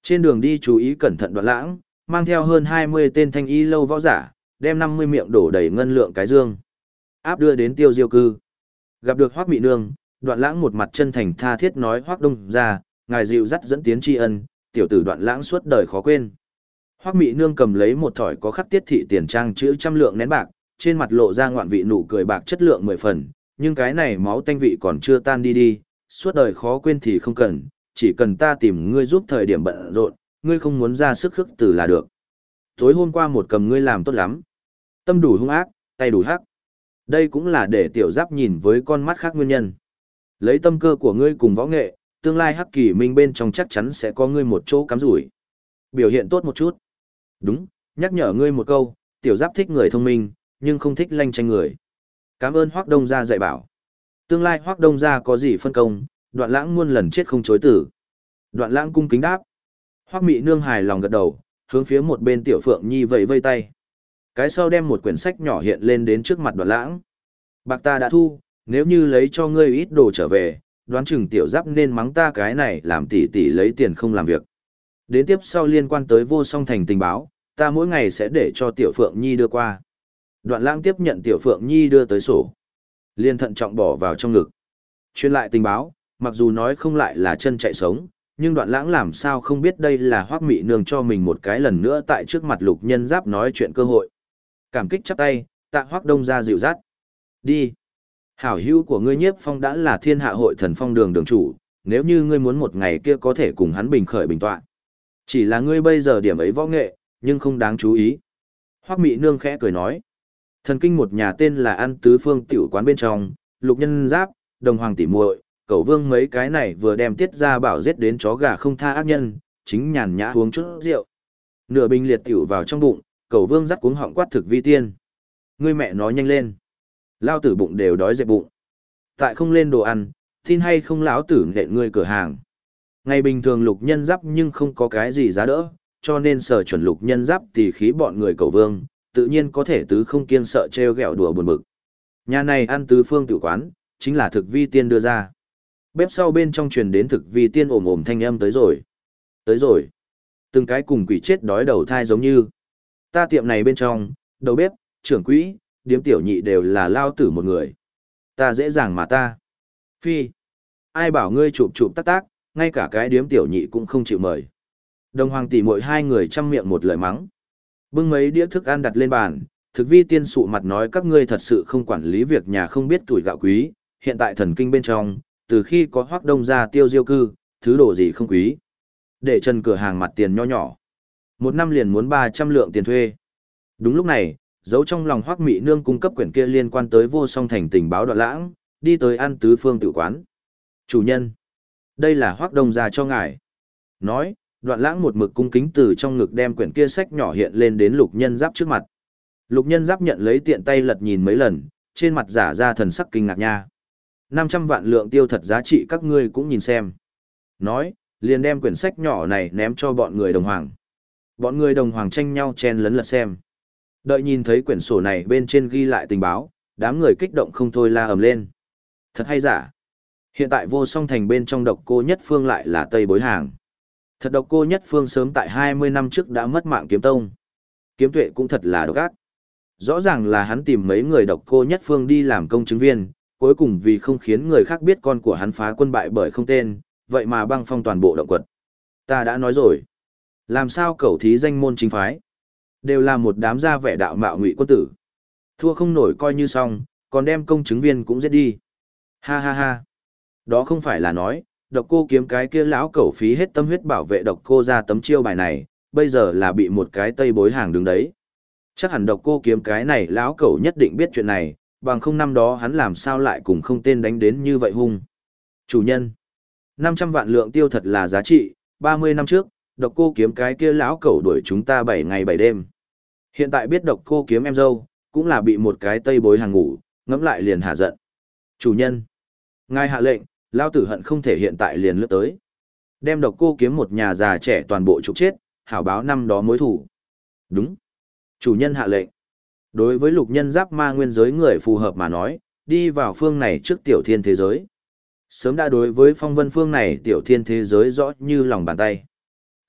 Trên đường đi chú ý cẩn thận Đoạn Lãng, mang theo hơn 20 tên thanh y lâu võ giả, đem 50 miệng đổ đầy ngân lượng cái dương. Áp đưa đến Tiêu Diêu cư. Gặp được Hoắc Mị Nương, Đoạn Lãng một mặt chân thành tha thiết nói: Hoắc Đông gia, ngài dịu dắt dẫn tiến tri ân, tiểu tử Đoạn Lãng suốt đời khó quên. Hoắc Mị Nương cầm lấy một thỏi có khắc tiết thị tiền trang chữ trăm lượng nén bạc, trên mặt lộ ra ngoạn vị nụ cười bạc chất lượng 10 phần, nhưng cái này máu tanh vị còn chưa tan đi, suốt đời khó quên thì không cần, chỉ cần ta tìm ngươi giúp thời điểm bận rộn, ngươi không muốn ra sức khước từ là được. Tối hôm qua một cầm ngươi làm tốt lắm. Tâm đủ hung ác, tay đủ hắc. Đây cũng là để tiểu giáp nhìn với con mắt khác nguyên nhân. Lấy tâm cơ của ngươi cùng võ nghệ, tương lai hắc kỳ minh bên trong chắc chắn sẽ có ngươi một chỗ cắm rủi. Biểu hiện tốt một chút. Đúng, nhắc nhở ngươi một câu, tiểu giáp thích người thông minh, nhưng không thích lanh tranh người. Cảm ơn Hoắc Đông gia dạy bảo. Tương lai Hoắc Đông gia có gì phân công, Đoạn Lãng muôn lần chết không chối từ. Đoạn Lãng cung kính đáp. Hoắc Mị Nương hài lòng gật đầu, hướng phía một bên Tiểu Phượng Nhi vẫy vây tay. Cái sau đem một quyển sách nhỏ hiện lên đến trước mặt Đoạn Lãng. Bạc ta đã thu, nếu như lấy cho ngươi ít đồ trở về, đoán chừng tiểu giáp nên mắng ta cái này làm tỷ tỷ lấy tiền không làm việc. Đến tiếp sau liên quan tới Vô Song Thành tình báo, ta mỗi ngày sẽ để cho Tiểu Phượng Nhi đưa qua. Đoạn Lãng tiếp nhận Tiểu Phượng Nhi đưa tới sổ. Liên thận trọng bỏ vào trong ngực. Truyền lại tình báo, mặc dù nói không lại là chân chạy sống, nhưng Đoạn Lãng làm sao không biết đây là Hoắc Mị Nương cho mình một cái lần nữa tại trước mặt Lục Nhân Giáp nói chuyện cơ hội. Cảm kích chắp tay, tạ Hoắc Đông gia dịu dắt. Đi. Hảo hữu của ngươi Nhiếp Phong đã là Thiên Hạ Hội Thần Phong đường đường chủ, nếu như ngươi muốn một ngày kia có thể cùng hắn bình khởi bình tọa. Chỉ là ngươi bây giờ điểm ấy võ nghệ, nhưng không đáng chú ý. Hoắc Mị Nương khẽ cười nói. Thần kinh một nhà tên là Ăn Tứ Phương tiểu quán bên trong, Lục Nhân Giáp, Đồng Hoàng tỷ muội, Cẩu Vương mấy cái này vừa đem Tiết Gia Bảo giết đến chó gà không tha ác nhân, chính nhàn nhã uống chút rượu. Nửa bình liệt tiểu vào trong bụng, Cẩu Vương dắt cuống họng quát thực vi tiên. Ngươi mẹ nói nhanh lên. Lao tử bụng đều đói dẹp bụng. Tại không lên đồ ăn, tin hay không lão tử nện ngươi cửa hàng. Ngày bình thường Lục Nhân Giáp nhưng không có cái gì giá đỡ, cho nên sở chuẩn Lục Nhân Giáp tỉ khí bọn người Cẩu Vương, tự nhiên có thể tứ không kiêng sợ trêu ghẹo đùa buồn bực. Nhà này Ăn Tứ Phương tiểu quán, chính là thực vi tiên đưa ra. Bếp sau bên trong truyền đến thực vi tiên ồm ồm thanh âm tới rồi. Tới rồi. Từng cái cùng quỷ chết đói đầu thai giống như. Ta tiệm này bên trong, đầu bếp, trưởng quỹ, điếm tiểu nhị đều là lao tử một người. Ta dễ dàng mà ta. Phi. Ai bảo ngươi chụp chụp tác tác, ngay cả cái điếm tiểu nhị cũng không chịu mời. Đồng Hoàng tỷ muội hai người chăm miệng một lời mắng. Bưng mấy đĩa thức ăn đặt lên bàn, thực vi tiên sụ mặt nói các ngươi thật sự không quản lý việc nhà không biết tuổi gạo quý, hiện tại thần kinh bên trong, từ khi có Hoắc Đông gia Tiêu Diêu cư, thứ đồ gì không quý. Để trần cửa hàng mặt tiền nho nhỏ. Một năm liền muốn 300 lượng tiền thuê. Đúng lúc này, giấu trong lòng Hoắc Mị Nương cung cấp quyển kia liên quan tới Vô Song Thành tình báo Đoạn Lãng, đi tới Ăn Tứ Phương tự quán. Chủ nhân, đây là Hoắc Đông gia cho ngài. Nói, Đoạn Lãng một mực cung kính từ trong ngực đem quyển kia sách nhỏ hiện lên đến Lục Nhân Giáp trước mặt. Lục Nhân Giáp nhận lấy tiện tay lật nhìn mấy lần, trên mặt giả ra thần sắc kinh ngạc nha. 500 vạn lượng tiêu thật giá trị các ngươi cũng nhìn xem. Nói, liền đem quyển sách nhỏ này ném cho bọn người Đồng Hoàng. Bọn người Đồng Hoàng tranh nhau chen lấn lật xem. Đợi nhìn thấy quyển sổ này bên trên ghi lại tình báo, đám người kích động không thôi la ầm lên. Thật hay giả? Hiện tại Vô Song Thành bên trong Độc Cô Nhất Phương lại là Tây Bối Hàng. Thật Độc Cô Nhất Phương sớm tại 20 năm trước đã mất mạng kiếm tông. Kiếm tuệ cũng thật là độc ác. Rõ ràng là hắn tìm mấy người Độc Cô Nhất Phương đi làm công chứng viên, cuối cùng vì không khiến người khác biết con của hắn phá quân bại bởi không tên, vậy mà băng phong toàn bộ động quật. Ta đã nói rồi. Làm sao cẩu thí danh môn chính phái? Đều là một đám gia vẻ đạo mạo ngụy quân tử. Thua không nổi coi như xong, còn đem công chứng viên cũng giết đi. Ha ha ha. Đó không phải là nói, Độc Cô Kiếm cái kia lão cẩu phí hết tâm huyết bảo vệ Độc Cô ra tấm chiêu bài này, bây giờ là bị một cái Tây Bối Hàng đứng đấy. Chắc hẳn Độc Cô Kiếm cái này lão cẩu nhất định biết chuyện này, bằng không năm đó hắn làm sao lại cùng không tên đánh đến như vậy hung. Chủ nhân, 500 vạn lượng tiêu thật là giá trị, 30 năm trước, Độc Cô Kiếm cái kia lão cẩu đuổi chúng ta 7 ngày 7 đêm. Hiện tại biết Độc Cô Kiếm em dâu, cũng là bị một cái Tây Bối Hàng ngủ, ngẫm lại liền hả giận. Chủ nhân, ngài hạ lệnh, lão tử hận không thể hiện tại liền lướt tới. Đem Độc Cô Kiếm một nhà già trẻ toàn bộ trục chết, hảo báo năm đó mối thủ. Đúng. Chủ nhân hạ lệnh. Đối với Lục Nhân Giáp ma nguyên giới người phù hợp mà nói, đi vào phương này trước tiểu thiên thế giới. Sớm đã đối với phong vân phương này tiểu thiên thế giới rõ như lòng bàn tay.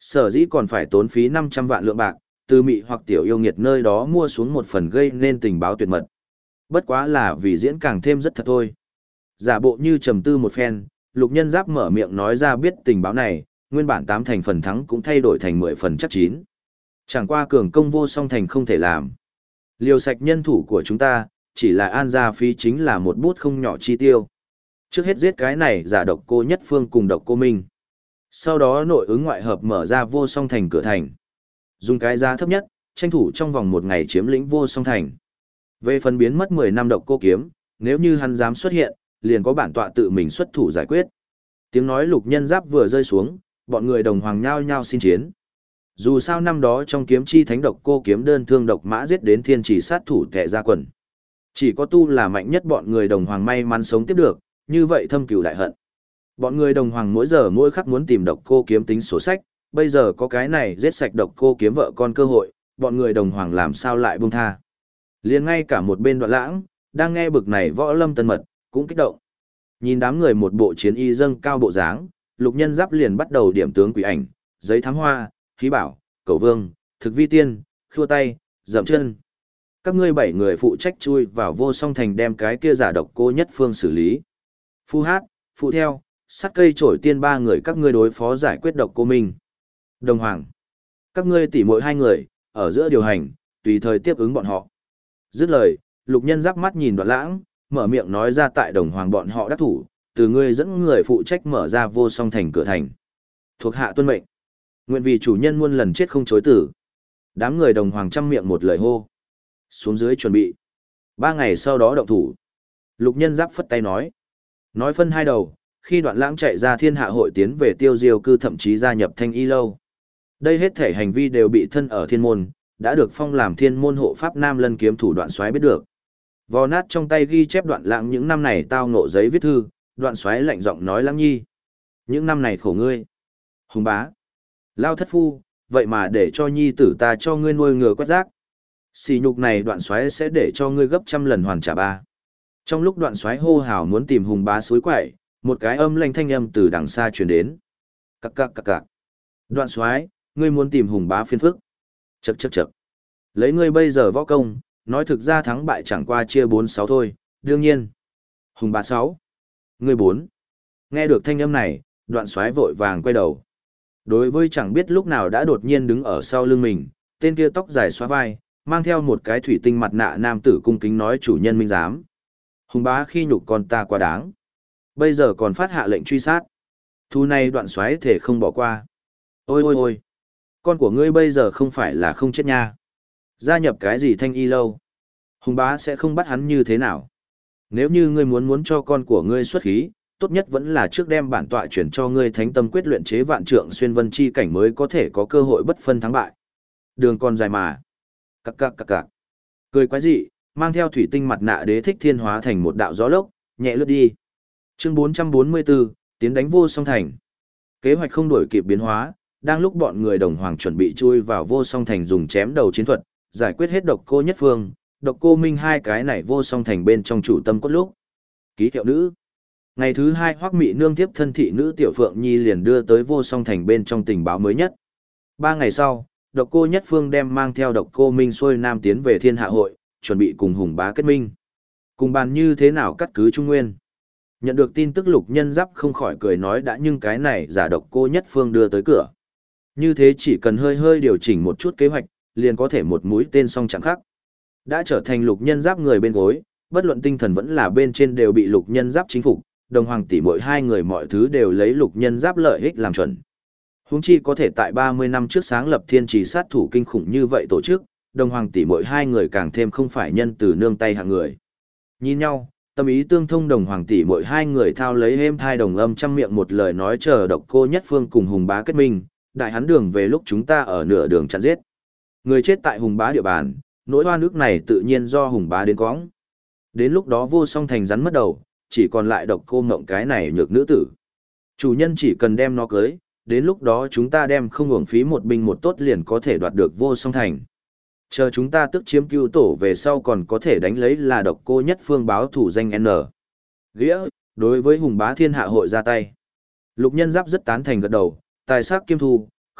Sở dĩ còn phải tốn phí 500 vạn lượng bạc, từ Mị hoặc Tiểu Yêu Nghiệt nơi đó mua xuống một phần gây nên tình báo tuyệt mật. Bất quá là vì diễn càng thêm rất thật thôi. Giả bộ như trầm tư một phen, Lục Nhân Giáp mở miệng nói ra biết tình báo này, nguyên bản 8 thành phần thắng cũng thay đổi thành 10 phần chắc chín. Chẳng qua cường công vô song thành không thể làm. Liều sạch nhân thủ của chúng ta, chỉ là an gia phí chính là một bút không nhỏ chi tiêu. Trước hết giết cái này giả độc cô Nhất Phương cùng độc cô Minh. Sau đó nội ứng ngoại hợp mở ra vô song thành cửa thành. Dùng cái giá thấp nhất, tranh thủ trong vòng một ngày chiếm lĩnh vô song thành. Về phần biến mất 10 năm độc cô kiếm, nếu như hắn dám xuất hiện, liền có bản tọa tự mình xuất thủ giải quyết. Tiếng nói Lục Nhân Giáp vừa rơi xuống, bọn người đồng hoàng nhao nhao xin chiến. Dù sao năm đó trong kiếm chi thánh độc cô kiếm đơn thương độc mã giết đến thiên chỉ sát thủ kẻ ra quần. Chỉ có tu là mạnh nhất bọn người đồng hoàng may mắn sống tiếp được, như vậy thâm cừu đại hận. Bọn người đồng hoàng mỗi giờ mỗi khắc muốn tìm độc cô kiếm tính sổ sách, bây giờ có cái này giết sạch độc cô kiếm vợ con cơ hội, bọn người đồng hoàng làm sao lại buông tha. Liền ngay cả một bên Đoạn Lãng, đang nghe bực này võ lâm tân mật, cũng kích động. Nhìn đám người một bộ chiến y dâng cao bộ dáng, Lục Nhân Giáp liền bắt đầu điểm tướng quỷ ảnh, giấy thám hoa, khí bảo, cầu vương, thực vi tiên, khua tay, dậm chân. Các ngươi 7 người phụ trách chui vào vô song thành đem cái kia giả độc cô Nhất Phương xử lý. Phu hát, phụ theo, sắt cây trổi tiên 3 người các ngươi đối phó giải quyết độc cô Minh. Đồng hoàng, các ngươi tỉ mỗi 2 người, ở giữa điều hành, tùy thời tiếp ứng bọn họ. Dứt lời, Lục Nhân Giáp mắt nhìn Đoạn Lãng, mở miệng nói ra tại đồng hoàng bọn họ đắc thủ, từ ngươi dẫn người phụ trách mở ra vô song thành cửa thành. Thuộc hạ tuân mệnh. Nguyện vì chủ nhân muôn lần chết không chối tử. Đám người đồng hoàng trăm miệng một lời hô. Xuống dưới chuẩn bị. 3 ngày sau đó động thủ. Lục Nhân Giáp phất tay nói. Nói phân hai đầu, khi Đoạn Lãng chạy ra thiên hạ hội tiến về tiêu diêu cư thậm chí gia nhập thanh y lâu. Đây hết thể hành vi đều bị thân ở thiên môn, đã được phong làm thiên môn hộ pháp Nam Lân kiếm thủ Đoạn Soái biết được. Vò nát trong tay ghi chép Đoạn Lãng những năm này tao ngộ giấy viết thư, Đoạn Soái lạnh giọng nói Lãng nhi. Những năm này khổ ngươi. Hùng bá. Lao thất phu, vậy mà để cho nhi tử ta cho ngươi nuôi ngựa quét rác. Xỉ nhục này Đoạn Soái sẽ để cho ngươi gấp trăm lần hoàn trả ba. Trong lúc Đoạn Soái hô hào muốn tìm Hùng bá suối quậy, một cái âm lanh thanh âm từ đằng xa truyền đến. Cặc cặc cặc cặc. Đoạn Soái, ngươi muốn tìm Hùng bá phiền phức. Chậc chậc chậc. Lấy ngươi bây giờ võ công, nói thực ra thắng bại chẳng qua chia 4-6 thôi, đương nhiên. Hùng bá 6. Ngươi 4. Nghe được thanh âm này, Đoạn Soái vội vàng quay đầu. Đối với chẳng biết lúc nào đã đột nhiên đứng ở sau lưng mình, tên kia tóc dài xóa vai, mang theo một cái thủy tinh mặt nạ nam tử cung kính nói chủ nhân minh giám. Hùng bá khi nhục con ta quá đáng. Bây giờ còn phát hạ lệnh truy sát. Thu này Đoạn Soái thể không bỏ qua. Ôi ôi ôi. Con của ngươi bây giờ không phải là không chết nha. Gia nhập cái gì thanh y lâu. Hùng bá sẽ không bắt hắn như thế nào. Nếu như ngươi muốn cho con của ngươi xuất khí, tốt nhất vẫn là trước đem bản tọa chuyển cho ngươi thánh tâm quyết luyện chế vạn trượng xuyên vân chi cảnh mới có thể có cơ hội bất phân thắng bại. Đường còn dài mà. Cặc cặc cặc cặc. Cười quái dị, mang theo thủy tinh mặt nạ Đế Thích Thiên hóa thành một đạo gió lốc, nhẹ lướt đi. Chương 444, tiến đánh vô song thành. Kế hoạch không đổi kịp biến hóa, đang lúc bọn người đồng hoàng chuẩn bị chui vào vô song thành dùng chém đầu chiến thuật, giải quyết hết độc cô Nhất Phương, độc cô Minh hai cái này vô song thành bên trong chủ tâm cốt lúc. Ký hiệu nữ. Ngày thứ 2 Hoắc Mị nương tiếp thân thị nữ Tiểu Phượng Nhi liền đưa tới vô song thành bên trong tình báo mới nhất. 3 ngày sau, độc cô Nhất Phương đem mang theo độc cô Minh xuôi nam tiến về thiên hạ hội, chuẩn bị cùng Hùng bá kết minh. Cùng bàn như thế nào cắt cứ Trung Nguyên. Nhận được tin tức Lục Nhân Giáp không khỏi cười nói đã nhưng cái này giả độc cô Nhất Phương đưa tới cửa. Như thế chỉ cần hơi hơi điều chỉnh một chút kế hoạch, liền có thể một mũi tên song chẳng khắc. Đã trở thành Lục Nhân Giáp người bên gối, bất luận tinh thần vẫn là bên trên đều bị Lục Nhân Giáp chính phục, đồng hoàng tỷ mỗi hai người mọi thứ đều lấy Lục Nhân Giáp lợi ích làm chuẩn. Huống chi có thể tại 30 năm trước sáng lập thiên trì sát thủ kinh khủng như vậy tổ chức, đồng hoàng tỷ mỗi hai người càng thêm không phải nhân từ nương tay hạng người. Nhìn nhau, tâm ý tương thông đồng hoàng tỷ mỗi hai người thao lấy êm thai đồng âm trăm miệng một lời nói chờ độc cô Nhất Phương cùng Hùng bá kết minh, đại hắn đường về lúc chúng ta ở nửa đường chặn giết. Người chết tại Hùng bá địa bàn, nỗi oan ức này tự nhiên do Hùng bá đến cõng. Đến lúc đó vô song thành rắn mất đầu, chỉ còn lại độc cô Ngộng cái này nhược nữ tử. Chủ nhân chỉ cần đem nó cưới, đến lúc đó chúng ta đem không uổng phí một binh một tốt liền có thể đoạt được vô song thành. Chờ chúng ta tức chiếm cưu tổ về sau còn có thể đánh lấy là độc cô Nhất Phương báo thủ danh N. Nghĩa, đối với Hùng bá thiên hạ hội ra tay. Lục Nhân Giáp rất tán thành gật đầu, tài sắc kiêm thu,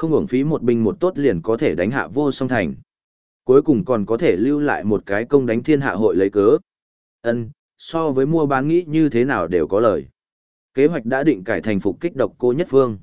không uổng phí một binh một tốt liền có thể đánh hạ vô song thành. Cuối cùng còn có thể lưu lại một cái công đánh thiên hạ hội lấy cớ. So với mua bán nghĩ như thế nào đều có lời. Kế hoạch đã định cải thành phục kích Độc Cô Nhất Phương.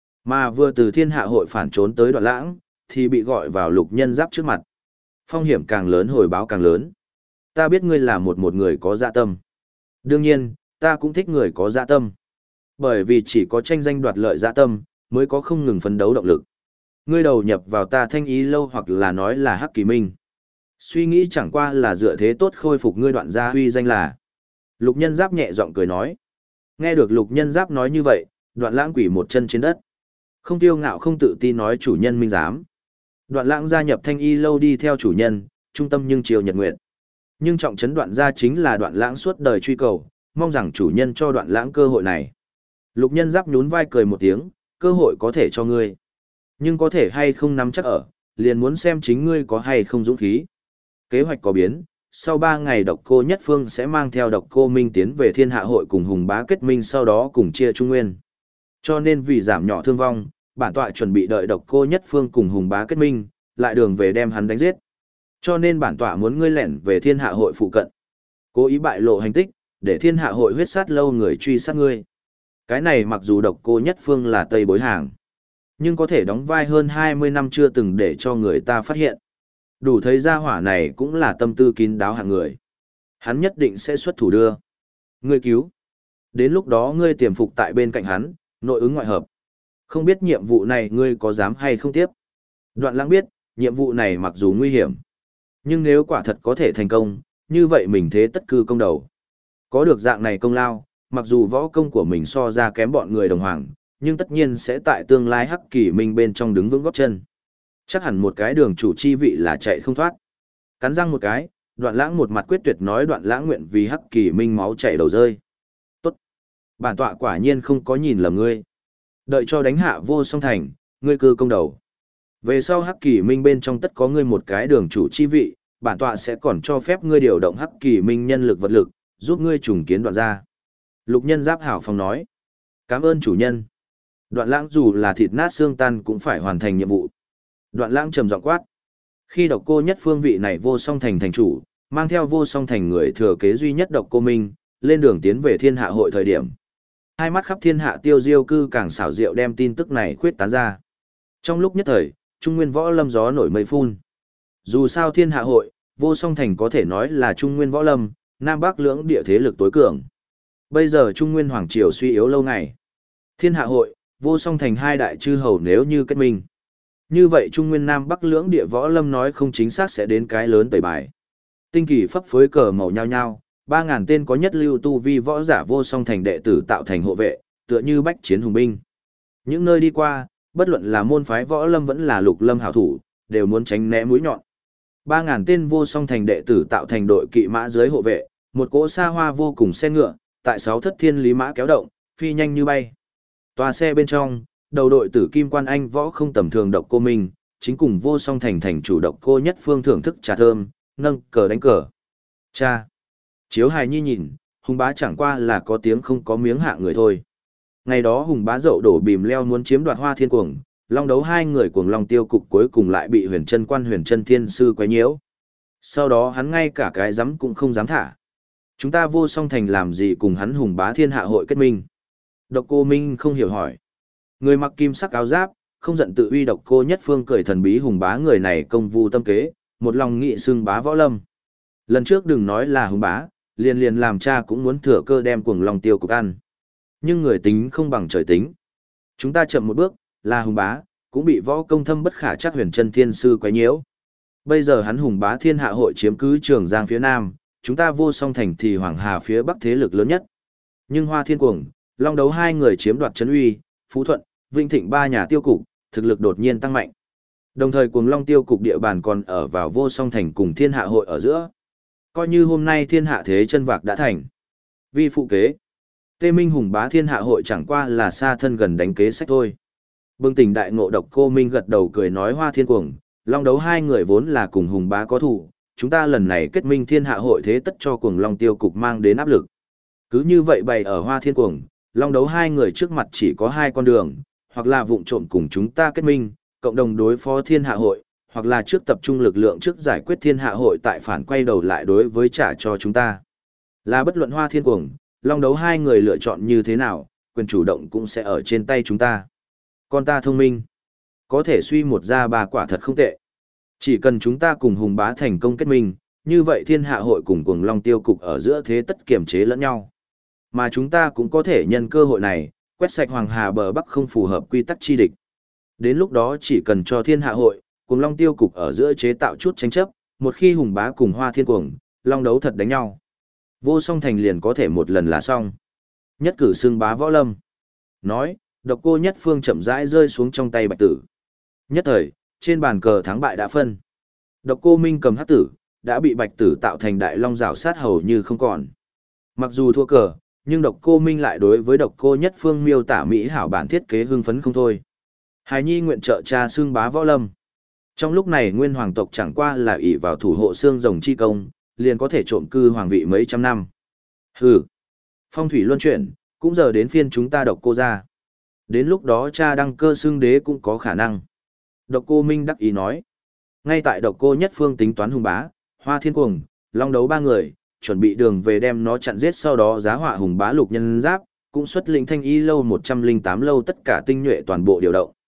Mà vừa từ thiên hạ hội phản trốn tới Đoạn Lãng, thì bị gọi vào Lục Nhân Giáp trước mặt. Phong hiểm càng lớn hồi báo càng lớn. Ta biết ngươi là một người có dạ tâm. Đương nhiên, ta cũng thích người có dạ tâm. Bởi vì chỉ có tranh danh đoạt lợi dạ tâm, mới có không ngừng phấn đấu động lực. Ngươi đầu nhập vào ta Thanh Ý lâu hoặc là nói là Hắc Kỳ Minh. Suy nghĩ chẳng qua là dựa thế tốt khôi phục ngươi Đoạn gia huy danh là. Lục Nhân Giáp nhẹ giọng cười nói. Nghe được Lục Nhân Giáp nói như vậy, Đoạn Lãng quỳ một chân trên đất. Không tiêu ngạo không tự ti nói chủ nhân minh giám. Đoạn Lãng gia nhập Thanh Y lâu đi theo chủ nhân, trung tâm nhưng chiều nhật nguyện. Nhưng trọng trấn Đoạn gia chính là Đoạn Lãng suốt đời truy cầu, mong rằng chủ nhân cho Đoạn Lãng cơ hội này. Lục Nhân Giáp nhún vai cười một tiếng, cơ hội có thể cho ngươi. Nhưng có thể hay không nắm chắc ở, liền muốn xem chính ngươi có hay không dũng khí. Kế hoạch có biến, sau 3 ngày Độc Cô Nhất Phương sẽ mang theo Độc Cô Minh tiến về Thiên Hạ hội cùng Hùng Bá kết minh, sau đó cùng chia Trung Nguyên. Cho nên vì giảm nhỏ thương vong, bản tọa chuẩn bị đợi Độc Cô Nhất Phương cùng Hùng Bá kết minh, lại đường về đem hắn đánh giết. Cho nên bản tọa muốn ngươi lẻn về Thiên Hạ hội phụ cận. Cố ý bại lộ hành tích, để Thiên Hạ hội huyết sát lâu người truy sát ngươi. Cái này mặc dù Độc Cô Nhất Phương là Tây bối hàng, nhưng có thể đóng vai hơn 20 năm chưa từng để cho người ta phát hiện. Đủ thấy gia hỏa này cũng là tâm tư kín đáo hạng người. Hắn nhất định sẽ xuất thủ đưa. Ngươi cứu. Đến lúc đó ngươi tiềm phục tại bên cạnh hắn, nội ứng ngoại hợp. Không biết nhiệm vụ này ngươi có dám hay không tiếp. Đoạn Lãng biết, nhiệm vụ này mặc dù nguy hiểm, nhưng nếu quả thật có thể thành công, như vậy mình thế tất cư công đầu. Có được dạng này công lao, mặc dù võ công của mình so ra kém bọn người đồng hoàng, nhưng tất nhiên sẽ tại tương lai Hắc Kỳ Minh bên trong đứng vững góp chân. Chắc hẳn một cái đường chủ chi vị là chạy không thoát. Cắn răng một cái, Đoạn Lãng một mặt quyết tuyệt nói Đoạn Lãng nguyện vì Hắc Kỳ Minh máu chảy đầu rơi. Tốt. Bản tọa quả nhiên không có nhìn lầm ngươi. Đợi cho đánh hạ vô song thành, ngươi cư công đầu. Về sau Hắc Kỳ Minh bên trong tất có ngươi một cái đường chủ chi vị, bản tọa sẽ còn cho phép ngươi điều động Hắc Kỳ Minh nhân lực vật lực, giúp ngươi trùng kiến Đoạn gia. Lục Nhân Giáp hảo phong nói. Cảm ơn chủ nhân. Đoạn Lãng dù là thịt nát xương tan cũng phải hoàn thành nhiệm vụ. Đoạn Lãng trầm giọng quát. Khi Độc Cô Nhất Phương vị này vô song thành thành chủ, mang theo vô song thành người thừa kế duy nhất Độc Cô Minh, lên đường tiến về Thiên Hạ hội thời điểm. Hai mắt khắp thiên hạ tiêu diêu cư càng xảo diệu đem tin tức này khuyết tán ra. Trong lúc nhất thời, Trung Nguyên võ lâm gió nổi mây phun. Dù sao Thiên Hạ hội, vô song thành có thể nói là Trung Nguyên võ lâm, Nam Bắc lưỡng địa thế lực tối cường. Bây giờ Trung Nguyên hoàng triều suy yếu lâu ngày. Thiên Hạ hội, vô song thành hai đại chư hầu nếu như kết minh. Như vậy Trung Nguyên Nam Bắc lưỡng địa võ lâm nói không chính xác sẽ đến cái lớn tẩy bài. Tinh kỳ phấp phới cờ màu nhao nhao, 3.000 tên có nhất lưu tu vi võ giả vô song thành đệ tử tạo thành hộ vệ, tựa như bách chiến hùng binh. Những nơi đi qua, bất luận là môn phái võ lâm vẫn là lục lâm hảo thủ, đều muốn tránh né mũi nhọn. 3.000 tên vô song thành đệ tử tạo thành đội kỵ mã dưới hộ vệ, một cỗ xa hoa vô cùng xe ngựa, tại 6 thất thiên lý mã kéo động, phi nhanh như bay. Toa xe bên trong, đầu đội tử kim quan anh võ không tầm thường Độc Cô Minh, chính cùng vô song thành thành chủ Độc Cô Nhất Phương thưởng thức trà thơm, nâng cờ đánh cờ. Cha! Chiếu hài nhi nhìn, Hùng Bá chẳng qua là có tiếng không có miếng hạ người thôi. Ngày đó Hùng Bá dậu đổ bìm leo muốn chiếm đoạt Hoa Thiên Cuồng, long đấu hai người cuồng long tiêu cục cuối cùng lại bị huyền chân thiên sư quấy nhiễu. Sau đó hắn ngay cả cái dám cũng không dám thả. Chúng ta vô song thành làm gì cùng hắn Hùng Bá Thiên Hạ hội kết minh? Độc Cô Minh không hiểu hỏi. Người mặc kim sắc áo giáp, không giận tự uy Độc Cô Nhất Phương cười thần bí Hùng Bá người này công vu tâm kế, một lòng nghị xưng bá võ lâm. Lần trước đừng nói là Hùng Bá, liền làm cha cũng muốn thừa cơ đem cuồng long tiêu cục ăn. Nhưng người tính không bằng trời tính. Chúng ta chậm một bước, là Hùng Bá, cũng bị võ công thâm bất khả chắc huyền chân thiên sư quấy nhiễu. Bây giờ hắn Hùng Bá Thiên Hạ hội chiếm cứ Trường Giang phía Nam, chúng ta vô song thành thì Hoàng Hà phía Bắc thế lực lớn nhất. Nhưng Hoa Thiên Cuồng, long đấu hai người chiếm đoạt Trấn Uy, Phú Thuận, Vinh Thịnh ba nhà tiêu cục, thực lực đột nhiên tăng mạnh. Đồng thời cuồng long tiêu cục địa bàn còn ở vào vô song thành cùng Thiên Hạ hội ở giữa. Coi như hôm nay thiên hạ thế chân vạc đã thành. Vi phụ kế. Tê Minh Hùng Bá Thiên Hạ hội chẳng qua là xa thân gần đánh kế sách thôi. Bừng tỉnh đại ngộ Độc Cô Minh gật đầu cười nói Hoa Thiên Cuồng, long đấu hai người vốn là cùng Hùng Bá có thủ. Chúng ta lần này kết minh Thiên Hạ hội thế tất cho cuồng long tiêu cục mang đến áp lực. Cứ như vậy bày ở Hoa Thiên Cuồng, long đấu hai người trước mặt chỉ có hai con đường, hoặc là vụng trộm cùng chúng ta kết minh, cộng đồng đối phó thiên hạ hội, hoặc là trước tập trung lực lượng trước giải quyết thiên hạ hội tại phản quay đầu lại đối với trả cho chúng ta. Là bất luận Hoa Thiên Cuồng, Long Đấu hai người lựa chọn như thế nào, quyền chủ động cũng sẽ ở trên tay chúng ta. Con ta thông minh, có thể suy một ra ba quả thật không tệ. Chỉ cần chúng ta cùng Hùng Bá thành công kết minh, như vậy thiên hạ hội cùng Cuồng Long tiêu cục ở giữa thế tất kiểm chế lẫn nhau. Mà chúng ta cũng có thể nhân cơ hội này, quét sạch Hoàng Hà bờ Bắc không phù hợp quy tắc chi địch. Đến lúc đó chỉ cần cho thiên hạ hội, Cuồng Long tiêu cục ở giữa chế tạo chút tranh chấp, một khi Hùng Bá cùng Hoa Thiên Cuồng, Long Đấu thật đánh nhau. Vô Song Thành liền có thể một lần là xong. Nhất cử xưng bá võ lâm. Nói, Độc Cô Nhất Phương chậm rãi rơi xuống trong tay Bạch Tử. Nhất thời, trên bàn cờ thắng bại đã phân. Độc Cô Minh cầm hắc tử, đã bị Bạch Tử tạo thành đại long rào sát hầu như không còn. Mặc dù thua cờ, nhưng Độc Cô Minh lại đối với Độc Cô Nhất Phương miêu tả mỹ hảo bản thiết kế hưng phấn không thôi. Hài Nhi nguyện trợ cha xưng bá võ lâm. Trong lúc này Nguyên Hoàng tộc chẳng qua là ỷ vào thủ hộ xương rồng chi công, liền có thể trộm cư hoàng vị mấy trăm năm. Hừ, phong thủy luân chuyển, cũng giờ đến phiên chúng ta Độc Cô ra. Đến lúc đó cha đăng cơ xưng đế cũng có khả năng. Độc Cô Minh đắc ý nói. Ngay tại Độc Cô Nhất Phương tính toán Hùng Bá, Hoa Thiên Cuồng, Long Đấu ba người, chuẩn bị đường về đem nó chặn giết, sau đó giá họa Hùng Bá Lục Nhân Giáp, cũng xuất lĩnh Thanh Y lâu 108 lâu tất cả tinh nhuệ toàn bộ điều động.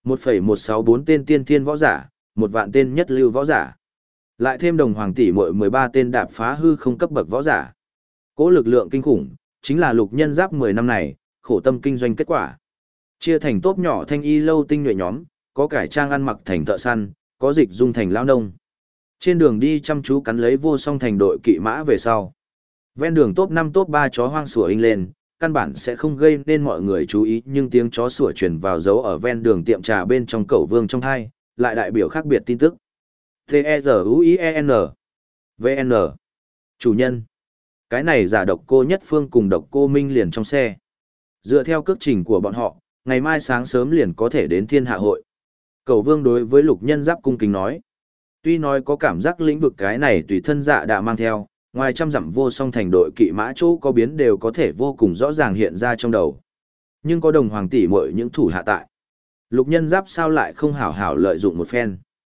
1,164 tên tiên thiên võ giả, 1 vạn tên nhất lưu võ giả. Lại thêm đồng hoàng tỷ muội 13 tên đạp phá hư không cấp bậc võ giả. Cố lực lượng kinh khủng, chính là Lục Nhân Giáp 10 năm này, khổ tâm kinh doanh kết quả. Chia thành tốp nhỏ Thanh Y lâu tinh nhuệ nhóm, có cải trang ăn mặc thành thợ săn, có dịch dung thành lão nông. Trên đường đi chăm chú cắn lấy Vô Song Thành đội kỵ mã về sau. Ven đường top 5 top 3 chó hoang sủa inh lên, căn bản sẽ không gây nên mọi người chú ý, nhưng tiếng chó sủa truyền vào dấu ở ven đường tiệm trà bên trong Cẩu Vương trong hai, lại đại biểu khác biệt tin tức. T-E-Z-U-I-E-N V-N Chủ nhân. Cái này giả Độc Cô Nhất Phương cùng Độc Cô Minh liền trong xe. Dựa theo cước trình của bọn họ, ngày mai sáng sớm liền có thể đến thiên hạ hội. Cẩu Vương đối với Lục Nhân Giáp cung kính nói. Tuy nói có cảm giác lĩnh vực cái này tùy thân dạ đã mang theo, ngoài trăm dặm Vô Song Thành đội kỵ mã chỗ có biến đều có thể vô cùng rõ ràng hiện ra trong đầu. Nhưng có đồng hoàng tỷ muội những thủ hạ tại. Lục Nhân Giáp sao lại không hảo hảo lợi dụng một phen.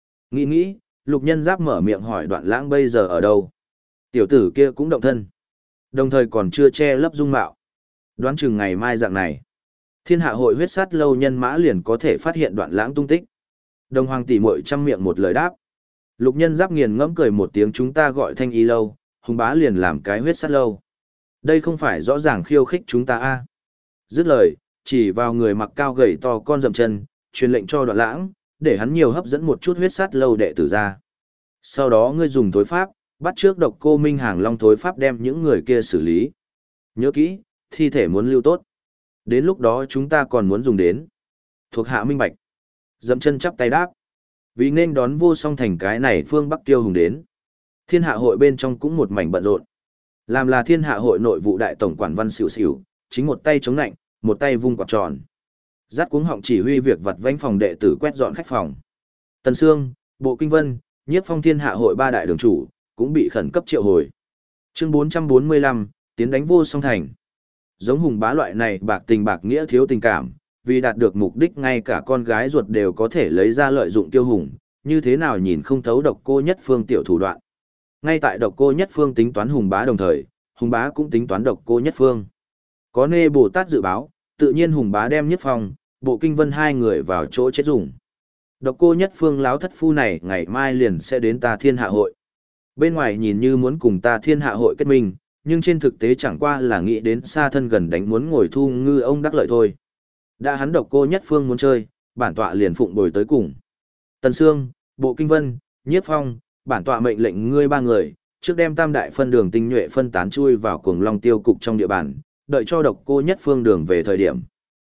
Nghĩ, Lục Nhân Giáp mở miệng hỏi Đoạn Lãng bây giờ ở đâu. Tiểu tử kia cũng động thân. Đồng thời còn chưa che lấp dung mạo. Đoán chừng ngày mai dạng này, thiên hạ hội huyết sát lâu nhân mã liền có thể phát hiện Đoạn Lãng tung tích. Đồng hoàng tỷ muội chăm miệng một lời đáp. Lục Nhân Giáp nghiền ngẫm cười một tiếng, chúng ta gọi Thanh Y lâu, Hùng Bá liền làm cái huyết sát lâu. Đây không phải rõ ràng khiêu khích chúng ta a? Dứt lời, chỉ vào người mặc cao gầy to con dậm chân, truyền lệnh cho Đoạn Lãng, để hắn nhiều hấp dẫn một chút huyết sát lâu đệ tử ra. Sau đó ngươi dùng thối pháp, bắt trước Độc Cô Minh hàng long thối pháp đem những người kia xử lý. Nhớ kỹ, thi thể muốn lưu tốt. Đến lúc đó chúng ta còn muốn dùng đến. Thuộc hạ minh bạch. Dậm chân chắp tay đáp. Vì nên đón Vô Song Thành cái này phương Bắc Tiêu Hùng đến. Thiên hạ hội bên trong cũng một mảnh bận rộn. Làm là thiên hạ hội nội vụ đại tổng quản Văn Xỉu Xỉu, chính một tay chống nạnh, một tay vung quạt tròn. Dắt cuống họng chỉ huy việc vặt vãnh phòng đệ tử quét dọn khách phòng. Tần Sương, Bộ Kinh Vân, Nhiếp Phong thiên hạ hội ba đại đường chủ, cũng bị khẩn cấp triệu hồi. Chương 445, tiến đánh Vô Song Thành. Giống Hùng Bá loại này bạc tình bạc nghĩa thiếu tình cảm, vì đạt được mục đích ngay cả con gái ruột đều có thể lấy ra lợi dụng Tiêu Hùng, như thế nào nhìn không thấu Độc Cô Nhất Phương tiểu thủ đoạn. Ngay tại Độc Cô Nhất Phương tính toán Hùng Bá đồng thời, Hùng Bá cũng tính toán Độc Cô Nhất Phương. Có Nê Bồ Tát dự báo, tự nhiên Hùng Bá đem Nhất Phong, Bộ Kinh Vân hai người vào chỗ chết dùng. Độc Cô Nhất Phương láo thất phu này ngày mai liền sẽ đến ta thiên hạ hội. Bên ngoài nhìn như muốn cùng ta thiên hạ hội kết minh, nhưng trên thực tế chẳng qua là nghĩ đến xa thân gần đánh muốn ngồi thu ngư ông đắc lợi thôi. Đã hắn Độc Cô Nhất Phương muốn chơi, bản tọa liền phụng bồi tới cùng. Tần Sương, Bộ Kinh Vân, Nhiếp Phong, bản tọa mệnh lệnh ngươi ba người, trước đem tam đại phân đường tinh nhuệ phân tán chui vào Cuồng Long tiêu cục trong địa bàn, đợi cho Độc Cô Nhất Phương đường về thời điểm.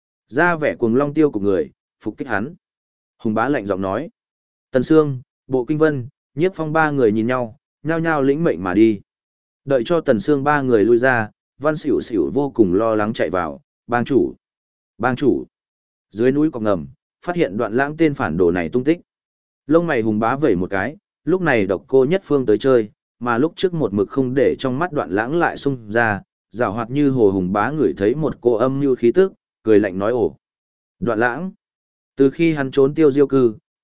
Ra vẻ Cuồng Long tiêu cục người, phục kích hắn. Hùng Bá lạnh giọng nói. Tần Sương, Bộ Kinh Vân, Nhiếp Phong ba người nhìn nhau, nhao nhao lĩnh mệnh mà đi. Đợi cho Tần Sương ba người lui ra, Văn Xỉu Xỉu vô cùng lo lắng chạy vào, bang chủ. Bang chủ. Dưới núi cọc ngầm, phát hiện Đoạn Lãng tên phản đồ này tung tích. Lông mày Hùng Bá vẩy một cái, lúc này Độc Cô Nhất Phương tới chơi, mà lúc trước một mực không để trong mắt Đoạn Lãng lại xung ra, giảo hoạt như hồ. Hùng Bá ngửi thấy một cô âm như khí tức, cười lạnh nói ồ. Đoạn Lãng. Từ khi hắn trốn Tiêu Diêu cư,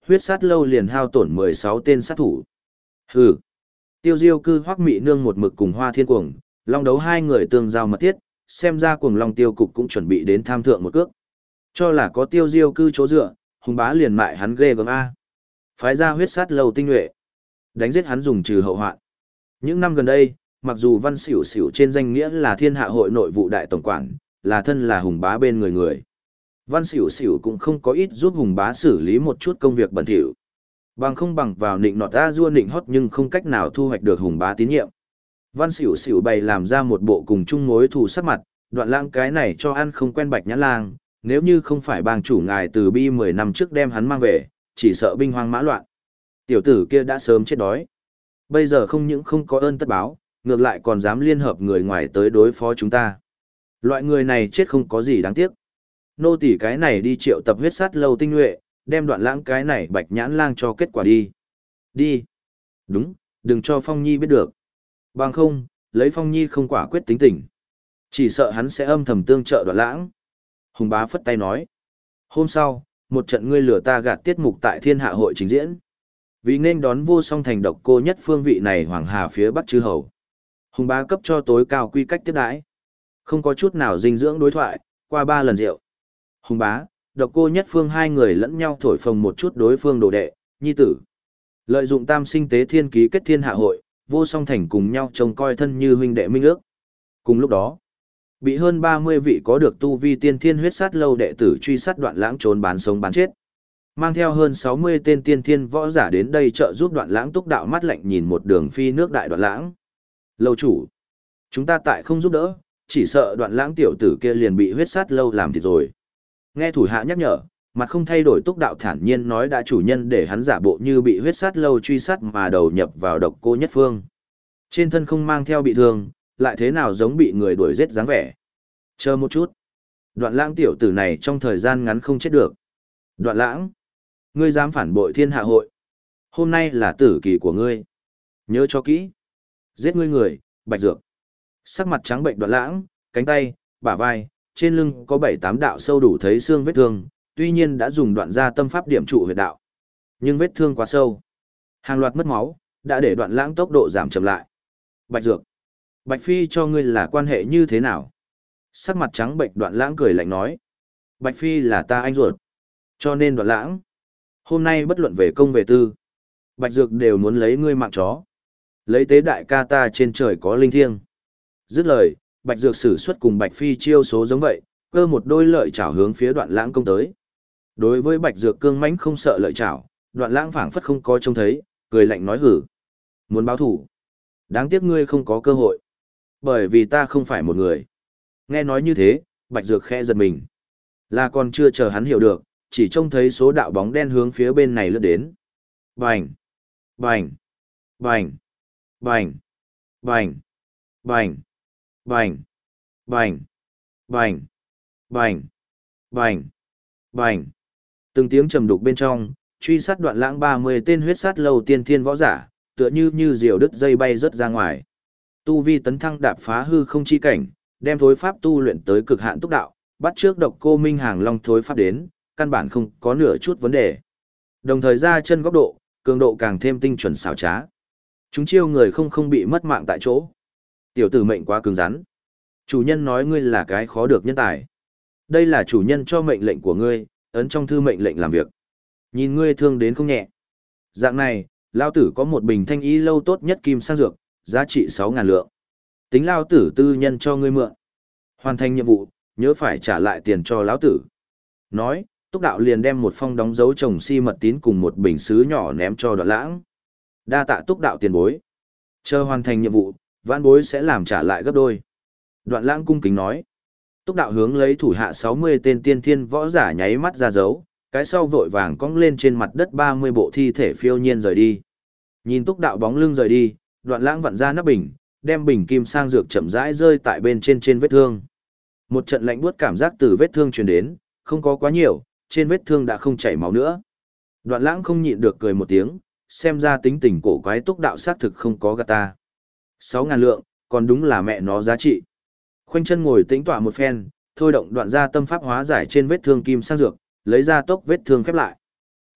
huyết sát lâu liền hao tổn 16 tên sát thủ. Hừ. Tiêu Diêu Cư Hoắc Mị Nương một mực cùng Hoa Thiên Cuồng, long đấu hai người tương giao mật thiết, xem ra Cuồng Long Tiêu cục cũng chuẩn bị đến tham thượng một cước. Cho là có Tiêu Diêu Cư chỗ dựa, hùng bá liền mại hắn ghê gớm a. Phái ra huyết sát lâu tinh nhuệ, đánh giết hắn dùng trừ hậu hoạn. Những năm gần đây, mặc dù Văn Xỉu Xỉu trên danh nghĩa là Thiên Hạ hội nội vụ đại tổng quản, là thân là hùng bá bên người người. Văn Xỉu Xỉu cũng không có ít giúp hùng bá xử lý một chút công việc bẩn thỉu. Bằng không bằng vào nịnh nọt a dua nịnh hót nhưng không cách nào thu hoạch được hùng bá tín nhiệm. Văn Xỉu Xỉu bày làm ra một bộ cùng chung mối thù sắc mặt, Đoạn Lãng cái này cho ăn không quen Bạch Nhãn Lang, nếu như không phải bang chủ ngài từ bi 10 năm trước đem hắn mang về, chỉ sợ binh hoang mã loạn. Tiểu tử kia đã sớm chết đói. Bây giờ không những không có ơn tất báo, ngược lại còn dám liên hợp người ngoài tới đối phó chúng ta. Loại người này chết không có gì đáng tiếc. Nô tỳ cái này đi triệu tập huyết sát lâu tinh nhuệ, đem Đoạn Lãng cái này Bạch Nhãn Lang cho kết quả đi. Đi. Đúng, đừng cho Phong Nhi biết được. Bằng không, lấy Phong Nhi không quả quyết tính tình. Chỉ sợ hắn sẽ âm thầm tương trợ Đoạn Lãng. Hùng bá phất tay nói. Hôm sau, một trận ngươi lừa ta gạt tiết mục tại Thiên Hạ hội trình diễn. Vì nên đón vô song thành độc cô nhất phương vị này hoàng hà phía bắc chư hầu. Hùng bá cấp cho tối cao quy cách tiếp đãi. Không có chút nào dinh dưỡng đối thoại, qua 3 lần rượu. Hùng bá, độc cô nhất phương hai người lẫn nhau thổi phồng một chút đối phương đồ đệ, nhi tử. Lợi dụng tam sinh tế thiên ký kết Thiên Hạ hội, vô song thành cùng nhau trông coi thân như huynh đệ minh ước. Cùng lúc đó, bị hơn 30 vị có được tu vi tiên thiên huyết sát lâu đệ tử truy sát Đoạn Lãng trốn bán sống bán chết. Mang theo hơn 60 tên tiên thiên võ giả đến đây trợ giúp Đoạn Lãng. Túc đạo mắt lạnh nhìn một đường phi nước đại Đoạn Lãng. Lâu chủ, chúng ta tại không giúp đỡ, chỉ sợ Đoạn Lãng tiểu tử kia liền bị huyết sát lâu làm thịt rồi. Nghe thủ hạ nhắc nhở, mặt không thay đổi Túc đạo thản nhiên nói đã chủ nhân để hắn giả bộ như bị huyết sát lâu truy sát mà đầu nhập vào độc cô nhất phương. Trên thân không mang theo bị thương, lại thế nào giống bị người đuổi giết dáng vẻ. Chờ một chút. Đoạn Lãng tiểu tử này trong thời gian ngắn không chết được. Đoạn Lãng, ngươi dám phản bội Thiên Hạ hội. Hôm nay là tử kỳ của ngươi. Nhớ cho kỹ. Giết ngươi người, Bạch Dược. Sắc mặt trắng bệnh Đoạn Lãng, cánh tay, bả vai, trên lưng có 7-8 đạo sâu đủ thấy xương vết thương, tuy nhiên đã dùng đoạn gia tâm pháp điểm trụ huyệt đạo. Nhưng vết thương quá sâu. Hàng loạt mất máu, đã để Đoạn Lãng tốc độ giảm chậm lại. Bạch Dược, Bạch Phi cho ngươi là quan hệ như thế nào? Sắc mặt trắng bệnh Đoạn Lãng cười lạnh nói. Bạch Phi là ta anh ruột. Cho nên Đoạn Lãng, hôm nay bất luận về công về tư, Bạch Dược đều muốn lấy ngươi mạng chó. Lấy tế đại ca ta trên trời có linh thiêng. Dứt lời, Bạch Dược sử xuất cùng Bạch Phi chiêu số giống vậy, cơ một đôi lợi chảo hướng phía Đoạn Lãng công tới. Đối với Bạch Dược cương mãnh không sợ lợi chảo, Đoạn Lãng phảng phất không có trông thấy, cười lạnh nói hử. Muốn báo thủ. Đáng tiếc ngươi không có cơ hội. Bởi vì ta không phải một người. Nghe nói như thế, Bạch Dược khẽ giật mình. Là còn chưa chờ hắn hiểu được, chỉ trông thấy số đạo bóng đen hướng phía bên này lướt đến. Bành! Bành! Bành! Bành! Bành! Bành! Bành! Bành! Bành! Bành! Bành! Bành! Từng tiếng trầm đục bên trong, truy sát Đoạn Lãng 30 tên huyết sát lâu tiên thiên võ giả, tựa như diều đứt dây bay rớt ra ngoài. Tu vi tấn thăng đạp phá hư không chi cảnh, đem thối pháp tu luyện tới cực hạn túc đạo, bắt trước độc cô Minh Hàng Long thối pháp đến, căn bản không có nửa chút vấn đề. Đồng thời ra chân góc độ, cường độ càng thêm tinh chuẩn xảo trá. Chúng chiêu người không bị mất mạng tại chỗ. Tiểu tử mệnh quá cứng rắn. Chủ nhân nói ngươi là cái khó được nhân tài. Đây là chủ nhân cho mệnh lệnh của ngươi, ấn trong thư mệnh lệnh làm việc. Nhìn ngươi thương đến không nhẹ. Dạng này, lao tử có một bình thanh y lâu tốt nhất kim sang dược, giá trị 6.000 lượng. Tính lao tử tư nhân cho ngươi mượn. Hoàn thành nhiệm vụ, nhớ phải trả lại tiền cho lão tử. Nói, Túc đạo liền đem một phong đóng dấu chồng si mật tín cùng một bình sứ nhỏ ném cho Đoạn Lãng. Đa tạ Túc đạo tiền bối. Chờ hoàn thành nhiệm vụ, vãn bối sẽ làm trả lại gấp đôi. Đoạn Lãng cung kính nói. Túc đạo hướng lấy thủ hạ 60 tên tiên thiên võ giả nháy mắt ra dấu, cái sau vội vàng cong lên trên mặt đất 30 bộ thi thể phiêu nhiên rời đi. Nhìn Túc đạo bóng lưng rời đi, Đoạn Lãng vặn ra nắp bình, đem bình kim sang dược chậm rãi rơi tại bên trên vết thương. Một trận lạnh buốt cảm giác từ vết thương truyền đến, không có quá nhiều, trên vết thương đã không chảy máu nữa. Đoạn Lãng không nhịn được cười một tiếng, xem ra tính tình cổ quái Túc đạo xác thực không có gạt ta. 6.000 lượng, còn đúng là mẹ nó giá trị. Khoanh chân ngồi tĩnh tọa một phen, thôi động đoạn ra tâm pháp hóa giải trên vết thương kim sang dược, lấy ra tốc vết thương khép lại.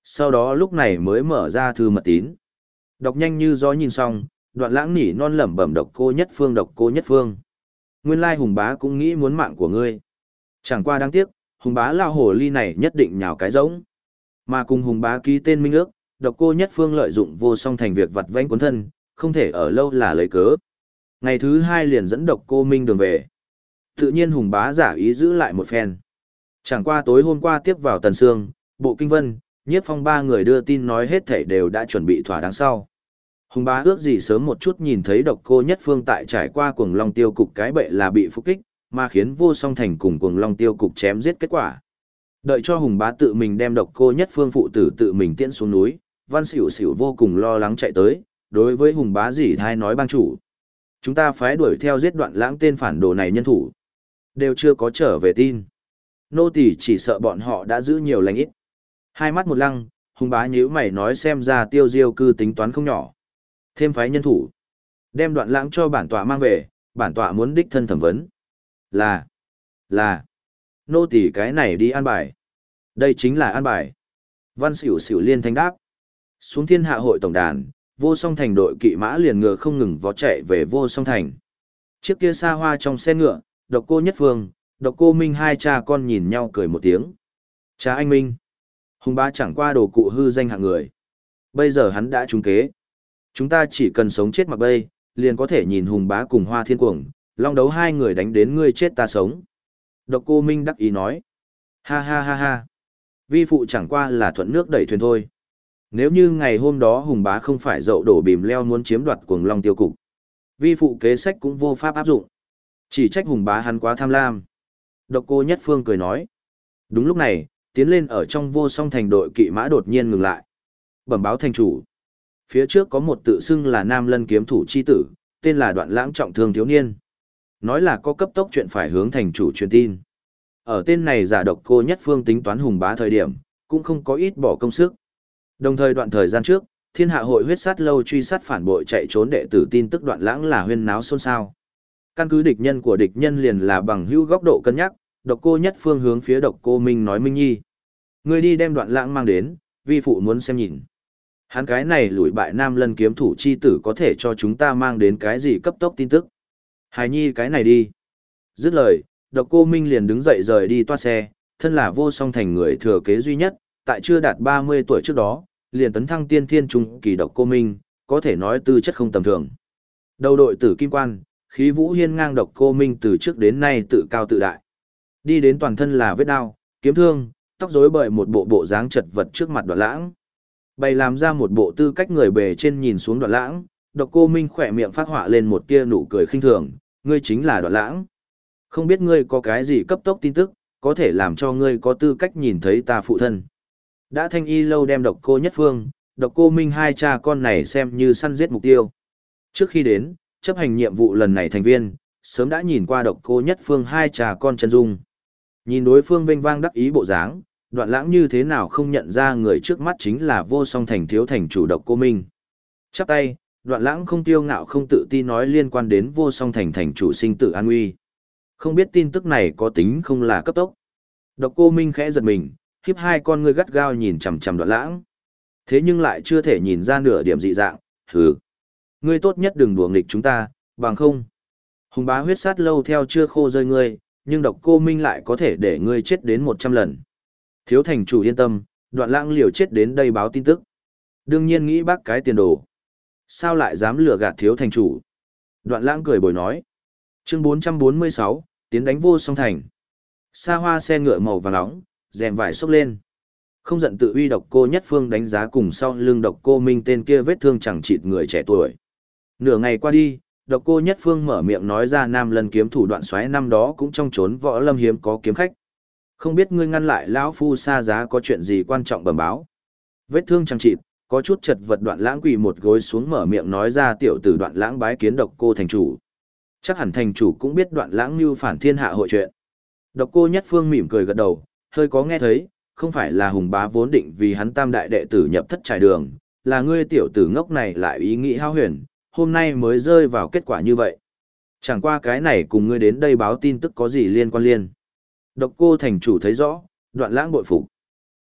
Sau đó lúc này mới mở ra thư mật tín. Đọc nhanh như gió nhìn xong, Đoạn Lãng nỉ non lẩm bẩm độc cô nhất phương, độc cô nhất phương. Nguyên lai Hùng bá cũng nghĩ muốn mạng của ngươi. Chẳng qua đáng tiếc, Hùng bá lao hồ ly này nhất định nhào cái giống. Mà cùng Hùng bá ký tên minh ước, độc cô nhất phương lợi dụng vô song thành việc vặt vãnh cuốn thân, không thể ở lâu là lấy cớ. Ngày thứ hai liền dẫn độc cô Minh đường về. Tự nhiên Hùng bá giả ý giữ lại một phen. Chẳng qua tối hôm qua tiếp vào Tần Sương, Bộ Kinh Vân, Nhiếp Phong ba người đưa tin nói hết thảy đều đã chuẩn bị thỏa đáng sau. Hùng bá ước gì sớm một chút nhìn thấy độc cô nhất phương tại trải qua cuồng long tiêu cục cái bệ là bị phục kích, mà khiến vô song thành cùng cuồng long tiêu cục chém giết kết quả. Đợi cho Hùng bá tự mình đem độc cô nhất phương phụ tử tự mình tiễn xuống núi, Văn Xỉu Xỉu vô cùng lo lắng chạy tới, đối với Hùng bá dỉ thai nói bang chủ. Chúng ta phái đuổi theo giết Đoạn Lãng tên phản đồ này nhân thủ. Đều chưa có trở về tin. Nô tỳ chỉ sợ bọn họ đã giữ nhiều lành ít. Hai mắt một lăng, Hùng bá nhíu mày nói xem ra Tiêu Diêu cư tính toán không nhỏ. Thêm phái nhân thủ. Đem Đoạn Lãng cho bản tọa mang về, bản tọa muốn đích thân thẩm vấn. Là. Nô tỳ cái này đi an bài. Đây chính là an bài. Văn Xỉu Xỉu liên thanh đáp. Xuống Thiên Hạ hội tổng đàn, Vô Song thành đội kỵ mã liền ngựa không ngừng vó chạy về Vô Song thành. Chiếc kia xa hoa trong xe ngựa, độc cô nhất phương, độc cô Minh hai cha con nhìn nhau cười một tiếng. Cha anh Minh. Hùng bá chẳng qua đồ cụ hư danh hạng người. Bây giờ hắn đã trúng kế. Chúng ta chỉ cần sống chết mặc bây, liền có thể nhìn Hùng bá cùng Hoa Thiên Cuồng, long đấu hai người đánh đến ngươi chết ta sống. Độc cô Minh đắc ý nói. Ha ha ha ha. Vi phụ chẳng qua là thuận nước đẩy thuyền thôi. Nếu như ngày hôm đó Hùng bá không phải dậu đổ bìm leo muốn chiếm đoạt cuồng long tiêu cục, vi phụ kế sách cũng vô pháp áp dụng. Chỉ trách Hùng bá hắn quá tham lam. Độc cô nhất phương cười nói. Đúng lúc này, tiến lên ở trong Vô Song thành đội kỵ mã đột nhiên ngừng lại. Bẩm báo thành chủ. Phía trước có một tự xưng là Nam Lân kiếm thủ chi tử, tên là Đoạn Lãng trọng thương thiếu niên. Nói là có cấp tốc chuyện phải hướng thành chủ truyền tin. Ở tên này giả độc cô nhất phương tính toán Hùng bá thời điểm, cũng không có ít bỏ công sức. Đồng thời đoạn thời gian trước, Thiên Hạ hội huyết sát lâu truy sát phản bội chạy trốn đệ tử tin tức Đoạn Lãng là huyên náo xôn xao. Căn cứ địch nhân của địch nhân liền là bằng hữu góc độ cân nhắc, độc cô nhất phương hướng phía độc cô Minh nói Minh Nhi. Người đi đem Đoạn Lãng mang đến, vi phụ muốn xem nhìn. Hắn cái này lùi bại Nam Lân kiếm thủ chi tử có thể cho chúng ta mang đến cái gì cấp tốc tin tức. Hài Nhi cái này đi. Dứt lời, độc cô Minh liền đứng dậy rời đi toa xe, thân là Vô Song thành người thừa kế duy nhất, tại chưa đạt 30 tuổi trước đó, liền tấn thăng tiên thiên trung kỳ độc cô Minh, có thể nói tư chất không tầm thường. Đầu đội tử kim quan, khí vũ hiên ngang độc cô Minh từ trước đến nay tự cao tự đại. Đi đến toàn thân là vết đao, kiếm thương, tóc rối bời một bộ bộ dáng chật vật trước mặt Đoạn Lãng. Bày làm ra một bộ tư cách người bề trên nhìn xuống Đoạn Lãng, độc cô Minh khỏe miệng phát họa lên một tia nụ cười khinh thường, ngươi chính là Đoạn Lãng. Không biết ngươi có cái gì cấp tốc tin tức, có thể làm cho ngươi có tư cách nhìn thấy ta phụ thân. Đã thanh y lâu đem độc cô nhất phương, độc cô Minh hai cha con này xem như săn giết mục tiêu. Trước khi đến, chấp hành nhiệm vụ lần này thành viên, sớm đã nhìn qua độc cô nhất phương hai cha con chân dung. Nhìn đối phương vênh vang đắc ý bộ dáng, Đoạn Lãng như thế nào không nhận ra người trước mắt chính là Vô Song thành thiếu thành chủ độc cô Minh. Chắp tay, Đoạn Lãng không tiêu ngạo không tự ti nói liên quan đến Vô Song thành thành chủ sinh tử an nguy. Không biết tin tức này có tính không là cấp tốc. Độc cô Minh khẽ giật mình, hiếp hai con ngươi gắt gao nhìn chằm chằm Đoạn Lãng. Thế nhưng lại chưa thể nhìn ra nửa điểm dị dạng, hừ. Ngươi tốt nhất đừng đùa nghịch chúng ta, bằng không. Hùng bá huyết sát lâu theo chưa khô rơi ngươi, nhưng độc cô Minh lại có thể để ngươi chết đến 100 lần. Thiếu thành chủ yên tâm, Đoạn Lãng liều chết đến đây báo tin tức. Đương nhiên nghĩ bác cái tiền đồ. Sao lại dám lừa gạt thiếu thành chủ? Đoạn Lãng cười bồi nói. Chương 446, tiến đánh Vô Song thành. Xa hoa xe ngựa màu vàng nóng, rèm vải xốc lên. Không giận tự uy độc cô nhất phương đánh giá cùng sau lưng độc cô Minh tên kia vết thương chẳng chịt người trẻ tuổi. Nửa ngày qua đi, độc cô nhất phương mở miệng nói ra Nam Lân kiếm thủ Đoạn Soái năm đó cũng trong trốn võ lâm hiếm có kiếm khách. Không biết ngươi ngăn lại lão phu xa giá có chuyện gì quan trọng bẩm báo. Vết thương chẳng chịt, có chút chật vật Đoạn Lãng quỳ một gối xuống mở miệng nói ra tiểu tử Đoạn Lãng bái kiến độc cô thành chủ. Chắc hẳn thành chủ cũng biết Đoạn Lãng mưu phản thiên hạ hội chuyện. Độc cô nhất phương mỉm cười gật đầu, hơi có nghe thấy, không phải là Hùng bá vốn định vì hắn tam đại đệ tử nhập thất trải đường, là ngươi tiểu tử ngốc này lại ý nghĩ hao huyền, hôm nay mới rơi vào kết quả như vậy. Chẳng qua cái này cùng ngươi đến đây báo tin tức có gì liên quan liên. Độc cô thành chủ thấy rõ, Đoạn Lãng bội phục.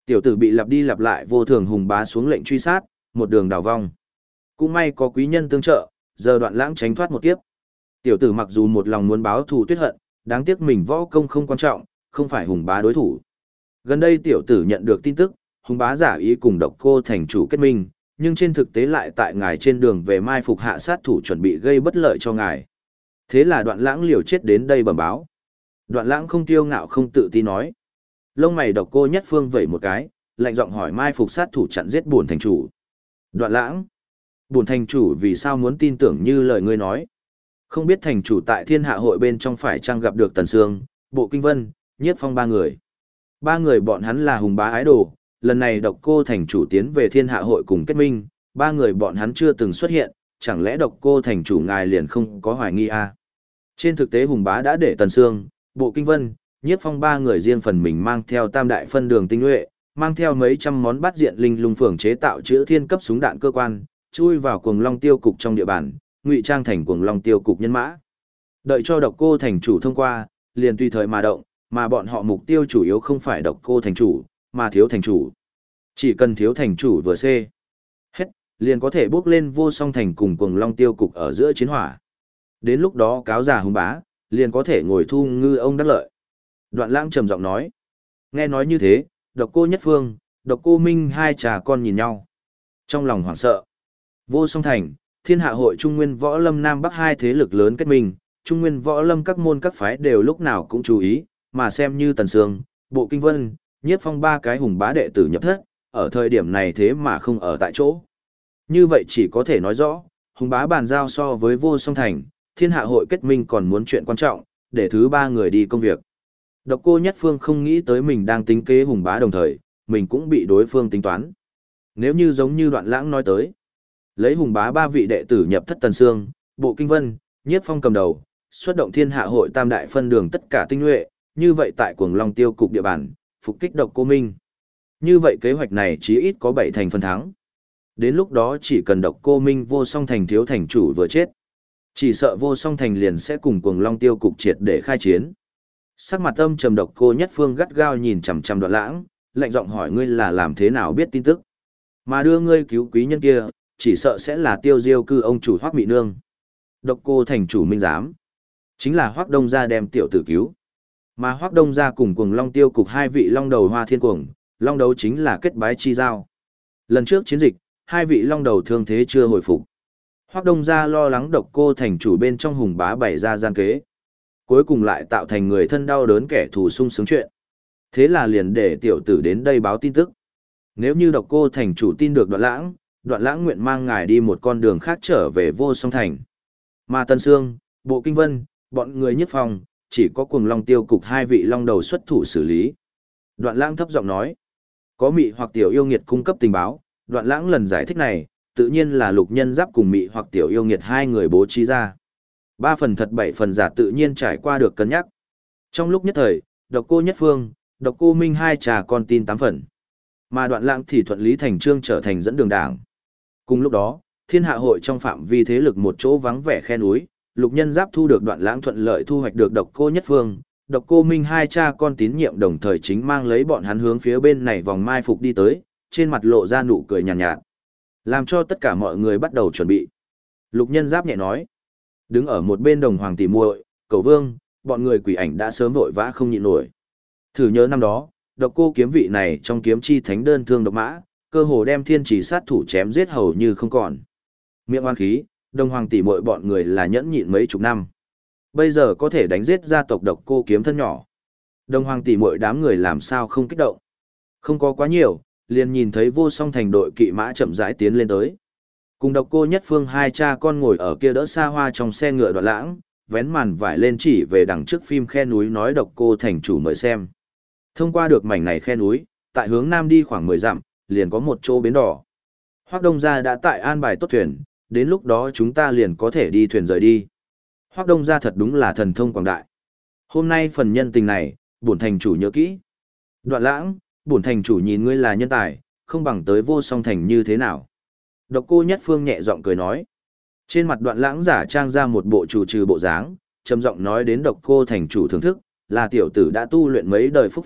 Tiểu tử bị lặp đi lặp lại vô thường hùng bá xuống lệnh truy sát, một đường đào vong. Cũng may có quý nhân tương trợ, giờ Đoạn Lãng tránh thoát một kiếp. Tiểu tử mặc dù một lòng muốn báo thù tuyết hận, đáng tiếc mình võ công không quan trọng, không phải hùng bá đối thủ. Gần đây tiểu tử nhận được tin tức, hùng bá giả ý cùng Độc Cô thành chủ kết minh, nhưng trên thực tế lại tại ngài trên đường về mai phục hạ sát thủ chuẩn bị gây bất lợi cho ngài. Thế là Đoạn Lãng liều chết đến đây bẩm báo. Đoạn Lãng không kiêu ngạo không tự tin nói. Lông mày Độc Cô Nhất Phương vẩy một cái, lạnh giọng hỏi mai phục sát thủ chặn giết bổn thành chủ. Đoạn Lãng, bổn thành chủ vì sao muốn tin tưởng như lời ngươi nói? Không biết thành chủ tại Thiên Hạ hội bên trong phải chăng gặp được Tần Sương, Bộ Kinh Vân, Nhiếp Phong ba người. Ba người bọn hắn là hùng bá ái đồ, lần này Độc Cô thành chủ tiến về Thiên Hạ hội cùng kết minh, ba người bọn hắn chưa từng xuất hiện, chẳng lẽ Độc Cô thành chủ ngài liền không có hoài nghi à? Trên thực tế hùng bá đã để Tần Sương, Bộ Kinh Vân, Nhiếp Phong ba người riêng phần mình mang theo tam đại phân đường tinh nhuệ, mang theo mấy trăm món bắt diện linh lung phường chế tạo chữa thiên cấp súng đạn cơ quan, chui vào Cuồng Long Tiêu cục trong địa bàn, ngụy trang thành Cuồng Long Tiêu cục nhân mã. Đợi cho Độc Cô thành chủ thông qua, liền tùy thời mà động, mà bọn họ mục tiêu chủ yếu không phải Độc Cô thành chủ, mà Thiếu thành chủ. Chỉ cần Thiếu thành chủ vừa hết, liền có thể bước lên Vô Song thành cùng Cuồng Long Tiêu cục ở giữa chiến hỏa. Đến lúc đó cáo già hùng bá, liền có thể ngồi thu ngư ông đắc lợi. Đoạn Lãng trầm giọng nói. Nghe nói như thế, Độc Cô Nhất Phương, Độc Cô Minh hai cha con nhìn nhau. Trong lòng hoảng sợ. Vô Song thành, Thiên Hạ hội Trung Nguyên Võ Lâm Nam Bắc hai thế lực lớn kết minh, Trung Nguyên Võ Lâm các môn các phái đều lúc nào cũng chú ý, mà xem như Tần Sương, Bộ Kinh Vân, Nhiếp Phong ba cái hùng bá đệ tử nhập thất, ở thời điểm này thế mà không ở tại chỗ. Như vậy chỉ có thể nói rõ, hùng bá bàn giao so với Vô Song thành, Thiên Hạ hội kết minh còn muốn chuyện quan trọng, để thứ ba người đi công việc. Độc Cô Nhất Phương không nghĩ tới mình đang tính kế hùng bá đồng thời, mình cũng bị đối phương tính toán. Nếu như giống như Đoạn Lãng nói tới, lấy hùng bá ba vị đệ tử nhập thất Tần Sương, Bộ Kinh Vân, Nhiếp Phong cầm đầu, xuất động Thiên Hạ hội tam đại phân đường tất cả tinh nhuệ, như vậy tại Cuồng Long Tiêu cục địa bàn, phục kích Độc Cô Minh. Như vậy kế hoạch này chí ít có 7 thành phần thắng. Đến lúc đó chỉ cần Độc Cô Minh Vô Song thành thiếu thành chủ vừa chết, chỉ sợ Vô Song thành liền sẽ cùng Cuồng Long Tiêu cục triệt để khai chiến. Sắc mặt âm trầm Độc Cô Nhất Phương gắt gao nhìn chằm chằm Đoạn Lãng, lạnh giọng hỏi ngươi là làm thế nào biết tin tức? Mà đưa ngươi cứu quý nhân kia, chỉ sợ sẽ là Tiêu Diêu cư ông chủ Hoắc Mị Nương. Độc Cô thành chủ minh giám, chính là Hoắc Đông gia đem tiểu tử cứu. Mà Hoắc Đông gia cùng Cuồng Long Tiêu cục hai vị long đầu Hoa Thiên Cuồng, long đấu chính là kết bái chi giao. Lần trước chiến dịch, hai vị long đầu thương thế chưa hồi phục. Hoắc Đông gia lo lắng Độc Cô thành chủ bên trong hùng bá bày ra gian kế, cuối cùng lại tạo thành người thân đau đớn kẻ thù sung sướng chuyện. Thế là liền để tiểu tử đến đây báo tin tức. Nếu như Độc Cô thành chủ tin được Đoạn Lãng nguyện mang ngài đi một con đường khác trở về Vô Song thành. Mà Tần Sương, Bộ Kinh Vân, bọn người Nhiếp Phong, chỉ có Cuồng Long Tiêu cục hai vị long đầu xuất thủ xử lý. Đoạn Lãng thấp giọng nói, có Mị hoặc Tiểu Yêu Nghiệt cung cấp tình báo, Đoạn Lãng lần giải thích này, tự nhiên là Lục Nhân Giáp cùng Mị hoặc Tiểu Yêu Nghiệt hai người bố trí ra. 3 phần thật 7 phần giả tự nhiên trải qua được cân nhắc. Trong lúc nhất thời, Độc Cô Nhất Phương, Độc Cô Minh hai trà con tin 8 phần. Mà Đoạn Lãng thì thuận lý thành trương trở thành dẫn đường đảng. Cùng lúc đó, Thiên Hạ hội trong phạm vi thế lực một chỗ vắng vẻ khe núi, Lục Nhân Giáp thu được Đoạn Lãng thuận lợi thu hoạch được Độc Cô Nhất Phương, Độc Cô Minh hai cha con tín nhiệm đồng thời chính mang lấy bọn hắn hướng phía bên này vòng mai phục đi tới, trên mặt lộ ra nụ cười nhàn nhạt, làm cho tất cả mọi người bắt đầu chuẩn bị. Lục Nhân Giáp nhẹ nói, đứng ở một bên Đồng Hoàng tỷ muội, Cầu Vương, bọn người quỷ ảnh đã sớm vội vã không nhịn nổi. Thử nhớ năm đó, Độc Cô kiếm vị này trong kiếm chi thánh đơn thương độc mã, cơ hồ đem thiên chỉ sát thủ chém giết hầu như không còn. Miệng oan khí, Đồng Hoàng tỷ muội bọn người là nhẫn nhịn mấy chục năm. Bây giờ có thể đánh giết gia tộc Độc Cô kiếm thân nhỏ. Đồng Hoàng tỷ muội đám người làm sao không kích động. Không có quá nhiều, liền nhìn thấy Vô Song thành đội kỵ mã chậm rãi tiến lên tới. Cùng Độc Cô Nhất Phương hai cha con ngồi ở kia đỡ xa hoa trong xe ngựa Đoạn Lãng, vén màn vải lên chỉ về đằng trước phim khe núi nói Độc Cô thành chủ mời xem. Thông qua được mảnh này khe núi, tại hướng nam đi khoảng 10 dặm, liền có một chỗ bến đỏ. Hoắc Đông gia đã tại an bài tốt thuyền, đến lúc đó chúng ta liền có thể đi thuyền rời đi. Hoắc Đông gia thật đúng là thần thông quảng đại. Hôm nay phần nhân tình này, bổn thành chủ nhớ kỹ. Đoạn Lãng, bổn thành chủ nhìn ngươi là nhân tài, không bằng tới Vô Song thành như thế nào. Độc Cô Nhất Phương nhẹ giọng cười nói. Trên mặt Đoạn Lãng giả trang ra một bộ chủ trừ bộ dáng, trầm giọng nói đến Độc Cô thành chủ thưởng thức, là tiểu tử đã tu luyện mấy đời phúc phận,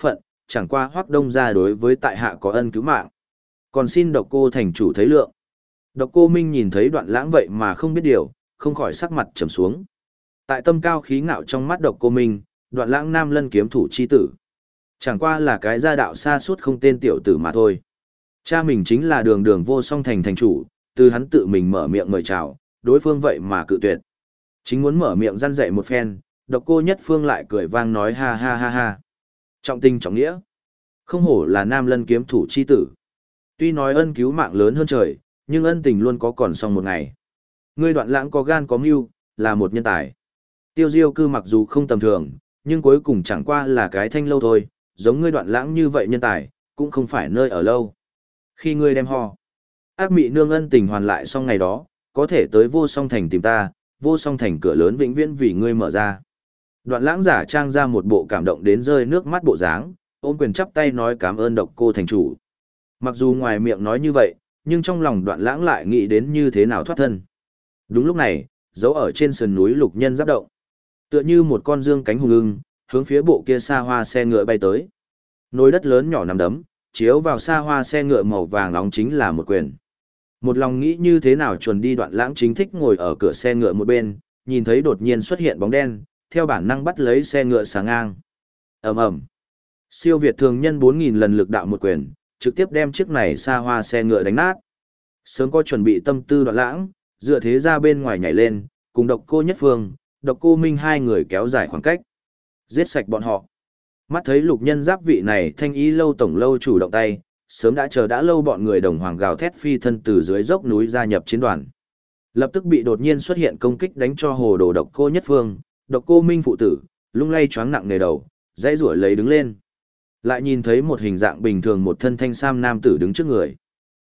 chẳng qua Hoắc Đông gia đối với tại hạ có ân cứu mạng. Còn xin Độc Cô thành chủ thấy lượng. Độc Cô Minh nhìn thấy Đoạn Lãng vậy mà không biết điều, không khỏi sắc mặt trầm xuống. Tại tâm cao khí ngạo trong mắt Độc Cô Minh, Đoạn Lãng Nam Lân kiếm thủ chi tử. Chẳng qua là cái gia đạo xa suốt không tên tiểu tử mà thôi. Cha mình chính là Đường Đường Vô Song thành thành chủ, từ hắn tự mình mở miệng mời chào, đối phương vậy mà cự tuyệt. Chính muốn mở miệng răn dạy một phen, Độc Cô Nhất Phương lại cười vang nói ha ha ha ha. Trọng tình trọng nghĩa. Không hổ là Nam Lân kiếm thủ chi tử. Tuy nói ân cứu mạng lớn hơn trời, nhưng ân tình luôn có còn xong một ngày. Ngươi Đoạn Lãng có gan có mưu, là một nhân tài. Tiêu Diêu Cư mặc dù không tầm thường, nhưng cuối cùng chẳng qua là cái thanh lâu thôi, giống ngươi Đoạn Lãng như vậy nhân tài, cũng không phải nơi ở lâu. Khi ngươi đem ho, ác mị nương ân tình hoàn lại xong ngày đó, có thể tới Vô Song thành tìm ta, Vô Song thành cửa lớn vĩnh viễn vì ngươi mở ra. Đoạn Lãng giả trang ra một bộ cảm động đến rơi nước mắt bộ dáng, ôm quyền chắp tay nói cảm ơn Độc Cô thành chủ. Mặc dù ngoài miệng nói như vậy, nhưng trong lòng Đoạn Lãng lại nghĩ đến như thế nào thoát thân. Đúng lúc này, dấu ở trên sườn núi Lục Nhân giáp động, tựa như một con dương cánh hùng ưng, hướng phía bộ kia xa hoa xe ngựa bay tới. Nồi đất lớn nhỏ nằm đấm, chiếu vào xa hoa xe ngựa màu vàng nóng chính là một quyền. Một lòng nghĩ như thế nào chuồn đi Đoạn Lãng chính thích ngồi ở cửa xe ngựa một bên, nhìn thấy đột nhiên xuất hiện bóng đen, theo bản năng bắt lấy xe ngựa sáng ngang. Ầm ầm. Siêu việt thường nhân 4000 lần lực đạo một quyền, trực tiếp đem chiếc này xa hoa xe ngựa đánh nát. Sớm có chuẩn bị tâm tư Đoạn Lãng, dựa thế ra bên ngoài nhảy lên, cùng Độc Cô Nhất Phương, Độc Cô Minh hai người kéo dài khoảng cách. Giết sạch bọn họ. Mắt thấy Lục Nhân giáp vị này Thanh Ý lâu tổng lâu chủ động tay, sớm đã chờ đã lâu bọn người đồng hoàng gào thét phi thân từ dưới dốc núi gia nhập chiến đoàn. Lập tức bị đột nhiên xuất hiện công kích đánh cho hồ đồ Độc Cô Nhất Phương, Độc Cô Minh phụ tử, lung lay choáng nặng nề đầu, dãy rủa lấy đứng lên. Lại nhìn thấy một hình dạng bình thường một thân thanh sam nam tử đứng trước người.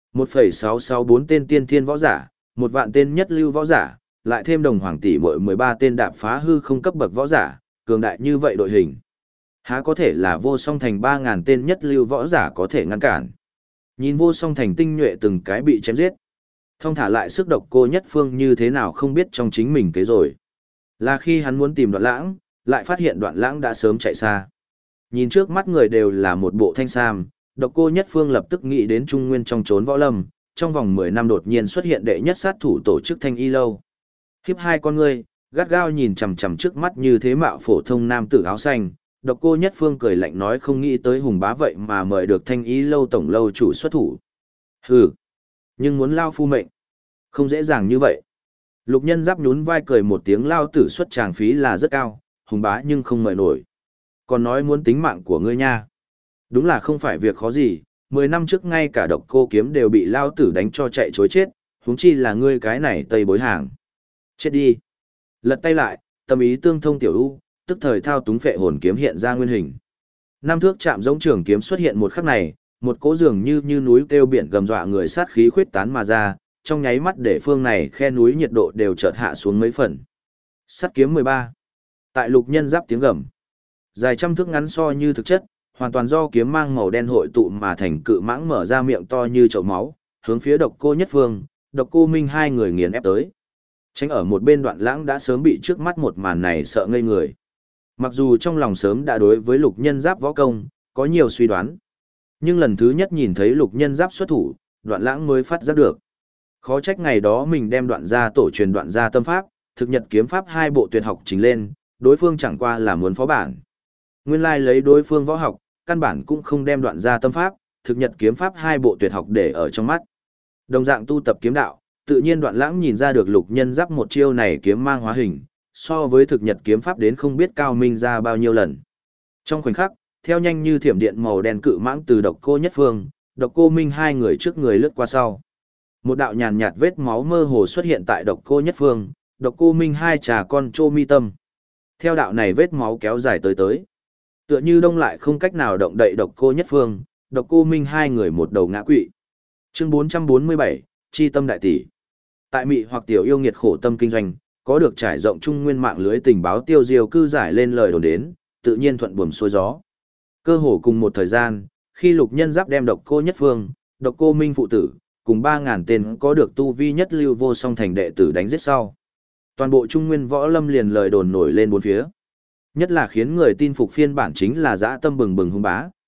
1,664 tên tiên thiên võ giả, 1 vạn tên nhất lưu võ giả, lại thêm đồng hoàng tỷ muội 13 tên đạp phá hư không cấp bậc võ giả, cường đại như vậy đội hình. Há có thể là Vô Song thành 3000 tên nhất lưu võ giả có thể ngăn cản. Nhìn Vô Song thành tinh nhuệ từng cái bị chém giết. Thông thả lại sức Độc Cô Nhất Phương như thế nào không biết trong chính mình kế rồi. Là khi hắn muốn tìm Đoạn Lãng, lại phát hiện Đoạn Lãng đã sớm chạy xa. Nhìn trước mắt người đều là một bộ thanh sam, Độc Cô Nhất Phương lập tức nghĩ đến Trung Nguyên trong chốn võ lâm, trong vòng 10 năm đột nhiên xuất hiện đệ nhất sát thủ tổ chức Thanh Y lâu. Khiếp hai con ngươi, gắt gao nhìn chằm chằm trước mắt như thế mạo phổ thông nam tử áo xanh, Độc Cô Nhất Phương cười lạnh nói không nghĩ tới hùng bá vậy mà mời được Thanh Y lâu tổng lâu chủ xuất thủ. Hừ, nhưng muốn lao phu mệnh, không dễ dàng như vậy. Lục Nhân giáp nhún vai cười một tiếng lao tử xuất tràng phí là rất cao, hùng bá nhưng không mời nổi. Còn nói muốn tính mạng của ngươi nha. Đúng là không phải việc khó gì, 10 năm trước ngay cả Độc Cô kiếm đều bị lao tử đánh cho chạy chối chết, huống chi là ngươi cái này tây bối hàng. Chết đi. Lật tay lại, tâm ý tương thông tiểu u, tức thời thao túng phệ hồn kiếm hiện ra nguyên hình. Năm thước chạm giống trường kiếm xuất hiện một khắc này, một cỗ dường như núi kêu biển gầm dọa người sát khí khuyết tán mà ra, trong nháy mắt để phương này khe núi nhiệt độ đều chợt hạ xuống mấy phần. Sắt kiếm 13. Tại Lục Nhân giáp tiếng gầm. Dài trăm thước ngắn so như thực chất, hoàn toàn do kiếm mang màu đen hội tụ mà thành cự mãng mở ra miệng to như chậu máu, hướng phía Độc Cô Nhất Phương, Độc Cô Minh hai người nghiền ép tới. Tránh ở một bên Đoạn Lãng đã sớm bị trước mắt một màn này sợ ngây người. Mặc dù trong lòng sớm đã đối với Lục Nhân giáp võ công có nhiều suy đoán, nhưng lần thứ nhất nhìn thấy Lục Nhân giáp xuất thủ, Đoạn Lãng mới phát giác được. Khó trách ngày đó mình đem Đoạn gia tổ truyền Đoạn gia tâm pháp, thực nhật kiếm pháp hai bộ tuyệt học chính lên, đối phương chẳng qua là muốn phó bản. Nguyên lai lấy đối phương võ học, căn bản cũng không đem Đoạn gia tâm pháp, thực nhật kiếm pháp hai bộ tuyệt học để ở trong mắt. Đồng dạng tu tập kiếm đạo, tự nhiên Đoạn Lãng nhìn ra được Lục Nhân giáp một chiêu này kiếm mang hóa hình, so với thực nhật kiếm pháp đến không biết cao minh ra bao nhiêu lần. Trong khoảnh khắc, theo nhanh như thiểm điện màu đen cự mãng từ Độc Cô Nhất Phương, Độc Cô Minh hai người trước người lướt qua sau. Một đạo nhàn nhạt vết máu mơ hồ xuất hiện tại Độc Cô Nhất Phương, Độc Cô Minh hai trà con trô mi tâm. Theo đạo này vết máu kéo dài tới. Tựa như đông lại không cách nào động đậy Độc Cô Nhất Phương, Độc Cô Minh hai người một đầu ngã quỵ. Chương 447, Chi tâm đại tỷ. Tại Mị hoặc tiểu yêu nghiệt khổ tâm kinh doanh, có được trải rộng trung nguyên mạng lưới tình báo Tiêu Diêu cư giải lên lời đồn đến, tự nhiên thuận buồm xuôi gió. Cơ hồ cùng một thời gian, khi Lục Nhân giáp đem Độc Cô Nhất Phương, Độc Cô Minh phụ tử, cùng 3000 tên có được tu vi nhất lưu Vô Song thành đệ tử đánh giết sau. Toàn bộ trung nguyên võ lâm liền lời đồn nổi lên bốn phía. Nhất là khiến người tin phục phiên bản chính là dã tâm bừng bừng hung bá,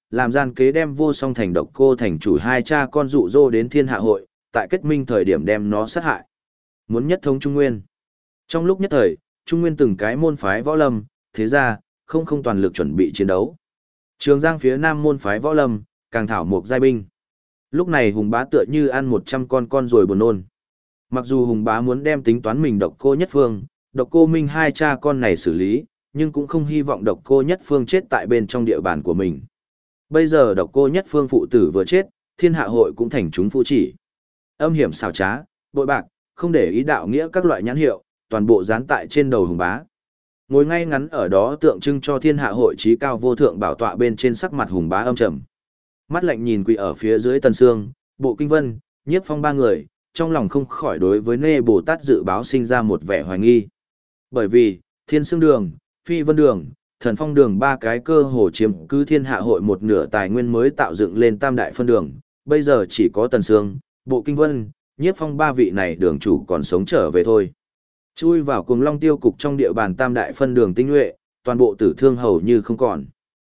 làm gian kế đem Vô Song Thành độc cô thành chủ hai cha con dụ dỗ đến Thiên Hạ hội, tại kết minh thời điểm đem nó sát hại. Muốn nhất thống Trung Nguyên. Trong lúc nhất thời, Trung Nguyên từng cái môn phái võ lâm, thế ra, không toàn lực chuẩn bị chiến đấu. Trường Giang phía nam môn phái võ lâm, càng thảo mục giai binh. Lúc này Hùng Bá tựa như ăn 100 con rồi buồn nôn. Mặc dù Hùng Bá muốn đem tính toán mình độc cô nhất phương, độc cô minh hai cha con này xử lý, nhưng cũng không hy vọng độc cô nhất phương chết tại bên trong địa bàn của mình. Bây giờ độc cô nhất phương phụ tử vừa chết, Thiên Hạ hội cũng thành chúng phụ chỉ. Âm hiểm xảo trá, bội bạc, không để ý đạo nghĩa các loại nhãn hiệu, toàn bộ dán tại trên đầu Hùng Bá. Ngồi ngay ngắn ở đó tượng trưng cho Thiên Hạ hội trí cao vô thượng bảo tọa bên trên sắc mặt Hùng Bá âm trầm. Mắt lạnh nhìn quỳ ở phía dưới Tần Sương, Bộ Kinh Vân, Nhiếp Phong ba người, trong lòng không khỏi đối với Nê Bồ Tát dự báo sinh ra một vẻ hoài nghi. Bởi vì, Thiên Sương Đường, Phi Vân Đường, Thần Phong Đường ba cái cơ hồ chiếm cứ Thiên Hạ hội một nửa tài nguyên mới tạo dựng lên tam đại phân đường, bây giờ chỉ có Tần Sương, Bộ Kinh Vân, Nhiếp Phong ba vị này đường chủ còn sống trở về thôi. Chui vào Cuồng Long tiêu cục trong địa bàn tam đại phân đường tinh nhuệ, toàn bộ tử thương hầu như không còn.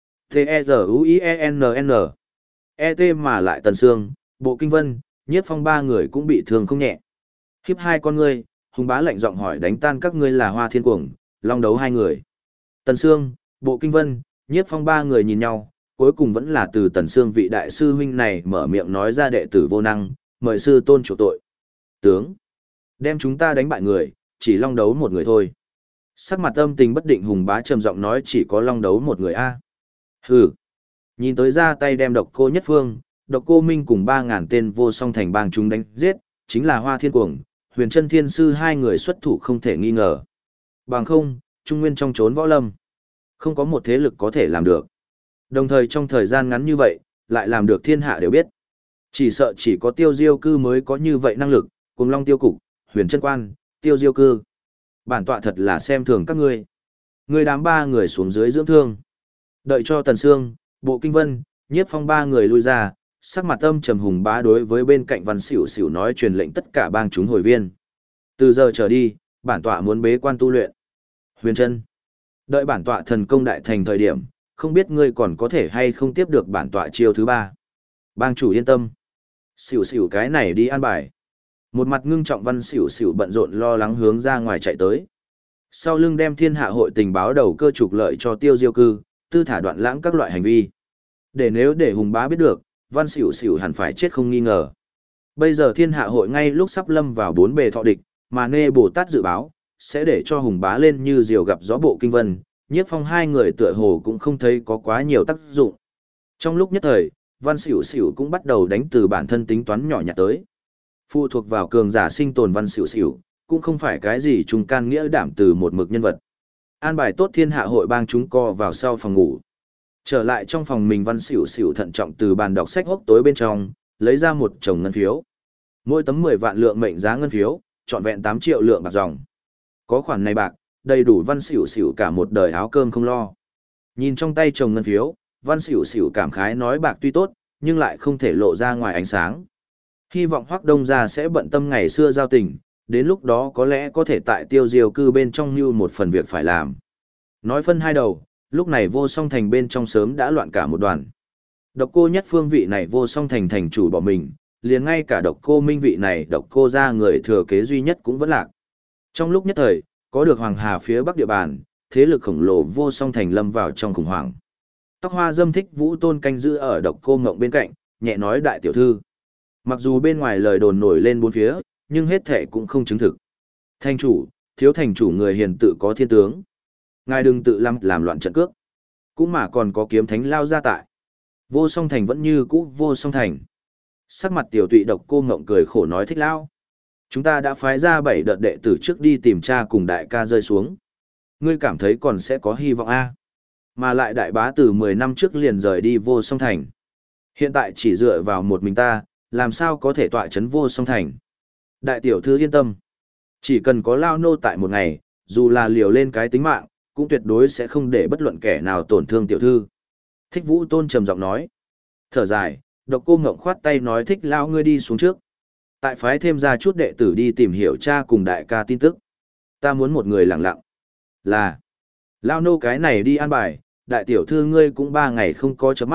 T-E-Z-U-I-E-N-N E.T. mà lại Tần Sương, Bộ Kinh Vân, Nhiếp Phong ba người cũng bị thương không nhẹ. Khiếp hai con ngươi, Hùng Bá lạnh giọng hỏi đánh tan các ngươi là Hoa Thiên Cuồng, Long Đấu hai người. Tần Sương, Bộ Kinh Vân, Nhiếp Phong ba người nhìn nhau, cuối cùng vẫn là từ Tần Sương vị đại sư huynh này mở miệng nói ra đệ tử vô năng, mời sư tôn chủ tội. Tướng, đem chúng ta đánh bại người, chỉ Long Đấu một người thôi. Sắc mặt âm tình bất định Hùng Bá trầm giọng nói chỉ có Long Đấu một người a. Hừ. Nhìn tới ra tay đem độc cô nhất phương, độc cô minh cùng 3.000 tên Vô Song Thành bang chúng đánh giết, chính là Hoa Thiên Cuồng, Huyền Chân Thiên Sư hai người xuất thủ không thể nghi ngờ. Bằng không, Trung Nguyên trong trốn võ lâm, không có một thế lực có thể làm được. Đồng thời trong thời gian ngắn như vậy, lại làm được thiên hạ đều biết. Chỉ sợ chỉ có Tiêu Diêu Cư mới có như vậy năng lực, Cuồng Long Tiêu Cục, Huyền Chân Quan, Tiêu Diêu Cư. Bản tọa thật là xem thường các ngươi. Ngươi đám ba người xuống dưới dưỡng thương. Đợi cho Tần Sương, Bộ Kinh Vân, Nhiếp Phong ba người lui ra, sắc mặt âm trầm Hùng Bá đối với bên cạnh Văn Xỉu Xỉu nói truyền lệnh tất cả bang chúng hồi viên. Từ giờ trở đi, bản tọa muốn bế quan tu luyện. Huyền Trân, đợi bản tọa thần công đại thành thời điểm, không biết ngươi còn có thể hay không tiếp được bản tọa chiêu thứ ba. Bang chủ yên tâm. Xỉu Xỉu cái này đi an bài. Một mặt ngưng trọng Văn Xỉu Xỉu bận rộn lo lắng hướng ra ngoài chạy tới. Sau lưng đem Thiên Hạ hội tình báo đầu cơ trục lợi cho Tiêu Diêu Cư, tư thả đoạn lãng các loại hành vi. Nếu để Hùng Bá biết được, Văn Xỉu Xỉu hẳn phải chết không nghi ngờ. Bây giờ Thiên Hạ hội ngay lúc sắp lâm vào bốn bề thọ địch, mà Nê Bồ Tát dự báo, sẽ để cho Hùng Bá lên như diều gặp gió. Bộ Kinh Vân, Nhiếp Phong hai người tựa hồ cũng không thấy có quá nhiều tác dụng. Trong lúc nhất thời, Văn Xỉu Xỉu cũng bắt đầu đánh từ bản thân tính toán nhỏ nhặt tới. Phụ thuộc vào cường giả sinh tồn Văn Xỉu Xỉu, cũng không phải cái gì trung can nghĩa đảm từ một mực nhân vật. An bài tốt Thiên Hạ hội bang chúng co vào sau phòng ngủ. Trở lại trong phòng mình Văn Xỉu Xỉu thận trọng từ bàn đọc sách hốc tối bên trong, lấy ra một chồng ngân phiếu. Mỗi tấm 10 vạn lượng mệnh giá ngân phiếu, trọn vẹn 8 triệu lượng bạc dòng. Có khoản này bạc, đầy đủ Văn Xỉu Xỉu cả một đời áo cơm không lo. Nhìn trong tay chồng ngân phiếu, Văn Xỉu Xỉu cảm khái nói bạc tuy tốt, nhưng lại không thể lộ ra ngoài ánh sáng. Hy vọng Hoắc Đông gia sẽ bận tâm ngày xưa giao tình, đến lúc đó có lẽ có thể tại Tiêu Diêu Cư bên trong như một phần việc phải làm. Nói phân hai đầu, lúc này Vô Song Thành bên trong sớm đã loạn cả một đoàn. Độc cô nhất phương vị này Vô Song Thành thành chủ bỏ mình, liền ngay cả độc cô minh vị này độc cô gia người thừa kế duy nhất cũng vẫn lạc. Trong lúc nhất thời, có được Hoàng Hà phía bắc địa bàn, thế lực khổng lồ Vô Song Thành lâm vào trong khủng hoảng. Tóc Hoa Dâm Thích Vũ Tôn canh giữ ở độc cô ngộng bên cạnh, nhẹ nói đại tiểu thư. Mặc dù bên ngoài lời đồn nổi lên bốn phía, nhưng hết thệ cũng không chứng thực. Thành chủ, thiếu thành chủ người hiền tự có thiên tướng. Ngài đừng tự làm loạn trận cước. Cũng mà còn có kiếm thánh lao ra tại. Vô Song Thành vẫn như cũ Vô Song Thành. Sắc mặt tiểu tụy độc cô ngộng cười khổ nói Thích lao. Chúng ta đã phái ra 7 đợt đệ tử trước đi tìm cha cùng đại ca rơi xuống. Ngươi cảm thấy còn sẽ có hy vọng a? Mà lại đại bá từ 10 năm trước liền rời đi Vô Song Thành. Hiện tại chỉ dựa vào một mình ta, làm sao có thể tọa chấn Vô Song Thành. Đại tiểu thư yên tâm. Chỉ cần có lao nô tại một ngày, dù là liều lên cái tính mạng, cũng tuyệt đối sẽ không để bất luận kẻ nào tổn thương tiểu thư. Thích Vũ Tôn trầm giọng nói. Thở dài, độc cô ngộng khoát tay nói Thích lao ngươi đi xuống trước. Tại phái thêm ra chút đệ tử đi tìm hiểu cha cùng đại ca tin tức. Ta muốn một người lặng lặng. Là. Lao nô cái này đi an bài, đại tiểu thư ngươi cũng 3 ngày không có chớp mắt,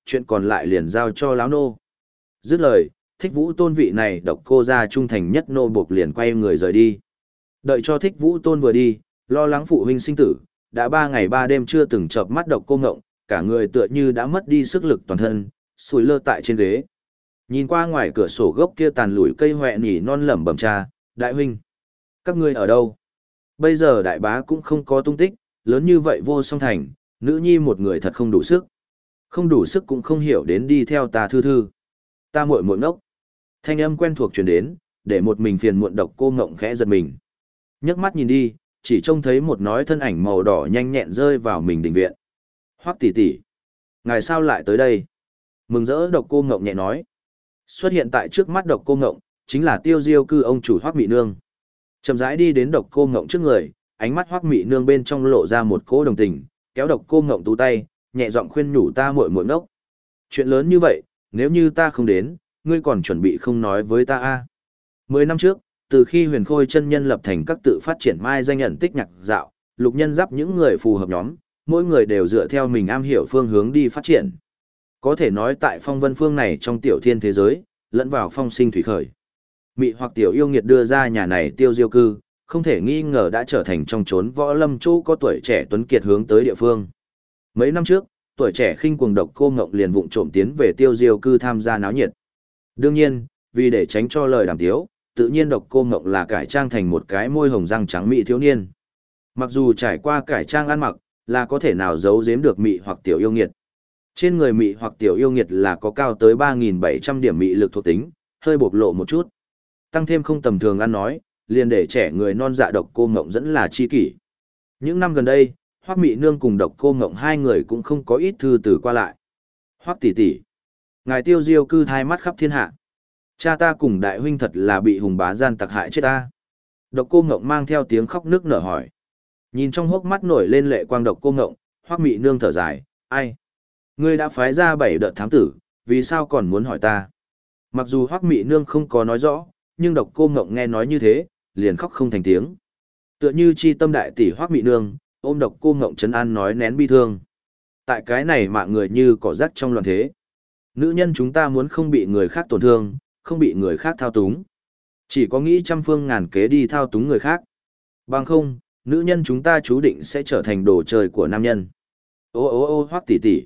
chuyện còn lại liền giao cho lão nô. Dứt lời, Thích Vũ Tôn vị này độc cô gia trung thành nhất nô buộc liền quay người rời đi. Đợi cho Thích Vũ Tôn vừa đi, lo lắng phụ huynh sinh tử, đã 3 ngày 3 đêm chưa từng chợp mắt độc cô ngộng, cả người tựa như đã mất đi sức lực toàn thân, sùi lơ tại trên ghế. Nhìn qua ngoài cửa sổ gốc kia tàn lủi cây hoẹ nỉ non lẩm bẩm cha, đại huynh, các ngươi ở đâu? Bây giờ đại bá cũng không có tung tích, lớn như vậy vô song thành, nữ nhi một người thật không đủ sức. Không đủ sức cũng không hiểu đến đi theo ta thư thư. Ta muội muội ngốc. Thanh âm quen thuộc truyền đến, để một mình phiền muộn độc cô ngộng khẽ giật mình. Nhấc mắt nhìn đi, chỉ trông thấy một nói thân ảnh màu đỏ nhanh nhẹn rơi vào mình đình viện. Hoắc tỷ tỷ, ngài sao lại tới đây? Mừng rỡ độc cô ngộng nhẹ nói. Xuất hiện tại trước mắt độc cô ngộng, chính là Tiêu Diêu cư ông chủ Hoắc Mị Nương. Chậm rãi đi đến độc cô ngộng trước người, ánh mắt Hoắc Mị Nương bên trong lộ ra một cỗ đồng tình, kéo độc cô ngộng tú tay, nhẹ giọng khuyên nhủ ta muội muội ngốc. Chuyện lớn như vậy, nếu như ta không đến, ngươi còn chuẩn bị không nói với ta a? 10 năm trước, từ khi Huyền Khôi chân nhân lập thành các tự phát triển mai danh nhận tích nhạc dạo, Lục Nhân giáp những người phù hợp nhóm, mỗi người đều dựa theo mình am hiểu phương hướng đi phát triển. Có thể nói tại phong vân phương này trong tiểu thiên thế giới, lẫn vào phong sinh thủy khởi. Mị hoặc tiểu yêu nghiệt đưa ra nhà này Tiêu Diêu cư, không thể nghi ngờ đã trở thành trong chốn võ lâm chỗ có tuổi trẻ tuấn kiệt hướng tới địa phương. Mấy năm trước, tuổi trẻ khinh cuồng độc cô ngộng liền vụng trộm tiến về Tiêu Diêu cư tham gia náo nhiệt. Đương nhiên, vì để tránh cho lời đàm tiếu, tự nhiên độc cô ngộng là cải trang thành một cái môi hồng răng trắng mỹ thiếu niên. Mặc dù trải qua cải trang ăn mặc, là có thể nào giấu giếm được mị hoặc tiểu yêu nghiệt. Trên người mị hoặc tiểu yêu nghiệt là có cao tới 3.700 điểm mị lực thuộc tính, hơi bộc lộ một chút. Tăng thêm không tầm thường ăn nói, liền để trẻ người non dạ độc cô ngộng dẫn là chi kỷ. Những năm gần đây, Hoắc Mị Nương cùng độc cô ngộng hai người cũng không có ít thư từ qua lại. Hoắc tỷ tỷ, ngài Tiêu Diêu cư thai mắt khắp thiên hạ. Cha ta cùng đại huynh thật là bị hùng bá gian tặc hại chết ta. Độc cô ngộng mang theo tiếng khóc nức nở hỏi. Nhìn trong hốc mắt nổi lên lệ quang độc cô ngộng, Hoắc Mị Nương thở dài, ai? Ngươi đã phái ra 7 đợt thám tử, vì sao còn muốn hỏi ta? Mặc dù Hoắc Mị Nương không có nói rõ, nhưng độc cô ngộng nghe nói như thế, liền khóc không thành tiếng. Tựa như chi tâm đại tỷ Hoắc Mị Nương, ôm độc cô ngộng trấn an nói nén bi thương. Tại cái này mạng người như cỏ rác trong loạn thế. Nữ nhân chúng ta muốn không bị người khác tổn thương, không bị người khác thao túng. Chỉ có nghĩ trăm phương ngàn kế đi thao túng người khác. Bằng không, nữ nhân chúng ta chú định sẽ trở thành đồ chơi của nam nhân. Ô ô ô Hoắc tỷ tỷ,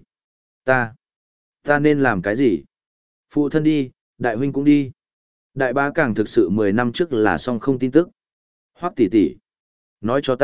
ta nên làm cái gì? Phụ thân đi, đại huynh cũng đi. Đại bá càng thực sự 10 năm trước là xong không tin tức. Hoắc tỷ tỷ, nói cho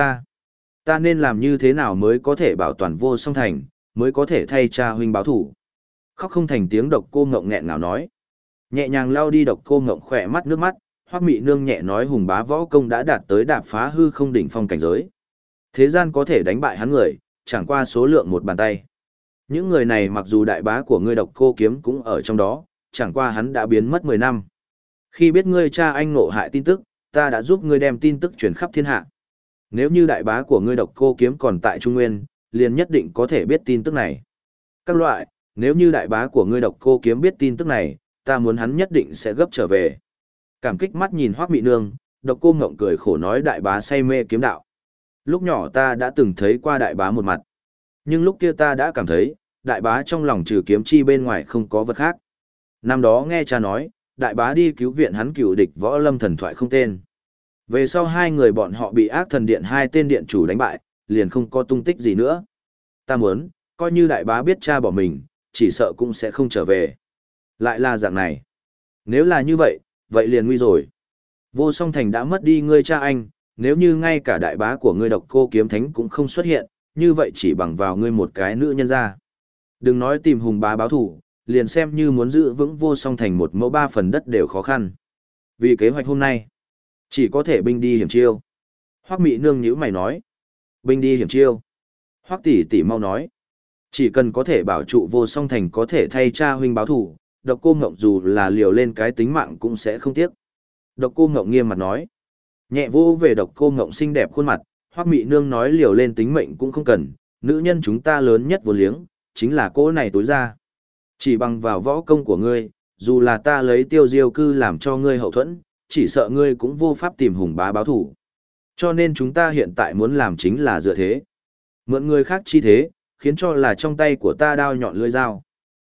ta nên làm như thế nào mới có thể bảo toàn vô song thành, mới có thể thay cha huynh báo thủ. Khóc không thành tiếng độc cô ngộng nghẹn ngào nói. Nhẹ nhàng lau đi độc cô ngộng khỏe mắt nước mắt, Hoắc Mị Nương nhẹ nói hùng bá võ công đã đạt tới đạp phá hư không đỉnh phong cảnh giới. Thế gian có thể đánh bại hắn người, chẳng qua số lượng một bàn tay. Những người này mặc dù đại bá của ngươi độc cô kiếm cũng ở trong đó, chẳng qua hắn đã biến mất 10 năm. Khi biết ngươi cha anh ngộ hại tin tức, ta đã giúp ngươi đem tin tức truyền khắp thiên hạ. Nếu như đại bá của ngươi độc cô kiếm còn tại Trung Nguyên, liền nhất định có thể biết tin tức này. Các loại, nếu như đại bá của ngươi độc cô kiếm biết tin tức này, ta muốn hắn nhất định sẽ gấp trở về. Cảm kích mắt nhìn Hoắc Mị Nương, độc cô ngộng cười khổ nói đại bá say mê kiếm đạo. Lúc nhỏ ta đã từng thấy qua đại bá một mặt. Nhưng lúc kia ta đã cảm thấy, đại bá trong lòng trừ kiếm chi bên ngoài không có vật khác. Năm đó nghe cha nói, đại bá đi cứu viện hắn cựu địch võ lâm thần thoại không tên. Về sau hai người bọn họ bị ác thần điện hai tên điện chủ đánh bại, liền không có tung tích gì nữa. Ta muốn, coi như đại bá biết cha bỏ mình, chỉ sợ cũng sẽ không trở về. Lại là dạng này. Nếu là như vậy, vậy liền nguy rồi. Vô song thành đã mất đi ngươi cha anh, nếu như ngay cả đại bá của ngươi độc cô kiếm thánh cũng không xuất hiện, như vậy chỉ bằng vào ngươi một cái nữ nhân ra. Đừng nói tìm hùng bá báo thủ, liền xem như muốn giữ vững vô song thành một mẫu 3 phần đất đều khó khăn. Vì kế hoạch hôm nay, chỉ có thể binh đi hiểm chiêu. Hoắc Mị Nương nhíu mày nói. Binh đi hiểm chiêu. Hoắc tỷ tỷ mau nói. Chỉ cần có thể bảo trụ vô song thành có thể thay cha huynh báo thủ, độc cô ngộng dù là liều lên cái tính mạng cũng sẽ không tiếc. Độc cô ngộng nghiêm mặt nói. Nhẹ vô về độc cô ngộng xinh đẹp khuôn mặt, Hoắc Mị Nương nói liều lên tính mệnh cũng không cần, nữ nhân chúng ta lớn nhất vô liếng, chính là cô này tối ra. Chỉ bằng vào võ công của ngươi, dù là ta lấy Tiêu Diêu cư làm cho ngươi hậu thuẫn, chỉ sợ ngươi cũng vô pháp tìm hùng bá báo thủ. Cho nên chúng ta hiện tại muốn làm chính là dựa thế. Mượn người khác chi thế, khiến cho là trong tay của ta đao nhọn lưỡi dao.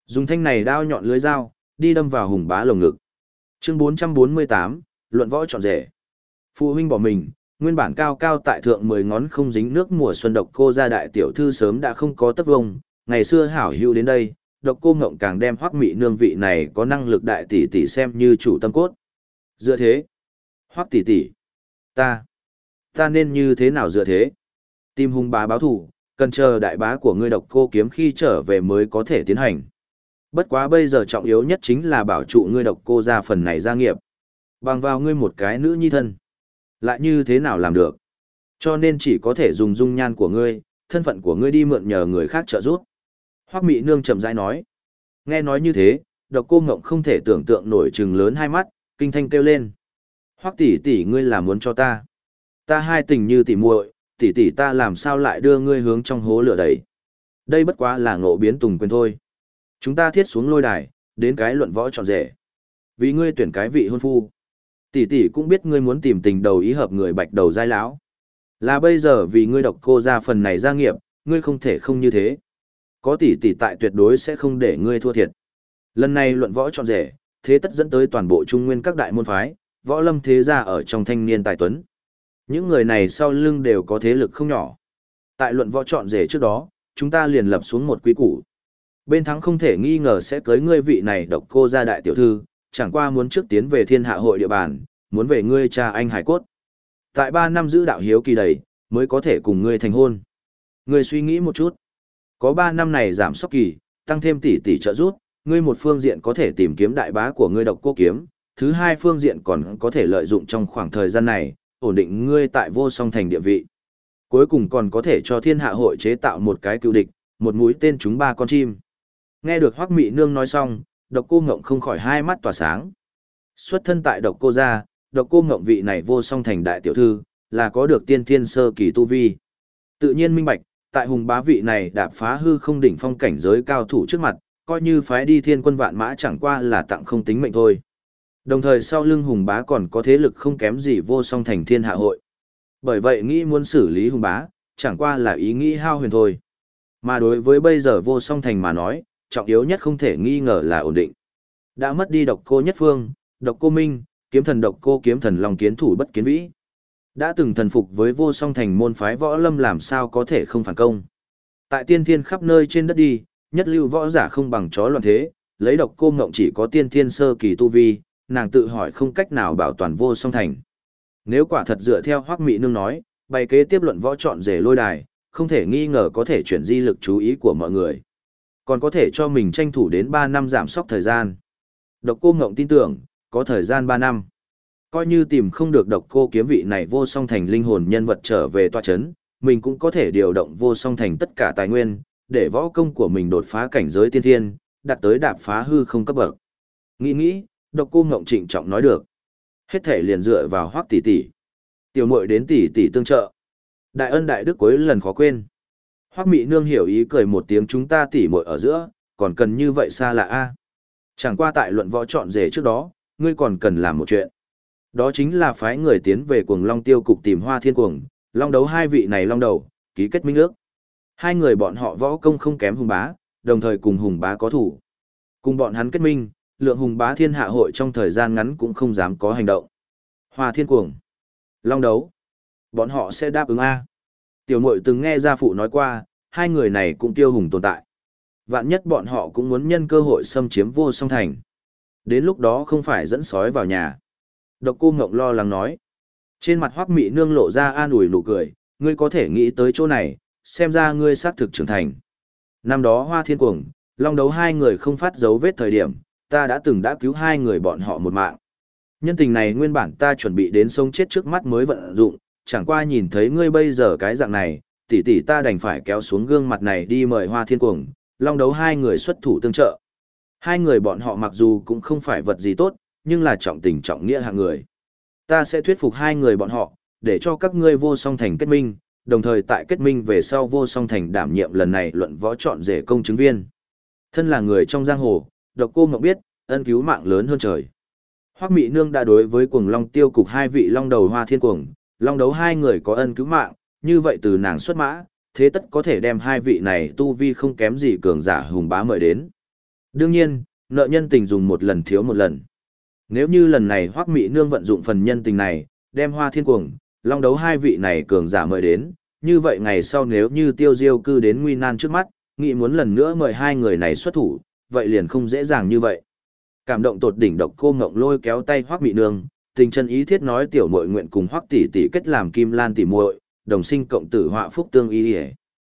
Dùng thanh này đao nhọn lưới dao, đi đâm vào Hùng Bá lồng ngực. Chương 448, luận võ chọn rể. Phụ huynh bỏ mình, nguyên bản cao cao tại thượng 10 ngón không dính nước mùa xuân độc cô gia đại tiểu thư sớm đã không có tấc vông, ngày xưa hảo hữu đến đây, độc cô ngộng càng đem Hoắc Mị Nương vị này có năng lực đại tỷ tỷ xem như chủ tâm cốt. Dựa thế, Hoắc tỷ tỷ, ta nên như thế nào dựa thế? Tìm Hùng Bá báo thù, cần chờ đại bá của ngươi độc cô kiếm khi trở về mới có thể tiến hành. Bất quá bây giờ trọng yếu nhất chính là bảo trụ ngươi độc cô gia phần này gia nghiệp. Bằng vào ngươi một cái nữ nhi thân, lại như thế nào làm được? Cho nên chỉ có thể dùng dung nhan của ngươi, thân phận của ngươi đi mượn nhờ người khác trợ giúp. Hoắc Mị Nương chậm rãi nói. Nghe nói như thế, độc cô ngộng không thể tưởng tượng nổi trừng lớn hai mắt, kinh thanh kêu lên. Hoắc tỷ tỷ ngươi là muốn cho ta. Ta hai tình như tỷ muội, tỷ tỷ ta làm sao lại đưa ngươi hướng trong hố lửa đẩy. Đây bất quá là ngộ biến tùng quyền thôi. Chúng ta thiết xuống lôi đài, đến cái luận võ chọn rể. Vì ngươi tuyển cái vị hôn phu. Tỷ tỷ cũng biết ngươi muốn tìm tình đầu ý hợp người bạch đầu giai lão. Là bây giờ vì ngươi độc cô ra phần này gia nghiệp, ngươi không thể không như thế. Có tỷ tỷ tại tuyệt đối sẽ không để ngươi thua thiệt. Lần này luận võ chọn rể, thế tất dẫn tới toàn bộ trung nguyên các đại môn phái, võ lâm thế gia ở trong thanh niên tài tuấn. Những người này sau lưng đều có thế lực không nhỏ. Tại luận võ chọn rể trước đó, chúng ta liền lập xuống một quy củ. Bên thắng không thể nghi ngờ sẽ cưới ngươi vị này độc cô gia đại tiểu thư, chẳng qua muốn trước tiến về thiên hạ hội địa bàn, muốn về ngươi cha anh hải cốt. Tại 3 năm giữ đạo hiếu kỳ đầy, mới có thể cùng ngươi thành hôn. Ngươi suy nghĩ một chút. Có 3 năm này giảm sốc kỳ, tăng thêm tỷ tỷ trợ giúp, ngươi một phương diện có thể tìm kiếm đại bá của ngươi độc cô kiếm, thứ hai phương diện còn có thể lợi dụng trong khoảng thời gian này, ổn định ngươi tại vô song thành địa vị. Cuối cùng còn có thể cho thiên hạ hội chế tạo một cái cựu địch, một mũi tên trúng 3 con chim. Nghe được Hoắc Mị Nương nói xong, độc cô ngộng không khỏi hai mắt tỏa sáng. Xuất thân tại độc cô gia, độc cô ngộng vị này vô song thành đại tiểu thư, là có được tiên thiên sơ kỳ tu vi. Tự nhiên minh bạch, tại Hùng Bá vị này đạp phá hư không đỉnh phong cảnh giới cao thủ trước mặt, coi như phái đi thiên quân vạn mã chẳng qua là tặng không tính mệnh thôi. Đồng thời sau lưng Hùng Bá còn có thế lực không kém gì vô song thành thiên hạ hội. Bởi vậy nghĩ muốn xử lý Hùng Bá, chẳng qua là ý nghĩ hao huyền thôi. Mà đối với bây giờ vô song thành mà nói, trọng yếu nhất không thể nghi ngờ là ổn định. Đã mất đi độc cô nhất phương, độc cô minh, kiếm thần độc cô kiếm thần long kiến thủ bất kiến vĩ. Đã từng thần phục với vô song thành môn phái võ lâm làm sao có thể không phản công. Tại tiên thiên khắp nơi trên đất đi, nhất lưu võ giả không bằng chó loạn thế, lấy độc cô ngộng chỉ có tiên thiên sơ kỳ tu vi, nàng tự hỏi không cách nào bảo toàn vô song thành. Nếu quả thật dựa theo Hoắc Mị Nương nói, bày kế tiếp luận võ chọn rể lôi đài, không thể nghi ngờ có thể chuyển di lực chú ý của mọi người. Còn có thể cho mình tranh thủ đến 3 năm giảm sốc thời gian. Độc cô ngộng tin tưởng, có thời gian 3 năm. Coi như tìm không được độc cô kiếm vị này vô song thành linh hồn nhân vật trở về tọa chấn, mình cũng có thể điều động vô song thành tất cả tài nguyên, để võ công của mình đột phá cảnh giới tiên thiên, đạt tới đạp phá hư không cấp bậc. Nghĩ, độc cô ngộng trịnh trọng nói được. Hết thể liền dựa vào Hoắc tỷ tỷ. Tiểu muội đến tỷ tỷ tương trợ. Đại ân đại đức cuối lần khó quên. Hoắc Mị Nương hiểu ý cười một tiếng, chúng ta tỷ muội ở giữa, còn cần như vậy xa lạ a? Chẳng qua tại luận võ chọn rể trước đó, ngươi còn cần làm một chuyện. Đó chính là phái người tiến về Cuồng Long Tiêu cục tìm Hoa Thiên Cuồng, long đấu hai vị này long đầu, ký kết minh ước. Hai người bọn họ võ công không kém Hùng Bá, đồng thời cùng Hùng Bá có thủ. Cùng bọn hắn kết minh, lượng Hùng Bá thiên hạ hội trong thời gian ngắn cũng không dám có hành động. Hoa Thiên Cuồng, long đấu, bọn họ sẽ đáp ứng a? Tiểu muội từng nghe gia phụ nói qua, hai người này cũng tiêu hùng tồn tại. Vạn nhất bọn họ cũng muốn nhân cơ hội xâm chiếm vô song thành. Đến lúc đó không phải dẫn sói vào nhà. Độc cô ngộng lo lắng nói. Trên mặt Hoắc Mị Nương lộ ra an ủi nụ cười, ngươi có thể nghĩ tới chỗ này, xem ra ngươi xác thực trưởng thành. Năm đó Hoa Thiên Cuồng, long đấu hai người không phát dấu vết thời điểm, ta đã cứu hai người bọn họ một mạng. Nhân tình này nguyên bản ta chuẩn bị đến sống chết trước mắt mới vận dụng, chẳng qua nhìn thấy ngươi bây giờ cái dạng này, tỷ tỷ ta đành phải kéo xuống gương mặt này đi mời Hoa Thiên Cuồng, long đấu hai người xuất thủ tương trợ. Hai người bọn họ mặc dù cũng không phải vật gì tốt, nhưng là trọng tình trọng nghĩa hạng người. Ta sẽ thuyết phục hai người bọn họ, để cho các ngươi vô song thành kết minh, đồng thời tại kết minh về sau vô song thành đảm nhiệm lần này luận võ chọn rể công chứng viên. Thân là người trong giang hồ, độc cô ngọc biết, ân cứu mạng lớn hơn trời. Hoắc Mị Nương đã đối với Cuồng Long Tiêu cục hai vị long đầu Hoa Thiên Cuồng, long đấu hai người có ân cứu mạng, như vậy từ nàng xuất mã, thế tất có thể đem hai vị này tu vi không kém gì cường giả Hùng Bá mời đến. Đương nhiên, nợ nhân tình dùng một lần thiếu một lần. Nếu như lần này Hoắc Mị Nương vận dụng phần nhân tình này, đem Hoa Thiên Cuồng, Long Đấu hai vị này cường giả mời đến, như vậy ngày sau nếu như Tiêu Diêu cư đến nguy nan trước mắt, nghĩ muốn lần nữa mời hai người này xuất thủ, vậy liền không dễ dàng như vậy. Cảm động tột đỉnh, Độc Cô Ngộng lôi kéo tay Hoắc Mị Nương, tình chân ý thiết nói tiểu muội nguyện cùng Hoắc tỷ tỷ kết làm Kim Lan tỷ muội, đồng sinh cộng tử họa phúc tương y.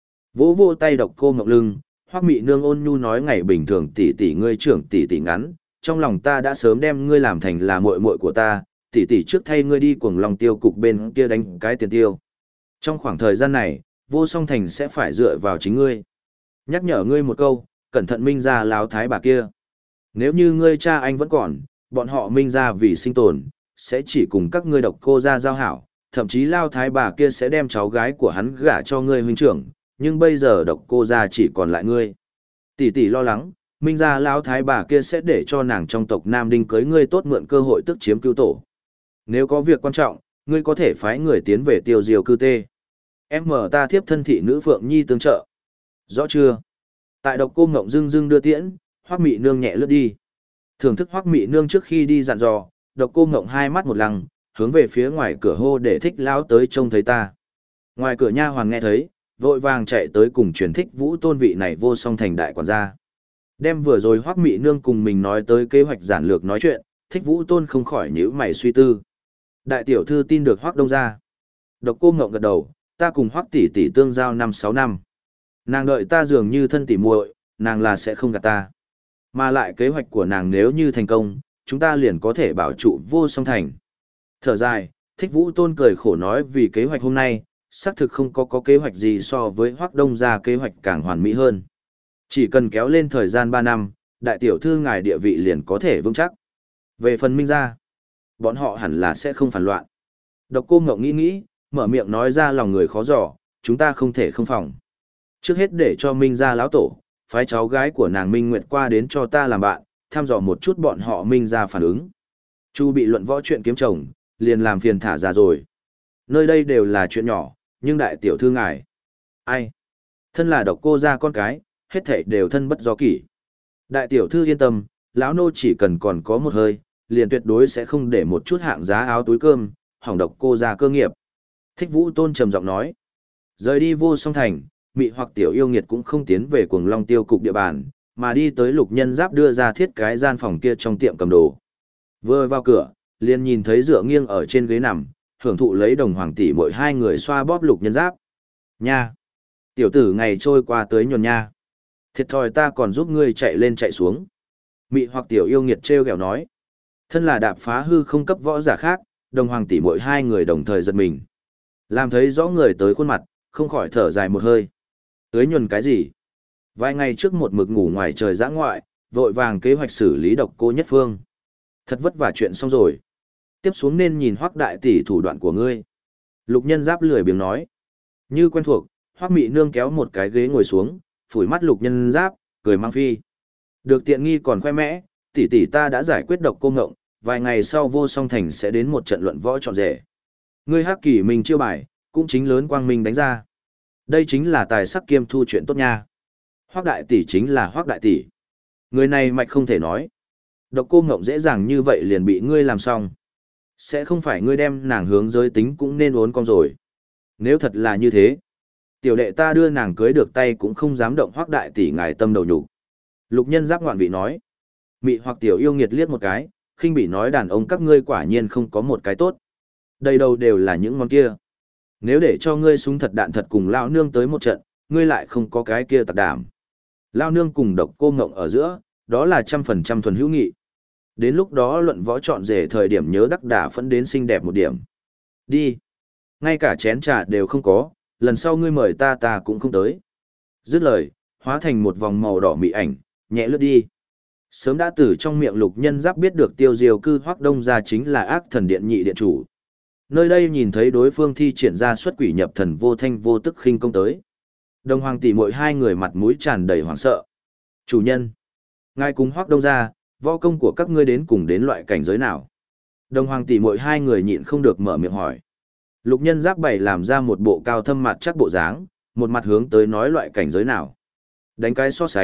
Vỗ vỗ tay Độc Cô Ngộng lưng, Hoắc Mị Nương ôn nhu nói ngày bình thường tỷ tỷ ngươi trưởng tỷ tỷ ngắn, trong lòng ta đã sớm đem ngươi làm thành là muội muội của ta, tỷ tỷ trước thay ngươi đi Cuồng Long tiêu cục bên kia đánh cái tiền tiêu. Trong khoảng thời gian này, Vô Song Thành sẽ phải dựa vào chính ngươi. Nhắc nhở ngươi một câu, cẩn thận Minh gia láo thái bà kia. Nếu như ngươi cha anh vẫn còn, bọn họ Minh gia vì sinh tồn, sẽ chỉ cùng các ngươi Độc Cô gia giao hảo, thậm chí lao thái bà kia sẽ đem cháu gái của hắn gả cho ngươi huynh trưởng, nhưng bây giờ Độc Cô gia chỉ còn lại ngươi. Tỷ tỷ lo lắng, Minh gia lão thái bà kia sẽ để cho nàng trong tộc Nam Đinh cưới ngươi tốt mượn cơ hội tức chiếm cứu tổ. Nếu có việc quan trọng, ngươi có thể phái người tiến về Tiêu Diêu cư tê. Em mở ta thiếp thân thị nữ Phượng Nhi tương trợ. Rõ chưa? Tại Độc Cô Ngộng dưng dưng đưa tiễn, Hoắc Mị Nương nhẹ lướt đi. Thưởng thức Hoắc Mị Nương trước khi đi dặn dò, Độc Cô Ngộng hai mắt một lăng, hướng về phía ngoài cửa hô để Thích lão tới trông thấy ta. Ngoài cửa nha hoàn nghe thấy, vội vàng chạy tới cùng truyền Thích Vũ Tôn vị này Vô Song Thành đại quản gia. Đem vừa rồi Hoắc Mị Nương cùng mình nói tới kế hoạch giản lược nói chuyện, Thích Vũ Tôn không khỏi nhíu mày suy tư. Đại tiểu thư tin được Hoắc Đông gia. Độc Cô Ngộng gật đầu, ta cùng Hoắc tỷ tỷ tương giao 5-6 năm. Nàng đợi ta dường như thân tỷ muội, nàng là sẽ không gạt ta. Mà lại kế hoạch của nàng nếu như thành công, chúng ta liền có thể bảo trụ Vô Song Thành. Thở dài, Thích Vũ Tôn cười khổ nói vì kế hoạch hôm nay, xác thực không có kế hoạch gì so với Hoắc Đông gia kế hoạch càng hoàn mỹ hơn. Chỉ cần kéo lên thời gian 3 năm, đại tiểu thư ngài địa vị liền có thể vững chắc. Về phần Minh gia, bọn họ hẳn là sẽ không phản loạn. Độc Cô Ngộng nghĩ nghĩ, mở miệng nói ra lòng người khó dò, chúng ta không thể không phòng. Trước hết để cho Minh gia lão tổ, phái cháu gái của nàng Minh Nguyệt qua đến cho ta làm bạn, thăm dò một chút bọn họ Minh gia phản ứng. Chu bị luận võ chuyện kiếm chồng, liền làm phiền thả ra rồi. Nơi đây đều là chuyện nhỏ, nhưng đại tiểu thư ngài. Ai? Thân là Độc Cô gia con cái, hết thảy đều thân bất do kỷ. Đại tiểu thư yên tâm, lão nô chỉ cần còn có một hơi, liền tuyệt đối sẽ không để một chút hạng giá áo túi cơm, hỏng Độc Cô gia cơ nghiệp. Thích Vũ Tôn trầm giọng nói. Rời đi Vô Song Thành, Mị hoặc tiểu yêu nghiệt cũng không tiến về Cuồng Long tiêu cục địa bàn, mà đi tới Lục Nhân Giáp đưa ra thiết cái gian phòng kia trong tiệm cầm đồ. Vừa vào cửa, liền nhìn thấy dựa nghiêng ở trên ghế nằm, hưởng thụ lấy Đồng Hoàng tỷ mỗi hai người xoa bóp Lục Nhân Giáp. Nha! Tiểu tử ngày trôi qua tới nhuần nha. Thiệt thòi ta còn giúp ngươi chạy lên chạy xuống. Mị hoặc tiểu yêu nghiệt trêu ghẹo nói. Thân là đạp phá hư không cấp võ giả khác, Đồng Hoàng tỷ mỗi hai người đồng thời giật mình. Làm thấy rõ người tới khuôn mặt, không khỏi thở dài một hơi. Tưới nhuần cái gì? Vài ngày trước một mực ngủ ngoài trời dã ngoại, vội vàng kế hoạch xử lý Độc Cô Nhất Phương. Thật vất vả chuyện xong rồi. Tiếp xuống nên nhìn Hoắc đại tỷ thủ đoạn của ngươi. Lục Nhân Giáp lười biếng nói. Như quen thuộc, Hoắc Mị Nương kéo một cái ghế ngồi xuống, phủi mắt Lục Nhân Giáp, cười mang phi. Được tiện nghi còn khoe mẽ, tỷ tỷ ta đã giải quyết Độc Cô Ngộng, vài ngày sau Vô Song Thành sẽ đến một trận luận võ trọn rể. Ngươi Hắc Kỷ mình chiêu bài, cũng chính lớn quang minh đánh ra. Đây chính là tài sắc kiêm thu chuyện tốt nha. Hoắc đại tỷ chính là Hoắc đại tỷ. Người này mạch không thể nói. Độc Cô Ngộng dễ dàng như vậy liền bị ngươi làm xong. Sẽ không phải ngươi đem nàng hướng giới tính cũng nên uốn cong rồi. Nếu thật là như thế, tiểu đệ ta đưa nàng cưới được tay cũng không dám động Hoắc đại tỷ ngài tâm đầu nhục. Lục Nhân Giáp ngoạn vị nói. Mị hoặc tiểu yêu nghiệt liếc một cái, khinh bỉ nói đàn ông các ngươi quả nhiên không có một cái tốt. Đây đâu đều là những món kia. Nếu để cho ngươi súng thật đạn thật cùng lão nương tới một trận, ngươi lại không có cái kia tặc đảm. Lão nương cùng Độc Cô Ngộng ở giữa, đó là 100% thuần hữu nghị. Đến lúc đó luận võ chọn rể thời điểm nhớ đắc đả phẫn đến xinh đẹp một điểm. Đi. Ngay cả chén trà đều không có, lần sau ngươi mời ta cũng không tới. Dứt lời, hóa thành một vòng màu đỏ mị ảnh, nhẹ lướt đi. Sớm đã từ trong miệng Lục Nhân Giáp biết được Tiêu Diêu cư Hoắc Đông gia chính là Ác Thần Điện nhị điện chủ. Nơi đây nhìn thấy đối phương thi triển ra xuất quỷ nhập thần vô thanh vô tức khinh công tới. Đồng Hoàng tỷ muội hai người mặt mũi tràn đầy hoảng sợ. Chủ nhân, ngài cùng Hoắc Đông gia, võ công của các ngươi đến cùng đến loại cảnh giới nào? Đồng Hoàng tỷ muội hai người nhịn không được mở miệng hỏi. Lục Nhân Giáp bày làm ra một bộ cao thâm mặt chắc bộ dáng, một mặt hướng tới nói loại cảnh giới nào. Đánh cái so sánh,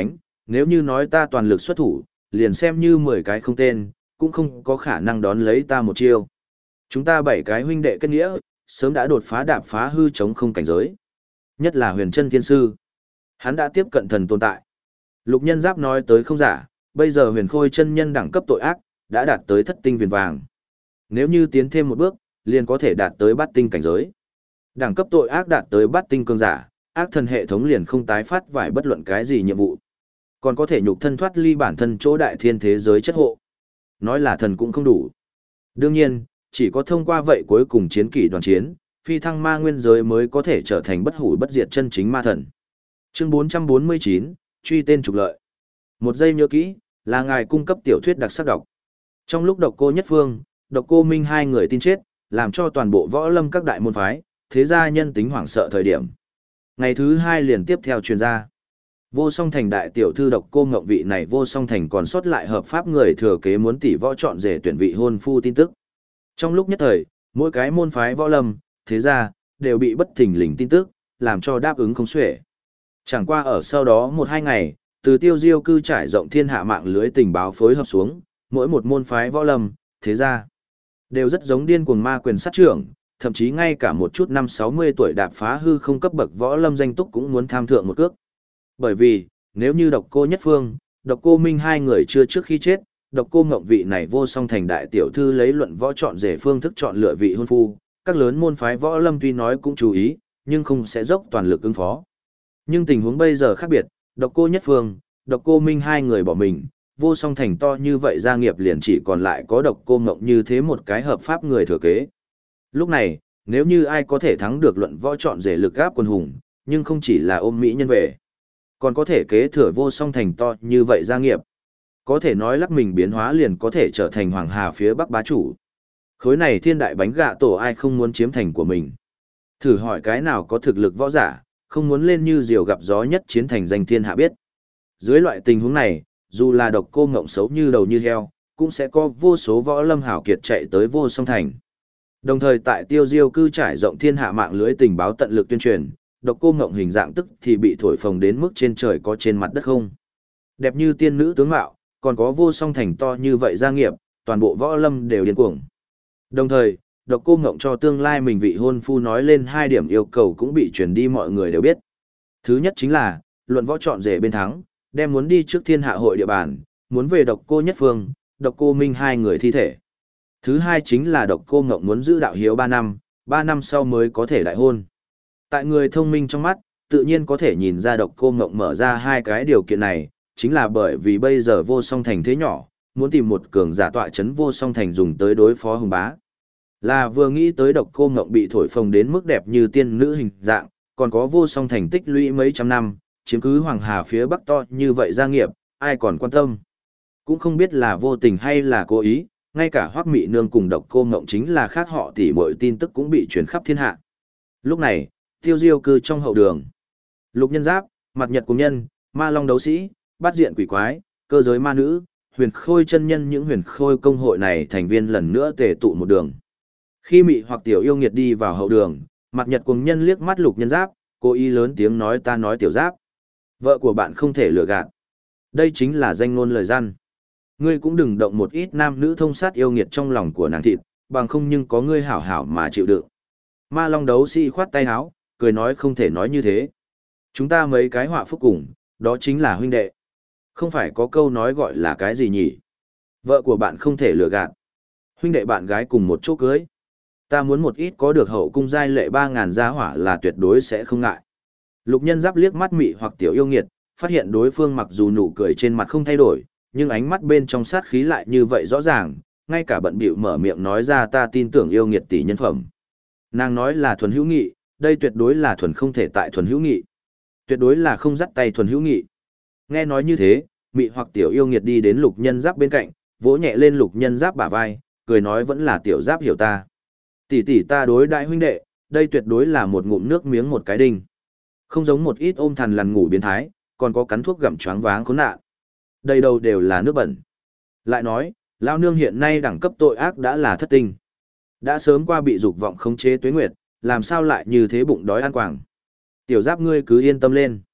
nếu như nói ta toàn lực xuất thủ, liền xem như 10 cái không tên, cũng không có khả năng đón lấy ta một chiêu. Chúng ta 7 cái huynh đệ kết nghĩa, sớm đã đột phá đạp phá hư chống không cảnh giới. Nhất là Huyền Chân Thiên Sư. Hắn đã tiếp cận thần tồn tại. Lục Nhân Giáp nói tới không giả, bây giờ Huyền Khôi chân nhân đẳng cấp tội ác, đã đạt tới thất tinh viền vàng. Nếu như tiến thêm một bước, liền có thể đạt tới bát tinh cảnh giới. Đẳng cấp tội ác đạt tới bát tinh cường giả, ác thần hệ thống liền không tái phát vải bất luận cái gì nhiệm vụ. Còn có thể nhục thân thoát ly bản thân chỗ đại thiên thế giới chất hộ. Nói là thần cũng không đủ. Đương nhiên, chỉ có thông qua vậy cuối cùng chiến kỷ đoàn chiến, phi thăng ma nguyên giới mới có thể trở thành bất hủ bất diệt chân chính ma thần. Chương 449, truy tên trục lợi. Một giây nhớ kỹ, là ngài cung cấp tiểu thuyết đặc sắc đọc. Trong lúc Độc Cô Nhất Phương, Độc Cô Minh hai người tin chết, làm cho toàn bộ võ lâm các đại môn phái, thế gia nhân tính hoảng sợ thời điểm. Ngày thứ hai liền tiếp theo truyền ra. Vô Song Thành đại tiểu thư Độc Cô Ngộng vị này Vô Song Thành còn sót lại hợp pháp người thừa kế muốn tỷ võ chọn rể tuyển vị hôn phu tin tức. Trong lúc nhất thời, mỗi cái môn phái võ lâm, thế gia, đều bị bất thình lình tin tức, làm cho đáp ứng không xuể. Chẳng qua ở sau đó 1-2 ngày, từ Tiêu Diêu cư trải rộng thiên hạ mạng lưới tình báo phối hợp xuống, mỗi một môn phái võ lâm, thế gia, đều rất giống điên cuồng ma quyền sát trưởng, thậm chí ngay cả một chút năm 60 tuổi đạp phá hư không cấp bậc võ lâm danh túc cũng muốn tham thượng một cước. Bởi vì, nếu như Độc Cô Nhất Phương, Độc Cô Minh hai người chưa trước khi chết, Độc Cô Ngộng vị này Vô Song Thành đại tiểu thư lấy luận võ chọn rể phương thức chọn lựa vị hôn phu, các lớn môn phái võ lâm tuy nói cũng chú ý, nhưng không sẽ dốc toàn lực ứng phó. Nhưng tình huống bây giờ khác biệt, Độc Cô Nhất Phương, Độc Cô Minh hai người bỏ mình, Vô Song Thành to như vậy gia nghiệp liền chỉ còn lại có Độc Cô Ngộng như thế một cái hợp pháp người thừa kế. Lúc này, nếu như ai có thể thắng được luận võ chọn rể lực gáp quân hùng, nhưng không chỉ là ôm mỹ nhân về, còn có thể kế thừa Vô Song Thành to như vậy gia nghiệp. Có thể nói lắc mình biến hóa liền có thể trở thành Hoàng Hà phía Bắc bá chủ. Khối này thiên đại bánh gạ tổ ai không muốn chiếm thành của mình. Thử hỏi cái nào có thực lực võ giả, không muốn lên như diều gặp gió nhất chiến thành danh thiên hạ biết. Dưới loại tình huống này, dù là Độc Cô Ngộng xấu như đầu như heo, cũng sẽ có vô số võ lâm hảo kiệt chạy tới Vô Song Thành. Đồng thời tại Tiêu Diêu cư trải rộng thiên hạ mạng lưới tình báo tận lực tuyên truyền, Độc Cô Ngộng hình dạng tức thì bị thổi phồng đến mức trên trời có trên mặt đất không. Đẹp như tiên nữ tướng mạo, còn có Vô Song Thành to như vậy gia nghiệp, toàn bộ võ lâm đều điên cuồng. Đồng thời, Độc Cô Ngộng cho tương lai mình vị hôn phu nói lên 2 điểm yêu cầu cũng bị truyền đi mọi người đều biết. Thứ nhất chính là, luận võ chọn rể bên thắng, đem muốn đi trước thiên hạ hội địa bàn, muốn về Độc Cô Nhất Phương, Độc Cô Minh hai người thi thể. Thứ hai chính là Độc Cô Ngộng muốn giữ đạo hiếu 3 năm sau mới có thể đại hôn. Tại người thông minh trong mắt, tự nhiên có thể nhìn ra Độc Cô Ngộng mở ra 2 cái điều kiện này, chính là bởi vì bây giờ Vô Song Thành thế nhỏ, muốn tìm một cường giả tọa chấn Vô Song Thành dùng tới đối phó hùng bá. Là vừa nghĩ tới Độc Cô Ngộng bị thổi phồng đến mức đẹp như tiên nữ hình dạng, còn có Vô Song Thành tích lũy mấy trăm năm, chiếm cứ Hoàng Hà phía Bắc to như vậy gia nghiệp, ai còn quan tâm. Cũng không biết là vô tình hay là cố ý, ngay cả Hoắc Mị Nương cùng Độc Cô Ngộng chính là khác họ tỉ muội tin tức cũng bị truyền khắp thiên hạ. Lúc này, Tiêu Diêu cư trong hậu đường. Lục Nhân Giáp, Mặt Nhật Cùng Nhân, Ma Long Đấu Sĩ, Bát Diện Quỷ Quái, Cơ Giới Ma Nữ, Huyền Khôi chân nhân những huyền khôi công hội này thành viên lần nữa tề tụ một đường. Khi Mị hoặc Tiểu Yêu Nghiệt đi vào hậu đường, Mặt Nhật Cùng Nhân liếc mắt Lục Nhân Giáp, cố ý lớn tiếng nói ta nói Tiểu Giáp. Vợ của bạn không thể lừa gạt. Đây chính là danh ngôn lời răn. Ngươi cũng đừng động một ít nam nữ thông sát yêu nghiệt trong lòng của nàng thịt, bằng không nhưng có ngươi hảo hảo mà chịu đựng. Ma Long Đấu Sĩ khoát tay áo, cười nói không thể nói như thế. Chúng ta mấy cái họa phúc cùng, đó chính là huynh đệ. Không phải có câu nói gọi là cái gì nhỉ? Vợ của bạn không thể lừa gạt. Huynh đệ bạn gái cùng một chỗ cưới. Ta muốn một ít có được hậu cung giai lệ 3.000 giá hỏa là tuyệt đối sẽ không ngại. Lục Nhân Giáp liếc mắt Mị hoặc Tiểu Yêu Nghiệt, phát hiện đối phương mặc dù nụ cười trên mặt không thay đổi, nhưng ánh mắt bên trong sát khí lại như vậy rõ ràng, ngay cả bận bịu mở miệng nói ra ta tin tưởng Yêu Nghiệt tỷ nhân phẩm. Nàng nói là thuần hữu nghị, đây tuyệt đối là thuần không thể tại thuần hữu nghị. Tuyệt đối là không dắt tay thuần hữu nghị. Nghe nói như thế, Mị hoặc Tiểu Yêu Nghiệt đi đến Lục Nhân Giáp bên cạnh, vỗ nhẹ lên Lục Nhân Giáp bả vai, cười nói vẫn là Tiểu Giáp hiểu ta. Tỷ tỷ ta đối đại huynh đệ, đây tuyệt đối là một ngụm nước miếng một cái đinh. Không giống một ít ôm thằn lằn ngủ biến thái, còn có cắn thuốc gặm choáng váng khốn nạn. Đây đâu đều là nước bẩn. Lại nói, lão nương hiện nay đẳng cấp tội ác đã là thất tinh. Đã sớm qua bị dục vọng khống chế tuế nguyệt, làm sao lại như thế bụng đói ăn quảng. Tiểu Giáp ngươi cứ yên tâm lên.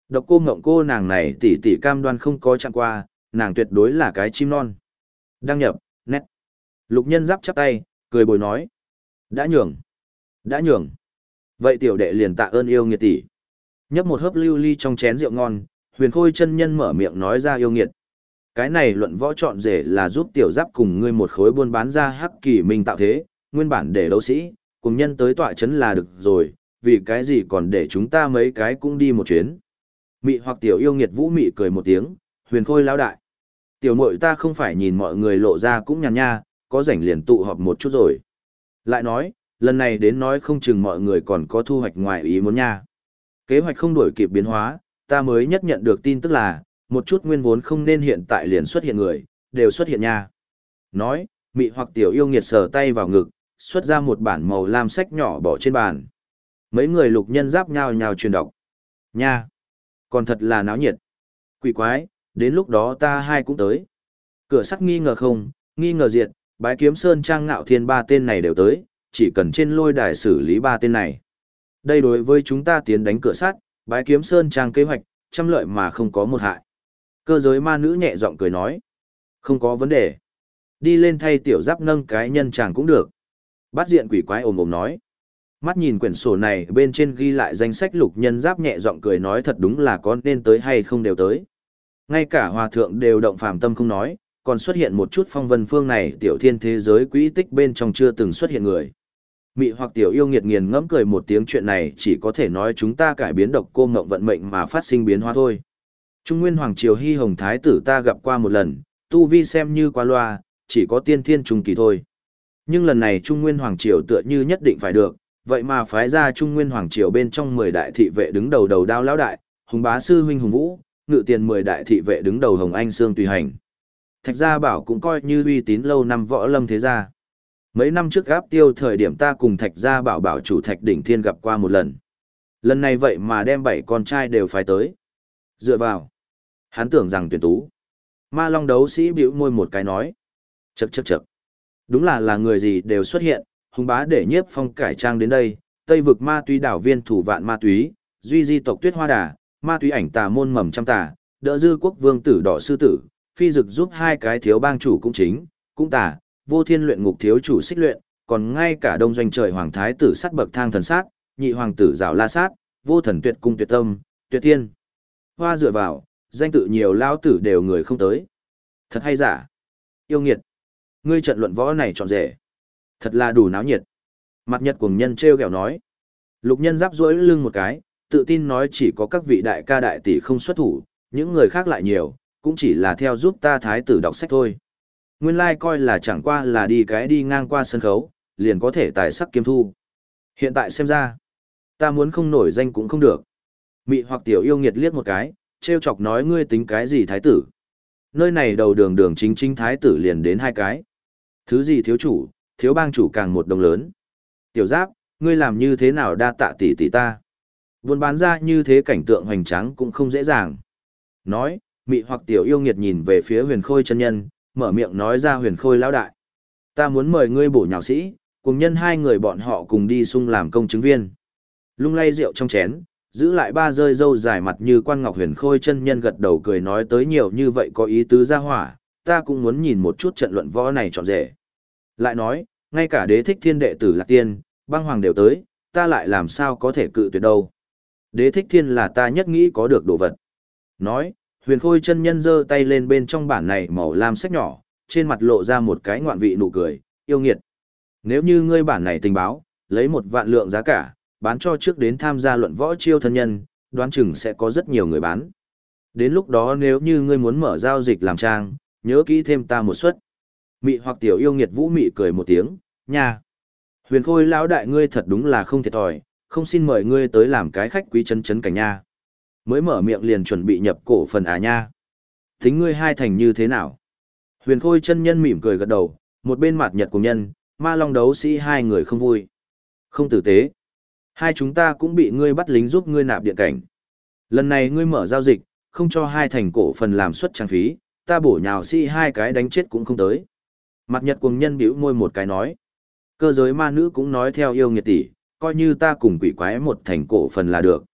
Độc cô ngộng cô nàng này tỷ tỷ cam đoan không có chạm qua, nàng tuyệt đối là cái chim non. Đăng nhập, nét. Lục nhân giáp chắp tay, cười bồi nói. Đã nhường. Đã nhường. Vậy tiểu đệ liền tạ ơn yêu nghiệt tỷ. Nhấp một hớp lưu ly trong chén rượu ngon, Huyền Khôi chân nhân mở miệng nói ra yêu nghiệt. Cái này luận võ chọn rể là giúp tiểu giáp cùng ngươi một khối buôn bán ra hắc kỳ minh tạo thế, nguyên bản để đấu sĩ, cùng nhân tới tọa chấn là được rồi, vì cái gì còn để chúng ta mấy cái cũng đi một chuyến. Mị hoặc tiểu yêu nghiệt vũ mị cười một tiếng, Huyền Khôi lão đại. Tiểu muội ta không phải nhìn mọi người lộ ra cũng nhàn nha, có rảnh liền tụ họp một chút rồi. Lại nói, lần này đến nói không chừng mọi người còn có thu hoạch ngoài ý muốn nha. Kế hoạch không đổi kịp biến hóa, ta mới nhất nhận được tin tức là, một chút nguyên vốn không nên hiện tại liền xuất hiện người, đều xuất hiện nha. Nói, mị hoặc tiểu yêu nghiệt sờ tay vào ngực, xuất ra một bản màu lam sách nhỏ bỏ trên bàn. Mấy người lục nhân giáp nhao nhao truyền đọc. Nha! Còn thật là náo nhiệt. Quỷ quái, đến lúc đó ta hai cũng tới. Cửa sắt nghi ngờ không, nghi ngờ diệt, bái kiếm sơn trang ngạo thiên ba tên này đều tới, chỉ cần trên lôi đài xử lý ba tên này. Đây đối với chúng ta tiến đánh cửa sắt, bái kiếm sơn trang kế hoạch, trăm lợi mà không có một hại. Cơ giới ma nữ nhẹ giọng cười nói. Không có vấn đề. Đi lên thay tiểu giáp nâng cái nhân chàng cũng được. Bát diện quỷ quái ồm ồm nói. Mắt nhìn quyển sổ này bên trên ghi lại danh sách lục nhân giáp nhẹ giọng cười nói thật đúng là có nên tới hay không đều tới. Ngay cả hòa thượng đều động phàm tâm không nói, còn xuất hiện một chút phong vân phương này tiểu thiên thế giới quỹ tích bên trong chưa từng xuất hiện người. Mị hoặc tiểu yêu nghiệt nghiền ngẫm cười một tiếng chuyện này chỉ có thể nói chúng ta cải biến độc cô ngộng vận mệnh mà phát sinh biến hóa thôi. Trung Nguyên Hoàng Triều Hy Hồng Thái tử ta gặp qua một lần, tu vi xem như qua loa, chỉ có tiên thiên trung kỳ thôi. Nhưng lần này Trung Nguyên Hoàng Triều tựa như nhất định phải được, vậy mà phái ra Trung Nguyên Hoàng Triều bên trong 10 đại thị vệ đứng đầu đầu đao lão đại, Hùng Bá Sư Huynh Hùng Vũ, ngự tiền 10 đại thị vệ đứng đầu Hồng Anh Sương tùy hành. Thạch Gia Bảo cũng coi như uy tín lâu năm võ lâm thế gia. Mấy năm trước gáp tiêu thời điểm ta cùng Thạch Gia Bảo bảo chủ Thạch Đỉnh Thiên gặp qua một lần. Lần này vậy mà đem 7 con trai đều phái tới. Dựa vào. Hắn tưởng rằng tuyển tú. Ma Long đấu sĩ bĩu môi một cái nói. Chậc chậc chậc. Đúng là người gì đều xuất hiện, Hùng Bá để nhiếp phong cải trang đến đây, Tây vực ma túy đảo viên thủ vạn ma túy, duy di tộc Tuyết Hoa Đà, ma túy ảnh tà môn mầm trăm tà, đỡ dư quốc vương tử đỏ sư tử, phi dực giúp hai cái thiếu bang chủ cũng chính, cũng tà, vô thiên luyện ngục thiếu chủ xích luyện, còn ngay cả đông doanh trời hoàng thái tử sát bậc thang thần sát, nhị hoàng tử rào la sát, vô thần tuyệt cung tuyệt tâm, tuyệt thiên. Hoa dựa vào, danh tự nhiều lao tử đều người không tới. Thật hay giả? Yêu nghiệt. Ngươi trận luận võ này trọn rể. Thật là đủ náo nhiệt. Mặt nhật cuồng nhân treo kẹo nói. Lục nhân giáp duỗi lưng một cái, tự tin nói chỉ có các vị đại ca đại tỷ không xuất thủ, những người khác lại nhiều, cũng chỉ là theo giúp ta thái tử đọc sách thôi. Nguyên lai coi là chẳng qua là đi ngang qua sân khấu, liền có thể tài sắc kiếm thu. Hiện tại xem ra, ta muốn không nổi danh cũng không được. Mị hoặc tiểu yêu nghiệt liếc một cái, treo chọc nói ngươi tính cái gì thái tử. Nơi này đầu đường đường chính chính thái tử liền đến hai cái. Thứ gì thiếu chủ, thiếu bang chủ càng một đồng lớn. Tiểu giáp, ngươi làm như thế nào đa tạ tỷ tỷ ta. Buôn bán ra như thế cảnh tượng hoành tráng cũng không dễ dàng. Nói, mị hoặc tiểu yêu nghiệt nhìn về phía huyền khôi chân nhân, mở miệng nói ra huyền khôi lão đại. Ta muốn mời ngươi bổ nhào sĩ, cùng nhân hai người bọn họ cùng đi sung làm công chứng viên. Lung lay rượu trong chén, giữ lại ba rơi râu dài mặt như quan ngọc huyền khôi chân nhân gật đầu cười nói tới nhiều như vậy có ý tứ ra hỏa, ta cũng muốn nhìn một chút trận luận võ này trọn rể. Lại nói, ngay cả đế thích thiên đệ tử Lạc Tiên, băng hoàng đều tới, ta lại làm sao có thể cự tuyệt đâu. Đế thích thiên là ta nhất nghĩ có được đồ vật. Nói, huyền khôi chân nhân giơ tay lên bên trong bản này màu lam sách nhỏ, trên mặt lộ ra một cái ngoạn vị nụ cười, yêu nghiệt. Nếu như ngươi bản này tình báo, lấy 1 vạn lượng giá cả, bán cho trước đến tham gia luận võ chiêu thân nhân, đoán chừng sẽ có rất nhiều người bán. Đến lúc đó nếu như ngươi muốn mở giao dịch làm trang, nhớ kỹ thêm ta một suất. Mị hoặc tiểu yêu nghiệt vũ mị cười một tiếng, nha. Huyền khôi lão đại ngươi thật đúng là không thiệt thòi, không xin mời ngươi tới làm cái khách quý chân chấn cảnh nha. Mới mở miệng liền chuẩn bị nhập cổ phần à nha. Tính ngươi hai thành như thế nào? Huyền khôi chân nhân mỉm cười gật đầu, một bên mặt nhật cùng nhân, ma long đấu sĩ hai người không vui. Không tử tế. Hai chúng ta cũng bị ngươi bắt lính giúp ngươi nạp điện cảnh. Lần này ngươi mở giao dịch, không cho hai thành cổ phần làm suất trang phí, ta bổ nhào sĩ hai cái đánh chết cũng không tới. Mặt nhật cùng nhân bĩu môi một cái nói. Cơ giới ma nữ cũng nói theo yêu nghiệt tỷ, coi như ta cùng quỷ quái 1 thành cổ phần là được.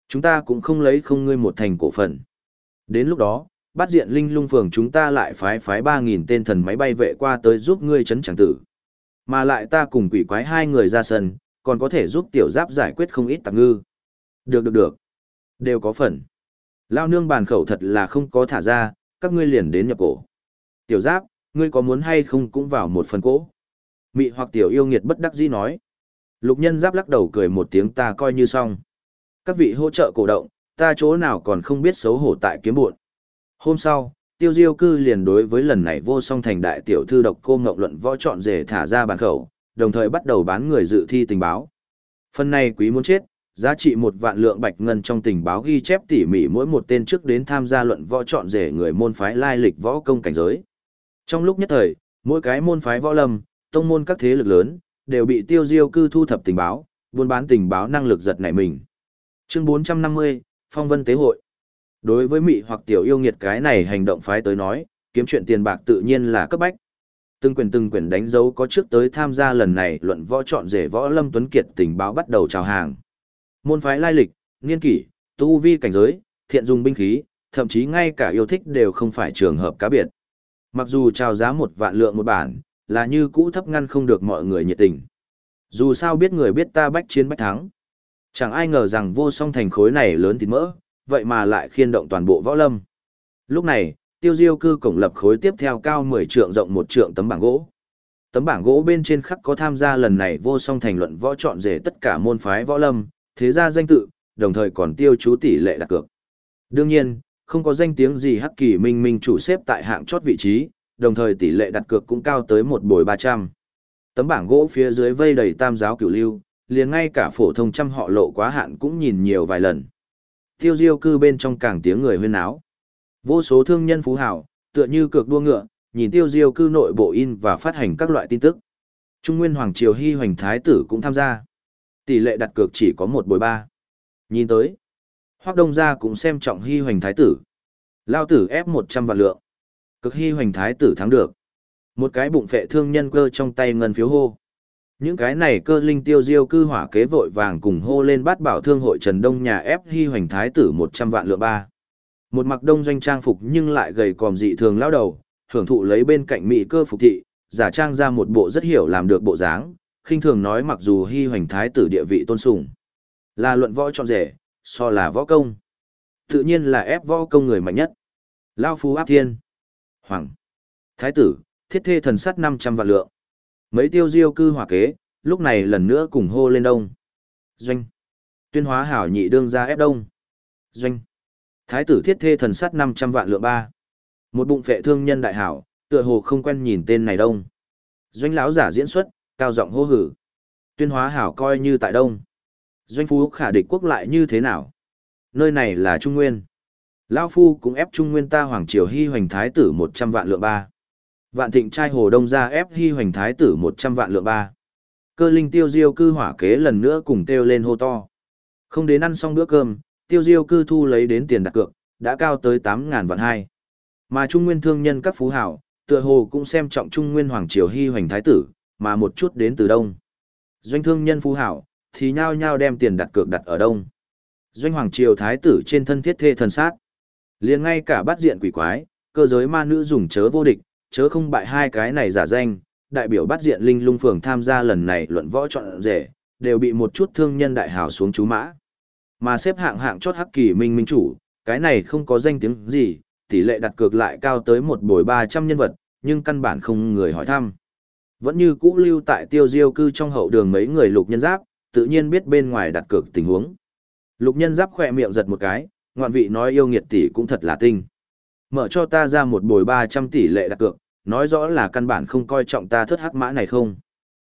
Chúng ta cũng không lấy không ngươi một thành cổ phần. Đến lúc đó, Bát Diện Linh Lung Phường chúng ta lại phái 3.000 tên thần máy bay vệ qua tới giúp ngươi chấn chẳng tử. Mà lại ta cùng quỷ quái hai người ra sân, còn có thể giúp tiểu giáp giải quyết không ít tạp ngư. Được. Đều có phần. Lao nương bàn khẩu thật là không có thả ra, các ngươi liền đến nhập cổ. Tiểu giáp, ngươi có muốn hay không cũng vào một phần cỗ. Mị hoặc tiểu yêu nghiệt bất đắc dĩ nói. Lục nhân giáp lắc đầu cười một tiếng ta coi như xong. Các vị hỗ trợ cổ động, ta chỗ nào còn không biết xấu hổ tại kiếm buồn. Hôm sau, Tiêu Diêu Cư liền đối với lần này vô song thành đại tiểu thư độc cô ngộng luận võ chọn rể thả ra bàn khẩu, đồng thời bắt đầu bán người dự thi tình báo. Phần này quý muốn chết, giá trị 1.000.000 bạch ngân trong tình báo ghi chép tỉ mỉ mỗi một tên trước đến tham gia luận võ chọn rể người môn phái lai lịch võ công cảnh giới. Trong lúc nhất thời, mỗi cái môn phái võ lâm, tông môn các thế lực lớn, đều bị Tiêu Diêu Cư thu thập tình báo, buôn bán tình báo năng lực giật nảy mình. Chương 450, Phong Vân Tế Hội. Đối với mị hoặc tiểu yêu nghiệt cái này hành động phái tới nói, kiếm chuyện tiền bạc tự nhiên là cấp bách. Từng quyển đánh dấu có trước tới tham gia lần này luận võ chọn rể võ lâm tuấn kiệt tình báo bắt đầu chào hàng. Môn phái lai lịch, niên kỷ, tu vi cảnh giới, thiện dùng binh khí, thậm chí ngay cả yêu thích đều không phải trường hợp cá biệt. Mặc dù chào giá 1.000.000 một bản, là như cũ thấp ngăn không được mọi người nhiệt tình. Dù sao biết người biết ta bách chiến bách thắng. Chẳng ai ngờ rằng vô song thành khối này lớn thịt mỡ, vậy mà lại khiên động toàn bộ võ lâm. Lúc này, Tiêu Diêu Cư cổng lập khối tiếp theo cao 10 trượng rộng 1 trượng tấm bảng gỗ. Tấm bảng gỗ bên trên khắc có tham gia lần này vô song thành luận võ chọn rể tất cả môn phái võ lâm, thế gia danh tự, đồng thời còn tiêu chú tỷ lệ đặt cược. Đương nhiên, không có danh tiếng gì Hắc Kỳ Minh Minh chủ xếp tại hạng chót vị trí, đồng thời tỷ lệ đặt cược cũng cao tới 1/300. Tấm bảng gỗ phía dưới vây đầy tam giáo cửu lưu, liền ngay cả phổ thông trăm họ lộ quá hạn cũng nhìn nhiều vài lần. Tiêu Diêu Cư bên trong càng tiếng người huyên náo. Vô số thương nhân phú hào, tựa như cược đua ngựa, nhìn Tiêu Diêu Cư nội bộ in và phát hành các loại tin tức. Trung Nguyên Hoàng Triều Hy Hoành Thái tử cũng tham gia. Tỷ lệ đặt cược chỉ có 1/3. Nhìn tới, Hoắc Đông gia cũng xem trọng Hy Hoành Thái tử. Lao tử ép 100 vạn lượng. Cực Hy Hoành Thái tử thắng được. Một cái bụng phệ thương nhân cơ trong tay ngân phiếu hô. Những cái này cơ linh Tiêu Diêu Cư hỏa kế vội vàng cùng hô lên bát bảo thương hội Trần Đông nhà ép Hy Hoành Thái tử 100 vạn lượng ba. Một mặc đông doanh trang phục nhưng lại gầy còm dị thường lao đầu, hưởng thụ lấy bên cạnh mỹ cơ phục thị, giả trang ra một bộ rất hiểu làm được bộ dáng, khinh thường nói mặc dù Hy Hoành Thái tử địa vị tôn sùng, là luận võ chọn rể, so là võ công. Tự nhiên là ép võ công người mạnh nhất. Lao phú áp thiên. Hoàng. Thái tử, thiết thê thần sắt 500 vạn lượng. Mấy Tiêu Diêu Cư hỏa kế, lúc này lần nữa cùng hô lên đông. Doanh. Tuyên hóa hảo nhị đương ra ép đông. Doanh. Thái tử thiết thê thần sắt 500 vạn lượng ba. Một bụng phệ thương nhân đại hảo, tựa hồ không quen nhìn tên này đông. Doanh lão giả diễn xuất, cao giọng hô hử. Tuyên hóa hảo coi như tại đông. Doanh phú khả địch quốc lại như thế nào? Nơi này là Trung Nguyên. Lão phu cũng ép Trung Nguyên ta Hoàng Triều Hy Hoành Thái tử 100 vạn lượng ba. Vạn Thịnh trai Hồ Đông ra ép Hy Hoành Thái tử 100 vạn lượng ba. Cơ linh Tiêu Diêu Cư hỏa kế lần nữa cùng kêu lên hô to. Không đến ăn xong bữa cơm, Tiêu Diêu Cư thu lấy đến tiền đặt cược, đã cao tới 8.000 vạn hai. Mà Trung Nguyên thương nhân các phú hảo, tựa hồ cũng xem trọng Trung Nguyên Hoàng Triều Hy Hoành Thái tử, mà một chút đến từ đông. Doanh thương nhân phú hảo, thì nhao nhao đem tiền đặt cược đặt ở đông. Doanh Hoàng Triều Thái tử trên thân thiết thê thần sát. Liền ngay cả bát diện quỷ quái, cơ giới ma nữ dùng chớ vô địch, chớ không bại hai cái này giả danh, đại biểu bát diện linh lung phường tham gia lần này luận võ chọn rể, đều bị một chút thương nhân đại hào xuống chú mã. Mà xếp hạng chót Hắc Kỳ Minh Minh chủ, cái này không có danh tiếng gì, tỷ lệ đặt cược lại cao tới 1/300 nhân vật, nhưng căn bản không người hỏi thăm. Vẫn như cũ lưu tại Tiêu Diêu Cư trong hậu đường mấy người Lục Nhân Giáp, tự nhiên biết bên ngoài đặt cược tình huống. Lục Nhân Giáp khỏe miệng giật một cái, ngoạn vị nói yêu nghiệt tỷ cũng thật là tinh. Mở cho ta ra 1/300 tỷ lệ đặt cược, nói rõ là căn bản không coi trọng ta thất hắc mã này không.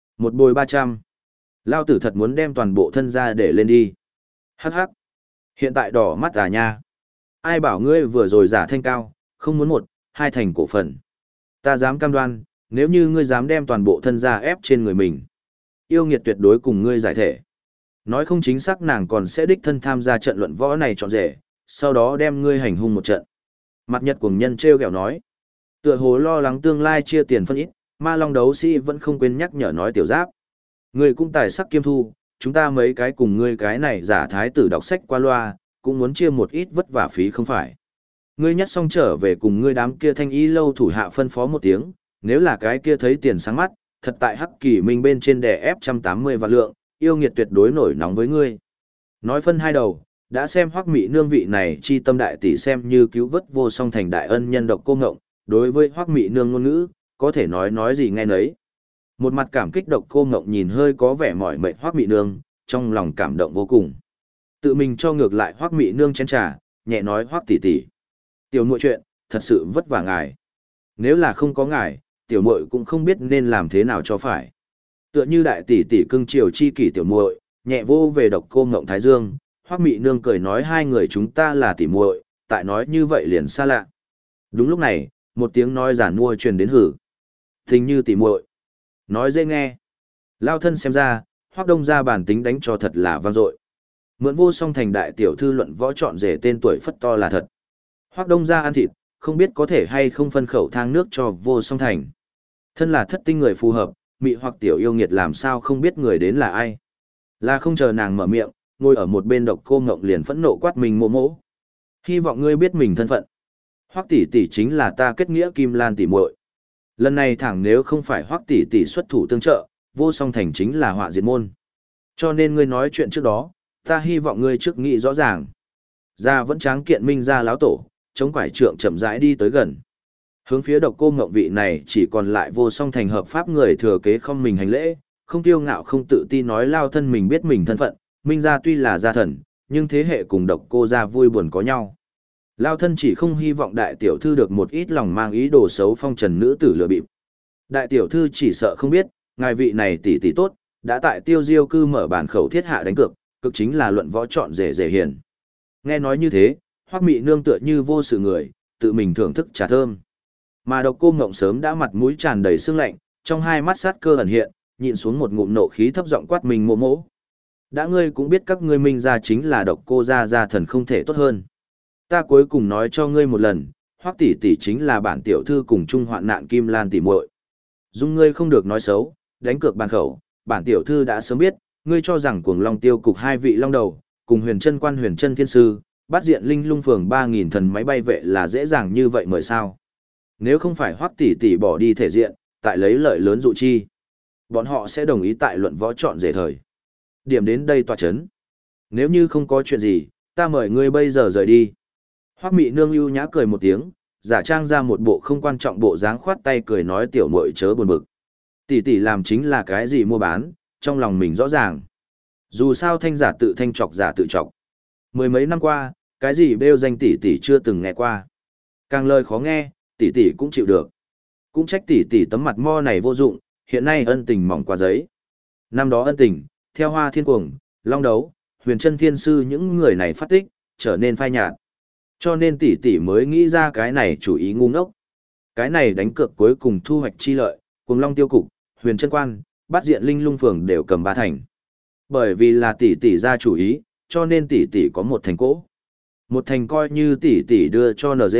1/300. Lao tử thật muốn đem toàn bộ thân ra để lên đi. Hắc hắc. Hiện tại đỏ mắt à nha. Ai bảo ngươi vừa rồi giả thanh cao, không muốn 1, 2 thành cổ phần. Ta dám cam đoan, nếu như ngươi dám đem toàn bộ thân ra ép trên người mình. Yêu nghiệt tuyệt đối cùng ngươi giải thể. Nói không chính xác nàng còn sẽ đích thân tham gia trận luận võ này trọn rể, sau đó đem ngươi hành hung một trận. Mặt Nhật cuồng nhân treo kẹo nói. Tựa hồ lo lắng tương lai chia tiền phân ít, Ma Long đấu sĩ vẫn không quên nhắc nhở nói Tiểu Giáp. Ngươi cũng tài sắc kiêm thu, chúng ta mấy cái cùng ngươi cái này giả thái tử đọc sách qua loa, cũng muốn chia một ít vất vả phí không phải. Ngươi nhất xong trở về cùng ngươi đám kia thanh y lâu thủ hạ phân phó một tiếng, nếu là cái kia thấy tiền sáng mắt, thật tại Hắc Kỳ Minh bên trên đè ép 180 vạn lượng, yêu nghiệt tuyệt đối nổi nóng với ngươi. Nói phân hai đầu, đã xem Hoắc Mị Nương vị này chi tâm đại tỷ xem như cứu vớt vô song thành đại ân nhân Độc Cô Ngộng, đối với Hoắc Mị Nương ngôn ngữ, có thể nói gì nghe nấy. Một mặt cảm kích Độc Cô Ngộng nhìn hơi có vẻ mỏi mệt Hoắc Mị Nương, trong lòng cảm động vô cùng. Tự mình cho ngược lại Hoắc Mị Nương chén trà, nhẹ nói Hoắc tỷ tỷ, tiểu muội chuyện, thật sự vất vả ngài. Nếu là không có ngài, tiểu muội cũng không biết nên làm thế nào cho phải. Tựa như đại tỷ tỷ cưng chiều chi kỷ tiểu muội, nhẹ vô về Độc Cô Ngộng thái dương, Hoắc Mị Nương cười nói hai người chúng ta là tỷ muội, tại nói như vậy liền xa lạ. Đúng lúc này, một tiếng nói giản mua truyền đến hử. Tình như tỷ muội. Nói dễ nghe. Lao thân xem ra, Hoắc Đông gia bản tính đánh cho thật là vang dội. Mượn vô song thành đại tiểu thư luận võ chọn rể tên tuổi phất to là thật. Hoắc Đông gia ăn thịt, không biết có thể hay không phân khẩu thang nước cho vô song thành. Thân là thất tinh người phù hợp, mị hoặc tiểu yêu nghiệt làm sao không biết người đến là ai. Là không chờ nàng mở miệng, ngồi ở một bên Độc Cô Ngộng liền phẫn nộ quát mình mô mỗ. Hy vọng ngươi biết mình thân phận. Hoắc tỷ tỷ chính là ta kết nghĩa Kim Lan tỷ muội. Lần này thẳng nếu không phải Hoắc tỷ tỷ xuất thủ tương trợ, vô song thành chính là họa diệt môn. Cho nên ngươi nói chuyện trước đó, ta hy vọng ngươi trước nghĩ rõ ràng. Gia vẫn tráng kiện minh gia láo tổ, chống quải trượng chậm rãi đi tới gần. Hướng phía Độc Cô Ngộng vị này chỉ còn lại vô song thành hợp pháp người thừa kế không mình hành lễ, không tiêu ngạo không tự ti nói lao thân mình biết mình thân phận, minh gia tuy là gia thần, nhưng thế hệ cùng Độc Cô gia vui buồn có nhau. Lao thân chỉ không hy vọng đại tiểu thư được một ít lòng mang ý đồ xấu phong trần nữ tử lừa bịp. Đại tiểu thư chỉ sợ không biết, ngài vị này tỷ tỷ tốt, đã tại Tiêu Diêu cư mở bản khẩu thiết hạ đánh cược, cực chính là luận võ chọn rể rể hiền. Nghe nói như thế, Hoắc Mị Nương tựa như vô sự người, tự mình thưởng thức trà thơm. Mà Độc Cô Ngộng sớm đã mặt mũi tràn đầy sương lạnh, trong hai mắt sát cơ ẩn hiện, nhịn xuống một ngụm nộ khí thấp giọng quát mình mộ mỗ. Đã ngươi cũng biết các ngươi minh gia chính là Độc Cô gia thần không thể tốt hơn. Ta cuối cùng nói cho ngươi một lần, Hoắc tỷ tỷ chính là bản tiểu thư cùng chung hoạn nạn Kim Lan tỷ muội. Dung ngươi không được nói xấu, đánh cược bàn khẩu, bản tiểu thư đã sớm biết, ngươi cho rằng Cuồng Long Tiêu cục hai vị long đầu, cùng Huyền Chân Quan Huyền Chân Thiên sư, bắt diện linh lung phường 3000 thần máy bay vệ là dễ dàng như vậy mời sao? Nếu không phải Hoắc tỷ tỷ bỏ đi thể diện, tại lấy lợi lớn dụ chi, bọn họ sẽ đồng ý tại luận võ chọn rể thời. Điểm đến đây tọa chấn. Nếu như không có chuyện gì, ta mời ngươi bây giờ rời đi. Hoắc Mị Nương ưu nhã cười một tiếng, giả trang ra một bộ không quan trọng bộ dáng khoát tay cười nói tiểu muội chớ buồn bực. Tỷ tỷ làm chính là cái gì mua bán, trong lòng mình rõ ràng. Dù sao thanh giả tự thanh trọc giả tự trọc. Mười mấy năm qua, cái gì bêu danh tỷ tỷ chưa từng nghe qua. Càng lời khó nghe, tỷ tỷ cũng chịu được. Cũng trách tỷ tỷ tấm mặt mo này vô dụng, hiện nay ân tình mỏng qua giấy. Năm đó ân tình, theo Hoa Thiên Cuồng, Long Đấu, Huyền Chân Thiên sư những người này phát tích, trở nên phai nhạt. Cho nên tỷ tỷ mới nghĩ ra cái này chủ ý ngu ngốc. Cái này đánh cược cuối cùng thu hoạch chi lợi, Cuồng Long Tiêu cục, Huyền Chân Quan, Bát Diện Linh Lung phường đều cầm 3 thành. Bởi vì là tỷ tỷ ra chủ ý, cho nên tỷ tỷ có 1 thành cỗ. 1 thành coi như tỷ tỷ đưa cho NG.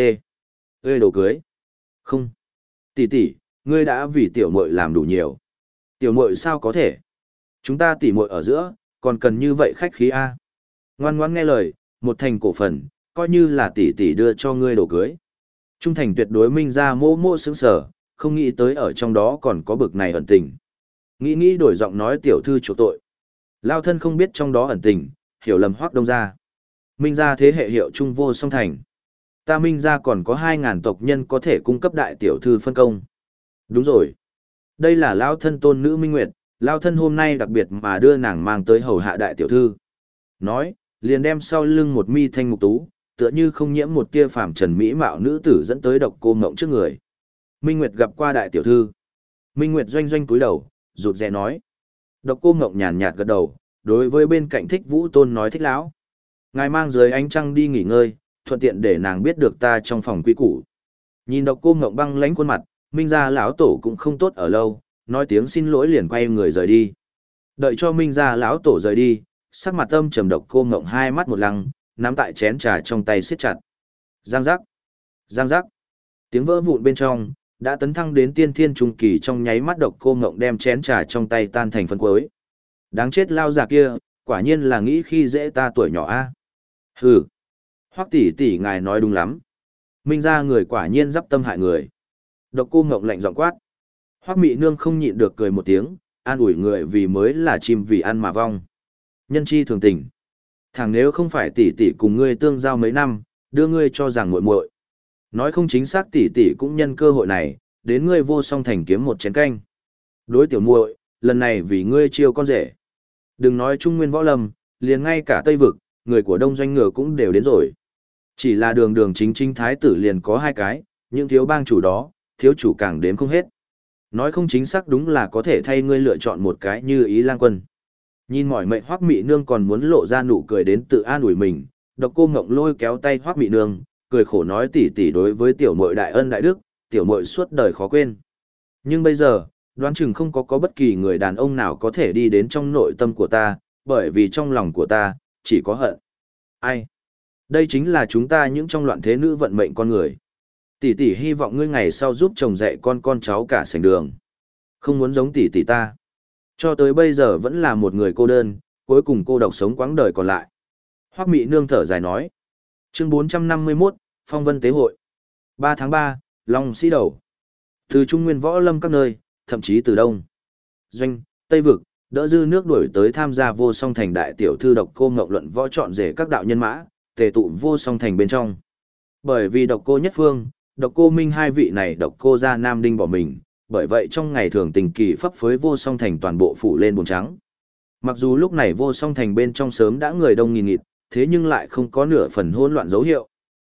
Ê đồ cưới. Không. Tỷ tỷ, ngươi đã vì tiểu muội làm đủ nhiều. Tiểu muội sao có thể? Chúng ta tỷ muội ở giữa, còn cần như vậy khách khí a. Ngoan ngoãn nghe lời, 1 thành cổ phần, coi như là tỷ tỷ đưa cho ngươi đồ cưới. Trung thành tuyệt đối minh ra mô mô sướng sở, không nghĩ tới ở trong đó còn có bực này ẩn tình. Nghĩ đổi giọng nói tiểu thư chỗ tội. Lao thân không biết trong đó ẩn tình, hiểu lầm Hoắc Đông gia. Minh gia thế hệ hiệu trung vô song thành. Ta Minh gia còn có 2000 tộc nhân có thể cung cấp đại tiểu thư phân công. Đúng rồi. Đây là Lao thân tôn nữ Minh Nguyệt, Lao thân hôm nay đặc biệt mà đưa nàng mang tới hầu hạ đại tiểu thư. Nói, liền đem sau lưng một mi thanh mục tú, tựa như không nhiễm một tia phàm trần mỹ mạo nữ tử dẫn tới Độc Cô Ngộng trước người. Minh Nguyệt gặp qua đại tiểu thư. Minh Nguyệt doanh doanh cúi đầu, rụt rè nói. Độc Cô Ngộng nhàn nhạt gật đầu, đối với bên cạnh Thích Vũ Tôn nói thích lão. Ngài mang dưới ánh trăng đi nghỉ ngơi, thuận tiện để nàng biết được ta trong phòng quy củ. Nhìn Độc Cô Ngộng băng lãnh khuôn mặt, Minh gia lão tổ cũng không tốt ở lâu, nói tiếng xin lỗi liền quay người rời đi. Đợi cho Minh gia lão tổ rời đi, sắc mặt âm trầm Độc Cô Ngộng hai mắt một lăng, nắm tại chén trà trong tay siết chặt. Giang giác, giang giác. Tiếng vỡ vụn bên trong, đã tấn thăng đến tiên thiên trung kỳ trong nháy mắt Độc Cô Ngộng đem chén trà trong tay tan thành phân cuối. Đáng chết lao già kia, quả nhiên là nghĩ khi dễ ta tuổi nhỏ a. Hừ, Hoắc tỷ tỷ ngài nói đúng lắm. Minh gia người quả nhiên dắp tâm hại người. Độc Cô Ngộng lạnh giọng quát. Hoắc Mị Nương không nhịn được cười một tiếng, an ủi người vì mới là chim vì ăn mà vong. Nhân chi thường tình. Thằng nếu không phải tỷ tỷ cùng ngươi tương giao mấy năm, đưa ngươi cho rằng muội muội. Nói không chính xác tỷ tỷ cũng nhân cơ hội này, đến ngươi Vô Song Thành kiếm một chén canh. Đối tiểu muội, lần này vì ngươi chiêu con rể. Đừng nói Trung Nguyên Võ Lâm, liền ngay cả Tây Vực, người của Đông Doanh Ngựa cũng đều đến rồi. Chỉ là đường đường chính chính thái tử liền có 2 cái, những thiếu bang chủ đó, thiếu chủ càng đếm không hết. Nói không chính xác đúng là có thể thay ngươi lựa chọn một cái như ý lang quân. Nhìn mỏi mệt Hoắc Mị Nương còn muốn lộ ra nụ cười đến tự an ủi mình, Độc Cô Ngộng lôi kéo tay Hoắc Mị Nương, cười khổ nói tỷ tỷ đối với tiểu muội đại ân đại đức, tiểu muội suốt đời khó quên. Nhưng bây giờ, đoán chừng không có bất kỳ người đàn ông nào có thể đi đến trong nội tâm của ta, bởi vì trong lòng của ta, chỉ có hận. Ai? Đây chính là chúng ta những trong loạn thế nữ vận mệnh con người. Tỷ tỷ hy vọng ngươi ngày sau giúp chồng dạy con cháu cả sành đường. Không muốn giống tỷ tỷ ta. Cho tới bây giờ vẫn là một người cô đơn, cuối cùng cô độc sống quãng đời còn lại. Hoắc Mị Nương thở dài nói. Chương 451, Phong Vân Tế Hội. 3 tháng 3, Long Sĩ Đầu. Từ Trung Nguyên Võ Lâm các nơi, thậm chí từ Đông Doanh, Tây Vực, đỡ dư nước đuổi tới tham gia Vô Song Thành đại tiểu thư Độc Cô Ngộng luận võ chọn rể các đạo nhân mã, tề tụ Vô Song Thành bên trong. Bởi vì Độc Cô Nhất Phương, Độc Cô Minh hai vị này Độc Cô gia Nam Đinh bỏ mình, bởi vậy trong ngày thường tình kỳ phấp phới Vô Song Thành toàn bộ phủ lên buồn trắng. Mặc dù lúc này Vô Song Thành bên trong sớm đã người đông nghìn nghịt, thế nhưng lại không có nửa phần hỗn loạn dấu hiệu.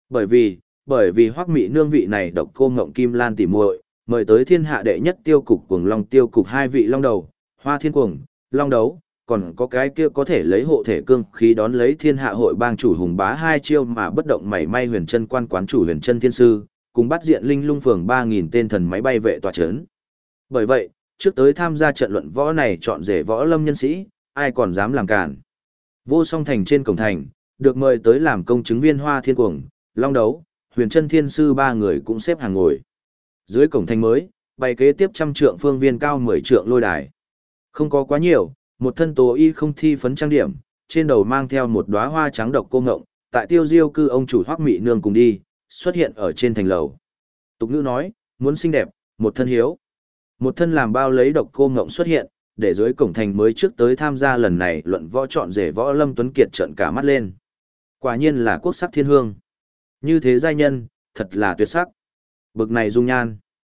Bởi vì Hoắc Mị Nương vị này Độc Cô Ngộng Kim Lan tỉ muội, mời tới thiên hạ đệ nhất tiêu cục Cuồng Long tiêu cục 2 vị long đầu, Hoa Thiên Cuồng, Long Đấu, còn có cái kia có thể lấy hộ thể cương khí đón lấy thiên hạ hội bang chủ Hùng Bá 2 chiêu mà bất động mảy may Huyền Chân quan quán chủ Huyền Chân Thiên Sư, cùng bắt diện linh lung phường 3000 tên thần máy bay vệ tọa chấn. Bởi vậy, trước tới tham gia trận luận võ này chọn rể võ lâm nhân sĩ, ai còn dám làm cản. Vô Song Thành trên cổng thành, được mời tới làm công chứng viên Hoa Thiên Cuồng, Long Đấu, Huyền Chân Thiên Sư 3 người cũng xếp hàng ngồi. Dưới cổng thành mới, bày kế tiếp 100 trượng phương viên cao 10 trượng lôi đài. Không có quá nhiều, một thân tố y không thi phấn trang điểm, trên đầu mang theo một đóa hoa trắng Độc Cô Ngộng, tại Tiêu Diêu cư ông chủ Hoắc Mị Nương cùng đi, xuất hiện ở trên thành lầu. Tục ngữ nói, muốn xinh đẹp, một thân hiếu. Một thân làm bao lấy Độc Cô Ngộng xuất hiện, để dưới cổng thành mới trước tới tham gia lần này luận võ chọn rể võ lâm tuấn kiệt trợn cả mắt lên. Quả nhiên là quốc sắc thiên hương. Như thế giai nhân, thật là tuyệt sắc. Bực này dung nhan.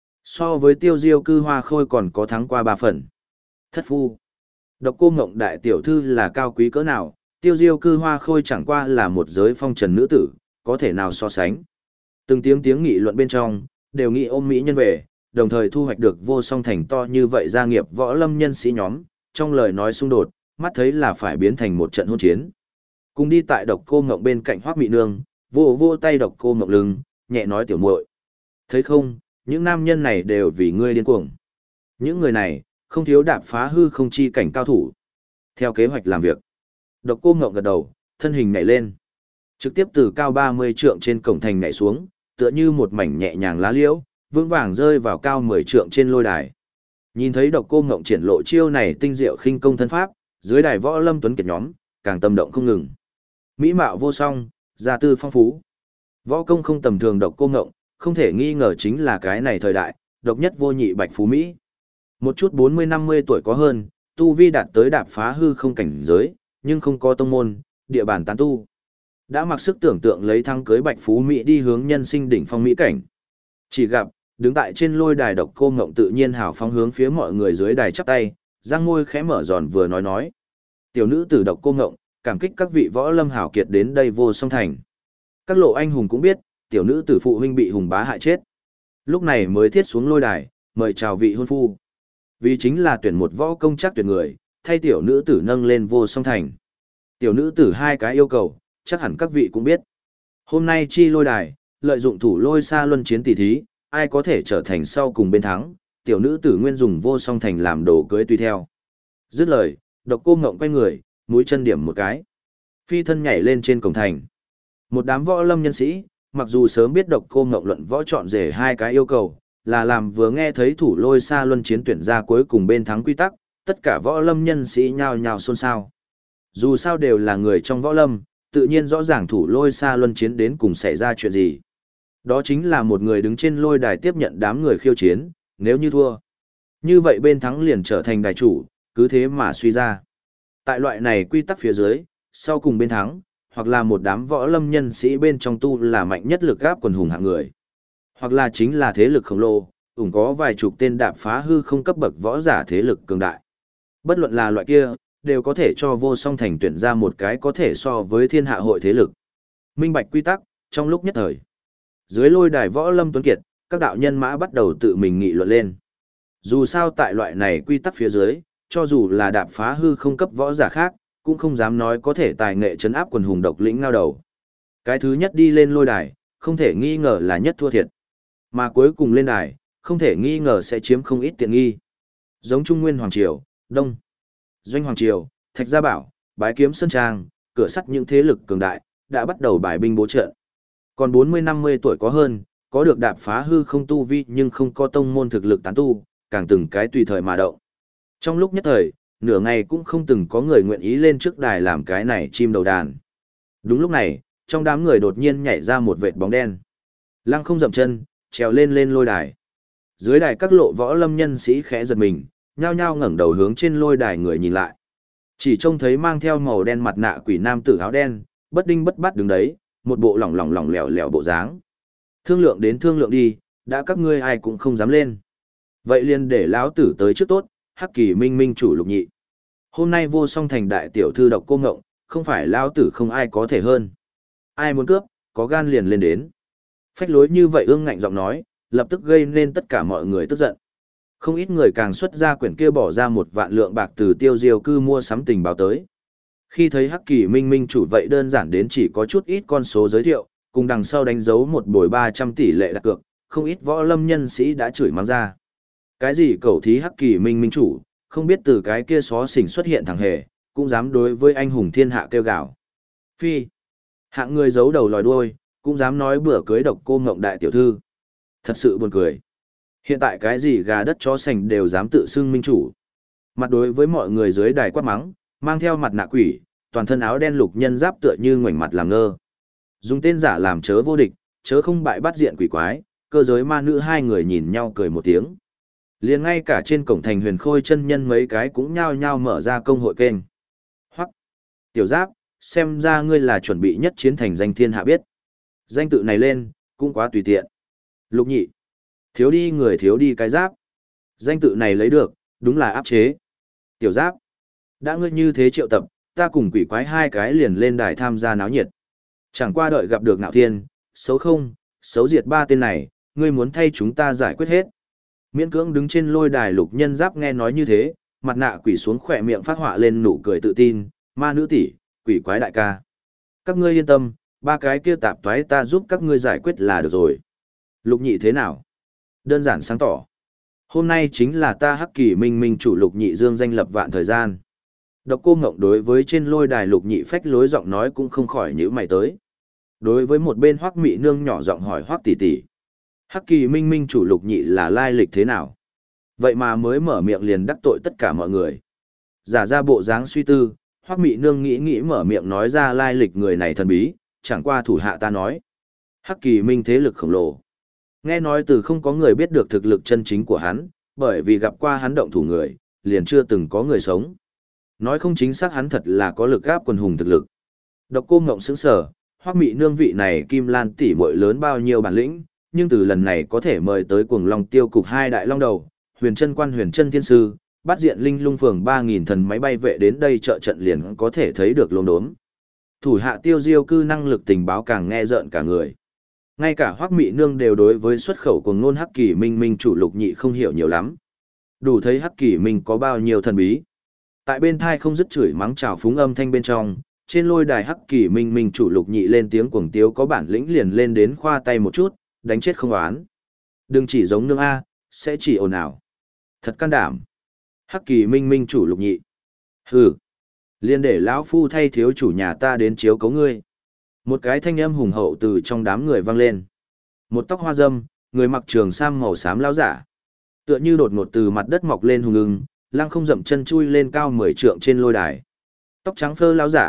So với Tiêu Diêu cư Hoa Khôi còn có thắng qua 3 phần. Thất phu. Độc Cô Ngộng đại tiểu thư là cao quý cỡ nào, Tiêu Diêu cư Hoa Khôi chẳng qua là một giới phong trần nữ tử, có thể nào so sánh. Từng tiếng nghị luận bên trong, đều nghị ôm mỹ nhân về, đồng thời thu hoạch được Vô Song Thành to như vậy gia nghiệp võ lâm nhân sĩ nhóm, trong lời nói xung đột, mắt thấy là phải biến thành một trận hôn chiến. Cùng đi tại Độc Cô Ngộng bên cạnh Hoắc Mị Nương, vô tay Độc Cô Ngộng lưng, nhẹ nói tiểu muội, thấy không, những nam nhân này đều vì ngươi điên cuồng. Những người này, không thiếu đạp phá hư không chi cảnh cao thủ. Theo kế hoạch làm việc, Độc Cô Ngộng gật đầu, thân hình nhảy lên, trực tiếp từ cao 30 trượng trên cổng thành nhảy xuống, tựa như một mảnh nhẹ nhàng lá liễu, vững vàng rơi vào cao 10 trượng trên lôi đài. Nhìn thấy Độc Cô Ngộng triển lộ chiêu này tinh diệu khinh công thân pháp, dưới đài võ lâm tuấn kiệt nhóm, càng tâm động không ngừng. Mỹ mạo vô song, gia tư phong phú. Võ công không tầm thường Độc Cô Ngộng, không thể nghi ngờ chính là cái này thời đại, độc nhất vô nhị bạch phú Mỹ. Một chút 40-50 tuổi có hơn, tu vi đạt tới đạp phá hư không cảnh giới, nhưng không có tông môn, địa bàn tán tu. Đã mặc sức tưởng tượng lấy thăng cưới bạch phú Mỹ đi hướng nhân sinh đỉnh phong Mỹ cảnh. Chỉ gặp, đứng tại trên lôi đài Độc Cô Ngộng tự nhiên hào phóng hướng phía mọi người dưới đài chắp tay, răng môi khẽ mở giòn vừa nói. Tiểu nữ tử Độc Cô Ngộng, cảm kích các vị võ lâm hảo kiệt đến đây Vô Song Thành. Các lộ anh hùng cũng biết, tiểu nữ tử phụ huynh bị Hùng Bá hại chết. Lúc này mới thiết xuống lôi đài, mời chào vị hôn phu. Vì chính là tuyển một võ công chắc tuyệt người, thay tiểu nữ tử nâng lên Vô Song Thành. Tiểu nữ tử 2 cái yêu cầu, chắc hẳn các vị cũng biết. Hôm nay chi lôi đài, lợi dụng thủ lôi xa luân chiến tỷ thí, ai có thể trở thành sau cùng bên thắng, tiểu nữ tử nguyên dùng Vô Song Thành làm đồ cưới tùy theo. Dứt lời, Độc Cô Ngộng quay người, mũi chân điểm một cái. Phi thân nhảy lên trên cổng thành. Một đám võ lâm nhân sĩ, mặc dù sớm biết Độc Cô Ngộng luận võ chọn rể 2 cái yêu cầu, là làm vừa nghe thấy thủ lôi xa luân chiến tuyển ra cuối cùng bên thắng quy tắc, tất cả võ lâm nhân sĩ nhao nhao xôn xao. Dù sao đều là người trong võ lâm, tự nhiên rõ ràng thủ lôi xa luân chiến đến cùng xảy ra chuyện gì. Đó chính là một người đứng trên lôi đài tiếp nhận đám người khiêu chiến, nếu như thua. Như vậy bên thắng liền trở thành đài chủ, cứ thế mà suy ra. Tại loại này quy tắc phía dưới, sau cùng bên thắng, hoặc là một đám võ lâm nhân sĩ bên trong tu là mạnh nhất lực gáp quần hùng hạng người. Hoặc là chính là thế lực khổng lồ, ủng có vài chục tên đạp phá hư không cấp bậc võ giả thế lực cường đại. Bất luận là loại kia, đều có thể cho vô song thành tuyển ra một cái có thể so với thiên hạ hội thế lực. Minh bạch quy tắc, trong lúc nhất thời. Dưới lôi đài võ lâm tuấn kiệt, các đạo nhân mã bắt đầu tự mình nghị luận lên. Dù sao tại loại này quy tắc phía dưới, cho dù là đạp phá hư không cấp võ giả khác, cũng không dám nói có thể tài nghệ trấn áp quần hùng độc lĩnh ngao đầu. Cái thứ nhất đi lên lôi đài, không thể nghi ngờ là nhất thua thiệt. Mà cuối cùng lên đài, không thể nghi ngờ sẽ chiếm không ít tiện nghi. Giống Trung Nguyên Hoàng Triều, Đông, Doanh Hoàng Triều, Thạch Gia Bảo, Bái Kiếm Sơn Trang, cửa sắt những thế lực cường đại, đã bắt đầu bài binh bố trận. Còn 40-50 tuổi có hơn, có được đạp phá hư không tu vi nhưng không có tông môn thực lực tán tu, càng từng cái tùy thời mà động. Trong lúc nhất thời, nửa ngày cũng không từng có người nguyện ý lên trước đài làm cái này chim đầu đàn. Đúng lúc này, trong đám người đột nhiên nhảy ra một vệt bóng đen. Lăng không dậm chân, trèo lên lôi đài. Dưới đài các lộ võ lâm nhân sĩ khẽ giật mình, nhao nhao ngẩng đầu hướng trên lôi đài người nhìn lại. Chỉ trông thấy mang theo màu đen mặt nạ quỷ nam tử áo đen, bất đinh bất bát đứng đấy, một bộ lỏng lẻo lẻo bộ dáng. Thương lượng đến thương lượng đi, đã các ngươi ai cũng không dám lên. Vậy liền để lão tử tới trước tốt, Hắc Kỳ Minh Minh chủ Lục Nhị. Hôm nay vô song thành đại tiểu thư Độc Cô Ngộng, không phải lão tử không ai có thể hơn. Ai muốn cướp, có gan liền lên đến. Phách lối như vậy ương ngạnh giọng nói, lập tức gây nên tất cả mọi người tức giận. Không ít người càng xuất ra quyển kia bỏ ra 1 vạn lượng bạc từ Tiêu Diêu cư mua sắm tình báo tới. Khi thấy Hắc Kỳ Minh Minh chủ vậy đơn giản đến chỉ có chút ít con số giới thiệu, cùng đằng sau đánh dấu một bồi 300 tỷ lệ đặt cược, không ít võ lâm nhân sĩ đã chửi mắng ra. Cái gì cầu thí Hắc Kỳ Minh Minh chủ, không biết từ cái kia xó xỉnh xuất hiện thằng hề, cũng dám đối với anh hùng thiên hạ kêu gào. Phi, hạng người giấu đầu lòi đuôi, cũng dám nói bữa cưới Độc Cô Ngộng đại tiểu thư. Thật sự buồn cười. Hiện tại cái gì gà đất chó sành đều dám tự xưng minh chủ. Mặt đối với mọi người dưới đài quát mắng, mang theo mặt nạ quỷ, toàn thân áo đen lục nhân giáp tựa như ngoảnh mặt làm ngơ. Dùng tên giả làm chớ vô địch, chớ không bại bắt diện quỷ quái, cơ giới ma nữ hai người nhìn nhau cười một tiếng. Liền ngay cả trên cổng thành Huyền Khôi chân nhân mấy cái cũng nhao nhao mở ra công hội kênh. Hoặc, tiểu giáp, xem ra ngươi là chuẩn bị nhất chiến thành danh thiên hạ biết. Danh tự này lên, cũng quá tùy tiện. Lục Nhị, thiếu đi người thiếu đi cái giáp. Danh tự này lấy được, đúng là áp chế. Tiểu giáp, đã ngươi như thế triệu tập, ta cùng quỷ quái hai cái liền lên đài tham gia náo nhiệt. Chẳng qua đợi gặp được Ngạo Thiên, xấu không, xấu diệt 3 tên này, ngươi muốn thay chúng ta giải quyết hết. Miễn cưỡng đứng trên lôi đài lục nhân giáp nghe nói như thế, mặt nạ quỷ xuống khỏe miệng phát họa lên nụ cười tự tin, ma nữ tỷ, quỷ quái đại ca. Các ngươi yên tâm, 3 cái kia tạp toái ta giúp các ngươi giải quyết là được rồi. Lục Nhị thế nào? Đơn giản sáng tỏ. Hôm nay chính là ta Hắc Kỳ Minh Minh chủ Lục Nhị dương danh lập vạn thời gian. Độc Cô Ngộng đối với trên lôi đài Lục Nhị phách lối giọng nói cũng không khỏi nhíu mày tới. Đối với một bên Hoắc Mị Nương nhỏ giọng hỏi Hoắc tỷ tỷ, Hắc Kỳ Minh Minh chủ Lục Nhị là lai lịch thế nào? Vậy mà mới mở miệng liền đắc tội tất cả mọi người. Giả ra bộ dáng suy tư, Hoắc Mị Nương nghĩ mở miệng nói ra lai lịch người này thần bí, chẳng qua thủ hạ ta nói. Hắc Kỳ Minh thế lực khổng lồ. Nghe nói từ không có người biết được thực lực chân chính của hắn, bởi vì gặp qua hắn động thủ người, liền chưa từng có người sống. Nói không chính xác hắn thật là có lực gáp quần hùng thực lực. Độc Cô Ngộng sững sờ, Hoắc Mị Nương vị này Kim Lan tỷ muội lớn bao nhiêu bản lĩnh, nhưng từ lần này có thể mời tới Cuồng Long Tiêu cục 2 đại long đầu, Huyền Chân Quan Huyền Chân Thiên Sư, Bát Diện Linh Lung Phường 3000 thần máy bay vệ đến đây trợ trận liền có thể thấy được lồn đốm. Thủ hạ Tiêu Diêu cư năng lực tình báo càng nghe rợn cả người. Ngay cả Hoắc Mị Nương đều đối với xuất khẩu cuồng ngôn Hắc Kỳ Minh Minh chủ Lục Nhị không hiểu nhiều lắm. Đủ thấy Hắc Kỳ Minh có bao nhiêu thần bí. Tại bên thai không dứt chửi mắng chào phúng âm thanh bên trong, trên lôi đài Hắc Kỳ Minh Minh chủ Lục Nhị lên tiếng cuồng tiếu có bản lĩnh liền lên đến khoa tay một chút, đánh chết không oán. Đừng chỉ giống nương A, sẽ chỉ ồn ào. Thật can đảm. Hắc Kỳ Minh Minh chủ Lục Nhị. Hừ. Liên để lão phu thay thiếu chủ nhà ta đến chiếu cấu ngươi. Một cái thanh âm hùng hậu từ trong đám người vang lên. Một tóc hoa râm, người mặc trường sam màu xám lão giả. Tựa như đột ngột từ mặt đất mọc lên hùng ưng, lăng không dậm chân chui lên cao 10 trượng trên lôi đài. Tóc trắng phơ lão giả,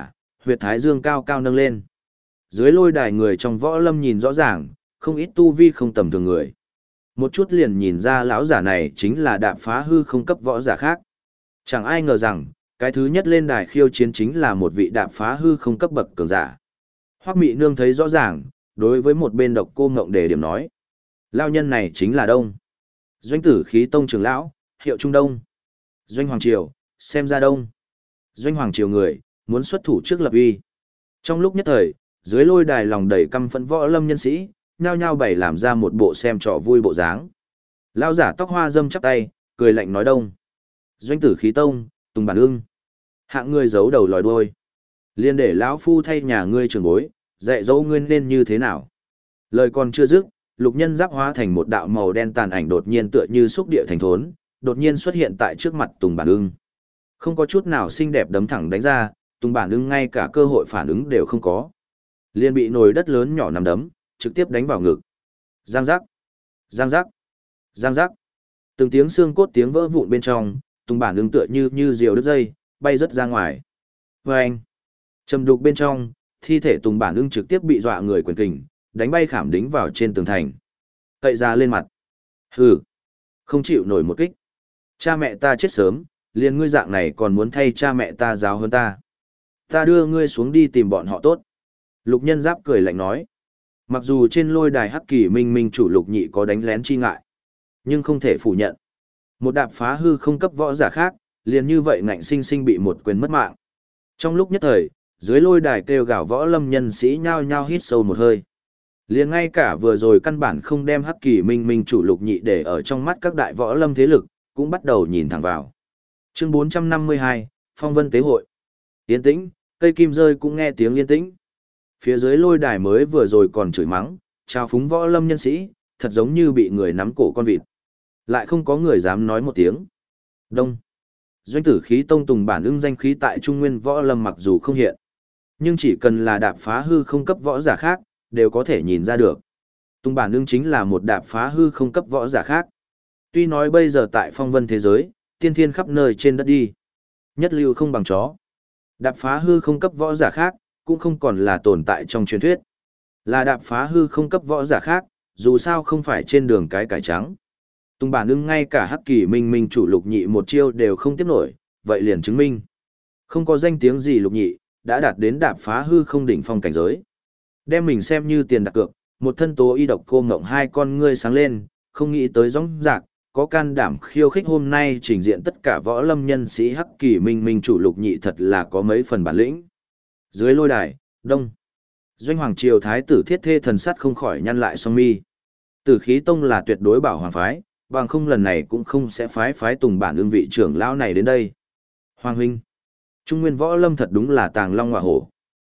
Huyệt thái dương cao cao nâng lên. Dưới lôi đài người trong võ lâm nhìn rõ ràng, không ít tu vi không tầm thường người. Một chút liền nhìn ra lão giả này chính là đạp phá hư không cấp võ giả khác. Chẳng ai ngờ rằng, cái thứ nhất lên đài khiêu chiến chính là một vị đạp phá hư không cấp bậc cường giả. Hoắc Mị Nương thấy rõ ràng, đối với một bên Độc Cô Ngộng đề điểm nói. Lao nhân này chính là Đông. Doanh Tử Khí Tông trưởng lão, hiệu Trung Đông. Doanh Hoàng Triều, xem ra Đông. Doanh Hoàng Triều người, muốn xuất thủ trước lập uy. Trong lúc nhất thời, dưới lôi đài lòng đầy căm phẫn võ lâm nhân sĩ, nhao nhao bày làm ra một bộ xem trò vui bộ dáng. Lão giả tóc hoa râm chắp tay, cười lạnh nói Đông. Doanh Tử Khí Tông, Tùng Bản Ưng. Hạng ngươi giấu đầu lòi đuôi. Liên để lão phu thay nhà ngươi trưởng bối, dạy dỗ ngươi nên như thế nào. Lời còn chưa dứt, lục nhân giáp hóa thành một đạo màu đen tàn ảnh đột nhiên tựa như xúc địa thành thốn, đột nhiên xuất hiện tại trước mặt Tùng Bản Ưng. Không có chút nào xinh đẹp đấm thẳng đánh ra, Tùng Bản Ưng ngay cả cơ hội phản ứng đều không có. Liên bị nồi đất lớn nhỏ nằm đấm, trực tiếp đánh vào ngực. Giang giác, giang giác, giang giác. Từng tiếng xương cốt tiếng vỡ vụn bên trong, Tùng Bản Ưng tựa như diều đứt dây, bay rất ra ngoài. Vâng! Trầm đục bên trong, thi thể Tùng Bản Ưng trực tiếp bị dọa người quyền kình, đánh bay khảm đính vào trên tường thành. Cậy ra lên mặt. Hừ! Không chịu nổi một kích. Cha mẹ ta chết sớm, liền ngươi dạng này còn muốn thay cha mẹ ta giáo hơn ta. Ta đưa ngươi xuống đi tìm bọn họ tốt. Lục nhân giáp cười lạnh nói. Mặc dù trên lôi đài hắc kỳ minh minh chủ lục nhị có đánh lén chi ngại, nhưng không thể phủ nhận. Một đạp phá hư không cấp võ giả khác, liền như vậy ngạnh sinh sinh bị một quyền mất mạng. Trong lúc nhất thời, dưới lôi đài kêu gào võ lâm nhân sĩ nhao nhao hít sâu một hơi. Liền ngay cả vừa rồi căn bản không đem hắc kỳ minh minh chủ lục nhị để ở trong mắt các đại võ lâm thế lực, cũng bắt đầu nhìn thẳng vào. Chương 452, Phong Vân Tế Hội. Yên tĩnh, cây kim rơi cũng nghe tiếng yên tĩnh. Phía dưới lôi đài mới vừa rồi còn chửi mắng, trao phúng võ lâm nhân sĩ, thật giống như bị người nắm cổ con vịt. Lại không có người dám nói một tiếng. Đông. Doanh Tử Khí Tông Tùng Bản Ưng danh khí tại Trung Nguyên võ lâm mặc dù không hiện, nhưng chỉ cần là đạp phá hư không cấp võ giả khác, đều có thể nhìn ra được. Tùng Bản Ưng chính là một đạp phá hư không cấp võ giả khác. Tuy nói bây giờ tại phong vân thế giới, tiên thiên khắp nơi trên đất đi. Nhất lưu không bằng chó. Đạp phá hư không cấp võ giả khác, cũng không còn là tồn tại trong truyền thuyết. Là đạp phá hư không cấp võ giả khác, dù sao không phải trên đường cái cải trắng. Tùng Bản Ưng ngay cả hắc kỳ minh minh chủ lục nhị một chiêu đều không tiếp nổi, vậy liền chứng minh. Không có danh tiếng gì lục nhị, đã đạt đến đạp phá hư không đỉnh phong cảnh giới. Đem mình xem như tiền đặt cược, một thân tố y độc cô ngộng hai con ngươi sáng lên, không nghĩ tới rõng rạc, có can đảm khiêu khích hôm nay trình diện tất cả võ lâm nhân sĩ hắc kỳ minh minh chủ lục nhị thật là có mấy phần bản lĩnh. Dưới lôi đài, Đông. Doanh Hoàng Triều Thái tử Thiết Thê Thần Sắt không khỏi nhăn lại song mi. Tử Khí Tông là tuyệt đối bảo hoàng phái, bằng không lần này cũng không sẽ phái Tùng Bản Ưng vị trưởng lão này đến đây. Hoàng huynh, Trung Nguyên võ lâm thật đúng là tàng long ngọa hổ.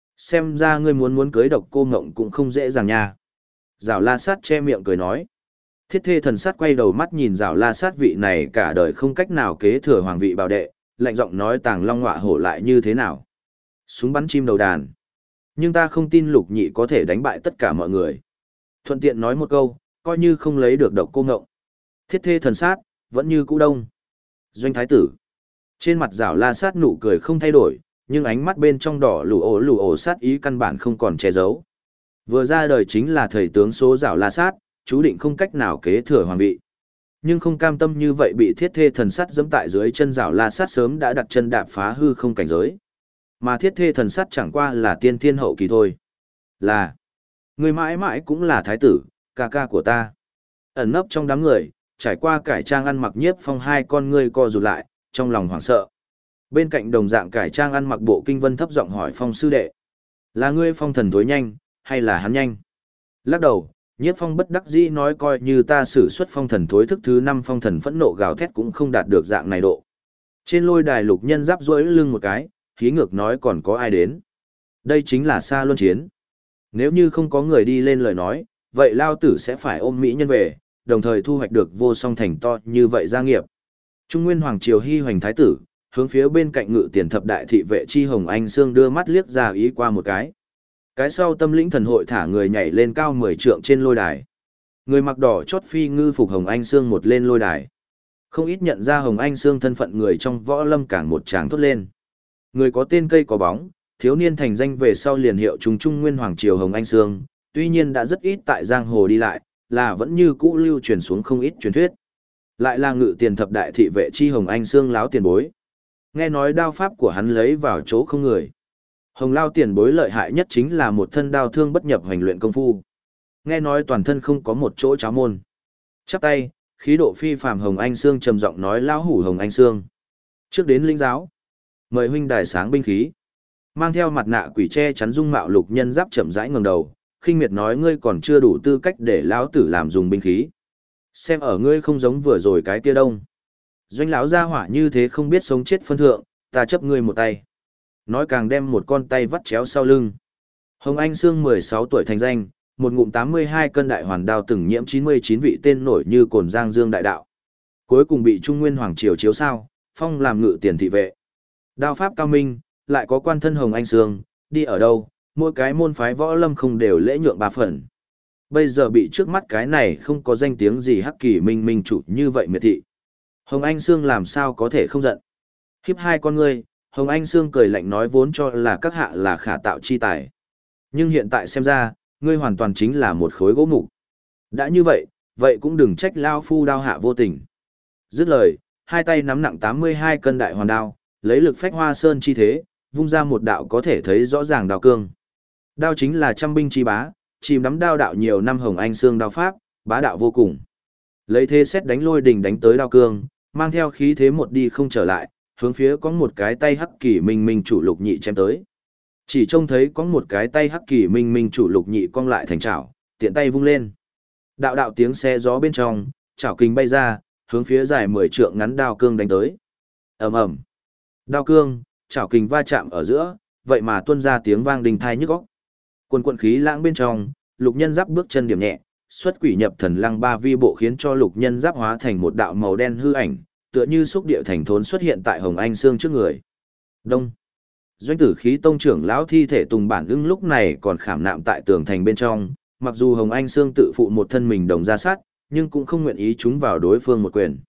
Xem ra ngươi muốn cưới độc cô ngộng cũng không dễ dàng nha. Giảo La Sát che miệng cười nói. Thiết Thê Thần Sắt quay đầu mắt nhìn Giảo La Sát vị này cả đời không cách nào kế thừa hoàng vị bảo đệ, lạnh giọng nói tàng long ngọa hổ lại như thế nào. Súng bắn chim đầu đàn. Nhưng ta không tin lục nhị có thể đánh bại tất cả mọi người. Thuận tiện nói một câu, coi như không lấy được độc cô ngộng. Thiết Thê Thần Sát, vẫn như cũ Đông. Doanh Thái tử. Trên mặt Giảo La Sát nụ cười không thay đổi, nhưng ánh mắt bên trong đỏ lù ổ sát ý căn bản không còn che giấu. Vừa ra đời chính là thầy tướng số Giảo La Sát, chú định không cách nào kế thừa hoàng vị. Nhưng không cam tâm như vậy bị Thiết Thê Thần Sát giẫm tại dưới chân Giảo La Sát sớm đã đặt chân đạp phá hư không cảnh giới. Mà Thiết Thê Thần Sát chẳng qua là tiên thiên hậu kỳ thôi. Là, người mãi mãi cũng là thái tử, ca ca của ta. Ẩn nấp trong đám người, trải qua cải trang ăn mặc Nhiếp Phong hai con ngươi co rụt lại, trong lòng hoảng sợ. Bên cạnh đồng dạng cải trang ăn mặc Bộ Kinh Vân thấp giọng hỏi Phong sư đệ. Là ngươi Phong thần tối nhanh, hay là hắn nhanh? Lắc đầu, Nhiếp Phong bất đắc dĩ nói coi như ta sử xuất phong thần thối thức thứ 5 phong thần phẫn nộ gào thét cũng không đạt được dạng này độ. Trên lôi đài lục nhân giáp duỗi lưng một cái, khí ngược nói còn có ai đến. Đây chính là Sa Luân Chiến. Nếu như không có người đi lên lời nói, vậy Lao Tử sẽ phải ôm mỹ nhân về, đồng thời thu hoạch được vô song thành to như vậy gia nghiệp. Trung Nguyên Hoàng Triều Hy Hoành Thái tử, hướng phía bên cạnh ngự tiền thập đại thị vệ chi Hồng Anh Sương đưa mắt liếc ra ý qua một cái. Cái sau tâm lĩnh thần hội thả người nhảy lên cao 10 trượng trên lôi đài. Người mặc đỏ chót phi ngư phục Hồng Anh Sương một lên lôi đài. Không ít nhận ra Hồng Anh Sương thân phận người trong võ lâm càng một tràng thốt lên. Người có tên cây có bóng, Thiếu niên thành danh về sau liền hiệu chúng Trung Nguyên Hoàng Triều Hồng Anh Sương, tuy nhiên đã rất ít tại giang hồ đi lại, là vẫn như cũ lưu truyền xuống không ít truyền thuyết. Lại là ngự tiền thập đại thị vệ chi Hồng Anh Sương láo tiền bối. Nghe nói đao pháp của hắn lấy vào chỗ không người. Hồng lao tiền bối lợi hại nhất chính là một thân đao thương bất nhập hành luyện công phu. Nghe nói toàn thân không có một chỗ cháo môn. Chắp tay, khí độ phi phàm Hồng Anh Sương trầm giọng nói lão hủ Hồng Anh Sương. Trước đến lĩnh giáo, mời huynh đài sáng binh khí. Mang theo mặt nạ quỷ che chắn dung mạo Lục Nhân Giáp chậm rãi ngẩng đầu, khinh miệt nói ngươi còn chưa đủ tư cách để lão tử làm dùng binh khí. Xem ở ngươi không giống vừa rồi cái kia đông. Doanh lão gia hỏa như thế không biết sống chết phân thượng, ta chấp ngươi một tay. Nói càng đem một con tay vắt chéo sau lưng. Hồng Anh Sương 16 tuổi thành danh, một ngụm 82 cân đại hoàn đao từng nhiễm 99 vị tên nổi như cồn giang dương đại đạo. Cuối cùng bị Trung Nguyên Hoàng Triều chiếu sao, phong làm ngự tiền thị vệ. Đao pháp cao minh, lại có quan thân Hồng Anh Sương, đi ở đâu, mỗi cái môn phái võ lâm không đều lễ nhượng ba phần. Bây giờ bị trước mắt cái này không có danh tiếng gì hắc kỳ minh minh chủ như vậy miệt thị. Hồng Anh Sương làm sao có thể không giận. Khiếp hai con ngươi, Hồng Anh Sương cười lạnh nói vốn cho là các hạ là khả tạo chi tài. Nhưng hiện tại xem ra, ngươi hoàn toàn chính là một khối gỗ mục. Đã như vậy, vậy cũng đừng trách lao phu đao hạ vô tình. Dứt lời, hai tay nắm nặng 82 cân đại hoàn đao, lấy lực phách hoa sơn chi thế, vung ra một đạo có thể thấy rõ ràng đao cương. Đao chính là trăm binh chi bá, chìm đắm đao đạo nhiều năm Hồng Anh Sương đao pháp, bá đạo vô cùng. Lấy thế xét đánh lôi đình đánh tới đao cương, mang theo khí thế một đi không trở lại, hướng phía có một cái tay hắc kỳ minh minh chủ Lục Nhị chém tới. Chỉ trông thấy có một cái tay hắc kỳ minh minh chủ Lục Nhị cong lại thành chảo, tiện tay vung lên. Đạo đạo tiếng xe gió bên trong, chảo kình bay ra, hướng phía dài 10 trượng ngắn đao cương đánh tới. Ầm ầm. Đao cương, chảo kình va chạm ở giữa, vậy mà tuôn ra tiếng vang đình thai nhức óc. Quần quần khí lãng bên trong, Lục Nhân Giáp bước chân điểm nhẹ, xuất quỷ nhập thần lăng ba vi bộ khiến cho Lục Nhân Giáp hóa thành một đạo màu đen hư ảnh, tựa như xúc địa thành thốn xuất hiện tại Hồng Anh Sương trước người. Đông. Doanh Tử Khí tông trưởng lão thi thể Tùng Bản Ưng lúc này còn khảm nạm tại tường thành bên trong, mặc dù Hồng Anh Sương tự phụ một thân mình đồng ra sát, nhưng cũng không nguyện ý trúng vào đối phương một quyền.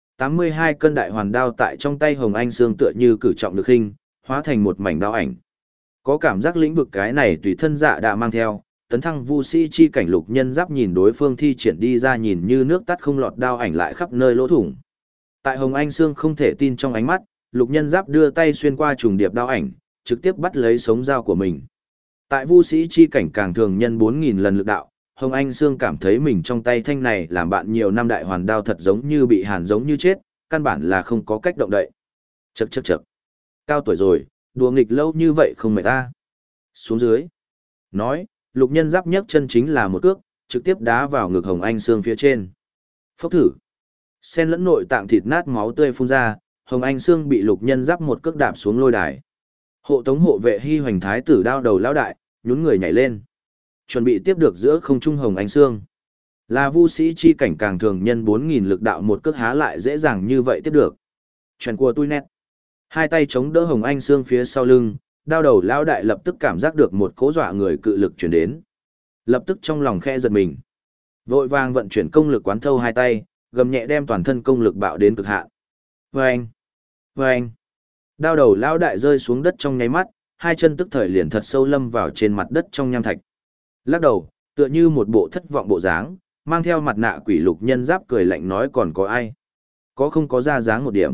82 cân đại hoàn đao tại trong tay Hồng Anh Sương tựa như cử trọng lực hình, hóa thành một mảnh đao ảnh. Có cảm giác lĩnh vực cái này tùy thân dạ đã mang theo, tấn thăng vu sĩ chi cảnh Lục Nhân Giáp nhìn đối phương thi triển đi ra nhìn như nước tắt không lọt đao ảnh lại khắp nơi lỗ thủng. Tại Hồng Anh Sương không thể tin trong ánh mắt, Lục Nhân Giáp đưa tay xuyên qua trùng điệp đao ảnh, trực tiếp bắt lấy sống dao của mình. Tại vu sĩ chi cảnh càng thường nhân 4.000 lần lực đạo, Hồng Anh Sương cảm thấy mình trong tay thanh này làm bạn nhiều năm đại hoàn đao thật giống như bị hàn giống như chết, căn bản là không có cách động đậy. Chậc chậc chậc. Cao tuổi rồi, đùa nghịch lâu như vậy không mệt ta. Xuống dưới. Nói, Lục Nhân Giáp nhấc chân chính là một cước, trực tiếp đá vào ngực Hồng Anh Sương phía trên. Phốc thử. Xen lẫn nội tạng thịt nát máu tươi phun ra, Hồng Anh Sương bị Lục Nhân Giáp một cước đạp xuống lôi đài. Hộ tống hộ vệ Hy Hoành Thái tử đao đầu lão đại, nhún người nhảy lên. Chuẩn bị tiếp được giữa không trung Hồng Anh Sương. Là vu sĩ chi cảnh càng thường nhân 4.000 lực đạo một cước há lại dễ dàng như vậy tiếp được. Chuyện của tôi nét. Hai tay chống đỡ Hồng Anh Sương phía sau lưng, đao đầu lão đại lập tức cảm giác được một cỗ dọa người cự lực chuyển đến. Lập tức trong lòng khe giật mình. Vội vàng vận chuyển công lực quán thâu hai tay, gầm nhẹ đem toàn thân công lực bạo đến cực hạn. Vâng! Vâng! Đao đầu lão đại rơi xuống đất trong nháy mắt, hai chân tức thời liền thật sâu lâm vào trên mặt đất trong nham thạch. Lắc đầu, tựa như một bộ thất vọng bộ dáng, mang theo mặt nạ quỷ Lục Nhân Giáp cười lạnh nói còn có ai? Có không có ra dáng một điểm?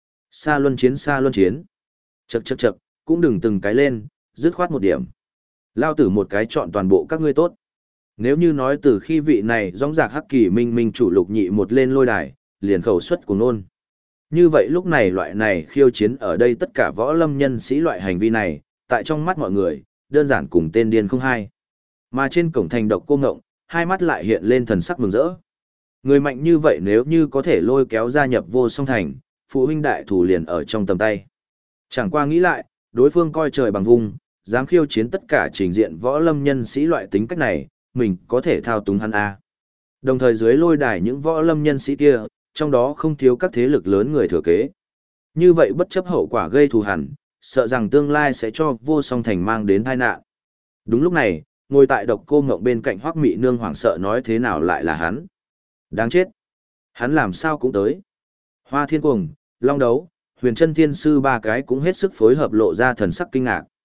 Xa luân chiến xa luân chiến. Chậc chậc chậc, cũng đừng từng cái lên, dứt khoát một điểm. Lao tử một cái chọn toàn bộ các ngươi tốt. Nếu như nói từ khi vị này dõng dạc hắc kỳ minh minh chủ Lục Nhị một lên lôi đài, liền khẩu xuất của nôn. Như vậy lúc này loại này khiêu chiến ở đây tất cả võ lâm nhân sĩ loại hành vi này, tại trong mắt mọi người, đơn giản cùng tên điên không hai. Mà trên cổng thành Độc Cô Ngộng, hai mắt lại hiện lên thần sắc mừng rỡ. Người mạnh như vậy nếu như có thể lôi kéo gia nhập Vô Song Thành, phụ huynh đại thủ liền ở trong tầm tay. Chẳng qua nghĩ lại, đối phương coi trời bằng vùng, dám khiêu chiến tất cả trình diện võ lâm nhân sĩ loại tính cách này, mình có thể thao túng hắn a. Đồng thời dưới lôi đài những võ lâm nhân sĩ kia, trong đó không thiếu các thế lực lớn người thừa kế. Như vậy bất chấp hậu quả gây thù hằn, sợ rằng tương lai sẽ cho Vô Song Thành mang đến tai nạn. Đúng lúc này, ngồi tại Độc Cô Ngộng bên cạnh Hoắc Mị Nương hoảng sợ nói thế nào lại là hắn. Đáng chết. Hắn làm sao cũng tới. Hoa Thiên Cuồng, Long Đấu, Huyền Chân Thiên Sư ba cái cũng hết sức phối hợp lộ ra thần sắc kinh ngạc.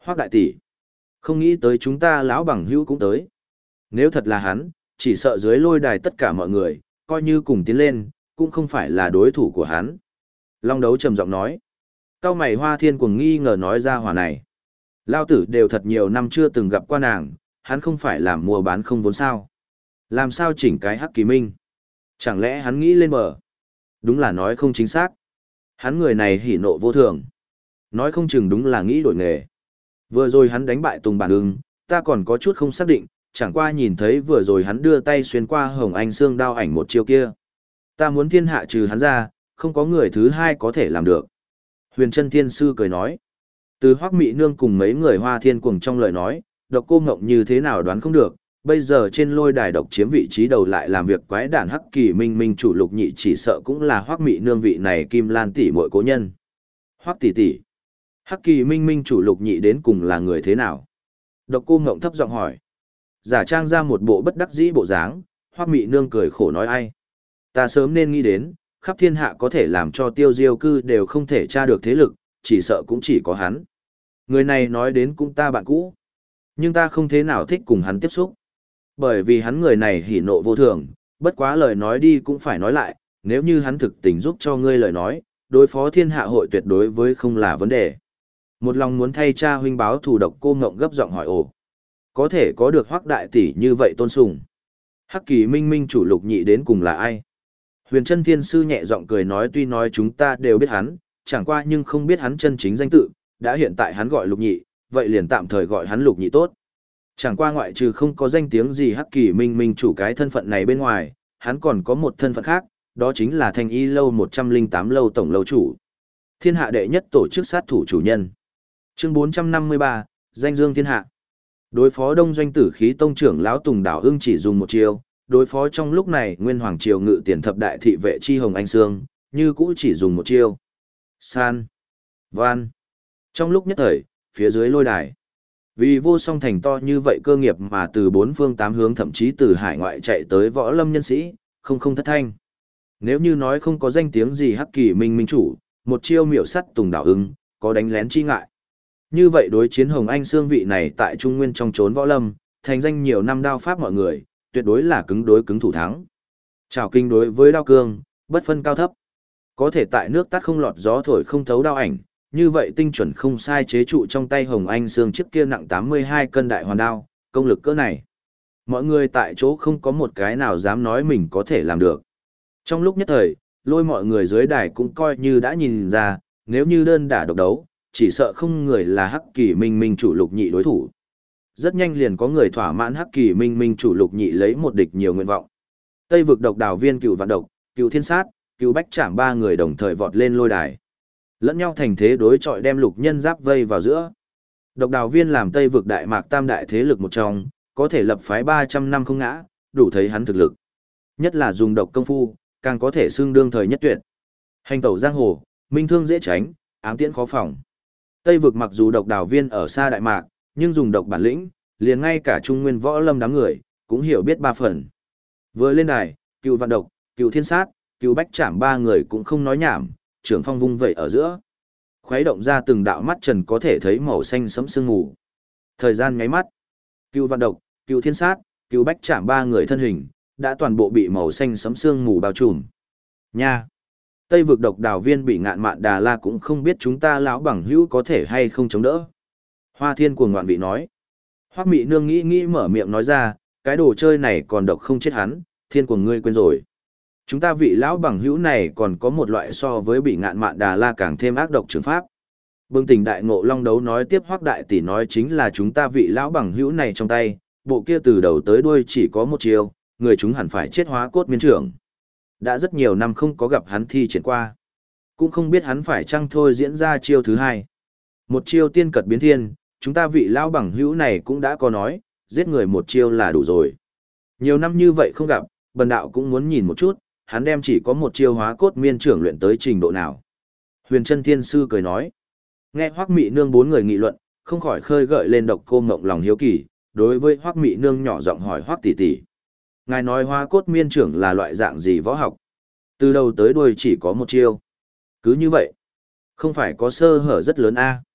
Hoác đại tỷ, không nghĩ tới chúng ta lão bằng hữu cũng tới. Nếu thật là hắn, chỉ sợ dưới lôi đài tất cả mọi người, coi như cùng tiến lên, cũng không phải là đối thủ của hắn. Long đấu trầm giọng nói. Cao mày Hoa Thiên Cuồng nghi ngờ nói ra hỏa này. Lao tử đều thật nhiều năm chưa từng gặp qua nàng, hắn không phải làm mua bán không vốn sao. Làm sao chỉnh cái Hắc Kỳ Minh? Chẳng lẽ hắn nghĩ lên bờ? Đúng là nói không chính xác. Hắn người này hỉ nộ vô thường. Nói không chừng đúng là nghĩ đổi nghề. Vừa rồi hắn đánh bại Tùng Bản Ưng, ta còn có chút không xác định, chẳng qua nhìn thấy vừa rồi hắn đưa tay xuyên qua Hồng Anh Xương đao ảnh một chiêu kia. Ta muốn thiên hạ trừ hắn ra, không có người thứ hai có thể làm được. Huyền Trân Thiên Sư cười nói. Từ Hoắc Mị Nương cùng mấy người Hoa Thiên Cuồng trong lời nói, Độc Cô Ngộng như thế nào đoán không được, bây giờ trên lôi đài độc chiếm vị trí đầu lại làm việc quái đản Hắc Kỳ Minh Minh chủ Lục Nhị chỉ sợ cũng là Hoắc Mị Nương vị này Kim Lan tỷ muội cố nhân. Hoắc tỷ tỷ, Hắc Kỳ Minh Minh chủ Lục Nhị đến cùng là người thế nào? Độc Cô Ngộng thấp giọng hỏi. Giả trang ra một bộ bất đắc dĩ bộ dáng, Hoắc Mị Nương cười khổ nói ai. Ta sớm nên nghĩ đến, khắp thiên hạ có thể làm cho Tiêu Diêu Cư đều không thể tra được thế lực, chỉ sợ cũng chỉ có hắn. Người này nói đến cũng ta bạn cũ, nhưng ta không thế nào thích cùng hắn tiếp xúc. Bởi vì hắn người này hỉ nộ vô thường, bất quá lời nói đi cũng phải nói lại, nếu như hắn thực tình giúp cho ngươi lời nói, đối phó thiên hạ hội tuyệt đối với không là vấn đề. Một lòng muốn thay cha huynh báo thù Độc Cô Ngộng gấp giọng hỏi ồ. Có thể có được Hoắc đại tỷ như vậy tôn sùng. Hắc Kỳ Minh Minh chủ Lục Nhị đến cùng là ai? Huyền Trân Thiên Sư nhẹ giọng cười nói tuy nói chúng ta đều biết hắn, chẳng qua nhưng không biết hắn chân chính danh tự, đã hiện tại hắn gọi Lục Nhị, vậy liền tạm thời gọi hắn Lục Nhị tốt. Chẳng qua ngoại trừ không có danh tiếng gì Hắc Kỳ Minh Minh chủ cái thân phận này bên ngoài, hắn còn có một thân phận khác, đó chính là Thanh Y lâu 108 lâu tổng lâu chủ. Thiên hạ đệ nhất tổ chức sát thủ chủ nhân. Chương 453, danh dương thiên hạ. Đối phó Đông Doanh Tử Khí tông trưởng lão Tùng Đảo Ưng chỉ dùng một chiêu, đối phó trong lúc này Nguyên Hoàng triều ngự tiền thập đại thị vệ chi Hồng Anh Sương, như cũ chỉ dùng một chiêu. San, Van. Trong lúc nhất thời, phía dưới lôi đài, vì vô song thành to như vậy cơ nghiệp mà từ bốn phương tám hướng thậm chí từ hải ngoại chạy tới võ lâm nhân sĩ, không thất thanh. Nếu như nói không có danh tiếng gì Hắc Kỳ Minh Minh chủ, một chiêu miểu sắt Tùng Đảo Ưng, có đánh lén chi ngại. Như vậy đối chiến Hồng Anh Sương vị này tại Trung Nguyên trong trốn võ lâm, thành danh nhiều năm đao pháp mọi người, tuyệt đối là cứng đối cứng thủ thắng. Trảo kinh đối với đao cương, bất phân cao thấp. Có thể tại nước tắt không lọt gió thổi không thấu đao ảnh, như vậy tinh chuẩn không sai chế trụ trong tay Hồng Anh Sương trước kia nặng 82 cân đại hoàn đao, công lực cỡ này. Mọi người tại chỗ không có một cái nào dám nói mình có thể làm được. Trong lúc nhất thời, lôi mọi người dưới đài cũng coi như đã nhìn ra, nếu như đơn đả độc đấu, chỉ sợ không người là Hắc Kỳ Minh Minh chủ Lục Nhị đối thủ. Rất nhanh liền có người thỏa mãn Hắc Kỳ Minh Minh chủ Lục Nhị lấy một địch nhiều nguyện vọng. Tây vực độc đào viên Cựu Vạn Độc, Cựu Thiên Sát, Cựu Bách Trảm ba người đồng thời vọt lên lôi đài. Lẫn nhau thành thế đối chọi đem Lục Nhân Giáp vây vào giữa. Độc đào viên làm Tây vực đại mạc tam đại thế lực một trong, có thể lập phái 300 năm không ngã, đủ thấy hắn thực lực. Nhất là dùng độc công phu, càng có thể xưng đương thời nhất tuyệt. Hành tẩu giang hồ, minh thương dễ tránh, ám tiễn khó phòng. Tây vực mặc dù độc đào viên ở xa đại mạc, nhưng dùng độc bản lĩnh, liền ngay cả trung nguyên võ lâm đám người, cũng hiểu biết ba phần. Vừa lên đài, Cựu Vạn Độc, Cựu Thiên Sát, Cựu Bách Trảm ba người cũng không nói nhảm, trưởng phong vung vẩy ở giữa. Khuấy động ra từng đạo mắt trần có thể thấy màu xanh sẫm sương mù. Thời gian nháy mắt, Cựu Vạn Độc, Cựu Thiên Sát, Cựu Bách Trảm ba người thân hình, đã toàn bộ bị màu xanh sẫm sương mù bao trùm. Nha! Tây vực độc đào viên bị Ngạn Mạn Đà La cũng không biết chúng ta lão bằng hữu có thể hay không chống đỡ. Hoa Thiên cuồng ngoạn vị nói. Hoắc Mị Nương nghĩ mở miệng nói ra, cái đồ chơi này còn độc không chết hắn, Thiên cuồng ngươi quên rồi. Chúng ta vị lão bằng hữu này còn có một loại so với bị Ngạn Mạn Đà La càng thêm ác độc trường pháp. Bừng tỉnh đại ngộ long đấu nói tiếp Hoắc đại tỷ nói chính là chúng ta vị lão bằng hữu này trong tay, bộ kia từ đầu tới đuôi chỉ có một chiều, người chúng hẳn phải chết hóa cốt miên trưởng. Đã rất nhiều năm không có gặp hắn thi triển qua. Cũng không biết hắn phải chăng thôi diễn ra chiêu thứ hai. Một chiêu tiên cật biến thiên, chúng ta vị lão bằng hữu này cũng đã có nói, giết người một chiêu là đủ rồi. Nhiều năm như vậy không gặp, bần đạo cũng muốn nhìn một chút, hắn đem chỉ có một chiêu hóa cốt miên trưởng luyện tới trình độ nào. Huyền Trân Thiên Sư cười nói. Nghe Hoắc Mị Nương bốn người nghị luận, không khỏi khơi gợi lên Độc Cô Ngộng lòng hiếu kỳ, đối với Hoắc Mị Nương nhỏ giọng hỏi Hoắc tỷ tỷ. Ngài nói hóa cốt miên trưởng là loại dạng gì võ học? Từ đầu tới đuôi chỉ có một chiêu. Cứ như vậy, không phải có sơ hở rất lớn a?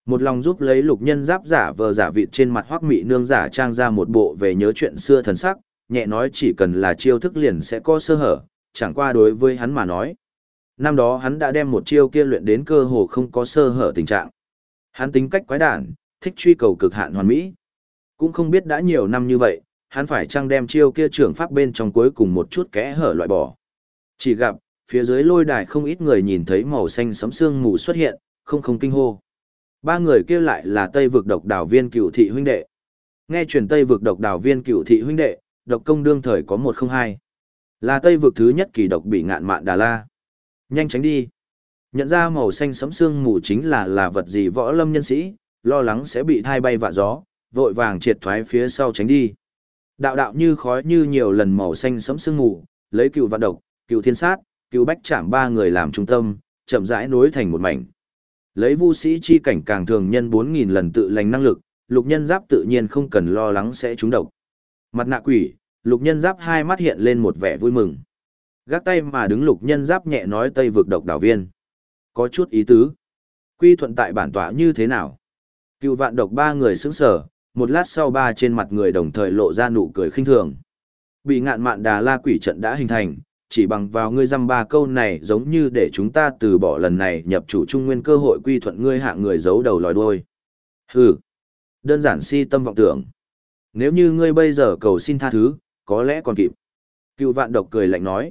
Một lòng giúp lấy lục nhân giáp giả vờ giả vịt trên mặt Hoắc Mị Nương giả trang ra một bộ về nhớ chuyện xưa thần sắc, nhẹ nói chỉ cần là chiêu thức liền sẽ có sơ hở, chẳng qua đối với hắn mà nói. Năm đó hắn đã đem một chiêu kia luyện đến cơ hồ không có sơ hở tình trạng. Hắn tính cách quái đản, thích truy cầu cực hạn hoàn mỹ. Cũng không biết đã nhiều năm như vậy, hắn phải chăng đem chiêu kia trưởng pháp bên trong cuối cùng một chút kẽ hở loại bỏ. Chỉ gặp, phía dưới lôi đài không ít người nhìn thấy màu xanh sẫm sương mù xuất hiện, không kinh hô. Ba người kia lại là Tây vực độc đảo viên Cửu thị huynh đệ. Nghe truyền Tây vực độc đảo viên Cửu thị huynh đệ, độc công đương thời có 102. Là Tây vực thứ nhất kỳ độc bị ngạn mạn Đà La. Nhanh tránh đi. Nhận ra màu xanh sẫm sương mù chính là vật gì võ lâm nhân sĩ, lo lắng sẽ bị thai bay vạ gió, vội vàng triệt thoái phía sau tránh đi. Đạo đạo như khói như nhiều lần màu xanh sẫm sương mù, lấy Cửu Vạn Độc, Cửu Thiên Sát, Cửu Bách Trảm ba người làm trung tâm, chậm rãi nối thành một mảnh. Lấy vu sĩ chi cảnh càng thường nhân 4000 lần tự lành năng lực, Lục Nhân Giáp tự nhiên không cần lo lắng sẽ trúng độc. Mặt nạ quỷ, Lục Nhân Giáp hai mắt hiện lên một vẻ vui mừng. Gác tay mà đứng Lục Nhân Giáp nhẹ nói Tây vực độc đảo viên. Có chút ý tứ. Quy thuận tại bản tọa như thế nào? Cựu Vạn Độc ba người sững sờ, một lát sau ba trên mặt người đồng thời lộ ra nụ cười khinh thường. Bị ngạn mạn Đà La quỷ trận đã hình thành, chỉ bằng vào ngươi dăm ba câu này giống như để chúng ta từ bỏ lần này nhập chủ trung nguyên cơ hội quy thuận ngươi hạng người giấu đầu lòi đuôi. Hừ, đơn giản si tâm vọng tưởng. Nếu như ngươi bây giờ cầu xin tha thứ, có lẽ còn kịp. Cựu Vạn Độc cười lạnh nói.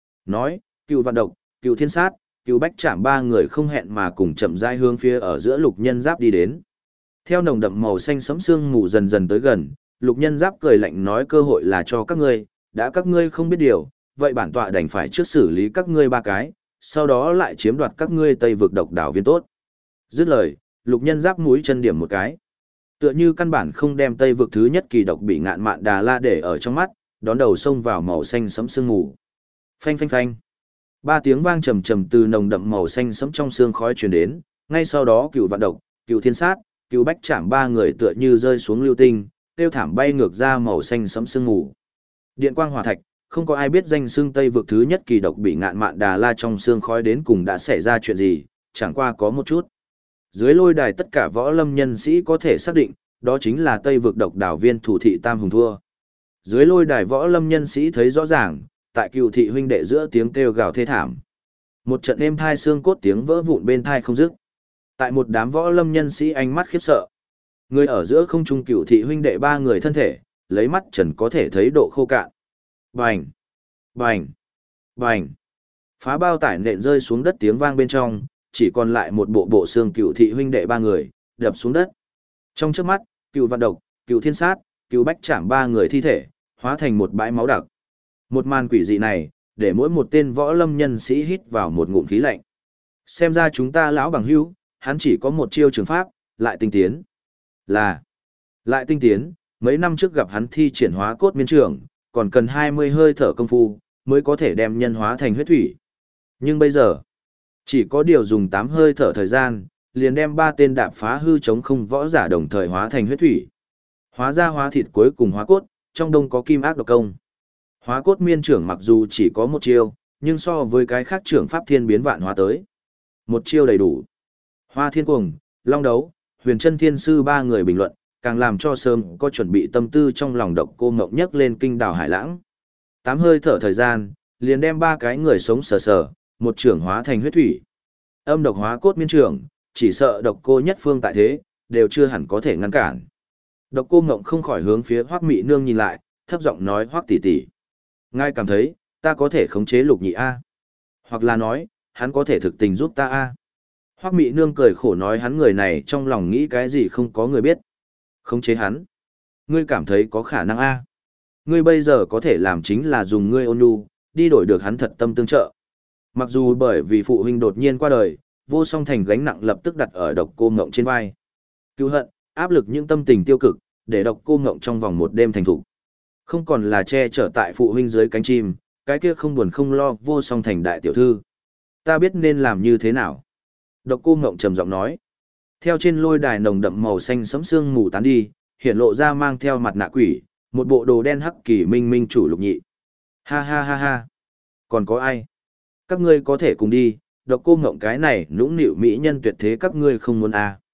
Cựu Vạn Độc, Cựu Thiên Sát, Cựu Bách Trảm ba người không hẹn mà cùng chậm rãi hướng phía ở giữa Lục Nhân Giáp đi đến. Theo nồng đậm màu xanh sẫm sương mù dần dần tới gần, Lục Nhân Giáp cười lạnh nói cơ hội là cho các ngươi, đã các ngươi không biết điều, vậy bản tọa đành phải trước xử lý các ngươi ba cái, sau đó lại chiếm đoạt các ngươi Tây vực độc đảo viên tốt. Dứt lời, Lục Nhân Giáp mũi chân điểm một cái. Tựa như căn bản không đem Tây vực thứ nhất kỳ độc bị ngạn mạn Đà La để ở trong mắt, đón đầu xông vào màu xanh sẫm sương mù. Phanh phanh phanh. Ba tiếng vang trầm trầm từ nồng đậm màu xanh sẫm trong xương khói truyền đến, ngay sau đó Cựu Vạn Độc, Cựu Thiên Sát, Cựu Bách Trảm ba người tựa như rơi xuống lưu tinh, tiêu thảm bay ngược ra màu xanh sẫm sương mù. Điện quang hỏa thạch, không có ai biết danh xương Tây vực thứ nhất kỳ độc bị ngạn mạn Đà La trong xương khói đến cùng đã xảy ra chuyện gì, chẳng qua có một chút. Dưới lôi đài tất cả võ lâm nhân sĩ có thể xác định, đó chính là Tây vực độc đảo viên thủ thị Tam Hùng thua. Dưới lôi đài võ lâm nhân sĩ thấy rõ ràng, tại Cựu thị huynh đệ giữa tiếng kêu gào thê thảm. Một trận êm thai xương cốt tiếng vỡ vụn bên thai không dứt. Tại một đám võ lâm nhân sĩ ánh mắt khiếp sợ. Người ở giữa không trung Cựu thị huynh đệ ba người thân thể, lấy mắt trần có thể thấy độ khô cạn. Bành! Bành! Bành! Phá bao tải nện rơi xuống đất tiếng vang bên trong, chỉ còn lại một bộ xương Cựu thị huynh đệ ba người, đập xuống đất. Trong chớp mắt, Cựu Vạn Độc, Cựu Thiên Sát, Cựu Bách Trảm ba người thi thể, hóa thành một bãi máu đặc. Một màn quỷ dị này, để mỗi một tên võ lâm nhân sĩ hít vào một ngụm khí lạnh. Xem ra chúng ta lão bằng hữu, hắn chỉ có một chiêu trường pháp, lại tinh tiến. Lại tinh tiến, mấy năm trước gặp hắn thi triển hóa cốt miên trưởng, còn cần 20 hơi thở công phu, mới có thể đem nhân hóa thành huyết thủy. Nhưng bây giờ, chỉ có điều dùng 8 hơi thở thời gian, liền đem 3 tên đạp phá hư chống không võ giả đồng thời hóa thành huyết thủy. Hóa ra hóa thịt cuối cùng hóa cốt, trong đông có kim ác độc công. Hóa cốt miên trưởng mặc dù chỉ có một chiêu, nhưng so với cái khác trưởng pháp thiên biến vạn hóa tới. Một chiêu đầy đủ. Hoa Thiên Cuồng, Long Đấu, Huyền Chân Thiên Sư ba người bình luận, càng làm cho sớm có chuẩn bị tâm tư trong lòng Độc Cô Ngộng nhấc lên kinh đảo hải lãng. 8 hơi thở thời gian, liền đem 3 cái người sống sờ sờ, một trưởng hóa thành huyết thủy. Âm độc hóa cốt miên trưởng, chỉ sợ Độc Cô nhất phương tại thế, đều chưa hẳn có thể ngăn cản. Độc Cô Ngộng không khỏi hướng phía Hoắc Mị Nương nhìn lại, thấp giọng nói Hoắc tỷ tỷ, ngài cảm thấy, ta có thể khống chế Lục Nhị a? Hoặc là nói, hắn có thể thực tình giúp ta a? Hoắc Mị Nương cười khổ nói hắn người này trong lòng nghĩ cái gì không có người biết. Khống chế hắn? Ngươi cảm thấy có khả năng a? Ngươi bây giờ có thể làm chính là dùng ngươi ôn nhu, đi đổi được hắn thật tâm tương trợ. Mặc dù bởi vì phụ huynh đột nhiên qua đời, Vô Song Thành gánh nặng lập tức đặt ở Độc Cô Ngộng trên vai. Cứu hận, áp lực những tâm tình tiêu cực, để Độc Cô Ngộng trong vòng một đêm thành thủ. Không còn là che chở tại phụ huynh dưới cánh chim, cái kia không buồn không lo Vô Song Thành đại tiểu thư. Ta biết nên làm như thế nào. Độc Cô Ngộng trầm giọng nói. Theo trên lôi đài nồng đậm màu xanh sẫm sương mù tán đi, hiện lộ ra mang theo mặt nạ quỷ, một bộ đồ đen hắc kỳ minh minh chủ Lục Nhị. Ha ha ha ha. Còn có ai? Các ngươi có thể cùng đi, Độc Cô Ngộng cái này nũng nịu mỹ nhân tuyệt thế các ngươi không muốn à.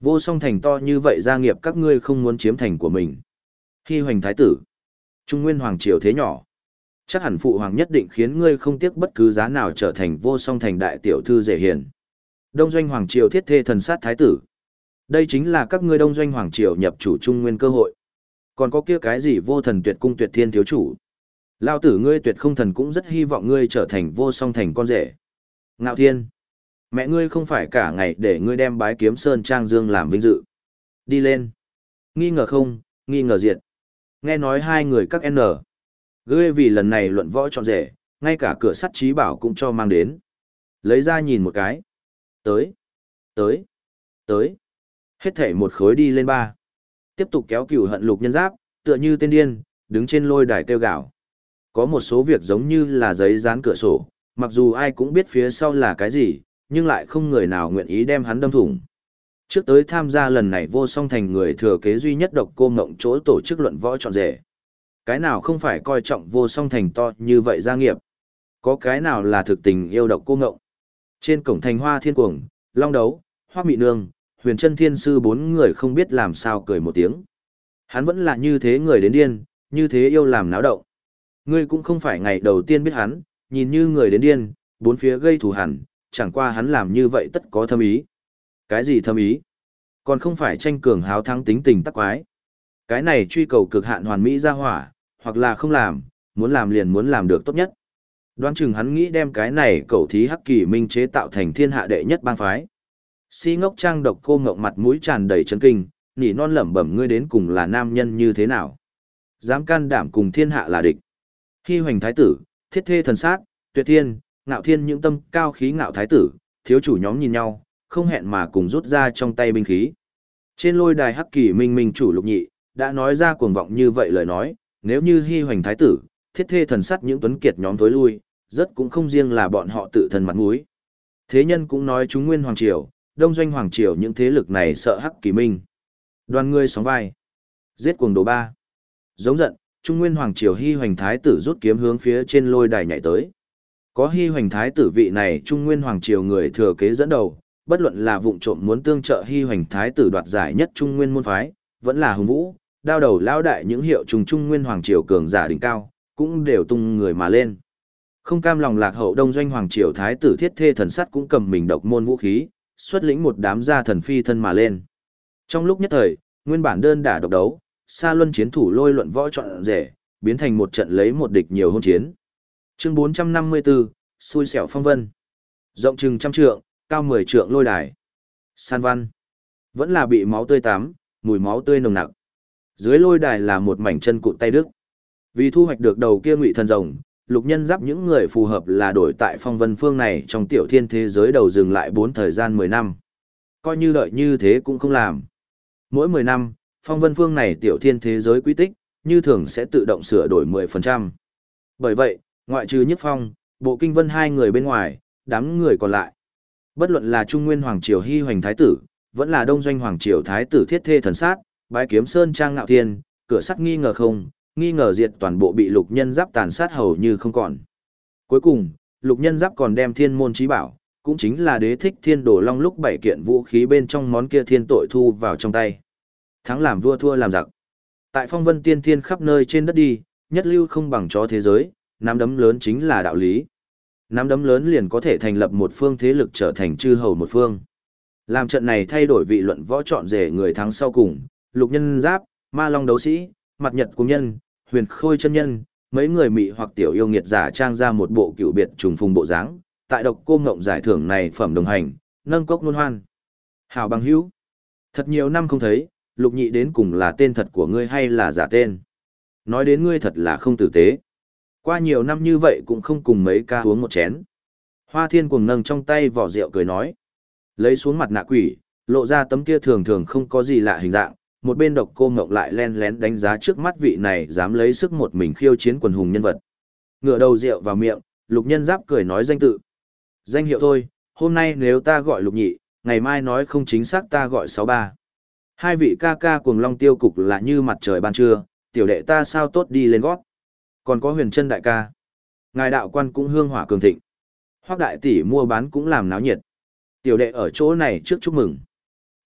Vô song thành to như vậy gia nghiệp các ngươi không muốn chiếm thành của mình. Hy hoành thái tử. Trung nguyên hoàng triều thế nhỏ. Chắc hẳn phụ hoàng nhất định khiến ngươi không tiếc bất cứ giá nào trở thành vô song thành đại tiểu thư dễ hiền. Đông doanh hoàng triều thiết thê thần sát thái tử. Đây chính là các ngươi đông doanh hoàng triều nhập chủ trung nguyên cơ hội. Còn có kia cái gì vô thần tuyệt cung tuyệt thiên thiếu chủ. Lao tử ngươi tuyệt không thần cũng rất hy vọng ngươi trở thành vô song thành con rể. Ngạo thiên. Mẹ ngươi không phải cả ngày để ngươi đem bái kiếm sơn trang dương làm vinh dự. Đi lên. Nghi ngờ không, nghi ngờ diệt. Nghe nói hai người các N. Ngươi vì lần này luận võ chọn rể, ngay cả cửa sắt trí bảo cũng cho mang đến. Lấy ra nhìn một cái. Tới. Tới. Tới. Hết thảy một khối đi lên ba. Tiếp tục kéo cừu hận lục nhân giáp, tựa như tên điên, đứng trên lôi đài kêu gào. Có một số việc giống như là giấy dán cửa sổ, mặc dù ai cũng biết phía sau là cái gì, nhưng lại không người nào nguyện ý đem hắn đâm thủng. Trước tới tham gia lần này vô song thành người thừa kế duy nhất độc cô ngộng chỗ tổ chức luận võ chọn rể. Cái nào không phải coi trọng vô song thành to như vậy gia nghiệp. Có cái nào là thực tình yêu độc cô ngộng. Trên cổng thành Hoa Thiên Cuồng, Long Đấu, Hoắc Mị Nương, Huyền Chân Thiên Sư bốn người không biết làm sao cười một tiếng. Hắn vẫn là như thế người đến điên, như thế yêu làm náo động. Ngươi cũng không phải ngày đầu tiên biết hắn, nhìn như người đến điên, bốn phía gây thù hằn, chẳng qua hắn làm như vậy tất có thâm ý. Cái gì thâm ý? Còn không phải tranh cường háo thắng tính tình tắc quái. Cái này truy cầu cực hạn hoàn mỹ ra hỏa, hoặc là không làm, muốn làm liền muốn làm được tốt nhất. Đoán chừng hắn nghĩ đem cái này cẩu thí hắc kỳ minh chế tạo thành thiên hạ đệ nhất bang phái. Si ngốc trang độc cô ngộng mặt mũi tràn đầy chấn kinh, nỉ non lẩm bẩm ngươi đến cùng là nam nhân như thế nào. Dám can đảm cùng thiên hạ là địch. Hy hoành thái tử, thiết thê thần sát, tuyệt thiên, ngạo thiên những tâm cao khí ngạo thái tử, thiếu chủ nhóm nhìn nhau, không hẹn mà cùng rút ra trong tay binh khí. Trên lôi đài hắc kỳ minh minh chủ lục nhị, đã nói ra cuồng vọng như vậy lời nói, nếu như hy hoành thái tử, thiết thê thần sát những tuấn kiệt nhóm tối lui, rất cũng không riêng là bọn họ tự thân mặt mũi. Thế nhân cũng nói chúng nguyên hoàng triều, đông doanh hoàng triều những thế lực này sợ hắc kỳ minh. Đoàn người sóng vai. Giết cuồng đồ ba. Giống giận, trung nguyên hoàng triều hy hoành thái tử rút kiếm hướng phía trên lôi đài nhảy tới. Có hy hoành thái tử vị này trung nguyên hoàng triều người thừa kế dẫn đầu, bất luận là vụng trộm muốn tương trợ hy hoành thái tử đoạt giải nhất trung nguyên môn phái, vẫn là hùng vũ, đao đầu lao đại những hiệu trùng trung nguyên hoàng triều cường giả đỉnh cao, cũng đều tung người mà lên. Không cam lòng lạc hậu đông doanh hoàng triều thái tử thiết thê thần sắt cũng cầm mình độc môn vũ khí, xuất lĩnh một đám gia thần phi thân mà lên. Trong lúc nhất thời, nguyên bản đơn đả độc đấu, xa luân chiến thủ lôi luận võ chọn rể, biến thành một trận lấy một địch nhiều hôn chiến. Chương 454, xui xẻo phong vân. Rộng chừng 100 trượng, cao 10 trượng lôi đài. San văn. Vẫn là bị máu tươi tắm, mùi máu tươi nồng nặc. Dưới lôi đài là một mảnh chân cụt tay đứt. Vì thu hoạch được đầu kia ngụy thần rồng, lục nhân giáp những người phù hợp là đổi tại phong vân phương này trong tiểu thiên thế giới đầu dừng lại 4 thời gian 10 năm. Coi như đợi như thế cũng không làm. Mỗi 10 năm, phong vân phương này tiểu thiên thế giới quy tích, như thường sẽ tự động sửa đổi 10%. Bởi vậy, ngoại trừ Nhất Phong, Bộ Kinh Vân hai người bên ngoài, đám người còn lại. Bất luận là Trung Nguyên Hoàng Triều Hy Hoành Thái Tử, vẫn là Đông Doanh Hoàng Triều Thái Tử Thiết Thê Thần Sát, Bái Kiếm Sơn Trang Ngạo Thiên, cửa sắt nghi ngờ không, nghi ngờ diệt toàn bộ bị lục nhân giáp tàn sát hầu như không còn. Cuối cùng, lục nhân giáp còn đem thiên môn trí bảo, cũng chính là đế thích thiên đồ long lúc 7 kiện vũ khí bên trong món kia thiên tội thu vào trong tay. Thắng làm vua thua làm giặc. Tại phong vân tiên thiên khắp nơi trên đất đi, nhất lưu không bằng chó thế giới, nắm đấm lớn chính là đạo lý. Nắm đấm lớn liền có thể thành lập một phương thế lực trở thành chư hầu một phương. Làm trận này thay đổi vị luận võ chọn rể người thắng sau cùng, lục nhân giáp, ma long đấu sĩ, mặt nhật cung nhân, huyền khôi chân nhân, mấy người mị hoặc tiểu yêu nghiệt giả trang ra một bộ cựu biệt trùng phùng bộ dáng, tại độc cô ngộng giải thưởng này phẩm đồng hành, nâng cốc luân hoan. Hảo bằng hữu, thật nhiều năm không thấy, lục nhị đến cùng là tên thật của ngươi hay là giả tên? Nói đến ngươi thật là không tử tế. Qua nhiều năm như vậy cũng không cùng mấy ca uống một chén. Hoa Thiên Cuồng nâng trong tay vỏ rượu cười nói. Lấy xuống mặt nạ quỷ, lộ ra tấm kia thường thường không có gì lạ hình dạng. Một bên độc cô ngộng lại len lén đánh giá trước mắt vị này dám lấy sức một mình khiêu chiến quần hùng nhân vật. Ngửa đầu rượu vào miệng, lục nhân giáp cười nói danh tự. Danh hiệu thôi, hôm nay nếu ta gọi lục nhị, ngày mai nói không chính xác ta gọi 63. Hai vị ca ca Cuồng Long Tiêu Cục là như mặt trời ban trưa, tiểu đệ ta sao tốt đi lên gót. Còn có Huyền Trân đại ca. Ngài đạo quan cũng hương hỏa cường thịnh. Hoắc đại tỷ mua bán cũng làm náo nhiệt. Tiểu đệ ở chỗ này trước chúc mừng.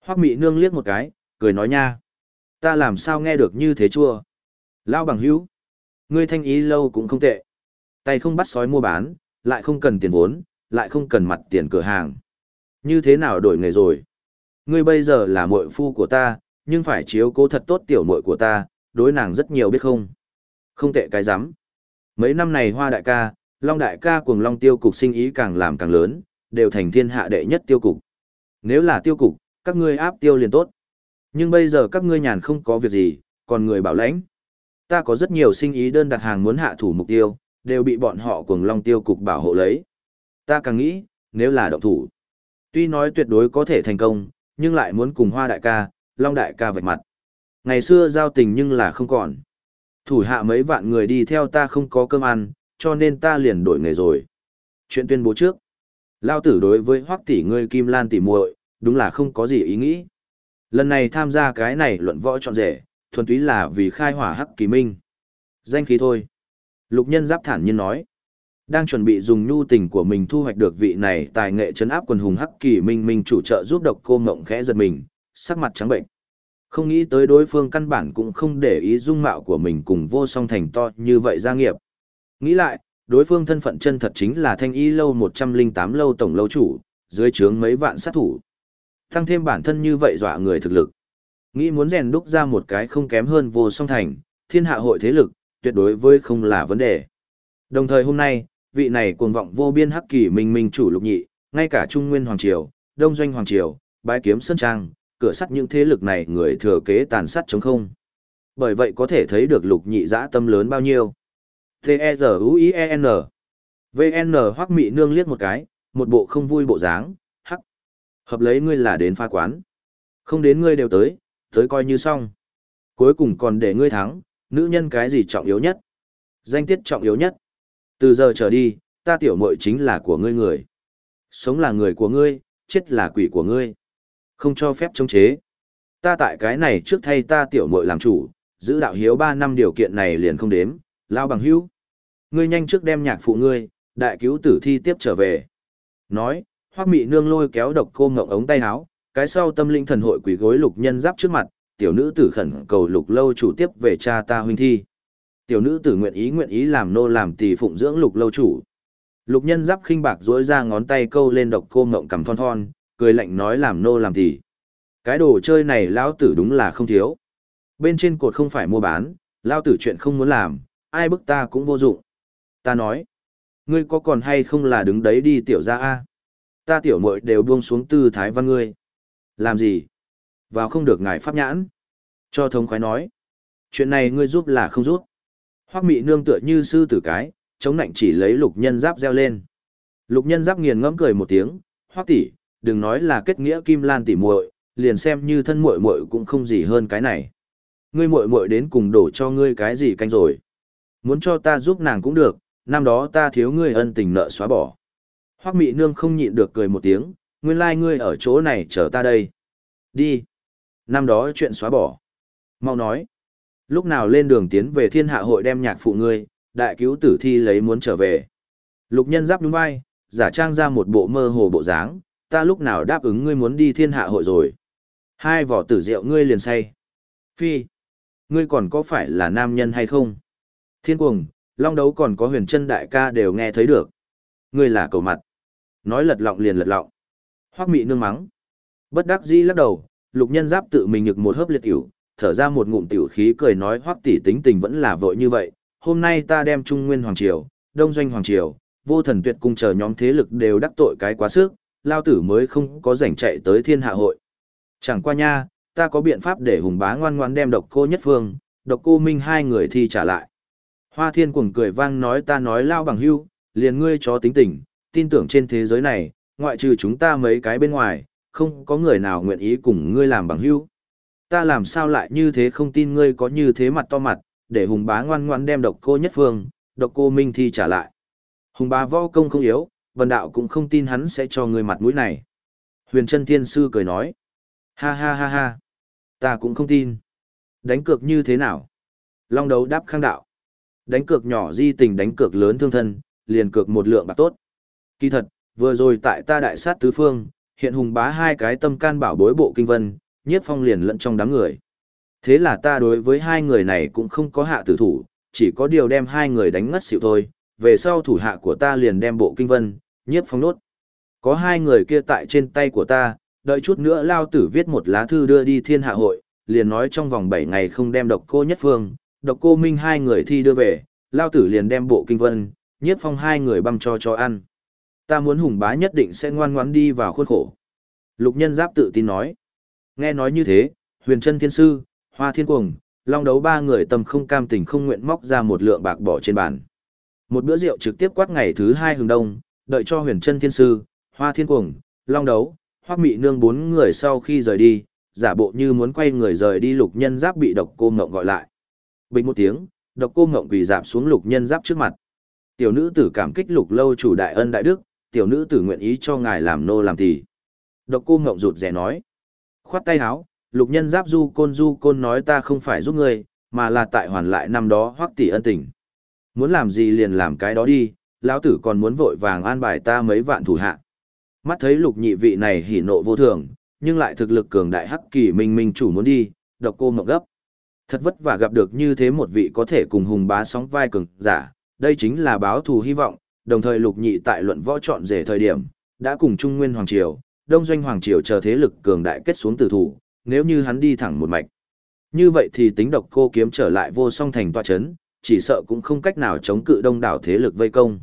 Hoắc Mị Nương liếc một cái, cười nói nha. Ta làm sao nghe được như thế chua? Lao bằng hữu, ngươi thanh ý lâu cũng không tệ. Tay không bắt sói mua bán, lại không cần tiền vốn, lại không cần mặt tiền cửa hàng. Như thế nào đổi nghề rồi? Ngươi bây giờ là muội phu của ta, nhưng phải chiếu cố thật tốt tiểu muội của ta, đối nàng rất nhiều biết không? Không tệ cái rắm. Mấy năm này Hoa đại ca, Long đại ca cùng Long tiêu cục sinh ý càng làm càng lớn, đều thành thiên hạ đệ nhất tiêu cục. Nếu là tiêu cục, các ngươi áp tiêu liền tốt. Nhưng bây giờ các ngươi nhàn không có việc gì, còn người bảo lãnh. Ta có rất nhiều sinh ý đơn đặt hàng muốn hạ thủ mục tiêu, đều bị bọn họ cùng Long tiêu cục bảo hộ lấy. Ta càng nghĩ, nếu là động thủ, tuy nói tuyệt đối có thể thành công, nhưng lại muốn cùng Hoa đại ca, Long đại ca vạch mặt. Ngày xưa giao tình nhưng là không còn. Thủ hạ mấy vạn người đi theo ta không có cơm ăn, cho nên ta liền đổi nghề rồi. Chuyện tuyên bố trước. Lao tử đối với Hoắc tỷ ngươi Kim Lan tỷ muội, đúng là không có gì ý nghĩ. Lần này tham gia cái này luận võ trọn rể, thuần túy là vì khai hỏa Hắc Kỳ Minh. Danh khí thôi. Lục Nhân Giáp thản nhiên nói. Đang chuẩn bị dùng nhu tình của mình thu hoạch được vị này tài nghệ trấn áp quần hùng Hắc Kỳ Minh minh chủ trợ giúp Độc Cô Ngộng khẽ giật mình, sắc mặt trắng bệnh. Không nghĩ tới đối phương căn bản cũng không để ý dung mạo của mình cùng vô song thành to như vậy gia nghiệp. Nghĩ lại, đối phương thân phận chân thật chính là Thanh Y lâu 108 lâu tổng lâu chủ, dưới trướng mấy vạn sát thủ. Tăng thêm bản thân như vậy dọa người thực lực. Nghĩ muốn rèn đúc ra một cái không kém hơn vô song thành, thiên hạ hội thế lực, tuyệt đối với không là vấn đề. Đồng thời hôm nay, vị này cuồng vọng vô biên Hắc Kỳ Minh minh chủ Lục Nhị, ngay cả Trung Nguyên Hoàng Triều, Đông Doanh Hoàng Triều, Bái Kiếm Sơn Trang, cửa sắt những thế lực này người thừa kế tàn sát chống không. Bởi vậy có thể thấy được Lục Nhị dã tâm lớn bao nhiêu. T-E-Z-U-I-E-N V-N Hoắc Mị Nương liếc một cái, một bộ không vui bộ dáng, hắc. Hợp lấy ngươi là đến pha quán. Không đến ngươi đều tới, tới coi như xong. Cuối cùng còn để ngươi thắng, nữ nhân cái gì trọng yếu nhất? Danh tiết trọng yếu nhất. Từ giờ trở đi, ta tiểu muội chính là của ngươi người. Sống là người của ngươi, chết là quỷ của ngươi. Không cho phép chống chế. Ta tại cái này trước thay ta tiểu muội làm chủ, giữ đạo hiếu 3 năm điều kiện này liền không đếm, lao bằng hữu. Ngươi nhanh trước đem nhạc phụ ngươi, đại cứu tử thi tiếp trở về. Nói, Hoắc Mị Nương lôi kéo Độc Cô Ngộng ống tay áo, cái sau tâm linh thần hội quỳ gối Lục Nhân Giáp trước mặt, tiểu nữ tử khẩn cầu Lục lâu chủ tiếp về cha ta huynh thi. Tiểu nữ tử nguyện ý làm nô làm tỳ phụng dưỡng Lục lâu chủ. Lục Nhân Giáp khinh bạc duỗi ra ngón tay câu lên Độc Cô Ngộng cằm thon thon, cười lạnh nói làm nô làm tỳ. Cái đồ chơi này lão tử đúng là không thiếu. Bên trên cột không phải mua bán, lão tử chuyện không muốn làm, ai bức ta cũng vô dụng. Ta nói, ngươi có còn hay không là đứng đấy đi tiểu ra a? Ta tiểu muội đều buông xuống tư thái văn ngươi. Làm gì? Vào không được ngài pháp nhãn. Cho thống khoái nói. Chuyện này ngươi giúp là không giúp. Hoắc Mị Nương tựa như sư tử cái, chống nạnh chỉ lấy Lục Nhân Giáp reo lên. Lục Nhân Giáp nghiền ngẫm cười một tiếng, Hoắc tỷ, đừng nói là kết nghĩa Kim Lan tỷ muội, liền xem như thân muội muội cũng không gì hơn cái này. Ngươi muội muội đến cùng đổ cho ngươi cái gì canh rồi? Muốn cho ta giúp nàng cũng được, năm đó ta thiếu ngươi ân tình nợ xóa bỏ. Hoắc Mị Nương không nhịn được cười một tiếng, nguyên lai ngươi ở chỗ này chờ ta đây. Đi. Năm đó chuyện xóa bỏ. Mau nói. Lúc nào lên đường tiến về thiên hạ hội đem nhạc phụ ngươi, đại cứu tử thi lấy muốn trở về. Lục Nhân Giáp nhún vai, giả trang ra một bộ mơ hồ bộ dáng, ta lúc nào đáp ứng ngươi muốn đi thiên hạ hội rồi. 2 vỏ tử rượu ngươi liền say. Phi. Ngươi còn có phải là nam nhân hay không? Thiên cuồng, Long Đấu còn có Huyền Trân đại ca đều nghe thấy được. Ngươi là cầu mặt. Nói lật lọng liền lật lọng. Hoắc Mị Nương mắng. Bất đắc dĩ lắc đầu, Lục Nhân Giáp tự mình nhực một hớp liệt tiểu, thở ra một ngụm tiểu khí cười nói Hoắc tỷ tính tình vẫn là vội như vậy. Hôm nay ta đem Trung Nguyên Hoàng Triều, Đông Doanh Hoàng Triều, Vô Thần Tuyệt Cung chờ nhóm thế lực đều đắc tội cái quá sức, lao tử mới không có rảnh chạy tới thiên hạ hội. Chẳng qua nha, ta có biện pháp để Hùng Bá ngoan ngoãn đem Độc Cô Nhất Phương, Độc Cô Minh 2 người thi trả lại. Hoa Thiên cuồng cười vang nói ta nói lao bằng hưu, liền ngươi chó tính tình, tin tưởng trên thế giới này, ngoại trừ chúng ta mấy cái bên ngoài, không có người nào nguyện ý cùng ngươi làm bằng hưu. Ta làm sao lại như thế không tin ngươi có như thế mặt to mặt, để Hùng Bá ngoan ngoãn đem Độc Cô Nhất Phương, Độc Cô Minh thi trả lại. Hùng Bá võ công không yếu, Vân Đạo cũng không tin hắn sẽ cho ngươi mặt mũi này. Huyền Trân Thiên Sư cười nói. Ha ha ha ha. Ta cũng không tin. Đánh cược như thế nào? Long Đấu đáp khang đạo. Đánh cược nhỏ di tình đánh cược lớn thương thân, liền cược một lượng bạc tốt. Kỳ thật, vừa rồi tại ta đại sát tứ phương, Hiện hùng bá hai cái tâm can bảo bối bộ kinh vân, Nhiếp Phong liền lẫn trong đám người. Thế là ta đối với hai người này cũng không có hạ tử thủ, chỉ có điều đem hai người đánh ngất xỉu thôi, về sau thủ hạ của ta liền đem bộ kinh vân, Nhiếp Phong nốt. Có hai người kia tại trên tay của ta, đợi chút nữa lao tử viết một lá thư đưa đi thiên hạ hội, liền nói trong vòng 7 ngày không đem độc cô nhất phương, độc cô minh hai người thi đưa về, lao tử liền đem bộ kinh vân, Nhiếp Phong hai người băm cho ăn. Ta muốn hùng bá nhất định sẽ ngoan ngoãn đi vào khuôn khổ. Lục Nhân Giáp tự tin nói. Nghe nói như thế, Huyền Trân Thiên Sư, Hoa Thiên Cuồng, Long Đấu ba người tâm không cam tình không nguyện móc ra một lượng bạc bỏ trên bàn. Một bữa rượu trực tiếp quát ngày thứ 2 hừng đông, đợi cho Huyền Trân Thiên Sư, Hoa Thiên Cuồng, Long Đấu, Hoắc Mị Nương 4 người sau khi rời đi, giả bộ như muốn quay người rời đi. Lục Nhân Giáp bị Độc Cô Ngộng gọi lại. Bình một tiếng, Độc Cô Ngộng quỳ rạp xuống Lục Nhân Giáp trước mặt. Tiểu nữ tử cảm kích Lục lâu chủ đại ân đại đức, tiểu nữ tử nguyện ý cho ngài làm nô làm tỳ. Độc Cô Ngộng rụt rè nói. Khoát tay áo, Lục Nhân Giáp du côn nói ta không phải giúp ngươi, mà là tại hoàn lại năm đó Hoắc tỷ ân tình. Muốn làm gì liền làm cái đó đi, lão tử còn muốn vội vàng an bài ta mấy vạn thủ hạ. Mắt thấy Lục nhị vị này hỉ nộ vô thường, nhưng lại thực lực cường đại Hắc Kỳ minh chủ muốn đi, Độc Cô Ngộng gấp. Thật vất vả gặp được như thế một vị có thể cùng hùng bá sóng vai cường giả, đây chính là báo thù hy vọng, đồng thời Lục nhị tại luận võ chọn rể thời điểm, đã cùng Trung Nguyên Hoàng Triều, Đông Doanh Hoàng Triều chờ thế lực cường đại kết xuống tử thủ, nếu như hắn đi thẳng một mạch. Như vậy thì tính Độc Cô kiếm trở lại Vô Song thành tọa chấn, chỉ sợ cũng không cách nào chống cự đông đảo thế lực vây công.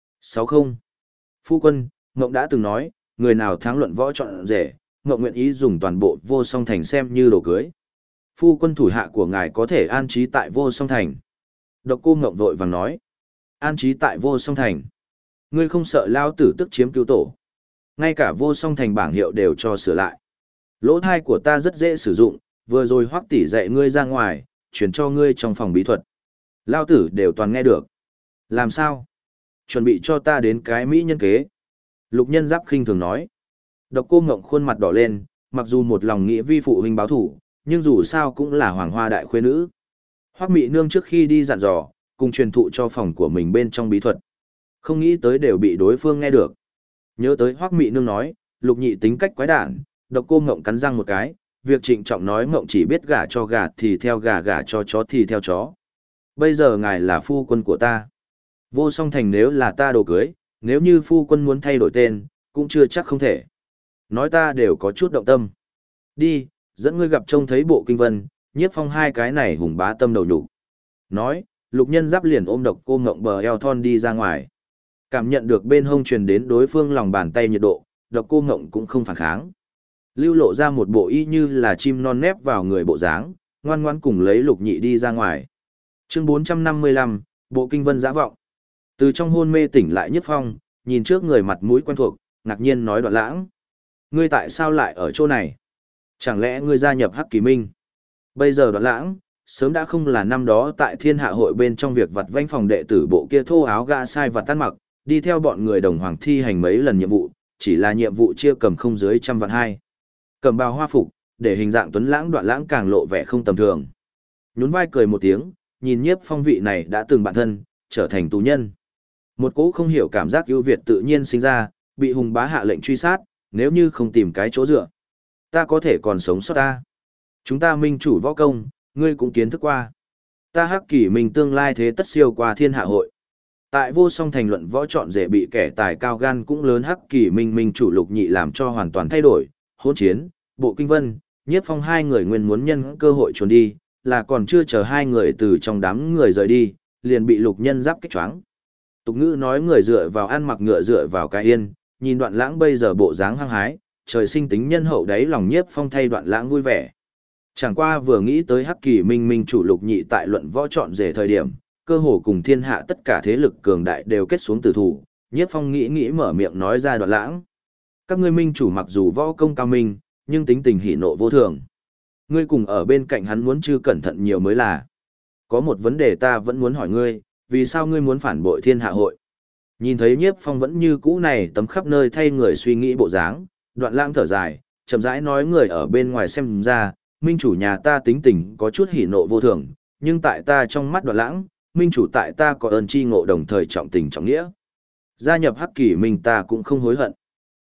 60. Phu quân, Ngộng đã từng nói, người nào thắng luận võ chọn rể, Ngộng nguyện ý dùng toàn bộ Vô Song thành xem như đồ cưới. Phu quân thủ hạ của ngài có thể an trí tại Vô Song thành. Độc Cô Ngộng vội vàng nói. An trí tại Vô Song thành. Ngươi không sợ lao tử tức chiếm cứu tổ. Ngay cả Vô Song thành bảng hiệu đều cho sửa lại. Lỗ thai của ta rất dễ sử dụng, vừa rồi Hoắc tỷ dạy ngươi ra ngoài, truyền cho ngươi trong phòng bí thuật. Lao tử đều toàn nghe được. Làm sao? Chuẩn bị cho ta đến cái mỹ nhân kế. Lục Nhân Giáp khinh thường nói. Độc Cô Ngộng khuôn mặt đỏ lên, mặc dù một lòng nghĩ vi phụ huynh báo thủ, nhưng dù sao cũng là hoàng hoa đại khuê nữ. Hoắc Mị Nương trước khi đi dặn dò, cùng truyền thụ cho phòng của mình bên trong bí thuật. Không nghĩ tới đều bị đối phương nghe được. Nhớ tới Hoắc Mị Nương nói, Lục nhị tính cách quái đản, Độc Cô Ngộng cắn răng một cái, việc trịnh trọng nói Ngộng chỉ biết gả cho gà thì theo gà, gả cho chó thì theo chó. Bây giờ ngài là phu quân của ta. Vô Song thành nếu là ta đồ cưới, nếu như phu quân muốn thay đổi tên, cũng chưa chắc không thể. Nói ta đều có chút động tâm. Đi, dẫn ngươi gặp trông thấy bộ kinh vân, Nhiếp Phong hai cái này hùng bá tâm đầu nhục. Nói, Lục Nhân Giáp liền ôm Độc Cô Ngộng bờ eo thon đi ra ngoài. Cảm nhận được bên hông truyền đến đối phương lòng bàn tay nhiệt độ, Độc Cô Ngộng cũng không phản kháng. Lưu lộ ra một bộ y như là chim non nép vào người bộ dáng, ngoan ngoãn cùng lấy Lục nhị đi ra ngoài. Chương 455, bộ kinh vân dã vọng. Từ trong hôn mê tỉnh lại Nhiếp Phong, nhìn trước người mặt mũi quen thuộc, ngạc nhiên nói Đoạn Lãng. Ngươi tại sao lại ở chỗ này? Chẳng lẽ ngươi gia nhập Hắc Kỳ Minh? Bây giờ Đoạn Lãng, sớm đã không là năm đó tại thiên hạ hội bên trong việc vặt vãnh phòng đệ tử bộ kia thô áo gã sai vặt tắt mặc, đi theo bọn người đồng hoàng thi hành mấy lần nhiệm vụ, chỉ là nhiệm vụ chia cầm không dưới 100 vạn 2. Cầm bào hoa phục, để hình dạng tuấn lãng Đoạn Lãng càng lộ vẻ không tầm thường. Nhún vai cười một tiếng, nhìn Nhiếp Phong vị này đã từng bạn thân, trở thành tù nhân. Một cỗ không hiểu cảm giác ưu việt tự nhiên sinh ra, bị hùng bá hạ lệnh truy sát, nếu như không tìm cái chỗ dựa, ta có thể còn sống sót ta. Chúng ta minh chủ võ công, ngươi cũng kiến thức qua. Ta Hắc Kỳ Minh tương lai thế tất siêu qua thiên hạ hội. Tại Vô Song thành luận võ chọn rể bị kẻ tài cao gan cũng lớn Hắc Kỳ Minh minh chủ Lục nhị làm cho hoàn toàn thay đổi, hỗn chiến, bộ kinh vân, Nhiếp Phong hai người nguyên muốn nhân cơ hội trốn đi, là còn chưa chờ hai người từ trong đám người rời đi, liền bị Lục Nhân Giáp kích choáng. Tục ngữ nói người dựa vào ăn mặc ngựa dựa vào cái yên, nhìn Đoạn Lãng bây giờ bộ dáng hăng hái, trời sinh tính nhân hậu đáy lòng Nhiếp Phong thay Đoạn Lãng vui vẻ. Chẳng qua vừa nghĩ tới Hắc Kỳ Minh minh chủ Lục nhị tại luận võ chọn rể thời điểm, cơ hồ cùng thiên hạ tất cả thế lực cường đại đều kết xuống tử thủ, Nhiếp Phong nghĩ mở miệng nói ra Đoạn Lãng. Các ngươi minh chủ mặc dù võ công cao minh, nhưng tính tình hỉ nộ vô thường. Ngươi cùng ở bên cạnh hắn muốn chưa cẩn thận nhiều mới là. Có một vấn đề ta vẫn muốn hỏi ngươi, vì sao ngươi muốn phản bội thiên hạ hội? Nhìn thấy Nhiếp Phong vẫn như cũ này tấm khắp nơi thay người suy nghĩ bộ dáng, Đoạn Lãng thở dài, chậm rãi nói người ở bên ngoài xem ra, minh chủ nhà ta tính tình có chút hỉ nộ vô thường, nhưng tại ta trong mắt Đoạn Lãng, minh chủ tại ta có ơn chi ngộ đồng thời trọng tình trọng nghĩa. Gia nhập Hắc Kỳ Minh ta cũng không hối hận.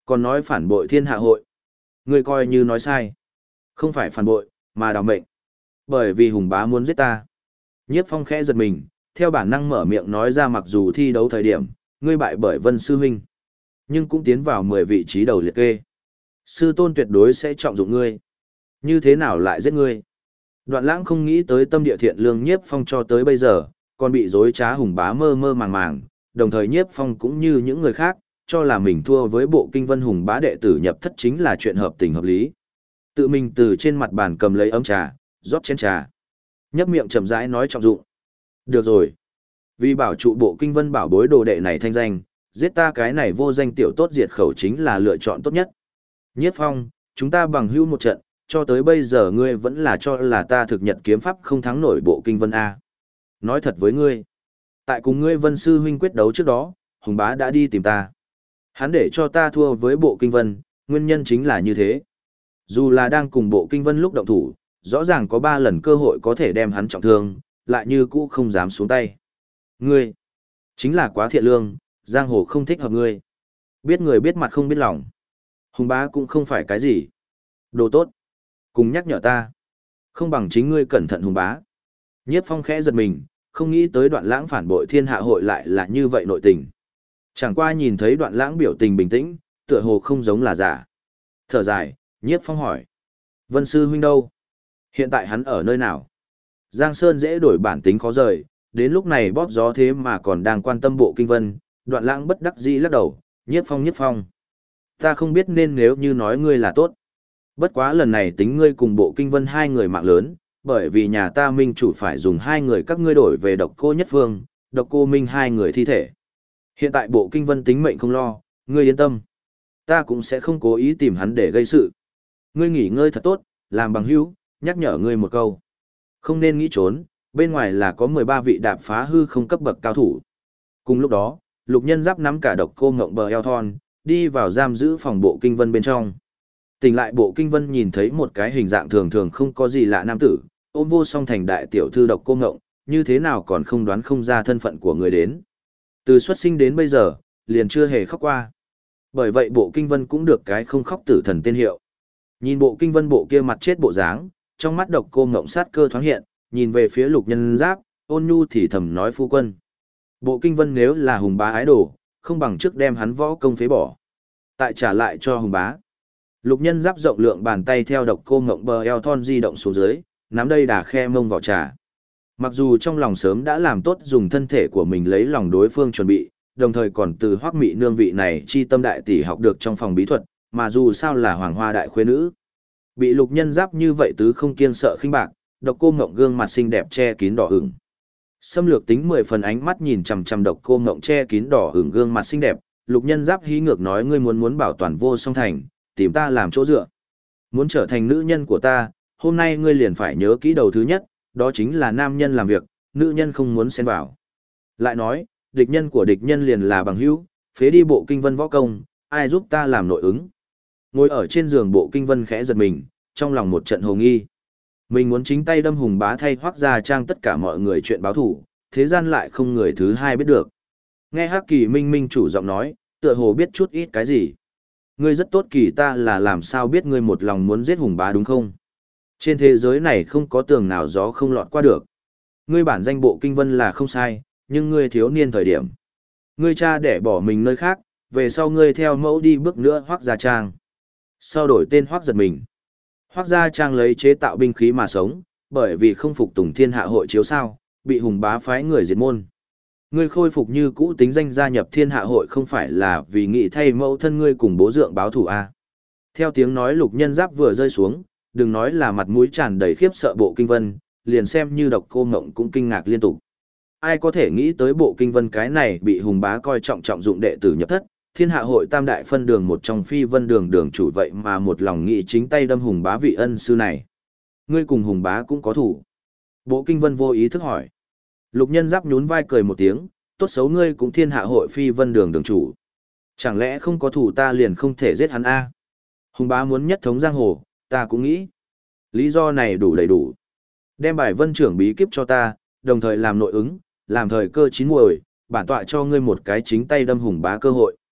Còn nói phản bội thiên hạ hội. Ngươi coi như nói sai. Không phải phản bội, mà đào mệnh. Bởi vì Hùng bá muốn giết ta. Nhiếp Phong khẽ giật mình, theo bản năng mở miệng nói ra mặc dù thi đấu thời điểm, ngươi bại bởi Vân Sư Huynh. Nhưng cũng tiến vào 10 vị trí đầu liệt kê. Sư tôn tuyệt đối sẽ trọng dụng ngươi. Như thế nào lại giết ngươi? Đoạn Lãng không nghĩ tới tâm địa thiện lương Nhiếp Phong cho tới bây giờ, còn bị dối trá Hùng bá mơ mơ màng màng, đồng thời Nhiếp Phong cũng như những người khác, cho là mình thua với bộ kinh vân Hùng bá đệ tử nhập thất chính là chuyện hợp tình hợp lý. Tự mình từ trên mặt bàn cầm lấy ấm trà, rót chén trà. Nhấp miệng chậm rãi nói trọng dụng. Được rồi. Vì bảo trụ bộ kinh vân bảo bối đồ đệ này thanh danh, giết ta cái này vô danh tiểu tốt diệt khẩu chính là lựa chọn tốt nhất. Nhiếp Phong, chúng ta bằng hữu một trận, cho tới bây giờ ngươi vẫn là cho là ta thực nhật kiếm pháp không thắng nổi bộ kinh vân A. Nói thật với ngươi. Tại cùng ngươi Vân Sư Huynh quyết đấu trước đó, Hùng bá đã đi tìm ta. Hắn để cho ta thua với bộ kinh vân, nguyên nhân chính là như thế. Dù là đang cùng bộ kinh vân lúc động thủ, rõ ràng có 3 lần cơ hội có thể đem hắn trọng thương, lại như cũ không dám xuống tay. Ngươi, chính là quá thiện lương, giang hồ không thích hợp ngươi. Biết người biết mặt không biết lòng. Hùng bá cũng không phải cái gì. Đồ tốt. Cùng nhắc nhở ta. Không bằng chính ngươi cẩn thận Hùng bá. Nhiếp Phong khẽ giật mình, không nghĩ tới Đoạn Lãng phản bội thiên hạ hội lại là như vậy nội tình. Chẳng qua nhìn thấy Đoạn Lãng biểu tình bình tĩnh, tựa hồ không giống là giả. Thở dài, Nhiếp Phong hỏi. Vân Sư Huynh đâu? Hiện tại hắn ở nơi nào? Giang Sơn dễ đổi bản tính khó rời, đến lúc này bóp gió thế mà còn đang quan tâm bộ kinh vân. Đoạn Lãng bất đắc dĩ lắc đầu, Nhiếp Phong. Ta không biết nên nếu như nói ngươi là tốt. Bất quá lần này tính ngươi cùng bộ kinh vân 2 người mạng lớn, bởi vì nhà ta minh chủ phải dùng 2 người các ngươi đổi về độc cô nhất phương, độc cô minh 2 người thi thể. Hiện tại bộ kinh vân tính mệnh không lo, ngươi yên tâm. Ta cũng sẽ không cố ý tìm hắn để gây sự. Ngươi nghỉ ngơi thật tốt, làm bằng hữu, nhắc nhở ngươi một câu. Không nên nghĩ trốn, bên ngoài là có 13 vị đạp phá hư không cấp bậc cao thủ. Cùng lúc đó, Lục Nhân Giáp nắm cả độc cô ngộng bờ eo thon, đi vào giam giữ phòng bộ kinh vân bên trong. Tỉnh lại bộ kinh vân nhìn thấy một cái hình dạng thường thường không có gì lạ nam tử, ôm vô song thành đại tiểu thư độc cô ngộng, như thế nào còn không đoán không ra thân phận của người đến. Từ xuất sinh đến bây giờ, liền chưa hề khóc qua. Bởi vậy bộ kinh vân cũng được cái không khóc tử thần tên hiệu. Nhìn bộ kinh vân bộ kia mặt chết bộ dáng, trong mắt độc cô ngộng sát cơ thoáng hiện, nhìn về phía Lục Nhân Giáp, ôn nhu thì thầm nói phu quân. Bộ kinh vân nếu là Hùng bá ái đồ, không bằng trước đem hắn võ công phế bỏ. Tại trả lại cho Hùng bá. Lục Nhân Giáp rộng lượng bàn tay theo độc cô ngộng bờ eo thon di động xuống dưới, nắm đây đà khe mông vào trà. Mặc dù trong lòng sớm đã làm tốt dùng thân thể của mình lấy lòng đối phương chuẩn bị, đồng thời còn từ Hoắc Mị nương vị này chi tâm đại tỷ học được trong phòng bí thuật, mà dù sao là hoàng hoa đại khuê nữ. Bị Lục Nhân Giáp như vậy tứ không kiêng sợ khinh bạc, độc cô ngộng gương mặt xinh đẹp che kín đỏ ửng. Xâm lược tính 10 phần ánh mắt nhìn chằm chằm độc cô ngộng che kín đỏ ửng gương mặt xinh đẹp, Lục Nhân Giáp hí ngược nói ngươi muốn bảo toàn vô song thành, tìm ta làm chỗ dựa. Muốn trở thành nữ nhân của ta, hôm nay ngươi liền phải nhớ kỹ đầu thứ nhất, đó chính là nam nhân làm việc, nữ nhân không muốn xen vào. Lại nói, địch nhân của địch nhân liền là bằng hữu, phế đi bộ kinh vân võ công, ai giúp ta làm nội ứng. Ngồi ở trên giường bộ kinh vân khẽ giật mình, trong lòng một trận hồ nghi. Mình muốn chính tay đâm Hùng bá thay Hoắc gia trang tất cả mọi người chuyện báo thủ, thế gian lại không người thứ hai biết được. Nghe Hắc Kỳ Minh Minh chủ giọng nói, tựa hồ biết chút ít cái gì. Ngươi rất tốt Kỳ, ta là làm sao biết ngươi một lòng muốn giết Hùng bá đúng không? Trên thế giới này không có tường nào gió không lọt qua được. Ngươi bản danh bộ kinh vân là không sai, nhưng ngươi thiếu niên thời điểm. Ngươi cha để bỏ mình nơi khác, về sau ngươi theo mẫu đi bước nữa Hoắc gia trang. Sau đổi tên Hoắc giật mình. Hoắc gia trang lấy chế tạo binh khí mà sống, bởi vì không phục tùng thiên hạ hội chiếu sao, bị Hùng bá phái người diệt môn. Ngươi khôi phục như cũ tính danh gia nhập thiên hạ hội không phải là vì nghị thay mẫu thân ngươi cùng bố dượng báo thù à. Theo tiếng nói Lục Nhân Giáp vừa rơi xuống, đừng nói là mặt mũi tràn đầy khiếp sợ bộ kinh vân, liền xem như độc cô ngộng cũng kinh ngạc liên tục. Ai có thể nghĩ tới bộ kinh vân cái này bị Hùng bá coi trọng trọng dụng đệ tử nhập thất, thiên hạ hội tam đại phân đường một trong phi vân đường đường chủ vậy mà một lòng nghị chính tay đâm Hùng bá vị ân sư này. Ngươi cùng Hùng bá cũng có thủ. Bộ kinh vân vô ý thức hỏi. Lục Nhân Giáp nhún vai cười một tiếng, tốt xấu ngươi cũng thiên hạ hội phi vân đường đường chủ. Chẳng lẽ không có thủ ta liền không thể giết hắn a? Hùng bá muốn nhất thống giang hồ, ta cũng nghĩ. Lý do này đủ đầy đủ. Đem bài vân trưởng bí kíp cho ta, đồng thời làm nội ứng, làm thời cơ chín muồi, bản tọa cho ngươi một cái chính tay đâm Hùng bá cơ hội.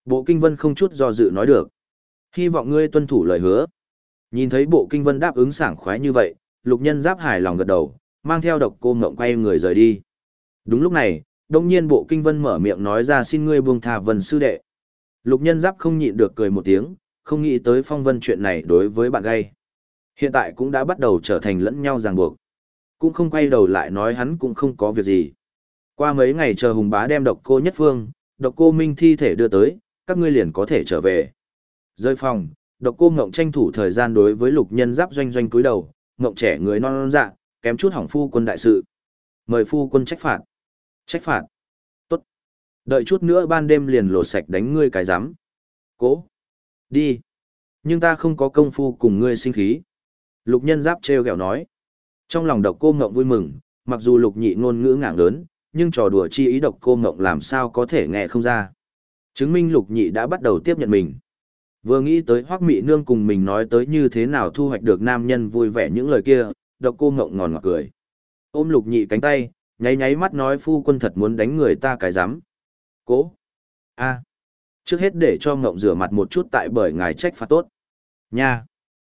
Bộ Kinh Vân không chút do dự nói được. Hy vọng ngươi tuân thủ lời hứa. Nhìn thấy Bộ Kinh Vân đáp ứng sảng khoái như vậy, Lục Nhân Giáp hài lòng gật đầu, mang theo Độc Cô Ngộng quay người rời đi. Đúng lúc này, đông nhiên Bộ Kinh Vân mở miệng nói ra xin ngươi buông tha Vân sư đệ. Lục Nhân Giáp không nhịn được cười một tiếng, không nghĩ tới Phong Vân chuyện này đối với bạn gay. Hiện tại cũng đã bắt đầu trở thành lẫn nhau ràng buộc. Cũng không quay đầu lại nói hắn cũng không có việc gì. Qua mấy ngày chờ Hùng Bá đem Độc Cô Nhất Phương, Độc Cô Minh thi thể đưa tới, các ngươi liền có thể trở về. Rơi phòng, Độc Cô Ngộng tranh thủ thời gian đối với Lục Nhân Giáp doanh doanh cúi đầu, Ngộng trẻ người non dạ, kém chút hỏng phu quân đại sự. Mời phu quân trách phạt. Trách phạt. Tốt. Đợi chút nữa ban đêm liền lột sạch đánh ngươi cái rắm. Cố. Đi. Nhưng ta không có công phu cùng ngươi sinh khí. Lục Nhân Giáp trêu ghẹo nói. Trong lòng Độc Cô Ngộng vui mừng, mặc dù Lục Nhị ngôn ngữ ngạng lớn, nhưng trò đùa chi ý Độc Cô Ngộng làm sao có thể nghe không ra. Chứng minh Lục Nhị đã bắt đầu tiếp nhận mình. Vừa nghĩ tới Hoắc Mị Nương cùng mình nói tới như thế nào thu hoạch được nam nhân vui vẻ những lời kia, Độc Cô Ngộng ngòn ngọt cười. Ôm Lục Nhị cánh tay, nháy nháy mắt nói phu quân thật muốn đánh người ta cái rắm. Cố. A. Trước hết để cho Ngộng rửa mặt một chút tại bởi ngài trách phạt tốt. Nha.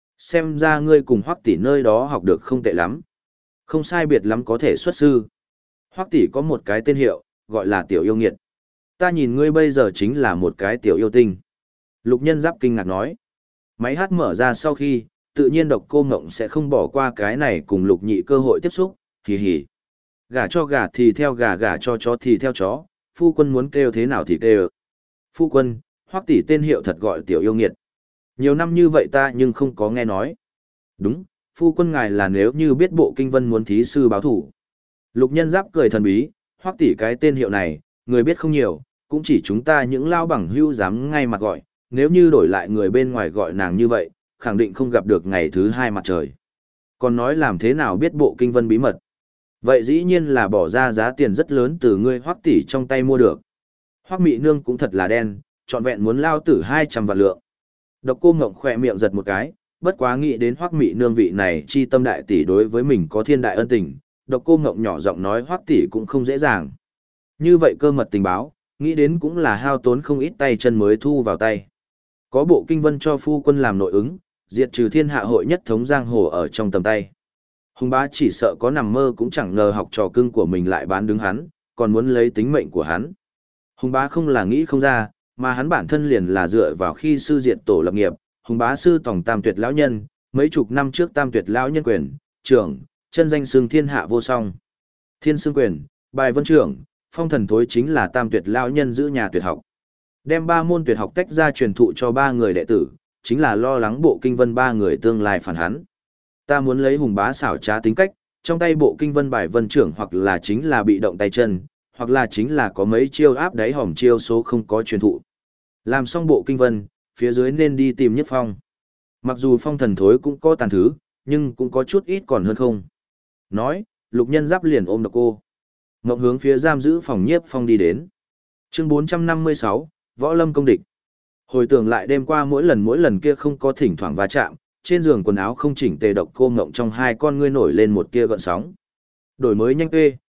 Xem ra ngươi cùng Hoắc tỷ nơi đó học được không tệ lắm. Không sai biệt lắm có thể xuất sư. Hoắc tỷ có một cái tên hiệu, gọi là tiểu yêu nghiệt. Ta nhìn ngươi bây giờ chính là một cái tiểu yêu tinh. Lục Nhân Giáp kinh ngạc nói. Máy hát mở ra sau khi, tự nhiên Độc Cô Ngộng sẽ không bỏ qua cái này cùng Lục Nhị cơ hội tiếp xúc, hì hì. Gà cho gà thì theo gà, gà cho chó thì theo chó, phu quân muốn kêu thế nào thì kêu. Phu quân, Hoắc tỷ tên hiệu thật gọi tiểu yêu nghiệt. Nhiều năm như vậy ta nhưng không có nghe nói. Đúng, phu quân ngài là nếu như biết Bộ Kinh Vân muốn thí sư báo thủ. Lục Nhân Giáp cười thần bí, Hoắc tỷ cái tên hiệu này, người biết không nhiều, cũng chỉ chúng ta những lao bằng hưu dám ngay mặt gọi, nếu như đổi lại người bên ngoài gọi nàng như vậy, khẳng định không gặp được ngày thứ hai mặt trời. Còn nói làm thế nào biết Bộ Kinh Vân bí mật. Vậy dĩ nhiên là bỏ ra giá tiền rất lớn từ ngươi Hoắc tỷ trong tay mua được. Hoắc Mị Nương cũng thật là đen, trọn vẹn muốn lao tử 200 vạn lượng. Độc Cô Ngộng khỏe miệng giật một cái, bất quá nghĩ đến Hoắc Mị Nương vị này chi tâm đại tỷ đối với mình có thiên đại ân tình, Độc Cô Ngộng nhỏ giọng nói Hoắc tỷ cũng không dễ dàng. Như vậy cơ mật tình báo, nghĩ đến cũng là hao tốn không ít tay chân mới thu vào tay. Có Bộ Kinh Vân cho phu quân làm nội ứng, diệt trừ thiên hạ hội nhất thống giang hồ ở trong tầm tay. Hùng Bá chỉ sợ có nằm mơ cũng chẳng ngờ học trò cưng của mình lại bán đứng hắn, còn muốn lấy tính mệnh của hắn. Hùng Bá không là nghĩ không ra, mà hắn bản thân liền là dựa vào khi sư diệt tổ lập nghiệp, Hùng Bá sư tòng Tam Tuyệt lão nhân, mấy chục năm trước Tam Tuyệt lão nhân quyền, trưởng, chân danh xưng thiên hạ vô song. Thiên xưng quyền, bài vân trưởng, phong thần thối chính là Tam Tuyệt lão nhân giữ nhà tuyệt học. Đem 3 môn tuyệt học tách ra truyền thụ cho 3 người đệ tử, chính là lo lắng Bộ Kinh Vân 3 người tương lai phản hắn. Ta muốn lấy Hùng Bá xảo trá tính cách, trong tay Bộ Kinh Vân bài vân trưởng hoặc là chính là bị động tay chân, hoặc là chính là có mấy chiêu áp đáy hòm chiêu số không có truyền thụ. Làm xong Bộ Kinh Vân, phía dưới nên đi tìm Nhiếp Phong. Mặc dù phong thần thối cũng có tàn thứ, nhưng cũng có chút ít còn hơn không. Nói, Lục Nhân Giáp liền ôm Độc Cô Ngộng hướng phía giam giữ phòng Nhiếp Phong đi đến. Chương 456, Võ Lâm công địch. Hồi tưởng lại đêm qua mỗi lần kia không có thỉnh thoảng va chạm, trên giường quần áo không chỉnh tề Độc Cô Ngộng trong hai con ngươi nổi lên một tia gợn sóng. Đổi mới nhanh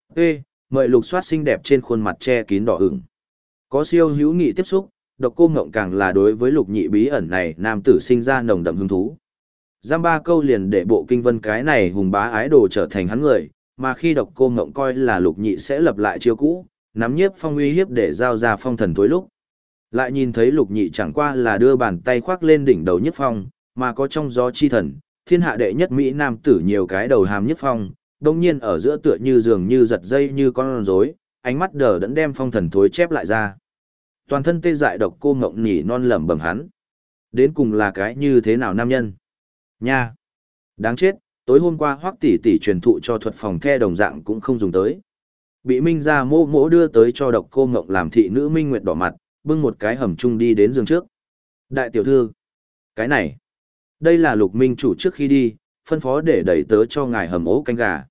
mời lục soát xinh đẹp trên khuôn mặt che kín đỏ ửng. Có siêu hữu nghị tiếp xúc, Độc Cô Ngộng càng là đối với Lục Nhị bí ẩn này nam tử sinh ra nồng đậm hứng thú. Giam 3 câu liền để Bộ Kinh Vân cái này Hùng Bá ái đồ trở thành hắn người, mà khi Độc Cô Ngộng coi là Lục Nhị sẽ lập lại chiêu cũ, nắm Nhiếp Phong uy hiếp để giao ra phong thần tối lúc. Lại nhìn thấy Lục Nhị chẳng qua là đưa bàn tay khoác lên đỉnh đầu Nhiếp Phong, mà có trong gió chi thần, thiên hạ đệ nhất mỹ nam tử nhiều cái đầu hàm Nhiếp Phong, đồng nhiên ở giữa tựa như dường như giật dây như con rối, ánh mắt đờ đẫn đem phong thần thối chép lại ra. Toàn thân tê dại Độc Cô Ngộng nhỉ non lẩm bẩm hắn. Đến cùng là cái như thế nào nam nhân? Nha! Đáng chết, tối hôm qua Hoắc tỷ tỷ truyền thụ cho thuật phòng the đồng dạng cũng không dùng tới. Bị Minh gia mô mỗ đưa tới cho Độc Cô Ngộng làm thị nữ Minh Nguyệt đỏ mặt, bưng một cái hầm chung đi đến giường trước. Đại tiểu thư! Cái này! Đây là Lục Minh chủ trước khi đi, phân phó để đẩy tớ cho ngài hầm ố canh gà.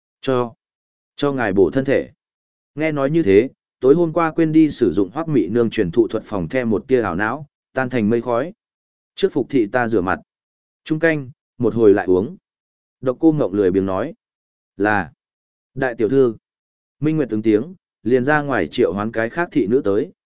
Cho ngài bổ thân thể. Nghe nói như thế, tối hôm qua quên đi sử dụng Hoắc Mị Nương truyền thụ thuật phòng the một tia ảo não, tan thành mây khói. Trước phục thị ta rửa mặt. Trung canh, một hồi lại uống. Độc Cô Ngộng lười biếng nói. Là. Đại tiểu thư. Minh Nguyệt ứng tiếng, liền ra ngoài triệu hoán cái khác thị nữ tới.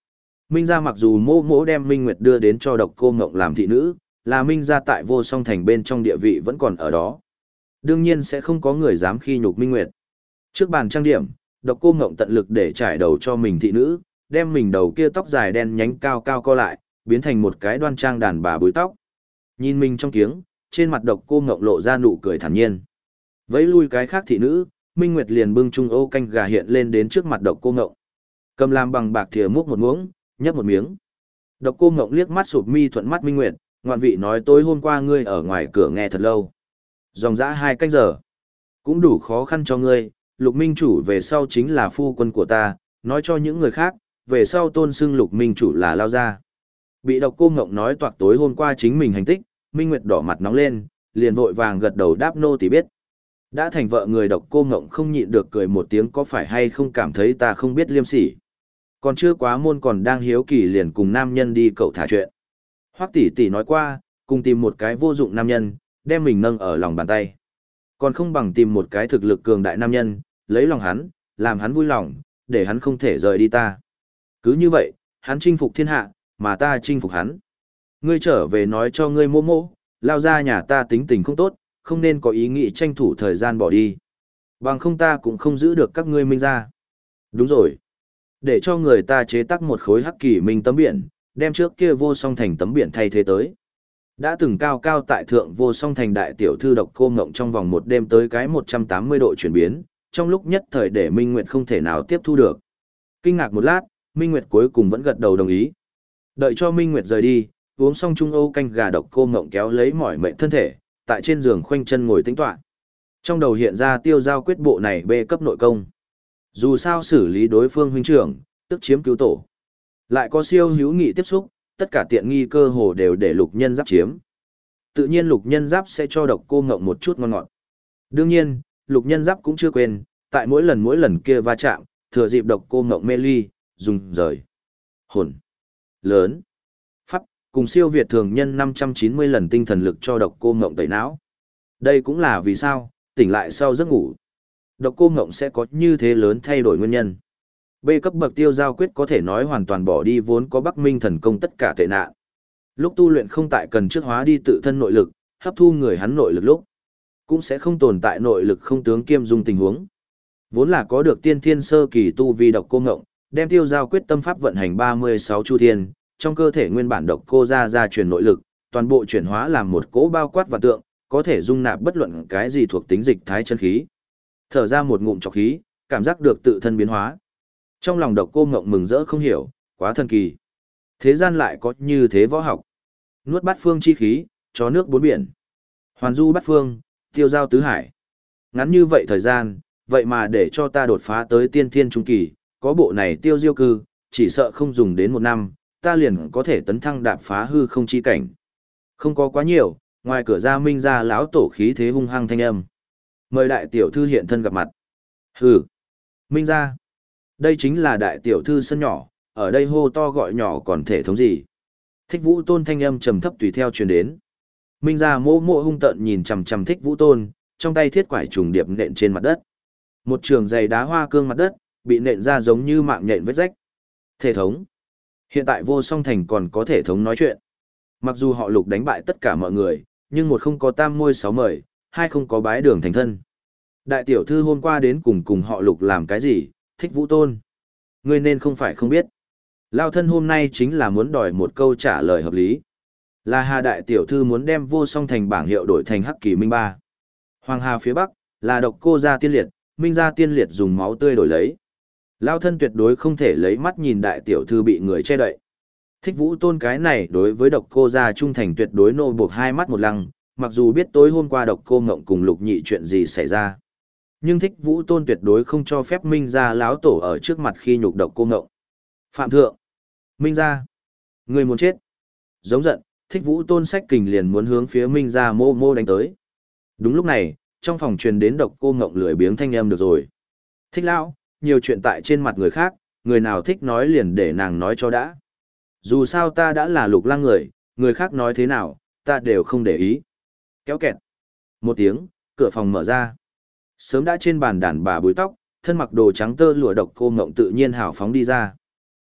Minh gia mặc dù mô mỗ đem Minh Nguyệt đưa đến cho độc cô ngộng làm thị nữ, là Minh gia tại vô song thành bên trong địa vị vẫn còn ở đó. Đương nhiên sẽ không có người dám khi nhục Minh Nguyệt. Trước bàn trang điểm, độc cô ngộng tận lực để trải đầu cho mình thị nữ, đem mình đầu kia tóc dài đen nhánh cao cao co lại, biến thành một cái đoan trang đàn bà búi tóc. Nhìn mình trong kiếng, trên mặt độc cô ngộng lộ ra nụ cười thản nhiên. Vẫy lui cái khác thị nữ, Minh Nguyệt liền bưng chung ô canh gà hiện lên đến trước mặt độc cô ngộng. Cầm làm bằng bạc thìa múc một muỗng, nhấp một miếng. Độc cô ngộng liếc mắt sụp mi thuận mắt Minh Nguyệt, ngoạn vị nói tối hôm qua ngươi ở ngoài cửa nghe thật lâu. Dòng dã 2 canh giờ. Cũng đủ khó khăn cho ngươi, Lục Minh chủ về sau chính là phu quân của ta, nói cho những người khác, về sau tôn xưng Lục Minh chủ là lao ra. Bị độc cô ngộng nói toạc tối hôm qua chính mình hành tích, Minh Nguyệt đỏ mặt nóng lên, liền vội vàng gật đầu đáp nô tỳ biết. Đã thành vợ người độc cô ngộng không nhịn được cười một tiếng, có phải hay không cảm thấy ta không biết liêm sỉ. Còn chưa quá môn còn đang hiếu kỳ liền cùng nam nhân đi cậu thả chuyện. Hoắc tỷ tỷ nói qua, cùng tìm một cái vô dụng nam nhân, đem mình nâng ở lòng bàn tay. Còn không bằng tìm một cái thực lực cường đại nam nhân, lấy lòng hắn, làm hắn vui lòng, để hắn không thể rời đi ta. Cứ như vậy, hắn chinh phục thiên hạ, mà ta chinh phục hắn. Ngươi trở về nói cho ngươi mô mô, lao ra nhà ta tính tình không tốt, không nên có ý nghĩ tranh thủ thời gian bỏ đi. Bằng không ta cũng không giữ được các ngươi Minh ra. Đúng rồi. Để cho người ta chế tác một khối hắc kỳ minh tấm biển, đem trước kia vô song thành tấm biển thay thế tới. Đã từng cao cao tại thượng vô song thành đại tiểu thư độc cô ngộng trong vòng một đêm tới cái 180 độ chuyển biến, trong lúc nhất thời để Minh Nguyệt không thể nào tiếp thu được. Kinh ngạc một lát, Minh Nguyệt cuối cùng vẫn gật đầu đồng ý. Đợi cho Minh Nguyệt rời đi, uống xong trung âu canh gà độc cô ngộng kéo lấy mỏi mệt thân thể, tại trên giường khoanh chân ngồi tĩnh tọa. Trong đầu hiện ra tiêu giao quyết bộ này bê cấp nội công. Dù sao xử lý đối phương huynh trưởng, tức chiếm cứu tổ. Lại có siêu hữu nghị tiếp xúc, tất cả tiện nghi cơ hồ đều để lục nhân giáp chiếm. Tự nhiên lục nhân giáp sẽ cho độc cô ngộng một chút ngon ngọt. Đương nhiên, lục nhân giáp cũng chưa quên, tại mỗi lần kia va chạm, thừa dịp độc cô ngộng mê ly, dùng rời. Hồn. Lớn. Pháp, cùng siêu việt thường nhân 590 lần tinh thần lực cho độc cô ngộng tẩy não. Đây cũng là vì sao, tỉnh lại sau giấc ngủ. Độc cô ngộng sẽ có như thế lớn thay đổi nguyên nhân. B cấp bậc tiêu giao quyết có thể nói hoàn toàn bỏ đi vốn có Bắc Minh thần công tất cả tệ nạn. Lúc tu luyện không tại cần trước hóa đi tự thân nội lực, hấp thu người hắn nội lực lúc, cũng sẽ không tồn tại nội lực không tướng kiêm dung tình huống. Vốn là có được tiên thiên sơ kỳ tu vi độc cô ngộng, đem tiêu giao quyết tâm pháp vận hành 36 chu thiên, trong cơ thể nguyên bản độc cô ra truyền nội lực, toàn bộ chuyển hóa làm một cỗ bao quát và tượng, có thể dung nạp bất luận cái gì thuộc tính dịch thái chân khí. Thở ra một ngụm trọc khí, cảm giác được tự thân biến hóa. Trong lòng độc cô ngộng mừng rỡ không hiểu, quá thần kỳ. Thế gian lại có như thế võ học. Nuốt bát phương chi khí, cho nước bốn biển. Hoàn du bát phương, tiêu giao tứ hải. Ngắn như vậy thời gian, vậy mà để cho ta đột phá tới tiên thiên trung kỳ, có bộ này tiêu diêu cư, chỉ sợ không dùng đến 1 năm, ta liền có thể tấn thăng đạp phá hư không chi cảnh. Không có quá nhiều, ngoài cửa ra Minh ra lão tổ khí thế hung hăng thanh âm. Mời đại tiểu thư hiện thân gặp mặt. Hừ. Minh ra. Đây chính là đại tiểu thư sân nhỏ, ở đây hô to gọi nhỏ còn thể thống gì. Thích Vũ Tôn thanh âm trầm thấp tùy theo truyền đến. Minh ra mô mô hung tợn nhìn chằm chằm Thích Vũ Tôn, trong tay thiết quải trùng điệp nện trên mặt đất. Một trường giày đá hoa cương mặt đất, bị nện ra giống như mạng nhện vết rách. Thể thống. Hiện tại vô song thành còn có thể thống nói chuyện. Mặc dù họ Lục đánh bại tất cả mọi người, nhưng một không có tam môi sáu mời, hai không có bái đường thành thân. Đại tiểu thư hôm qua đến cùng họ Lục làm cái gì, Thích Vũ Tôn. Ngươi nên không phải không biết. Lao thân hôm nay chính là muốn đòi một câu trả lời hợp lý. Là Hà đại tiểu thư muốn đem vô song thành bảng hiệu đổi thành Hắc Kỳ Minh Ba. Hoàng Hà phía Bắc, là độc cô gia tiên liệt, Minh gia tiên liệt dùng máu tươi đổi lấy. Lao thân tuyệt đối không thể lấy mắt nhìn đại tiểu thư bị người che đậy. Thích Vũ Tôn cái này đối với độc cô gia trung thành tuyệt đối nô buộc hai mắt một lăng, mặc dù biết tối hôm qua độc cô ngộng cùng Lục Nhị chuyện gì xảy ra. Nhưng Thích Vũ Tôn tuyệt đối không cho phép Minh gia lão tổ ở trước mặt khi nhục độc cô ngộng. Phạm thượng. Minh gia. Người muốn chết. Giống giận, Thích Vũ Tôn sách kình liền muốn hướng phía Minh gia mô mô đánh tới. Đúng lúc này, trong phòng truyền đến độc cô ngộng lười biếng thanh âm được rồi. Thích lão, nhiều chuyện tại trên mặt người khác, người nào thích nói liền để nàng nói cho đã. Dù sao ta đã là Lục Lang người khác nói thế nào, ta đều không để ý. Kéo kẹt. Một tiếng, cửa phòng mở ra. Sớm đã trên bàn đàn bà búi tóc, thân mặc đồ trắng tơ lụa độc cô ngộng tự nhiên hào phóng đi ra.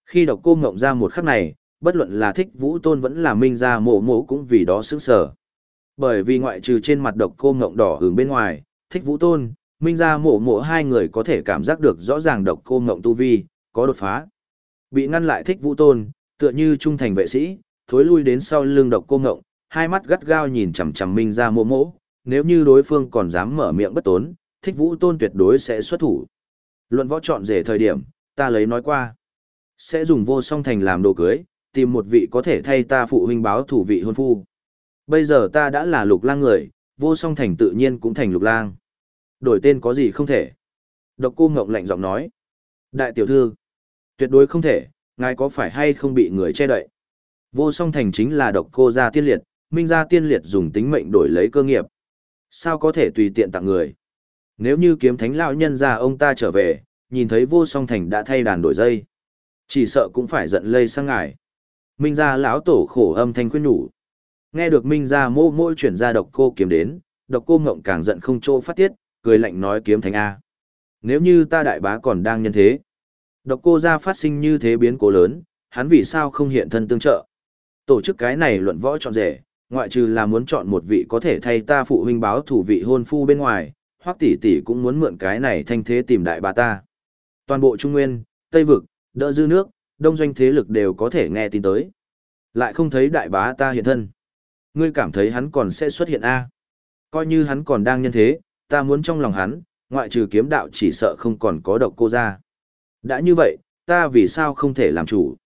Khi độc cô ngộng ra một khắc này, bất luận là Thích Vũ Tôn vẫn là Minh Gia Mộ Mộ cũng vì đó sững sờ. Bởi vì ngoại trừ trên mặt độc cô ngộng đỏ ửng bên ngoài, Thích Vũ Tôn, Minh Gia Mộ Mộ hai người có thể cảm giác được rõ ràng độc cô ngộng tu vi có đột phá. Bị ngăn lại Thích Vũ Tôn, tựa như trung thành vệ sĩ, thối lui đến sau lưng độc cô ngộng, hai mắt gắt gao nhìn chằm chằm Minh Gia Mộ Mộ, nếu như đối phương còn dám mở miệng bất tốn, Thích Vũ Tôn tuyệt đối sẽ xuất thủ. Luận võ chọn rể thời điểm, ta lấy nói qua, sẽ dùng Vô Song Thành làm đồ cưới, tìm một vị có thể thay ta phụ huynh báo thủ vị hôn phu. Bây giờ ta đã là Lục Lang người, Vô Song Thành tự nhiên cũng thành Lục Lang. Đổi tên có gì không thể? Độc Cô Ngộng lạnh giọng nói. Đại tiểu thư, tuyệt đối không thể, ngài có phải hay không bị người che đậy? Vô Song Thành chính là Độc Cô gia tiên liệt, Minh gia tiên liệt dùng tính mệnh đổi lấy cơ nghiệp. Sao có thể tùy tiện tặng người? Nếu như Kiếm Thánh lão nhân gia ông ta trở về, nhìn thấy Vô Song Thành đã thay đàn đổi dây, chỉ sợ cũng phải giận lây sang ngài. Minh gia lão tổ khổ âm thanh khuyên nhủ. Nghe được Minh gia mô môi chuyển ra Độc Cô Kiếm đến, Độc Cô Ngộng càng giận không chỗ phát tiết, cười lạnh nói Kiếm Thánh A. Nếu như ta đại bá còn đang nhân thế, Độc Cô gia phát sinh như thế biến cố lớn, hắn vì sao không hiện thân tương trợ? Tổ chức cái này luận võ chọn rể, ngoại trừ là muốn chọn một vị có thể thay ta phụ huynh báo thủ vị hôn phu bên ngoài, Hoắc tỷ tỷ cũng muốn mượn cái này thanh thế tìm đại bá ta. Toàn bộ Trung Nguyên, Tây Vực, Đỡ Dư nước, đông doanh thế lực đều có thể nghe tin tới. Lại không thấy đại bá ta hiện thân. Ngươi cảm thấy hắn còn sẽ xuất hiện A. Coi như hắn còn đang nhân thế, ta muốn trong lòng hắn, ngoại trừ kiếm đạo chỉ sợ không còn có Độc Cô gia. Đã như vậy, ta vì sao không thể làm chủ?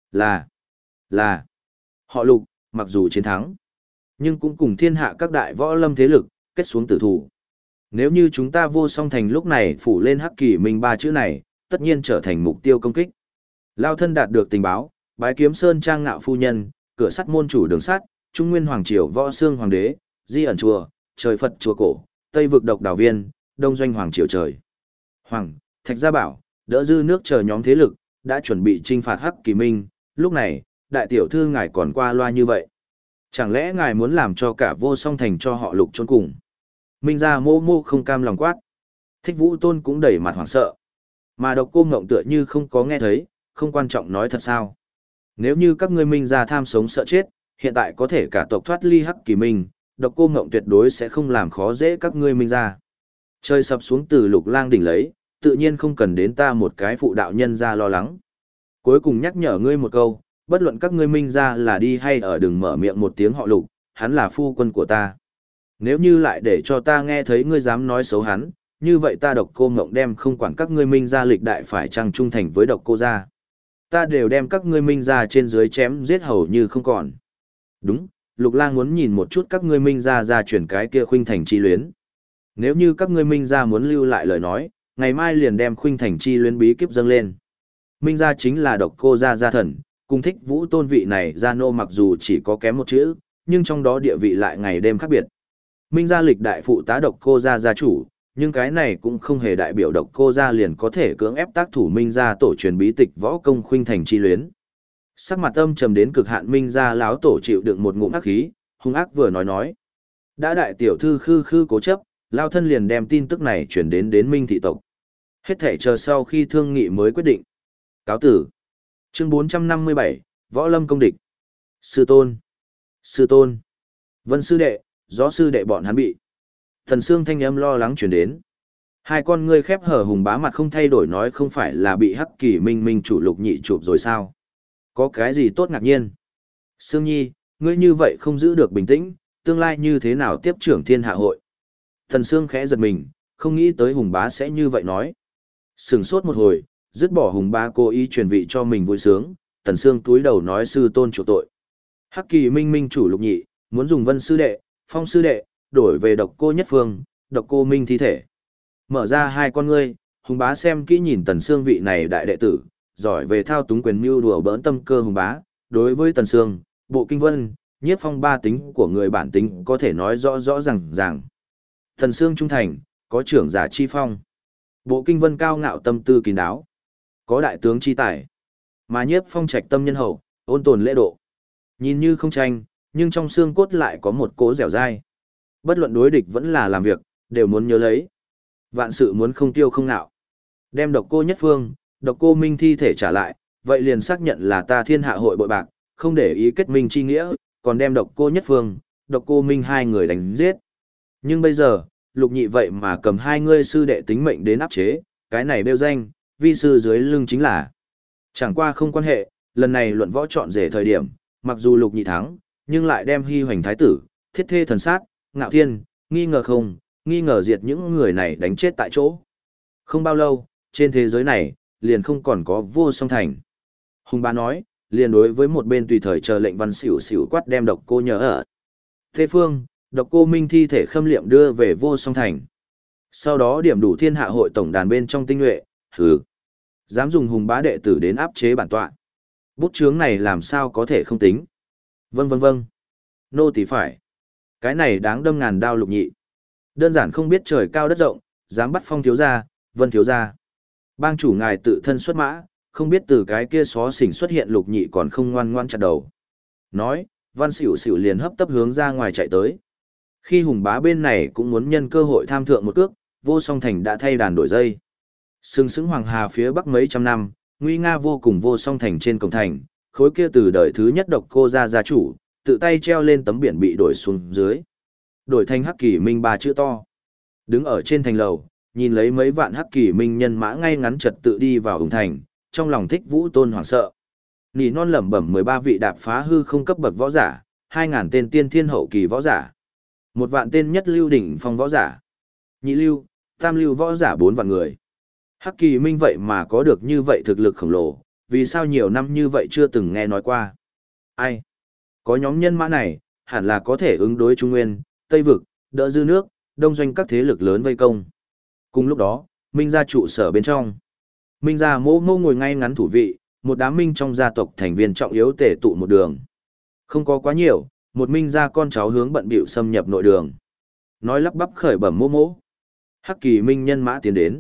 Là, họ Lục, mặc dù chiến thắng, nhưng cũng cùng thiên hạ các đại võ lâm thế lực, kết xuống tử thủ. Nếu như chúng ta Vô Song Thành lúc này phủ lên Hắc Kỳ Minh ba chữ này, tất nhiên trở thành mục tiêu công kích. Lao thân đạt được tình báo, bái Kiếm Sơn trang ngạo phu nhân, cửa sắt môn chủ đường sắt, Trung Nguyên Hoàng Triều Võ Xương Hoàng đế, Di ẩn chùa, Trời Phật chùa cổ, Tây vực độc đảo viên, Đông doanh Hoàng Triều trời. Hoàng, Thạch Gia Bảo, Đỡ Dư nước chờ nhóm thế lực, đã chuẩn bị trinh phạt Hắc Kỳ Minh, lúc này, đại tiểu thư ngài còn qua loa như vậy. Chẳng lẽ ngài muốn làm cho cả Vô Song Thành cho họ Lục chôn cùng? Minh gia mô mô không cam lòng quát. Thích Vũ Tôn cũng đầy mặt hoảng sợ. Mà Độc Cô Ngộng tựa như không có nghe thấy, không quan trọng nói thật sao. Nếu như các ngươi Minh gia tham sống sợ chết, hiện tại có thể cả tộc thoát ly Hắc Kỳ Minh, Độc Cô Ngộng tuyệt đối sẽ không làm khó dễ các ngươi Minh gia. Trời sập xuống từ Lục Lang đỉnh lấy, tự nhiên không cần đến ta một cái phụ đạo nhân gia lo lắng. Cuối cùng nhắc nhở ngươi một câu, bất luận các ngươi Minh gia là đi hay ở đừng mở miệng một tiếng họ Lục, hắn là phu quân của ta. Nếu như lại để cho ta nghe thấy ngươi dám nói xấu hắn, như vậy ta Độc Cô Ngộng đem không quản các ngươi Minh gia lịch đại phải chăng trung thành với Độc Cô gia. Ta đều đem các ngươi Minh gia trên dưới chém giết hầu như không còn. Đúng, Lục Lang muốn nhìn một chút các ngươi Minh gia ra chuyển cái kia Khuynh Thành chi luyến. Nếu như các ngươi Minh gia muốn lưu lại lời nói, ngày mai liền đem Khuynh Thành chi luyến bí kíp dâng lên. Minh gia chính là Độc Cô gia gia thần, cùng Thích Vũ Tôn vị này gia nô mặc dù chỉ có kém một chữ, nhưng trong đó địa vị lại ngày đêm khác biệt. Minh gia lịch đại phụ tá Độc Cô gia gia chủ, nhưng cái này cũng không hề đại biểu Độc Cô gia liền có thể cưỡng ép tác thủ Minh gia tổ truyền bí tịch võ công Khuynh Thành chi luyến. Sắc mặt âm trầm đến cực hạn, Minh gia lão tổ chịu đựng một ngụm ác khí, hung ác vừa nói. Đã đại tiểu thư khư khư cố chấp, lao thân liền đem tin tức này chuyển đến Minh thị tộc. Hết thể chờ sau khi thương nghị mới quyết định. Cáo tử. Chương 457, Võ Lâm công địch. Sư tôn. Sư tôn. Vân sư đệ, Gió sư đệ bọn hắn bị. Thần Sương thanh âm lo lắng chuyển đến. Hai con ngươi khép hở, Hùng Bá mặt không thay đổi nói không phải là bị Hắc Kỳ Minh Minh chủ Lục Nhị chụp rồi sao? Có cái gì tốt ngạc nhiên? Sương Nhi, ngươi như vậy không giữ được bình tĩnh, tương lai như thế nào tiếp trưởng thiên hạ hội? Thần Sương khẽ giật mình, không nghĩ tới Hùng Bá sẽ như vậy nói. Sừng sốt một hồi, dứt bỏ Hùng Bá cố ý truyền vị cho mình vui sướng, Thần Sương túi đầu nói sư tôn chủ tội. Hắc Kỳ Minh Minh chủ Lục Nhị, muốn dùng Vân sư đệ, Phong sư đệ, đổi về Độc Cô nhất phương, Độc Cô Minh thi thể. Mở ra hai con ngươi, Hùng Bá xem kỹ nhìn Tần Sương vị này đại đệ tử, giỏi về thao túng quyền mưu đùa bỡn tâm cơ Hùng Bá, đối với Tần Sương, Bộ Kinh Vân, Nhiếp Phong ba tính của người bản tính có thể nói rõ rõ ràng. Tần Sương trung thành, có trưởng giả chi phong. Bộ Kinh Vân cao ngạo tâm tư kín đáo, có đại tướng chi tài. Mà Nhiếp Phong trạch tâm nhân hậu, ôn tồn lễ độ. Nhìn như không tranh, nhưng trong xương cốt lại có một cỗ dẻo dai. Bất luận đối địch vẫn là làm việc, đều muốn nhớ lấy. Vạn sự muốn không tiêu không nạo. Đem Độc Cô nhất phương, Độc Cô Minh thi thể trả lại, vậy liền xác nhận là ta thiên hạ hội bội bạc, không để ý kết minh chi nghĩa, còn đem độc cô nhất phương, độc cô minh hai người đánh giết. Nhưng bây giờ, lục nhị vậy mà cầm hai ngươi sư đệ tính mệnh đến áp chế, cái này đeo danh, vi sư dưới lưng chính là. Chẳng qua không quan hệ, lần này luận võ chọn rể thời điểm, mặc dù lục nhị thắng, nhưng lại đem Hy Hoành thái tử, Thiết Thê thần sát, Ngạo Thiên, nghi ngờ diệt những người này đánh chết tại chỗ. Không bao lâu, trên thế giới này, liền không còn có Vô Song Thành. Hùng bá nói, liền đối với một bên tùy thời chờ lệnh Văn Xỉu Xỉu quát đem độc cô nhớ ở. Thế phương, độc cô minh thi thể khâm liệm đưa về Vô Song Thành. Sau đó điểm đủ thiên hạ hội tổng đàn bên trong tinh nhuệ, hừ. Dám dùng hùng bá đệ tử đến áp chế bản tọa. Bút chướng này làm sao có thể không tính. Vâng. Nô tỳ phải. Cái này đáng đâm ngàn đao lục nhị. Đơn giản không biết trời cao đất rộng, dám bắt Phong thiếu gia, Vân thiếu gia. Bang chủ ngài tự thân xuất mã, không biết từ cái kia xó xỉnh xuất hiện lục nhị còn không ngoan ngoan chặt đầu. Nói, Văn Xỉu Xỉu liền hấp tấp hướng ra ngoài chạy tới. Khi hùng bá bên này cũng muốn nhân cơ hội tham thượng một cước, Vô Song Thành đã thay đàn đổi dây. Sừng sững Hoàng Hà phía bắc mấy trăm năm, nguy nga vô cùng Vô Song Thành trên cổng thành, khối kia từ đời thứ nhất độc cô gia chủ, tự tay treo lên tấm biển bị đổi xuống dưới. Đổi thành Hắc Kỳ Minh ba chữ to. Đứng ở trên thành lầu, nhìn lấy mấy vạn Hắc Kỳ Minh nhân mã ngay ngắn trật tự đi vào hùng thành, trong lòng Thích Vũ Tôn hoảng sợ. Nỉ non lẩm bẩm 13 vị đạp phá hư không cấp bậc võ giả, 2000 tên tiên thiên hậu kỳ võ giả, 1 vạn tên nhất lưu đỉnh phong võ giả, nhị lưu, tam lưu võ giả 4 vạn người. Hắc Kỳ Minh vậy mà có được như vậy thực lực khổng lồ, vì sao nhiều năm như vậy chưa từng nghe nói qua. Ai? Có nhóm nhân mã này, hẳn là có thể ứng đối Trung Nguyên, Tây Vực, đỡ dư nước, đông doanh các thế lực lớn vây công. Cùng lúc đó, Minh gia trụ sở bên trong. Minh gia mô ngồi ngay ngắn thủ vị, một đám Minh trong gia tộc thành viên trọng yếu tề tụ một đường. Không có quá nhiều, một Minh gia con cháu hướng bận bịu xâm nhập nội đường. Nói lắp bắp khởi bẩm mô. Hắc Kỳ Minh nhân mã tiến đến.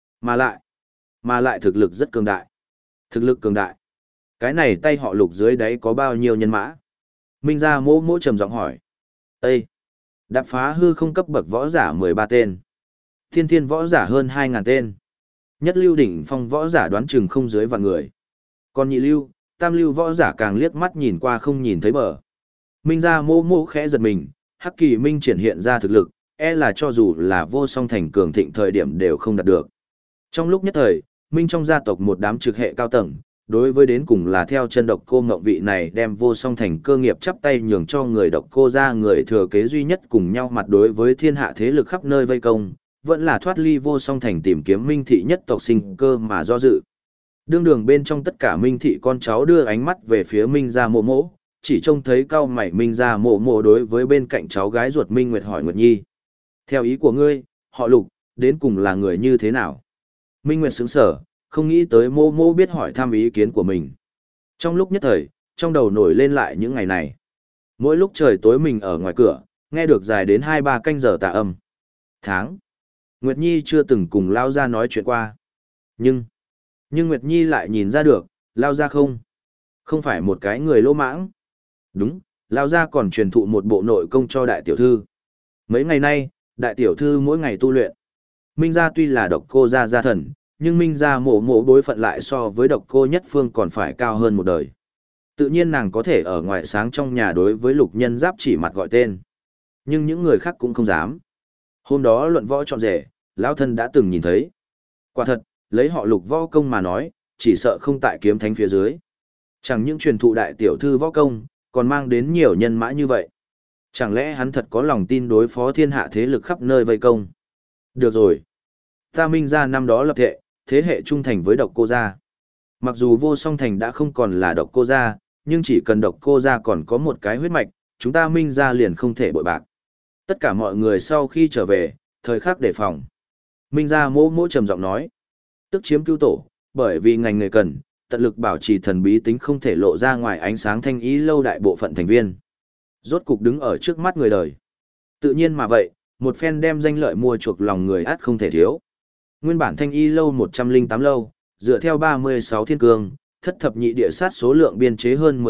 Mà lại thực lực rất cường đại. Thực lực cường đại. Cái này tay họ lục dưới đáy có bao nhiêu nhân mã? Minh gia mô trầm giọng hỏi. Ê! Đạp phá hư không cấp bậc võ giả 13 tên. Thiên thiên võ giả hơn 2000 tên. Nhất lưu đỉnh phong võ giả đoán chừng không dưới vạn người. Còn nhị lưu, tam lưu võ giả càng liếc mắt nhìn qua không nhìn thấy bờ. Minh gia mô khẽ giật mình, Hắc Kỳ Minh triển hiện ra thực lực, e là cho dù là Vô Song Thành cường thịnh thời điểm đều không đạt được. Trong lúc nhất thời, Minh trong gia tộc một đám trực hệ cao tầng, đối với đến cùng là theo chân độc cô ngộng vị này đem Vô Song Thành cơ nghiệp chắp tay nhường cho người độc cô ra người thừa kế duy nhất cùng nhau mặt đối với thiên hạ thế lực khắp nơi vây công, vẫn là thoát ly Vô Song Thành tìm kiếm Minh thị nhất tộc sinh cơ mà do dự. Đương đường bên trong tất cả Minh thị con cháu đưa ánh mắt về phía Minh gia mộ, chỉ trông thấy cao mày Minh gia mộ đối với bên cạnh cháu gái ruột Minh Nguyệt hỏi Nguyệt Nhi. Theo ý của ngươi, họ Lục, đến cùng là người như thế nào? Minh Nguyệt sững sờ, không nghĩ tới mô biết hỏi thăm ý kiến của mình. Trong lúc nhất thời, trong đầu nổi lên lại những ngày này. Mỗi lúc trời tối mình ở ngoài cửa, nghe được dài đến 2-3 canh giờ tà âm. Tháng. Nguyệt Nhi chưa từng cùng Lao Gia nói chuyện qua. Nhưng Nguyệt Nhi lại nhìn ra được, Lao Gia không phải một cái người lỗ mãng. Đúng, Lao Gia còn truyền thụ một bộ nội công cho đại tiểu thư. Mấy ngày nay, đại tiểu thư mỗi ngày tu luyện. Minh gia tuy là độc cô gia thần, nhưng Minh gia mộ bối phận lại so với độc cô nhất phương còn phải cao hơn một đời. Tự nhiên nàng có thể ở ngoài sáng trong nhà đối với lục nhân giáp chỉ mặt gọi tên. Nhưng những người khác cũng không dám. Hôm đó luận võ chọn rể, lão thân đã từng nhìn thấy. Quả thật, lấy họ lục võ công mà nói, chỉ sợ không tại kiếm thánh phía dưới. Chẳng những truyền thụ đại tiểu thư võ công, còn mang đến nhiều nhân mã như vậy. Chẳng lẽ hắn thật có lòng tin đối phó thiên hạ thế lực khắp nơi vây công? Được rồi. Ta Minh gia năm đó lập thệ, thế hệ trung thành với độc cô gia. Mặc dù Vô Song Thành đã không còn là độc cô gia, nhưng chỉ cần độc cô gia còn có một cái huyết mạch, chúng ta Minh gia liền không thể bội bạc. Tất cả mọi người sau khi trở về, thời khắc đề phòng. Minh gia mỗ trầm giọng nói. Tức chiếm cứu tổ, bởi vì ngành nghề cần, tận lực bảo trì thần bí tính không thể lộ ra ngoài ánh sáng thanh ý lâu đại bộ phận thành viên. Rốt cục đứng ở trước mắt người đời. Tự nhiên mà vậy, một phen đem danh lợi mua chuộc lòng người át không thể thiếu. Nguyên bản thanh y lâu 108 lâu, dựa theo 36 thiên cương, thất thập nhị địa sát số lượng biên chế hơn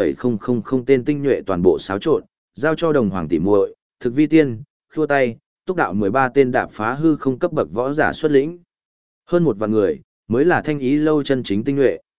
11,000 tên tinh nhuệ toàn bộ xáo trộn, giao cho đồng hoàng tỷ muội, thực vi tiên, khua tay, túc đạo 13 tên đạp phá hư không cấp bậc võ giả xuất lĩnh. Hơn 1 vạn người, mới là thanh ý lâu chân chính tinh nhuệ.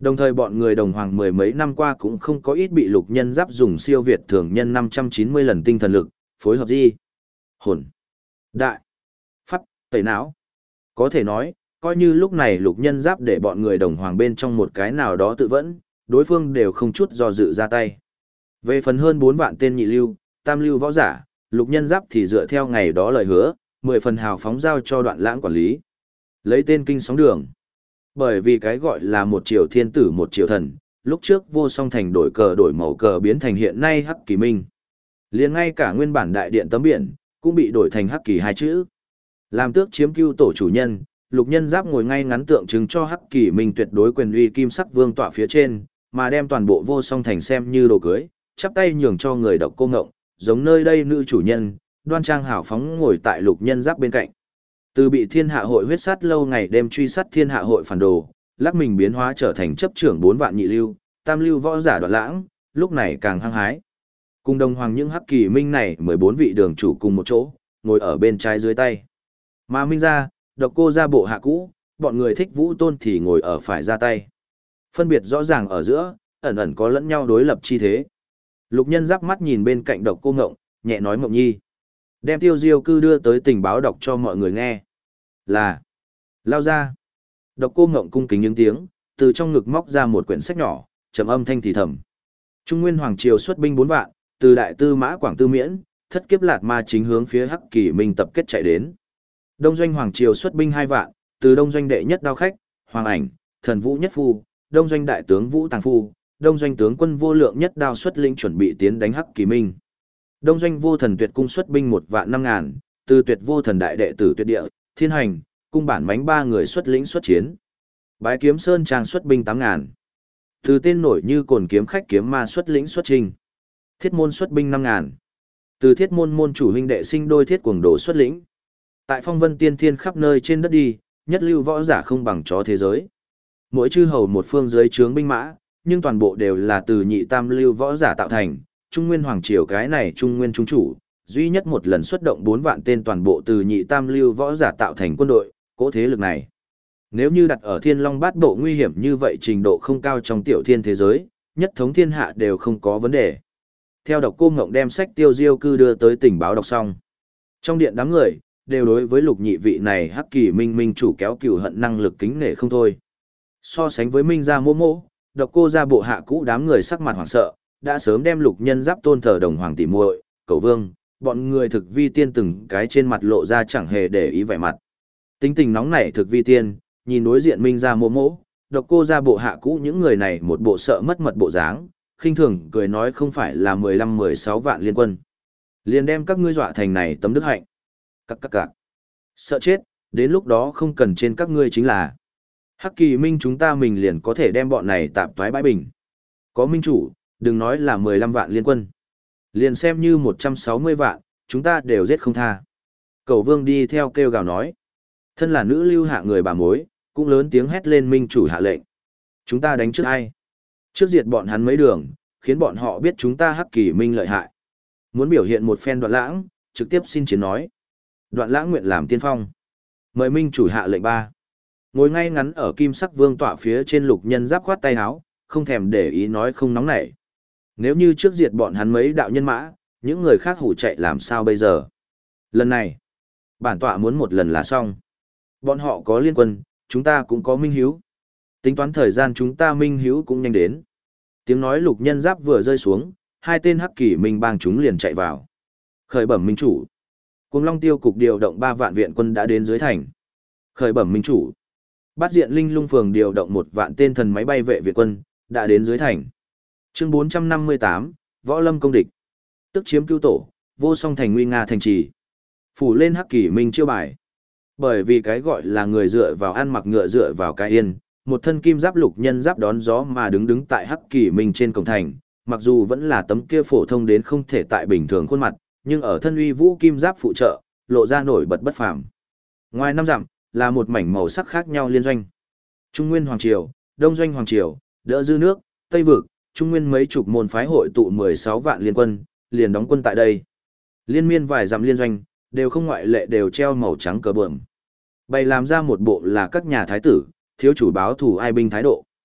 Đồng thời bọn người đồng hoàng mười mấy năm qua cũng không có ít bị lục nhân giáp dùng siêu việt thường nhân 590 lần tinh thần lực, phối hợp di, hồn, đại, pháp, tẩy não. Có thể nói, coi như lúc này lục nhân giáp để bọn người đồng hoàng bên trong một cái nào đó tự vẫn, đối phương đều không chút do dự ra tay. Về phần hơn 4 vạn tên nhị lưu, tam lưu võ giả, lục nhân giáp thì dựa theo ngày đó lời hứa, 10 phần hào phóng giao cho Đoạn Lãng quản lý. Lấy tên kinh sóng đường. Bởi vì cái gọi là một triều thiên tử một triều thần, lúc trước Vô Song Thành đổi cờ đổi màu cờ biến thành hiện nay Hắc Kỳ Minh. Liền ngay cả nguyên bản đại điện tấm biển, cũng bị đổi thành Hắc Kỳ hai chữ. Làm tước chiếm cưu tổ chủ nhân, lục nhân giáp ngồi ngay ngắn tượng trưng cho Hắc Kỳ Minh tuyệt đối quyền uy kim sắc vương tọa phía trên, mà đem toàn bộ Vô Song Thành xem như đồ cưới, chắp tay nhường cho người Độc Cô Ngộng, giống nơi đây nữ chủ nhân, đoan trang hào phóng ngồi tại lục nhân giáp bên cạnh. Từ bị thiên hạ hội huyết sát lâu ngày đêm truy sát thiên hạ hội phản đồ, lắc mình biến hóa trở thành chấp trưởng 4 vạn nhị lưu, tam lưu võ giả Đoạn Lãng, lúc này càng hăng hái. Cùng đồng hoàng những Hắc Kỳ Minh này 14 vị đường chủ cùng một chỗ, ngồi ở bên trái dưới tay. Mà Minh gia, Độc Cô gia bộ hạ cũ, bọn người Thích Vũ Tôn thì ngồi ở phải ra tay. Phân biệt rõ ràng ở giữa, ẩn ẩn có lẫn nhau đối lập chi thế. Lục nhân giáp mắt nhìn bên cạnh Độc Cô Ngộng, nhẹ nói Ngộng Nhi. Đem Tiêu Diêu Cư đưa tới tình báo đọc cho mọi người nghe. Là. Lao ra. Độc Cô Ngộng cung kính những tiếng, từ trong ngực móc ra một quyển sách nhỏ, trầm âm thanh thì thầm. Trung Nguyên Hoàng Triều xuất binh 4 vạn, từ Đại Tư Mã Quảng Tư Miễn, thất kiếp Lạt Ma chính hướng phía Hắc Kỳ Minh tập kết chạy đến. Đông Doanh Hoàng Triều xuất binh 2 vạn, từ Đông Doanh đệ nhất đao khách, Hoàng Ảnh, Thần Vũ Nhất Phu, Đông Doanh đại tướng Vũ Tàng Phu, Đông Doanh tướng quân Vô Lượng Nhất Đao xuất lĩnh chuẩn bị tiến đánh Hắc Kỳ Minh. Đông Doanh Vô Thần Tuyệt Cung xuất binh 1 vạn 5 ngàn, từ Tuyệt Vô Thần đại đệ tử Tuyệt Địa, Thiên Hành, cung bản mánh 3 người xuất lĩnh xuất chiến. Bái Kiếm Sơn Trang xuất binh 8 ngàn. Từ tên nổi như Cồn Kiếm Khách Kiếm Ma xuất lĩnh xuất trình. Thiết Môn xuất binh 5 ngàn. Từ Thiết Môn môn chủ huynh đệ sinh đôi thiết cuồng đồ xuất lĩnh. Tại Phong Vân Tiên Thiên khắp nơi trên đất đi, nhất lưu võ giả không bằng chó thế giới. Mỗi chư hầu một phương dưới trướng binh mã, nhưng toàn bộ đều là từ nhị tam lưu võ giả tạo thành. Trung Nguyên Hoàng Triều cái này Trung Nguyên Trung chủ, duy nhất một lần xuất động 4 vạn tên toàn bộ từ nhị tam lưu võ giả tạo thành quân đội, cỗ thế lực này. Nếu như đặt ở Thiên Long Bát Bộ nguy hiểm như vậy trình độ không cao trong tiểu thiên thế giới, nhất thống thiên hạ đều không có vấn đề. Theo Độc Cô Ngộng đem sách Tiêu Diêu Cư đưa tới tình báo đọc xong. Trong điện đám người, đều đối với lục nhị vị này Hắc Kỳ Minh minh chủ kéo cừu hận năng lực kính nể không thôi. So sánh với Minh gia mô mô, Độc Cô gia bộ hạ cũ đám người sắc mặt hoảng sợ, đã sớm đem lục nhân giáp tôn thờ đồng hoàng tỷ muội, Cẩu Vương, bọn người thực vi tiên từng cái trên mặt lộ ra chẳng hề để ý vẻ mặt. Tính tình nóng nảy thực vi tiên, nhìn đối diện Minh gia mô mô, Độc Cô gia bộ hạ cũ những người này một bộ sợ mất mật bộ dáng, khinh thường cười nói không phải là 15-16 vạn liên quân. Liền đem các ngươi dọa thành này tấm đức hạnh. Các. Sợ chết, đến lúc đó không cần trên các ngươi chính là. Hắc Kỳ Minh chúng ta mình liền có thể đem bọn này tạp toái bãi bình. Có minh chủ, đừng nói là 15 vạn liên quân. Liền xem như 160 vạn, chúng ta đều giết không tha. Cẩu Vương đi theo kêu gào nói. Thân là nữ lưu hạ người bà mối, cũng lớn tiếng hét lên minh chủ hạ lệnh. Chúng ta đánh trước ai? Trước diệt bọn hắn mấy đường, khiến bọn họ biết chúng ta Hắc Kỳ Minh lợi hại. Muốn biểu hiện một phen Đoạn Lãng, trực tiếp xin chiến nói. Đoạn Lãng nguyện làm tiên phong. Mời minh chủ hạ lệnh 3. Ngồi ngay ngắn ở kim sắc vương tọa phía trên lục nhân giáp khoát tay áo, không thèm để ý nói không nóng nảy. Nếu như trước diệt bọn hắn mấy đạo nhân mã, những người khác hủ chạy làm sao bây giờ? Lần này, bản tọa muốn một lần là xong. Bọn họ có liên quân, chúng ta cũng có minh hiếu. Tính toán thời gian chúng ta minh hiếu cũng nhanh đến. Tiếng nói lục nhân giáp vừa rơi xuống, 2 tên Hắc Kỳ Minh bang chúng liền chạy vào. Khởi bẩm minh chủ. Cuồng Long Tiêu cục điều động 3 vạn viện quân đã đến dưới thành. Khởi bẩm minh chủ. Bát Diện Linh Lung phường điều động 1 vạn tên thần máy bay vệ viện quân đã đến dưới thành. Chương 458, Võ Lâm công địch. Tức chiếm cưu tổ, Vô Song thành nguy nga thành trì. Phủ lên Hắc Kỳ Minh chiêu bài. Bởi vì cái gọi là người dựa vào ăn mặc ngựa dựa vào cái yên, một thân kim giáp lục nhân giáp đón gió mà đứng tại Hắc Kỳ Minh trên cổng thành, mặc dù vẫn là tấm kia phổ thông đến không thể tại bình thường khuôn mặt, nhưng ở thân uy vũ kim giáp phụ trợ, lộ ra nổi bật bất phàm. Ngoài 5 dặm, là một mảnh màu sắc khác nhau liên doanh. Trung Nguyên Hoàng Triều, Đông Doanh Hoàng Triều, Đỡ Dư Nước, Tây Vực, Trung Nguyên mấy chục môn phái hội tụ 16 vạn liên quân, liền đóng quân tại đây. Liên miên vài dặm liên doanh, đều không ngoại lệ đều treo màu trắng cờ bờm. Bày làm ra một bộ là các nhà thái tử, thiếu chủ báo thủ ai binh thái độ.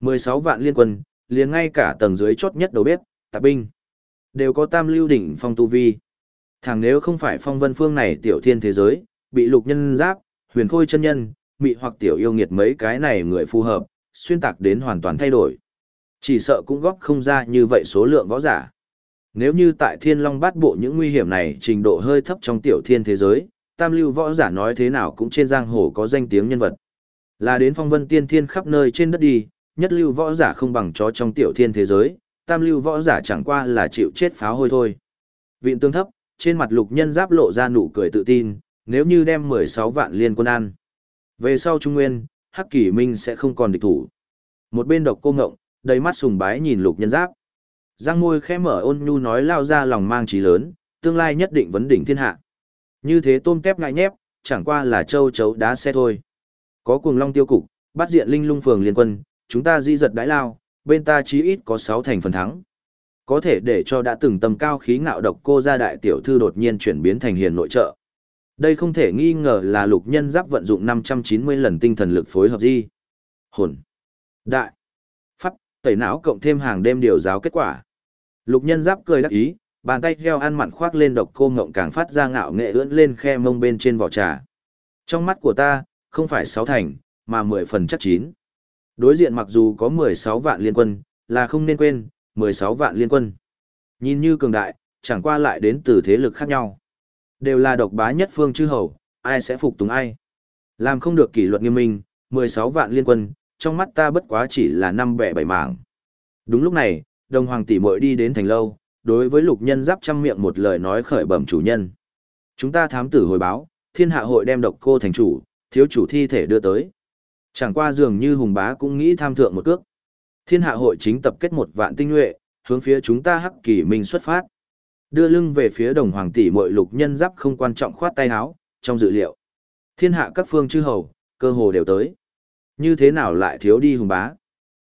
16 vạn liên quân, liền ngay cả tầng dưới chốt nhất đầu bếp, tạp binh, đều có tam lưu đỉnh phong tu vi. Thẳng nếu không phải phong vân phương này tiểu thiên thế giới, bị lục nhân giáp, huyền khôi chân nhân, mị hoặc tiểu yêu nghiệt mấy cái này người phù hợp, xuyên tạc đến hoàn toàn thay đổi. Chỉ sợ cũng góp không ra như vậy số lượng võ giả. Nếu như tại thiên long bát bộ những nguy hiểm này trình độ hơi thấp trong tiểu thiên thế giới, tam lưu võ giả nói thế nào cũng trên giang hồ có danh tiếng nhân vật. Là đến phong vân tiên thiên khắp nơi trên đất đi, nhất lưu võ giả không bằng chó trong tiểu thiên thế giới, tam lưu võ giả chẳng qua là chịu chết pháo hôi thôi. Vịn tương thấp, trên mặt lục nhân giáp lộ ra nụ cười tự tin, nếu như đem 16 vạn liên quân ăn. Về sau Trung Nguyên, Hắc Kỷ Minh sẽ không còn địch thủ. Một bên Độc Cô Ngộng, đầy mắt sùng bái nhìn lục nhân giáp. Giang môi khẽ mở ôn nhu nói lao ra lòng mang chí lớn, tương lai nhất định vấn đỉnh thiên hạ. Như thế tôm tép ngại nhép, chẳng qua là châu chấu đá xe thôi. Có cuồng long tiêu cục, bắt diện linh lung phường liên quân, chúng ta di giật đái lao, bên ta chí ít có 6 thành phần thắng. Có thể để cho đã từng tầm cao khí ngạo Độc Cô gia đại tiểu thư đột nhiên chuyển biến thành hiền nội trợ. Đây không thể nghi ngờ là lục nhân giáp vận dụng 590 lần tinh thần lực phối hợp di. Hồn. Đại. Pháp, tẩy não cộng thêm hàng đêm điều giáo kết quả. Lục nhân giáp cười đắc ý, bàn tay heo ăn mặn khoác lên Độc Cô Ngộng càng phát ra ngạo nghệ ưỡn lên khe mông bên trên vỏ trà. Trong mắt của ta, không phải 6 thành, mà 10 phần chắc chín. Đối diện mặc dù có 16 vạn liên quân, là không nên quên, 16 vạn liên quân. Nhìn như cường đại, chẳng qua lại đến từ thế lực khác nhau. Đều là độc bá nhất phương chư hầu, ai sẽ phục tùng ai. Làm không được kỷ luật nghiêm minh, 16 vạn liên quân, trong mắt ta bất quá chỉ là 5 bẻ 7 mảng. Đúng lúc này, đồng hoàng tỷ muội đi đến thành lâu, đối với lục nhân giáp trăm miệng một lời nói khởi bẩm chủ nhân. Chúng ta thám tử hồi báo, thiên hạ hội đem Độc Cô thành chủ, thiếu chủ thi thể đưa tới. Chẳng qua dường như hùng bá cũng nghĩ tham thượng một cước. Thiên hạ hội chính tập kết 1 vạn tinh nhuệ, hướng phía chúng ta Hắc Kỷ Minh xuất phát. Đưa lưng về phía đồng hoàng tỷ muội lục nhân giáp không quan trọng khoát tay áo, trong dự liệu. Thiên hạ các phương chư hầu, cơ hồ đều tới. Như thế nào lại thiếu đi hùng bá?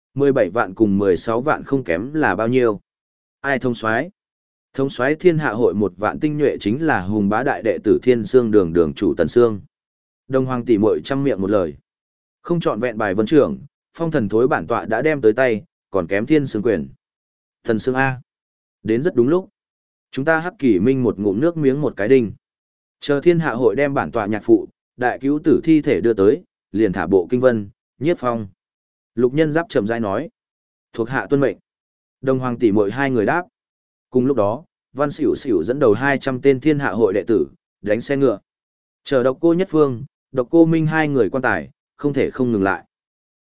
17 vạn cùng 16 vạn không kém là bao nhiêu? Ai thông soái? Thông soái thiên hạ hội 1 vạn tinh nhuệ chính là hùng bá đại đệ tử Thiên Sương đường đường chủ Tần Sương. Đồng hoàng tỷ muội trăm miệng một lời. Không chọn vẹn bài vấn trưởng, phong thần thối bản tọa đã đem tới tay, còn kém Thiên Sương quyền. Tần Sương A. Đến rất đúng lúc. Chúng ta Hắc Kỷ Minh một ngụm nước miếng một cái đinh. Chờ thiên hạ hội đem bản tọa nhạc phụ, đại cứu tử thi thể đưa tới, liền thả bộ kinh vân, nhiếp phong. Lục nhân giáp chậm rãi nói. Thuộc hạ tuân mệnh. Đồng hoàng tỷ muội hai người đáp. Cùng lúc đó, Văn Xỉu Xỉu dẫn đầu 200 tên thiên hạ hội đệ tử, đánh xe ngựa. Chờ Độc Cô nhất phương, Độc Cô Minh hai người quan tài, không thể không ngừng lại.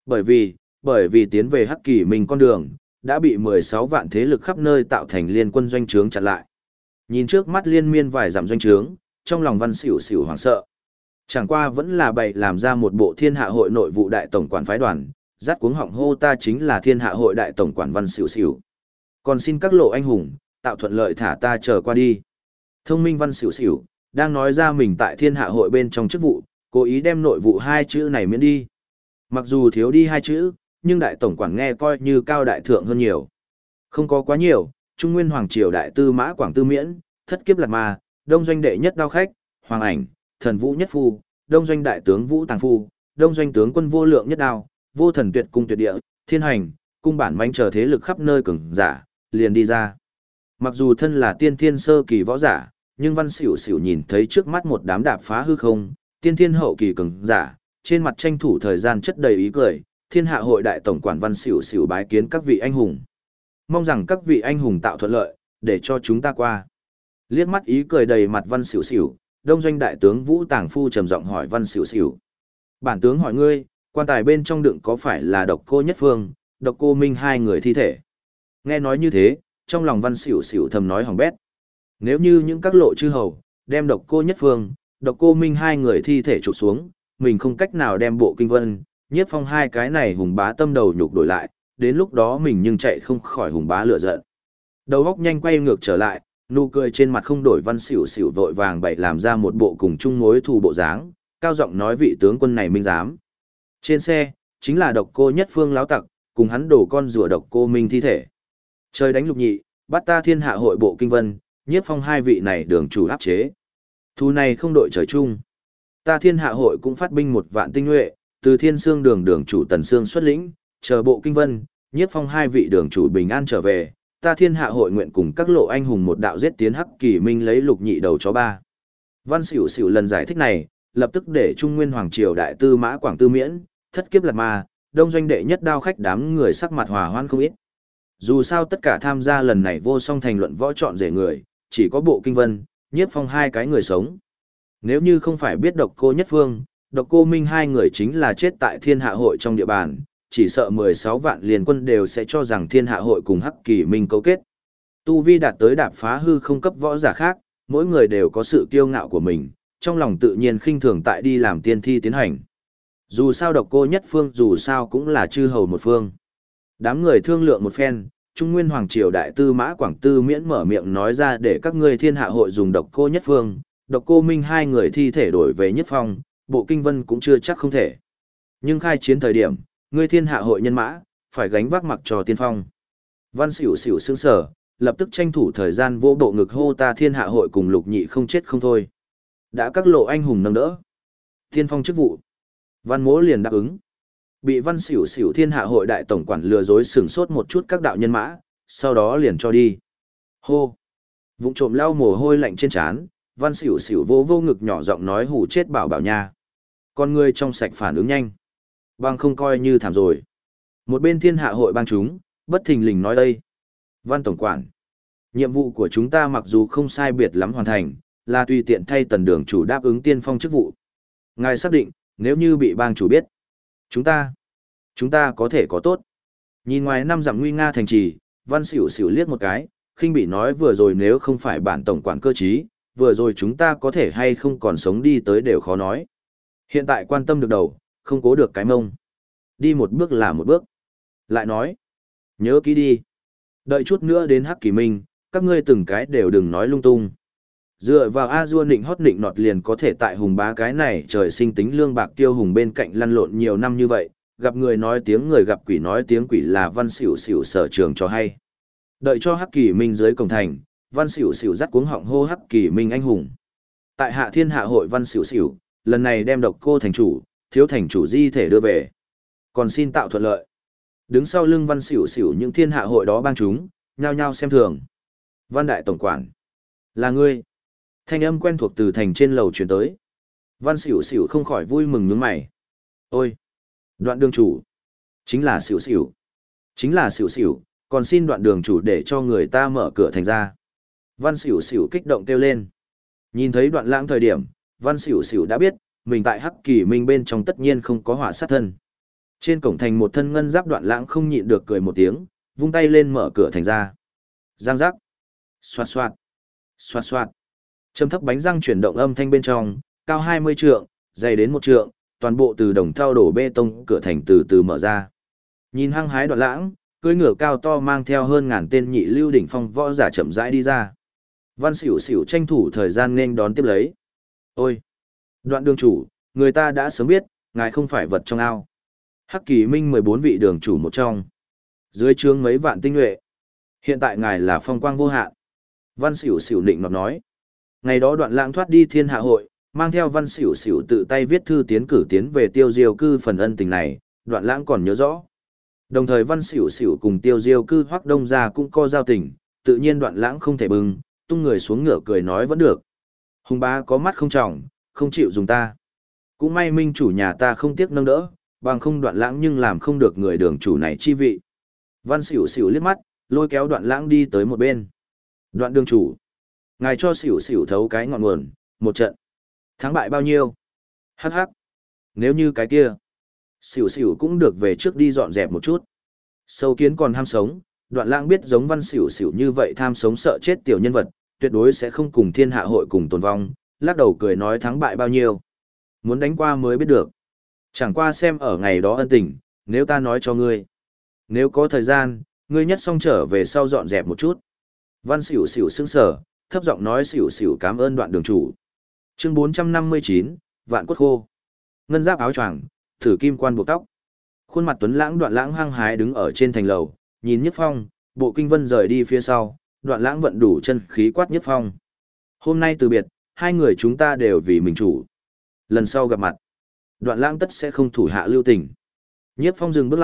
Bởi vì tiến về Hắc Kỷ Minh con đường, đã bị 16 vạn thế lực khắp nơi tạo thành liên quân doanh trướng chặn lại. Nhìn trước mắt liên miên vài dặm doanh trướng, trong lòng Văn Xỉu Xỉu hoảng sợ. Chẳng qua vẫn là bày làm ra một bộ thiên hạ hội nội vụ đại tổng quản phái đoàn, dắt cuống họng hô ta chính là thiên hạ hội đại tổng quản Văn Xỉu Xỉu. Còn xin các lộ anh hùng, tạo thuận lợi thả ta trở qua đi. Thông minh Văn Xỉu Xỉu, đang nói ra mình tại thiên hạ hội bên trong chức vụ, cố ý đem nội vụ hai chữ này miễn đi. Mặc dù thiếu đi hai chữ, nhưng đại tổng quản nghe coi như cao đại thượng hơn nhiều. Không có quá nhiều, Trung Nguyên Hoàng Triều đại tư mã Quảng Tư Miễn, thất kiếp lạt ma, đông doanh đệ nhất đao khách, Hoàng Ảnh, thần vũ nhất phu, đông doanh đại tướng Vũ Tàng Phu, đông doanh tướng quân vô lượng nhất đao, vô thần tuyệt cung tuyệt địa, thiên hành, cung bản manh chờ thế lực khắp nơi cường giả, liền đi ra. Mặc dù thân là tiên thiên sơ kỳ võ giả, nhưng Văn Xỉu Xỉu nhìn thấy trước mắt một đám đạp phá hư không, tiên thiên hậu kỳ cường giả, trên mặt tranh thủ thời gian chất đầy ý cười, thiên hạ hội đại tổng quản Văn Xỉu Xỉu bái kiến các vị anh hùng. Mong rằng các vị anh hùng tạo thuận lợi, để cho chúng ta qua. Liếc mắt ý cười đầy mặt Văn Xỉu Xỉu, đông doanh đại tướng Vũ Tàng Phu trầm giọng hỏi Văn Xỉu Xỉu. Bản tướng hỏi ngươi, quan tài bên trong đựng có phải là Độc Cô nhất phương, Độc Cô Minh hai người thi thể? Nghe nói như thế, trong lòng Văn Xỉu Xỉu thầm nói hỏng bét. Nếu như những các lộ chư hầu, đem Độc Cô nhất phương, Độc Cô Minh hai người thi thể chụp xuống, mình không cách nào đem bộ kinh vân, nhiếp phong hai cái này hùng bá tâm đầu nhục đổi lại, đến lúc đó mình nhưng chạy không khỏi hùng bá lửa giận. Đầu óc nhanh quay ngược trở lại, nụ cười trên mặt không đổi. Văn Xỉu Xỉu vội vàng bày làm ra một bộ cùng chung mối thù bộ dáng, cao giọng nói vị tướng quân này minh dám. Trên xe, chính là Độc Cô nhất phương láo tặc, cùng hắn đổ con rùa Độc Cô Minh thi thể. Trời đánh lục nhị, bắt ta thiên hạ hội bộ kinh vân, nhiếp phong hai vị này đường chủ áp chế. Thù này không đội trời chung. Ta thiên hạ hội cũng phát binh 1 vạn tinh nhuệ, từ Thiên Sương đường đường chủ Tần Sương xuất lĩnh, chờ Bộ Kinh Vân, Nhiếp Phong hai vị đường chủ bình an trở về, ta Thiên Hạ hội nguyện cùng các lộ anh hùng một đạo giết tiến Hắc Kỳ Minh lấy lục nhị đầu chó ba. Văn Xỉu Xỉu lần giải thích này, lập tức để Trung Nguyên Hoàng Triều đại tư mã Quảng Tư Miễn, thất kiếp lạt ma, đông doanh đệ nhất đao khách đám người sắc mặt hòa hoan không ít. Dù sao tất cả tham gia lần này vô song thành luận võ chọn rể người, chỉ có Bộ Kinh Vân, Nhiếp Phong hai cái người sống. Nếu như không phải biết Độc Cô Nhất Phương, Độc Cô Minh hai người chính là chết tại Thiên Hạ hội trong địa bàn, chỉ sợ 16 vạn liên quân đều sẽ cho rằng Thiên Hạ hội cùng Hắc Kỳ Minh cấu kết. Tu vi đạt tới đạp phá hư không cấp võ giả khác, mỗi người đều có sự kiêu ngạo của mình, trong lòng tự nhiên khinh thường tại đi làm tiên thi tiến hành. Dù sao Độc Cô Nhất Phương dù sao cũng là chư hầu một phương. Đám người thương lượng một phen, Trung Nguyên Hoàng Triều đại tư mã Quảng Tư Miễn mở miệng nói ra để các ngươi Thiên Hạ hội dùng Độc Cô Nhất Phương, Độc Cô Minh hai người thi thể đổi về Nhất Phong, Bộ Kinh Vân cũng chưa chắc không thể. Nhưng khai chiến thời điểm, ngươi Thiên Hạ hội nhân mã, phải gánh vác mặc cho tiên phong. Văn Xỉu Xỉu sững sờ, lập tức tranh thủ thời gian vỗ bộ ngực hô ta Thiên Hạ hội cùng lục nhị không chết không thôi. Đã các lộ anh hùng nâng đỡ. Tiên phong chức vụ. Văn Mỗ liền đáp ứng. Bị Văn Xỉu Xỉu Thiên Hạ hội đại tổng quản lừa dối sửng sốt một chút các đạo nhân mã, sau đó liền cho đi. Hô. Vụng trộm lau mồ hôi lạnh trên trán, Văn Xỉu Xỉu vô vô ngực nhỏ giọng nói hù chết bảo bảo nha. Con ngươi trong sạch phản ứng nhanh. Bang không coi như thảm rồi. Một bên Thiên Hạ hội bang chúng, bất thình lình nói đây. Văn tổng quản. Nhiệm vụ của chúng ta mặc dù không sai biệt lắm hoàn thành, là tùy tiện thay tần đường chủ đáp ứng tiên phong chức vụ. Ngài xác định, nếu như bị bang chủ biết, chúng ta có thể có tốt. Nhìn ngoài năm dặm nguy nga thành trì, Văn Xỉu Xỉu liếc một cái, khinh bị nói vừa rồi nếu không phải bản tổng quản cơ trí, vừa rồi chúng ta có thể hay không còn sống đi tới đều khó nói. Hiện tại quan tâm được đầu, không cố được cái mông. Đi một bước là một bước. Lại nói, nhớ kỹ đi. Đợi chút nữa đến Hắc Kỳ Minh, các ngươi từng cái đều đừng nói lung tung. Dựa vào A-dua nịnh hót nịnh nọt liền có thể tại hùng bá cái này trời sinh tính lương bạc tiêu hùng bên cạnh lăn lộn nhiều năm như vậy, gặp người nói tiếng người gặp quỷ nói tiếng quỷ là Văn Xỉu Xỉu sở trường cho hay. Đợi cho Hắc Kỳ Minh dưới cổng thành, Văn Xỉu Xỉu dắt cuống họng hô Hắc Kỳ Minh anh hùng. Tại Hạ Thiên Hạ hội Văn Xỉu Xỉu, lần này đem Độc Cô thành chủ, thiếu thành chủ di thể đưa về. Còn xin tạo thuận lợi. Đứng sau lưng Văn Xỉu Xỉu những Thiên Hạ hội đó bang chúng, nhao nhao xem thường. Văn đại tổng quản, là ngươi. Thanh âm quen thuộc từ thành trên lầu truyền tới. Văn Xỉu Xỉu không khỏi vui mừng nhướng mày. Ôi, Đoạn đường chủ, chính là Xỉu Xỉu. Chính là Xỉu Xỉu, còn xin Đoạn đường chủ để cho người ta mở cửa thành ra. Văn Xỉu Xỉu kích động kêu lên. Nhìn thấy Đoạn Lãng thời điểm, Văn Xỉu Xỉu đã biết, mình tại Hắc Kỳ Minh bên trong tất nhiên không có hỏa sát thân. Trên cổng thành một thân ngân giáp Đoạn Lãng không nhịn được cười một tiếng, vung tay lên mở cửa thành ra. Giang giác. Xoạt xoạt. Xoạt xoạt. Trầm thấp bánh răng chuyển động âm thanh bên trong, cao 20 trượng, dày đến 1 trượng, toàn bộ từ đồng thau đổ bê tông cửa thành từ từ mở ra. Nhìn hăng hái Đoạn Lãng, cưỡi ngựa cao to mang theo hơn ngàn tên nhị lưu đỉnh phong võ giả chậm rãi đi ra. Văn Xỉu Xỉu tranh thủ thời gian nên đón tiếp lấy. Ôi! Đoạn đường chủ, người ta đã sớm biết, ngài không phải vật trong ao. Hắc Kỳ Minh 14 vị đường chủ một trong. Dưới trướng mấy vạn tinh nhuệ. Hiện tại ngài là phong quang vô hạn. Văn Xỉu Xỉu định nọt nói. Ngày đó Đoạn Lãng thoát đi Thiên Hạ hội, mang theo Văn Xỉu Xỉu tự tay viết thư tiến cử tiến về Tiêu Diêu cư phần ân tình này, Đoạn Lãng còn nhớ rõ. Đồng thời Văn Xỉu Xỉu cùng Tiêu Diêu cư Hoắc Đông gia cũng có giao tình, tự nhiên Đoạn Lãng không thể bừng, tung người xuống ngựa cười nói vẫn được. Hùng bá có mắt không tròng, không chịu dùng ta. Cũng may minh chủ nhà ta không tiếc nâng đỡ, bằng không Đoạn Lãng nhưng làm không được người đường chủ này chi vị. Văn Xỉu Xỉu liếc mắt, lôi kéo Đoạn Lãng đi tới một bên. Đoạn đường chủ, ngài cho Xỉu Xỉu thấu cái ngọn nguồn, một trận. Thắng bại bao nhiêu? Hắc hắc. Nếu như cái kia, Xỉu Xỉu cũng được về trước đi dọn dẹp một chút. Sâu kiến còn ham sống, Đoạn Lãng biết giống Văn Xỉu Xỉu như vậy tham sống sợ chết tiểu nhân vật, tuyệt đối sẽ không cùng Thiên Hạ hội cùng tồn vong, lắc đầu cười nói thắng bại bao nhiêu. Muốn đánh qua mới biết được. Chẳng qua xem ở ngày đó ân tình, nếu ta nói cho ngươi. Nếu có thời gian, ngươi nhất xong trở về sau dọn dẹp một chút. Văn Xỉu Xỉu sững sờ, thấp giọng nói Xỉu Xỉu cảm ơn Đoạn đường chủ. Chương 459, Vạn Quất Khô. Ngân giáp áo choàng, thử kim quan buộc tóc. Khuôn mặt tuấn lãng Đoạn Lãng hăng hái đứng ở trên thành lầu, nhìn Nhất Phong, Bộ Kinh Vân rời đi phía sau, Đoạn Lãng vận đủ chân khí quát Nhất Phong. Hôm nay từ biệt, hai người chúng ta đều vì mình chủ. Lần sau gặp mặt, Đoạn Lãng tất sẽ không thủ hạ lưu tình. Nhất Phong dừng bước lại,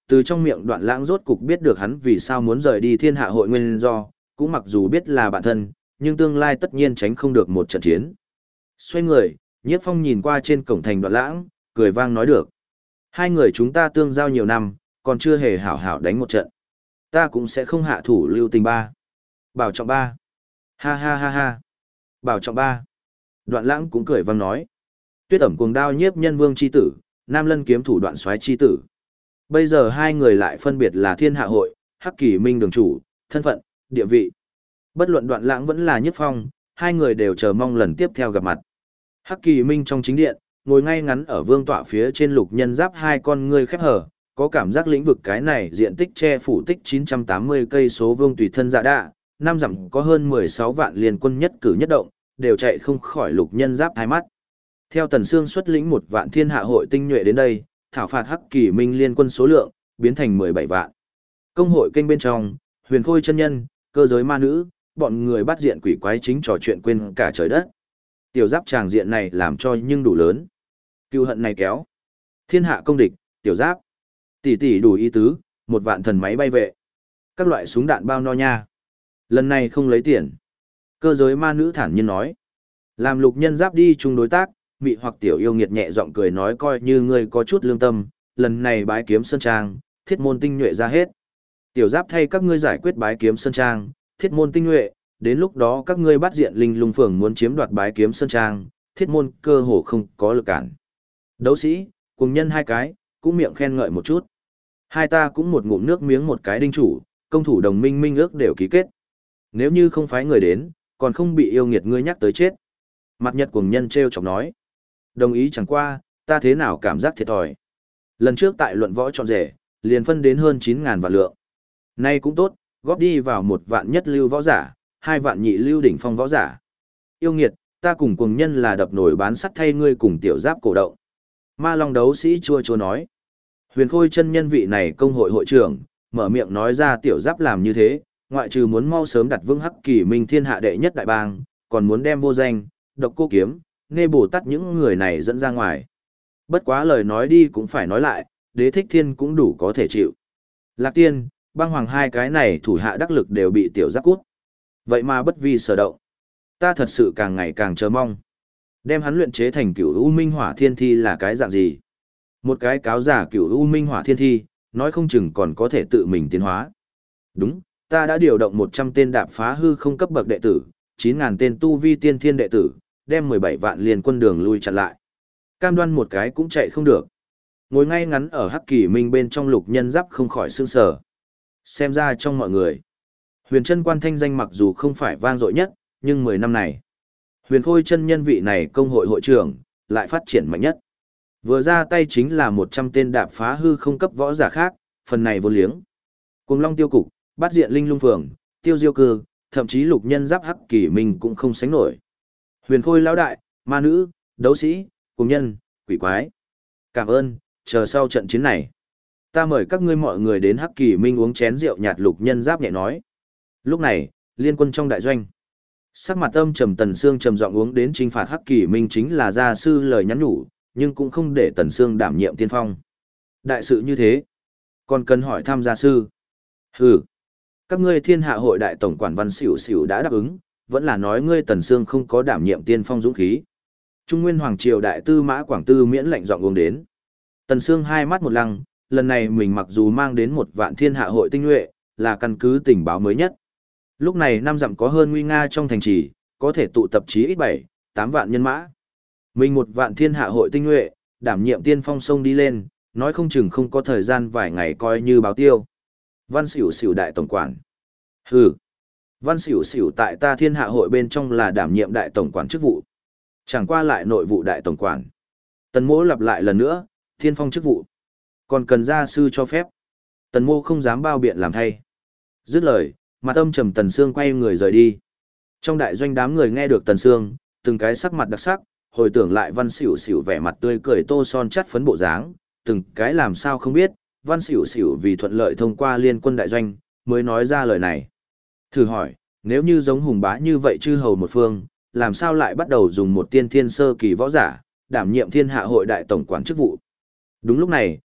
từ trong miệng Đoạn Lãng rốt cục biết được hắn vì sao muốn rời đi Thiên Hạ hội nguyên do, cũng mặc dù biết là bạn thân, nhưng tương lai tất nhiên tránh không được một trận chiến. Xoay người, Nhiếp Phong nhìn qua trên cổng thành Đoạn Lãng, cười vang nói được. Hai người chúng ta tương giao nhiều năm, còn chưa hề hảo hảo đánh một trận. Ta cũng sẽ không hạ thủ lưu tình ba. Bảo trọng ba. Ha ha ha ha. Bảo trọng ba. Đoạn Lãng cũng cười vang nói. Tuyết ẩm cuồng đao Nhiếp Nhân Vương chi tử, Nam Lân kiếm thủ Đoạn Soái chi tử. Bây giờ hai người lại phân biệt là Thiên Hạ hội, Hắc Kỳ Minh đường chủ, thân phận, địa vị. Bất luận Đoạn Lãng vẫn là Nhiếp Phong, hai người đều chờ mong lần tiếp theo gặp mặt. Hắc Kỳ Minh trong chính điện, ngồi ngay ngắn ở vương tọa phía trên Lục Nhân Giáp, hai con ngươi khép hở, có cảm giác lĩnh vực cái này diện tích che phủ tích 980 cây số vuông tùy thân dạ đạ, năm dặm có hơn 16 vạn liên quân nhất cử nhất động, đều chạy không khỏi Lục Nhân Giáp hai mắt. Theo Tần Sương xuất lĩnh 1 vạn Thiên Hạ hội tinh nhuệ đến đây, thảo phạt Hắc Kỳ Minh liên quân số lượng biến thành 17 vạn. Công hội kênh bên trong, Huyền Khôi chân nhân, Cơ giới ma nữ, bọn người bắt diện quỷ quái chính trò chuyện quên cả trời đất. Tiểu Giáp tràng diện này làm cho nhưng đủ lớn. Cừu hận này kéo. Thiên hạ công địch, Tiểu Giáp. Tỷ tỷ đủ ý tứ, 1 vạn thần máy bay vệ. Các loại súng đạn bao no nha. Lần này không lấy tiền. Cơ giới ma nữ thản nhiên nói. Làm Lục Nhân Giáp đi chung đối tác, mị hoặc tiểu yêu nghiệt nhẹ giọng cười nói coi như ngươi có chút lương tâm, lần này bái kiếm sơn trang, thiết môn tinh nhuệ ra hết. Tiểu Giáp thay các ngươi giải quyết bái kiếm sơn trang, thiết môn tinh nhuệ, đến lúc đó các ngươi bắt diện linh lung phường muốn chiếm đoạt bái kiếm sơn trang, thiết môn cơ hồ không có lực cản. Đấu sĩ, cùng nhân hai cái, cũng miệng khen ngợi một chút. Hai ta cũng một ngụm nước miếng một cái đinh chủ, công thủ đồng minh minh ước đều ký kết. Nếu như không phái người đến, còn không bị yêu nghiệt ngươi nhắc tới chết. Mặt Nhật cuồng nhân treo chọc nói. Đồng ý chẳng qua, ta thế nào cảm giác thiệt thòi. Lần trước tại luận võ chọn rể, liền phân đến hơn 9.000 vạn lượng. Nay cũng tốt, góp đi vào 1 vạn nhất lưu võ giả, 2 vạn nhị lưu đỉnh phong võ giả. Yêu nghiệt, ta cùng cuồng nhân là đập nổi bán sắt thay ngươi cùng Tiểu Giáp cổ động. Ma Long đấu sĩ chua chua nói. Huyền Khôi chân nhân vị này công hội hội trưởng, mở miệng nói ra Tiểu Giáp làm như thế, ngoại trừ muốn mau sớm đặt vững Hắc Kỳ Minh thiên hạ đệ nhất đại bang, còn muốn đem vô danh, Độc Cô Kiếm, Nê Bồ Tát những người này dẫn ra ngoài. Bất quá lời nói đi cũng phải nói lại, Đế Thích Thiên cũng đủ có thể chịu. Lạc Tiên, Băng Hoàng hai cái này thủ hạ đắc lực đều bị Tiểu Giáp cút. Vậy mà bất vi sở động. Ta thật sự càng ngày càng chờ mong. Đem hắn luyện chế thành Cửu U Minh Hỏa Thiên Thi là cái dạng gì? Một cái cáo giả Cửu U Minh Hỏa Thiên Thi, nói không chừng còn có thể tự mình tiến hóa. Đúng, ta đã điều động 100 tên đạp phá hư không cấp bậc đệ tử, 9.000 tên tu vi tiên thiên đệ tử, đem 17 vạn liền quân đường lui chặn lại. Cam đoan một cái cũng chạy không được. Ngồi ngay ngắn ở Hắc Kỳ Minh bên trong Lục Nhân Giáp không khỏi sương sờ. Xem ra trong mọi người, Huyền Chân Quan thanh danh mặc dù không phải vang dội nhất, nhưng 10 năm này, Huyền Khôi chân nhân vị này công hội hội trưởng, lại phát triển mạnh nhất. Vừa ra tay chính là 100 tên đạp phá hư không cấp võ giả khác, phần này vô liếng. Cuồng Long Tiêu Cục, Bát Diện Linh Lung Phường, Tiêu Diêu Cư, thậm chí Lục Nhân Giáp Hắc Kỳ Minh cũng không sánh nổi. Huyền Khôi lão đại, ma nữ, đấu sĩ, cùng nhân, quỷ quái. Cảm ơn, chờ sau trận chiến này, ta mời các ngươi mọi người đến Hắc Kỳ Minh uống chén rượu nhạt. Lục Nhân Giáp nhẹ nói. Lúc này, liên quân trong đại doanh, sắc mặt âm trầm Tần Sương trầm giọng uống đến trinh phạt Hắc Kỳ Minh chính là gia sư lời nhắn nhủ, nhưng cũng không để Tần Sương đảm nhiệm tiên phong. Đại sự như thế, còn cần hỏi thăm gia sư. Hừ, các ngươi Thiên Hạ hội đại tổng quản Văn Xỉu Xỉu đã đáp ứng, vẫn là nói ngươi Tần Sương không có đảm nhiệm tiên phong dũng khí. Trung Nguyên Hoàng Triều đại tư mã Quảng Tư miễn lệnh giọng uống đến. Tần Sương hai mắt một lăng, lần này mình mặc dù mang đến 1 vạn Thiên Hạ hội tinh nhuệ, là căn cứ tình báo mới nhất. Lúc này 5 dặm có hơn nguy nga trong thành trì, có thể tụ tập chí ít 7-8 vạn nhân mã. Mình 1 vạn Thiên Hạ hội tinh nhuệ, đảm nhiệm tiên phong sông đi lên, nói không chừng không có thời gian vài ngày coi như báo tiêu. Văn Xỉu Xỉu đại tổng quản. Hừ. Văn Xỉu Xỉu tại ta Thiên Hạ hội bên trong là đảm nhiệm đại tổng quản chức vụ. Chẳng qua lại nội vụ đại tổng quản. Tần Mỗ lặp lại lần nữa, tiên phong chức vụ. Còn cần gia sư cho phép. Tần Mô không dám bao biện làm thay. Dứt lời, mặt âm trầm Tần Sương quay người rời đi. Trong đại doanh đám người nghe được Tần Sương, từng cái sắc mặt đặc sắc, hồi tưởng lại Văn Xỉu Xỉu vẻ mặt tươi cười tô son chắt phấn bộ dáng, từng cái làm sao không biết, Văn Xỉu Xỉu vì thuận lợi thông qua liên quân đại doanh, mới nói ra lời này. Thử hỏi, nếu như giống Hùng Bá như vậy chư hầu một phương, làm sao lại bắt đầu dùng một tiên thiên sơ kỳ võ giả, đảm nhiệm Thiên Hạ hội đại tổng quản chức vụ. Đúng lúc này,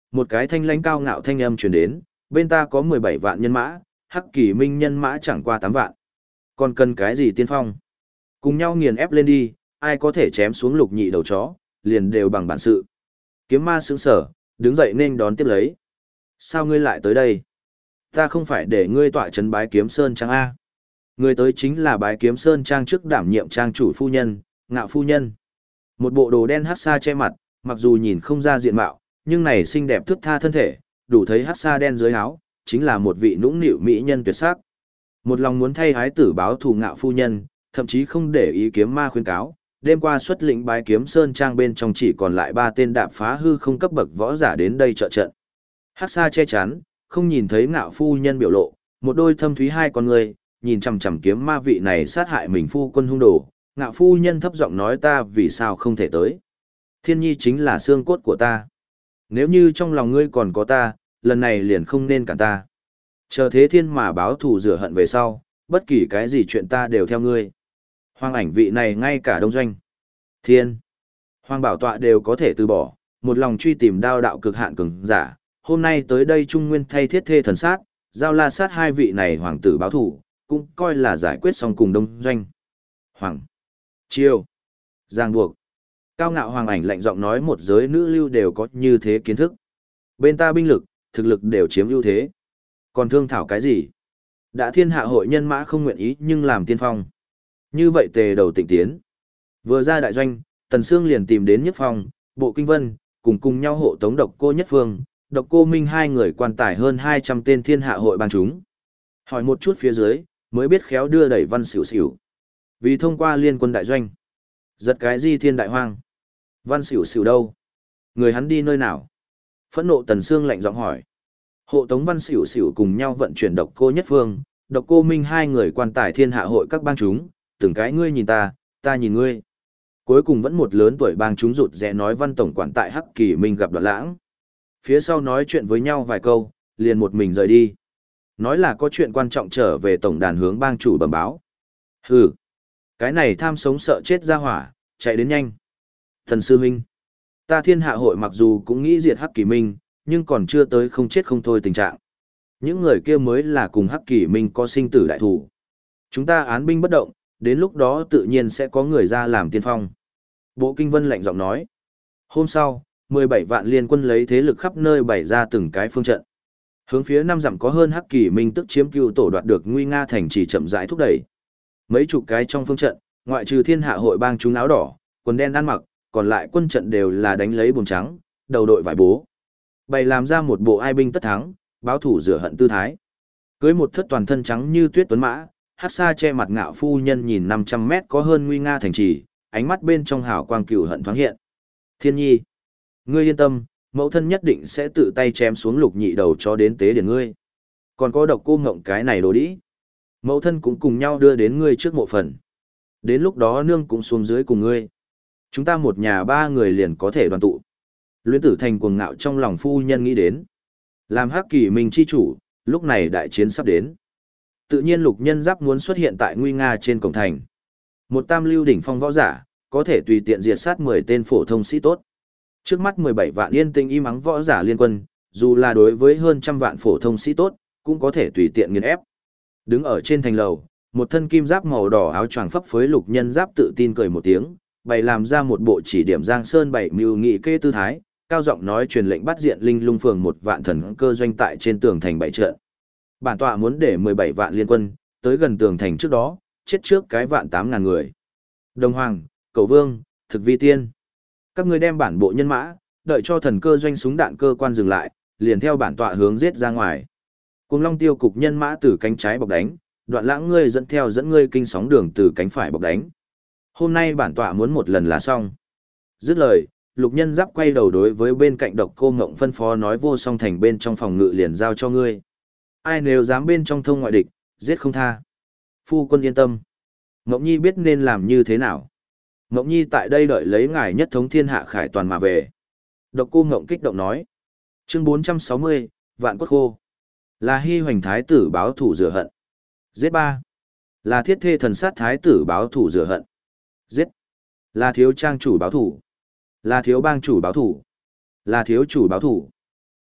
một cái thanh lãnh cao ngạo thanh âm truyền đến, bên ta có 17 vạn nhân mã, Hắc Kỳ Minh nhân mã chẳng qua 8 vạn. Còn cần cái gì tiên phong? Cùng nhau nghiền ép lên đi, ai có thể chém xuống Lục Nhị đầu chó, liền đều bằng bản sự. Kiếm ma sững sở, đứng dậy nên đón tiếp lấy. Sao ngươi lại tới đây? Ta không phải để ngươi tọa trấn Bái Kiếm Sơn Trang A. Người tới chính là Bái Kiếm Sơn Trang trước đảm nhiệm trang chủ phu nhân, Ngạo phu nhân. Một bộ đồ đen hắc sa che mặt, mặc dù nhìn không ra diện mạo, nhưng này xinh đẹp thướt tha thân thể, đủ thấy hắc sa đen dưới áo, chính là một vị nũng nịu mỹ nhân tuyệt sắc. Một lòng muốn thay ái tử báo thù Ngạo phu nhân, thậm chí không để ý kiếm ma khuyên cáo, đêm qua xuất lĩnh Bái Kiếm Sơn Trang bên trong chỉ còn lại 3 tên đạp phá hư không cấp bậc võ giả đến đây trợ trận. Hắc sa che chắn, không nhìn thấy Ngạo phu nhân biểu lộ, một đôi thâm thúy hai con người, nhìn chằm chằm kiếm ma vị này sát hại mình phu quân hung đồ. Ngạo phu nhân thấp giọng nói, ta vì sao không thể tới? Thiên nhi chính là xương cốt của ta. Nếu như trong lòng ngươi còn có ta, lần này liền không nên cản ta. Chờ thế thiên mà báo thù rửa hận về sau, bất kỳ cái gì chuyện ta đều theo ngươi. Hoàng ảnh vị này ngay cả đông doanh. Thiên. Hoàng bảo tọa đều có thể từ bỏ, một lòng truy tìm đao đạo cực hạn cường giả. Hôm nay tới đây Trung Nguyên thay thiết thê thần sát, giao la sát hai vị này hoàng tử báo thù, cũng coi là giải quyết xong cùng đông doanh. Hoàng. Chiêu. Giang buộc. Cao ngạo hoàng ảnh lạnh giọng nói, một giới nữ lưu đều có như thế kiến thức. Bên ta binh lực, thực lực đều chiếm ưu thế. Còn thương thảo cái gì? Đã thiên hạ hội nhân mã không nguyện ý nhưng làm tiên phong. Như vậy tề đầu tịnh tiến. Vừa ra đại doanh, Tần Sương liền tìm đến Nhất Phong, Bộ Kinh Vân, cùng nhau hộ tống Độc Cô Nhất Phương, Độc Cô Minh hai người quan tải hơn 200 tên thiên hạ hội bang chúng. Hỏi một chút phía dưới, mới biết khéo đưa đẩy Văn Xỉu Xỉu. Vì thông qua liên quân đại doanh. Giật cái gì thiên đại hoang? Văn Xỉu Xỉu đâu? Người hắn đi nơi nào? Phẫn nộ Tần Sương lạnh giọng hỏi. Hộ tống Văn Xỉu Xỉu cùng nhau vận chuyển Độc Cô Nhất Phương, Độc Cô Minh hai người quan tải thiên hạ hội các bang chúng, từng cái ngươi nhìn ta, ta nhìn ngươi. Cuối cùng vẫn một lớn tuổi bang chúng rụt rẽ nói Văn tổng quản tại Hắc Kỳ Minh gặp Đoạn Lãng. Phía sau nói chuyện với nhau vài câu, liền một mình rời đi. Nói là có chuyện quan trọng trở về tổng đàn hướng bang chủ bẩm báo. Hừ, cái này tham sống sợ chết ra hỏa, chạy đến nhanh. Thần sư huynh, ta thiên hạ hội mặc dù cũng nghĩ diệt Hắc Kỳ Minh, nhưng còn chưa tới không chết không thôi tình trạng. Những người kia mới là cùng Hắc Kỳ Minh có sinh tử đại thủ. Chúng ta án binh bất động, đến lúc đó tự nhiên sẽ có người ra làm tiên phong. Bộ Kinh Vân lạnh giọng nói. Hôm sau, 17 vạn liên quân lấy thế lực khắp nơi bày ra từng cái phương trận. Hướng phía 5 dặm có hơn Hắc Kỳ Minh tức chiếm cưu tổ đoạt được nguy nga thành trì chậm rãi thúc đẩy. Mấy chục cái trong phương trận, ngoại trừ thiên hạ hội bang chúng áo đỏ, quần đen ăn mặc, còn lại quân trận đều là đánh lấy buồm trắng, đầu đội vải bố. Bày làm ra một bộ ai binh tất thắng, báo thủ rửa hận tư thái. Cưới một thất toàn thân trắng như tuyết tuấn mã, hắc sa che mặt Ngạo phu nhân nhìn 500 mét có hơn nguy nga thành trì, ánh mắt bên trong hào quang cừu hận thoáng hiện. Thiên nhi, ngươi yên tâm, mẫu thân nhất định sẽ tự tay chém xuống Lục Nhị đầu cho đến tế điển ngươi. Còn có Độc Cô Ngộng cái này đồ đĩ. Mẫu thân cũng cùng nhau đưa đến ngươi trước mộ phần. Đến lúc đó nương cũng xuống dưới cùng ngươi. Chúng ta một nhà 3 người liền có thể đoàn tụ. Luyến Tử Thành cuồng ngạo trong lòng phu nhân nghĩ đến. Làm Hắc Kỳ Minh chi chủ, lúc này đại chiến sắp đến. Tự nhiên Lục Nhân Giáp muốn xuất hiện tại nguy nga trên cổng thành. Một tam lưu đỉnh phong võ giả, có thể tùy tiện diệt sát 10 tên phổ thông sĩ tốt. Trước mắt 17 vạn yên tĩnh im ắng võ giả liên quân, dù là đối với hơn trăm vạn phổ thông sĩ tốt, cũng có thể tùy tiện nghiền ép. Đứng ở trên thành lầu, một thân kim giáp màu đỏ áo choàng phấp phới Lục Nhân Giáp tự tin cười một tiếng, bày làm ra một bộ chỉ điểm Giang Sơn bảy mưu nghị kê tư thái, cao giọng nói truyền lệnh bắt diện Linh Lung phường một vạn thần cơ doanh tại trên tường thành bảy trận. Bản tọa muốn để 17 vạn liên quân tới gần tường thành trước đó, chết trước cái vạn 8.000 người. Đồng Hoàng, Cầu Vương, Thực Vi Tiên, các ngươi đem bản bộ nhân mã, đợi cho thần cơ doanh súng đạn cơ quan dừng lại, liền theo bản tọa hướng giết ra ngoài. Cuồng Long tiêu cục nhân mã từ cánh trái bọc đánh, Đoạn Lãng ngươi dẫn ngươi kinh sóng đường từ cánh phải bọc đánh. Hôm nay bản tọa muốn một lần là xong. Dứt lời, Lục Nhân Giáp quay đầu đối với bên cạnh Độc Cô Ngộng phân phó nói vô song thành bên trong phòng ngự liền giao cho ngươi. Ai nếu dám bên trong thông ngoại địch, giết không tha. Phu quân yên tâm. Ngộng Nhi biết nên làm như thế nào. Ngộng Nhi tại đây đợi lấy ngài nhất thống thiên hạ khải toàn mà về. Độc Cô Ngộng kích động nói. Chương 460, Vạn Quất Khô. Là Hy Hoành Thái tử báo thủ rửa hận. Giết 3. Là Thiết Thê thần sát Thái tử báo thủ rửa hận. Giết. Là Thiếu trang chủ báo thủ. Là Thiếu bang chủ báo thủ. Là Thiếu chủ báo thủ.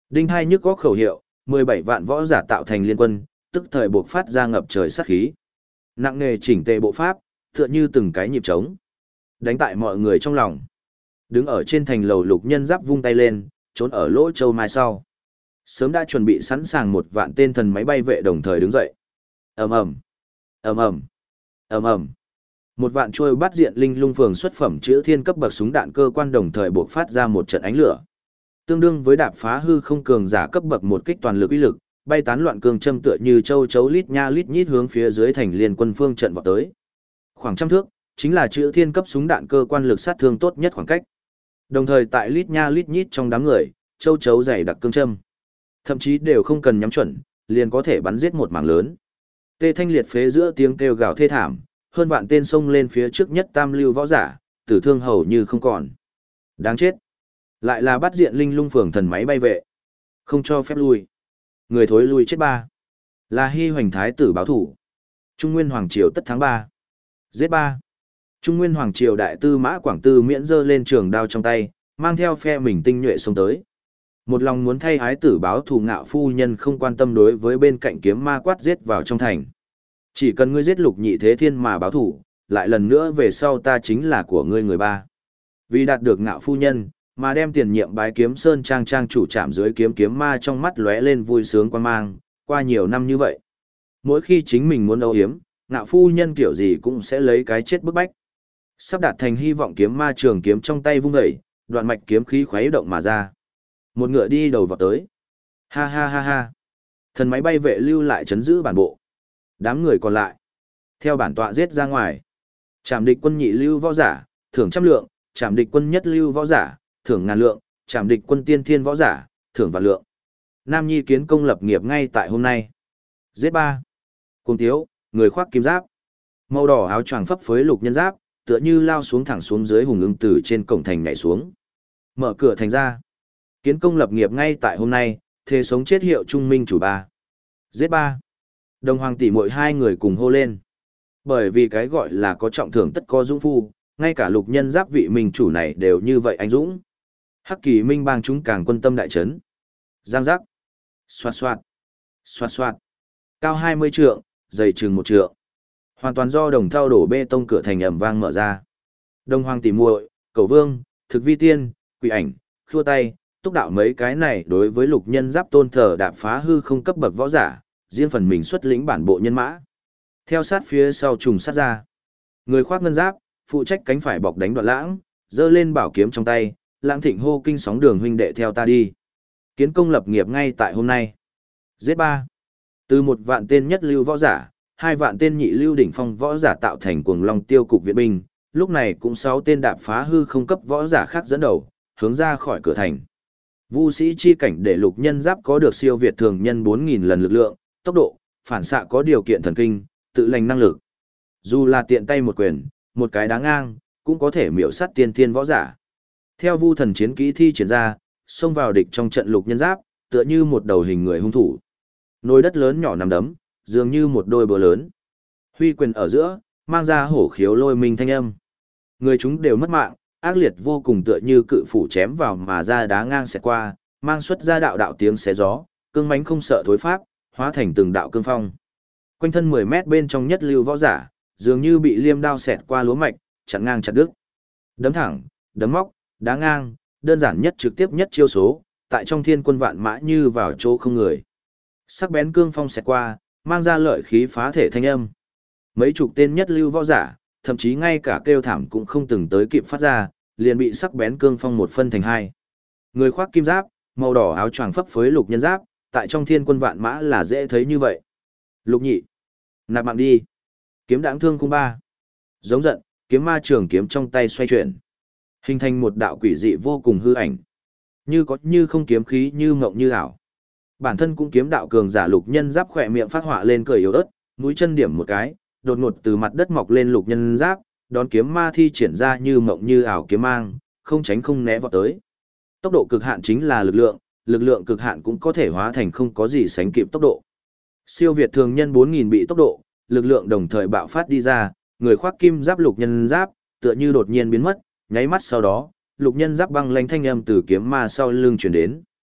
Đinh hai nhức góc khẩu hiệu, 17 vạn võ giả tạo thành liên quân, tức thời buộc phát ra ngập trời sát khí. Nặng nề chỉnh tề bộ pháp, tựa như từng cái nhịp trống. Đánh tại mọi người trong lòng. Đứng ở trên thành lầu Lục Nhân Giáp vung tay lên, trốn ở lỗ châu mai sau. Sớm đã chuẩn bị sẵn sàng 1 vạn tên thần máy bay vệ đồng thời đứng dậy. Ầm ầm, ầm ầm, ầm ầm. 1 vạn chuôi bắt diện linh lung phường xuất phẩm chữ thiên cấp bậc súng đạn cơ quan đồng thời buộc phát ra một trận ánh lửa. Tương đương với đạp phá hư không cường giả cấp bậc một kích toàn lực uy lực, bay tán loạn cương châm tựa như châu chấu lít nha lít nhít hướng phía dưới thành liên quân phương trận vọt tới. Khoảng trăm thước, chính là chữ thiên cấp súng đạn cơ quan lực sát thương tốt nhất khoảng cách. Đồng thời tại lít nha lít nhít trong đám người, châu chấu dày đặc cương châm. Thậm chí đều không cần nhắm chuẩn, liền có thể bắn giết một mảng lớn. Tê thanh liệt phế giữa tiếng kêu gào thê thảm, hơn vạn tên xông lên phía trước nhất tam lưu võ giả, tử thương hầu như không còn. Đáng chết. Lại là bắt diện linh lung phường thần máy bay vệ. Không cho phép lui. Người thối lui chết 3. Là Hy Hoành Thái tử báo thủ. Trung Nguyên Hoàng Triều tất thắng 3. Giết 3. Trung Nguyên Hoàng Triều đại tư mã Quảng Tư miễn giơ lên trường đao trong tay, mang theo phe mình tinh nhuệ xông tới. Một lòng muốn thay ái tử báo thù Ngạo phu nhân không quan tâm đối với bên cạnh kiếm ma quát giết vào trong thành. Chỉ cần ngươi giết Lục Nhị Thế Thiên mà báo thù, lại lần nữa về sau ta chính là của ngươi người 3. Vì đạt được Ngạo phu nhân, mà đem tiền nhiệm bái kiếm sơn trang trang chủ chạm dưới kiếm kiếm ma trong mắt lóe lên vui sướng quan mang, qua nhiều năm như vậy. Mỗi khi chính mình muốn âu hiếm, Ngạo phu nhân kiểu gì cũng sẽ lấy cái chết bức bách. Sắp đạt thành hy vọng kiếm ma trường kiếm trong tay vung dậy, đoạn mạch kiếm khí khuấy động mà ra. Một ngựa đi đầu vào tới. Ha ha ha ha. Thần máy bay vệ lưu lại chấn giữ bản bộ. Đám người còn lại. Theo bản tọa giết ra ngoài. Trảm địch quân nhị lưu võ giả, thưởng 100 lượng, trảm địch quân nhất lưu võ giả, thưởng 1000 lượng, trảm địch quân tiên thiên võ giả, thưởng vạn lượng. Nam Nhi kiến công lập nghiệp ngay tại hôm nay. Giết 3. Cùng thiếu, người khoác kim giáp. Màu đỏ áo choàng phấp phới Lục Nhân Giáp, tựa như lao xuống thẳng xuống dưới hùng ưng từ trên cổng thành nhảy xuống. Mở cửa thành ra. Kiến công lập nghiệp ngay tại hôm nay, thề sống chết hiệu trung minh chủ 3. Giết 3. Đồng hoàng tỷ muội 2 người cùng hô lên. Bởi vì cái gọi là có trọng thưởng tất có dũng phu, ngay cả Lục Nhân Giáp vị minh chủ này đều như vậy anh dũng. Hắc Kỳ Minh bang chúng càng quân tâm đại chấn. Giang giác. Xoạt xoạt. Xoạt xoạt. Cao 20 trượng, dày chừng 1 trượng. Hoàn toàn do đồng thau đổ bê tông cửa thành ầm vang mở ra. Đồng hoàng tỷ muội, Cầu Vương, Thực Vi Tiên, Quỷ Ảnh, Khua Tay, Túc Đạo mấy cái này đối với Lục Nhân Giáp tôn thờ đạp phá hư không cấp bậc võ giả, riêng phần mình xuất lĩnh bản bộ nhân mã. Theo sát phía sau trùng sát ra. Người khoác ngân giáp, phụ trách cánh phải bọc đánh Đoạn Lãng, giơ lên bảo kiếm trong tay, Lãng Thịnh hô kinh sóng đường huynh đệ theo ta đi. Kiến công lập nghiệp ngay tại hôm nay. Giết 3. Từ 1 vạn tên nhất lưu võ giả, 2 vạn tên nhị lưu đỉnh phong võ giả tạo thành cuồng long tiêu cục viện binh, lúc này cũng 6 tên đạp phá hư không cấp võ giả khác dẫn đầu, hướng ra khỏi cửa thành. Vu sĩ chi cảnh để Lục Nhân Giáp có được siêu việt thường nhân 4000 lần lực lượng, tốc độ, phản xạ có điều kiện thần kinh, tự lành năng lực. Dù là tiện tay một quyền, một cái đá ngang, cũng có thể miểu sát tiên thiên võ giả. Theo Vu thần chiến kỹ thi triển ra, xông vào địch trong trận Lục Nhân Giáp, tựa như một đầu hình người hung thủ. Nồi đất lớn nhỏ nằm đấm, dường như một đôi búa lớn. Huy quyền ở giữa, mang ra hổ khiếu lôi minh thanh âm. Người chúng đều mất mạng, ác liệt vô cùng tựa như cự phủ chém vào mà ra đá ngang xẹt qua, mang xuất ra đạo đạo tiếng xé gió, cương mãnh không sợ thối pháp, hóa thành từng đạo cương phong. Quanh thân 10 mét bên trong nhất lưu võ giả, dường như bị liêm đao xẹt qua lúa mạch, chặn ngang chặt đứt. Đấm thẳng, đấm móc, đá ngang, đơn giản nhất trực tiếp nhất chiêu số, tại trong thiên quân vạn mã như vào chỗ không người. Sắc bén cương phong xẹt qua, mang ra lợi khí phá thể thanh âm. Mấy chục tên nhất lưu võ giả, thậm chí ngay cả kêu thảm cũng không từng tới kịp phát ra, liền bị sắc bén cương phong một phân thành hai. Người khoác kim giáp, màu đỏ áo choàng phấp phới Lục Nhân Giáp, tại trong thiên quân vạn mã là dễ thấy như vậy. Lục nhị, nạp mạng đi. Kiếm đãng thương cung 3. Giống giận, kiếm ma trường kiếm trong tay xoay chuyển, hình thành một đạo quỷ dị vô cùng hư ảnh. Như có như không kiếm khí như mộng như ảo. Bản thân cũng kiếm đạo cường giả Lục Nhân Giáp khỏe miệng phát họa lên cười yếu ớt, mũi chân điểm một cái, đột ngột từ mặt đất mọc lên Lục Nhân Giáp, đón kiếm ma thi triển ra như mộng như ảo kiếm mang, không tránh không né vọt tới. Tốc độ cực hạn chính là lực lượng cực hạn cũng có thể hóa thành không có gì sánh kịp tốc độ. Siêu việt thường nhân 4000 bị tốc độ, lực lượng đồng thời bạo phát đi ra, người khoác kim giáp Lục Nhân Giáp, tựa như đột nhiên biến mất, nháy mắt sau đó, Lục Nhân Giáp băng lãnh thanh âm từ kiếm ma sau lưng truyền đến.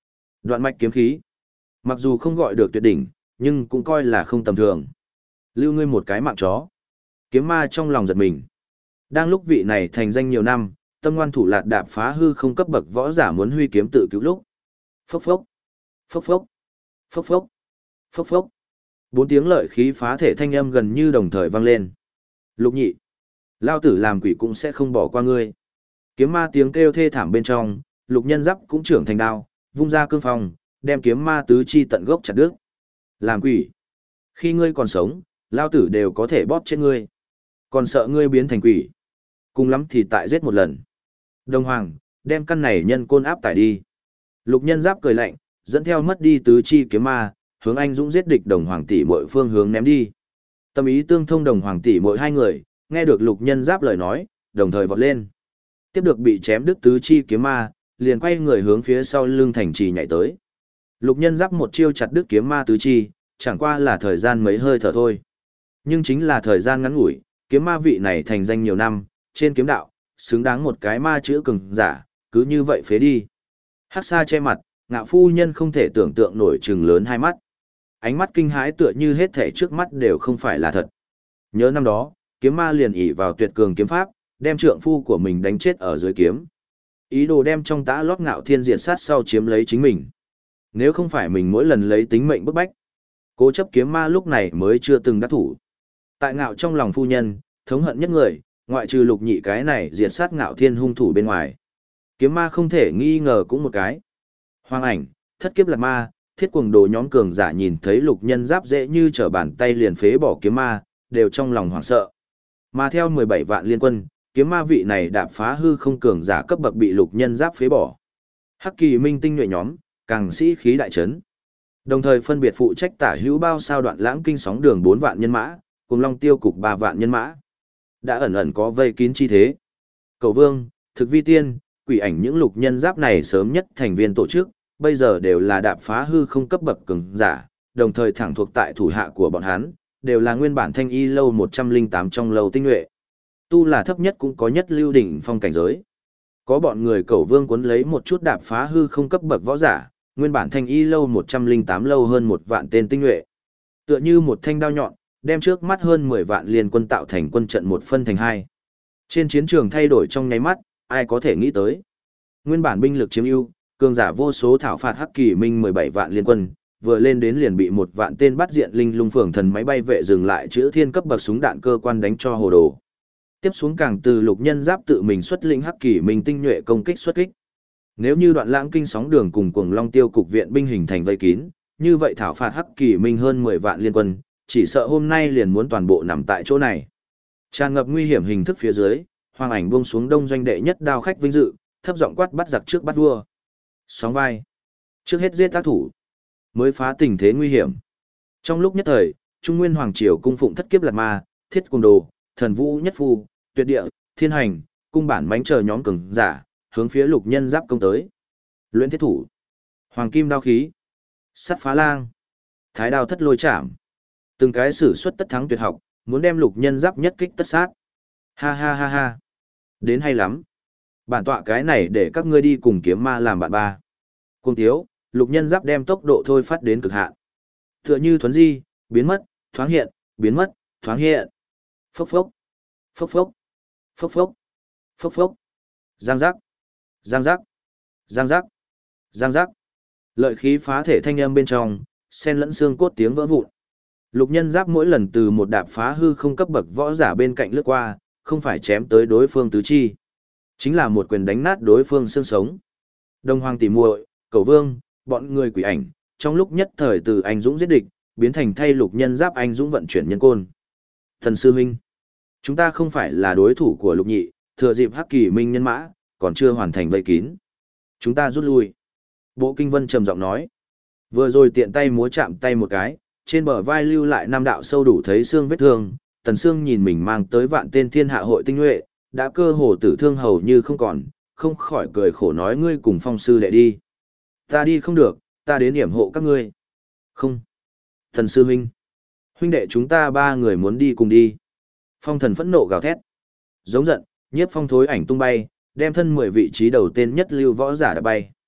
Đoạn mạch kiếm khí. Mặc dù không gọi được tuyệt đỉnh, nhưng cũng coi là không tầm thường. Lưu ngươi một cái mạng chó. Kiếm ma trong lòng giật mình. Đang lúc vị này thành danh nhiều năm, tâm ngoan thủ lạt đạp phá hư không cấp bậc võ giả muốn huy kiếm tự cứu lúc. Phốc phốc, phốc phốc, phốc phốc, phốc phốc. Bốn tiếng lợi khí phá thể thanh âm gần như đồng thời vang lên. Lục nhị, lao tử làm quỷ cũng sẽ không bỏ qua ngươi. Kiếm ma tiếng kêu thê thảm bên trong, lục nhân giáp cũng trưởng thành đao, vung ra cương phong, đem kiếm ma tứ chi tận gốc chặt đứt. Làm quỷ, khi ngươi còn sống, lao tử đều có thể bóp chết ngươi. Còn sợ ngươi biến thành quỷ. Cùng lắm thì tại giết một lần. Đồng Hoàng, đem căn này nhân côn áp tải đi. Lục nhân giáp cười lạnh, dẫn theo mất đi tứ chi kiếm ma, hướng anh dũng giết địch Đồng Hoàng tỷ muội phương hướng ném đi. Tâm ý tương thông Đồng Hoàng tỷ muội hai người, nghe được lục nhân giáp lời nói, đồng thời vọt lên. Tiếp được bị chém đứt tứ chi kiếm ma, liền quay người hướng phía sau lưng thành trì nhảy tới. Lục nhân giáp một chiêu chặt đứt kiếm ma tứ chi, chẳng qua là thời gian mấy hơi thở thôi. Nhưng chính là thời gian ngắn ngủi, kiếm ma vị này thành danh nhiều năm, trên kiếm đạo, xứng đáng một cái ma chữ cường giả, cứ như vậy phế đi. Hắc Sa che mặt, Ngạo phu nhân không thể tưởng tượng nổi trừng lớn hai mắt. Ánh mắt kinh hãi tựa như hết thảy trước mắt đều không phải là thật. Nhớ năm đó, kiếm ma liền ỷ vào tuyệt cường kiếm pháp, đem trượng phu của mình đánh chết ở dưới kiếm. Ý đồ đem trong tã lót Ngạo Thiên diệt sát sau chiếm lấy chính mình. Nếu không phải mình mỗi lần lấy tính mệnh bức bách, cố chấp kiếm ma lúc này mới chưa từng đắc thủ. Tại Ngạo trong lòng phu nhân, thống hận nhất người, ngoại trừ Lục Nhị cái này diệt sát Ngạo Thiên hung thủ bên ngoài. Kiếm ma không thể nghi ngờ cũng một cái. Hoàng Ảnh, Thất Kiếp Lạt Ma, Thiết Cuồng Đồ nhóm cường giả nhìn thấy Lục Nhân Giáp dễ như trở bàn tay liền phế bỏ kiếm ma, đều trong lòng hoảng sợ. Mà theo 17 vạn liên quân, kiếm ma vị này đạp phá hư không cường giả cấp bậc bị Lục Nhân Giáp phế bỏ. Hắc Kỳ Minh tinh nhuệ nhóm, càng sĩ khí đại trấn. Đồng thời phân biệt phụ trách tả hữu bao sao đoạn lãng kinh sóng đường 4 vạn nhân mã, cùng Long Tiêu cục 3 vạn nhân mã. Đã ẩn ẩn có vây kín chi thế. Cầu Vương, Thực Vi Tiên, Quỷ Ảnh những Lục Nhân Giáp này sớm nhất thành viên tổ chức, bây giờ đều là đạp phá hư không cấp bậc cường giả, đồng thời thẳng thuộc tại thủ hạ của bọn hắn, đều là nguyên bản thanh y lâu 108 trong lâu tinh nhuệ. Tu là thấp nhất cũng có nhất lưu đỉnh phong cảnh giới. Có bọn người Cẩu Vương cuốn lấy một chút đạp phá hư không cấp bậc võ giả, nguyên bản thanh y lâu 108 lâu hơn 1 vạn tên tinh nhuệ. Tựa như một thanh đao nhọn, đem trước mắt hơn 10 vạn liên quân tạo thành quân trận một phân thành hai. Trên chiến trường thay đổi trong nháy mắt, ai có thể nghĩ tới. Nguyên bản binh lực chiếm ưu, cường giả vô số thảo phạt Hắc Kỳ Minh 17 vạn liên quân, vừa lên đến liền bị 1 vạn tên bắt diện linh lung phường thần máy bay vệ dừng lại chữa thiên cấp bậc súng đạn cơ quan đánh cho hồ đồ. Tiếp xuống càng từ Lục Nhân Giáp tự mình xuất lĩnh Hắc Kỳ Minh tinh nhuệ công kích xuất kích. Nếu như đoạn lãng kinh sóng đường cùng Cuồng Long Tiêu cục viện binh hình thành vây kín, như vậy thảo phạt Hắc Kỳ Minh hơn 10 vạn liên quân, chỉ sợ hôm nay liền muốn toàn bộ nằm tại chỗ này. Tràn ngập nguy hiểm hình thức phía dưới, Hoàng Ảnh buông xuống đông doanh đệ nhất đao khách vinh dự, thấp giọng quát bắt giặc trước bắt vua. Sóng vai. Trước hết giết tác thủ, mới phá tình thế nguy hiểm. Trong lúc nhất thời, Trung Nguyên Hoàng Triều cung phụng Thất Kiếp Lạt Ma, Thiết Cuồng Đồ, Thần Vũ Nhất Phu, Tuyệt Địa, Thiên Hành, cung bản mánh chờ nhóm cường giả, hướng phía Lục Nhân Giáp công tới. Luyện thiết thủ, Hoàng Kim đao khí, Sắt phá lang, Thái đao thất lôi chạm. Từng cái sử xuất tất thắng tuyệt học, muốn đem Lục Nhân Giáp nhất kích tất sát. Ha ha ha ha. Đến hay lắm. Bản tọa cái này để các ngươi đi cùng kiếm ma làm bạn ba. Cuồng tiếu, Lục Nhân Giáp đem tốc độ thôi phát đến cực hạn. Tựa như thuấn di, biến mất, thoáng hiện, biến mất, thoáng hiện. Phốc phốc, phốc phốc, phốc phốc, phốc phốc. Giang giác, giang giác, giang giác, giang giác. Lợi khí phá thể thanh âm bên trong, xen lẫn xương cốt tiếng vỡ vụn. Lục Nhân Giáp mỗi lần từ một đạp phá hư không cấp bậc võ giả bên cạnh lướt qua, không phải chém tới đối phương tứ chi, chính là một quyền đánh nát đối phương xương sống. Đông Hoàng tỷ muội, Cẩu Vương, bọn người Quỷ Ảnh, trong lúc nhất thời từ anh dũng giết địch, biến thành thay Lục Nhân Giáp anh dũng vận chuyển nhân côn. Thần sư huynh, chúng ta không phải là đối thủ của Lục Nhị, thừa dịp Hắc Kỳ Minh nhân mã còn chưa hoàn thành vây kín, chúng ta rút lui. Bộ Kinh Vân trầm giọng nói. Vừa rồi tiện tay múa chạm tay một cái, trên bờ vai lưu lại 5 đạo sâu đủ thấy xương vết thương. Tần Sương nhìn mình mang tới vạn tên thiên hạ hội tinh nhuệ, đã cơ hồ tử thương hầu như không còn, không khỏi cười khổ nói ngươi cùng Phong sư đệ đi. Ta đi không được, ta đến yểm hộ các ngươi. Không. Thần sư huynh. Huynh đệ chúng ta 3 người muốn đi cùng đi. Phong thần phẫn nộ gào thét. Giống giận, nhiếp phong thối ảnh tung bay, đem thân 10 vị trí đầu tên nhất lưu võ giả đã bay.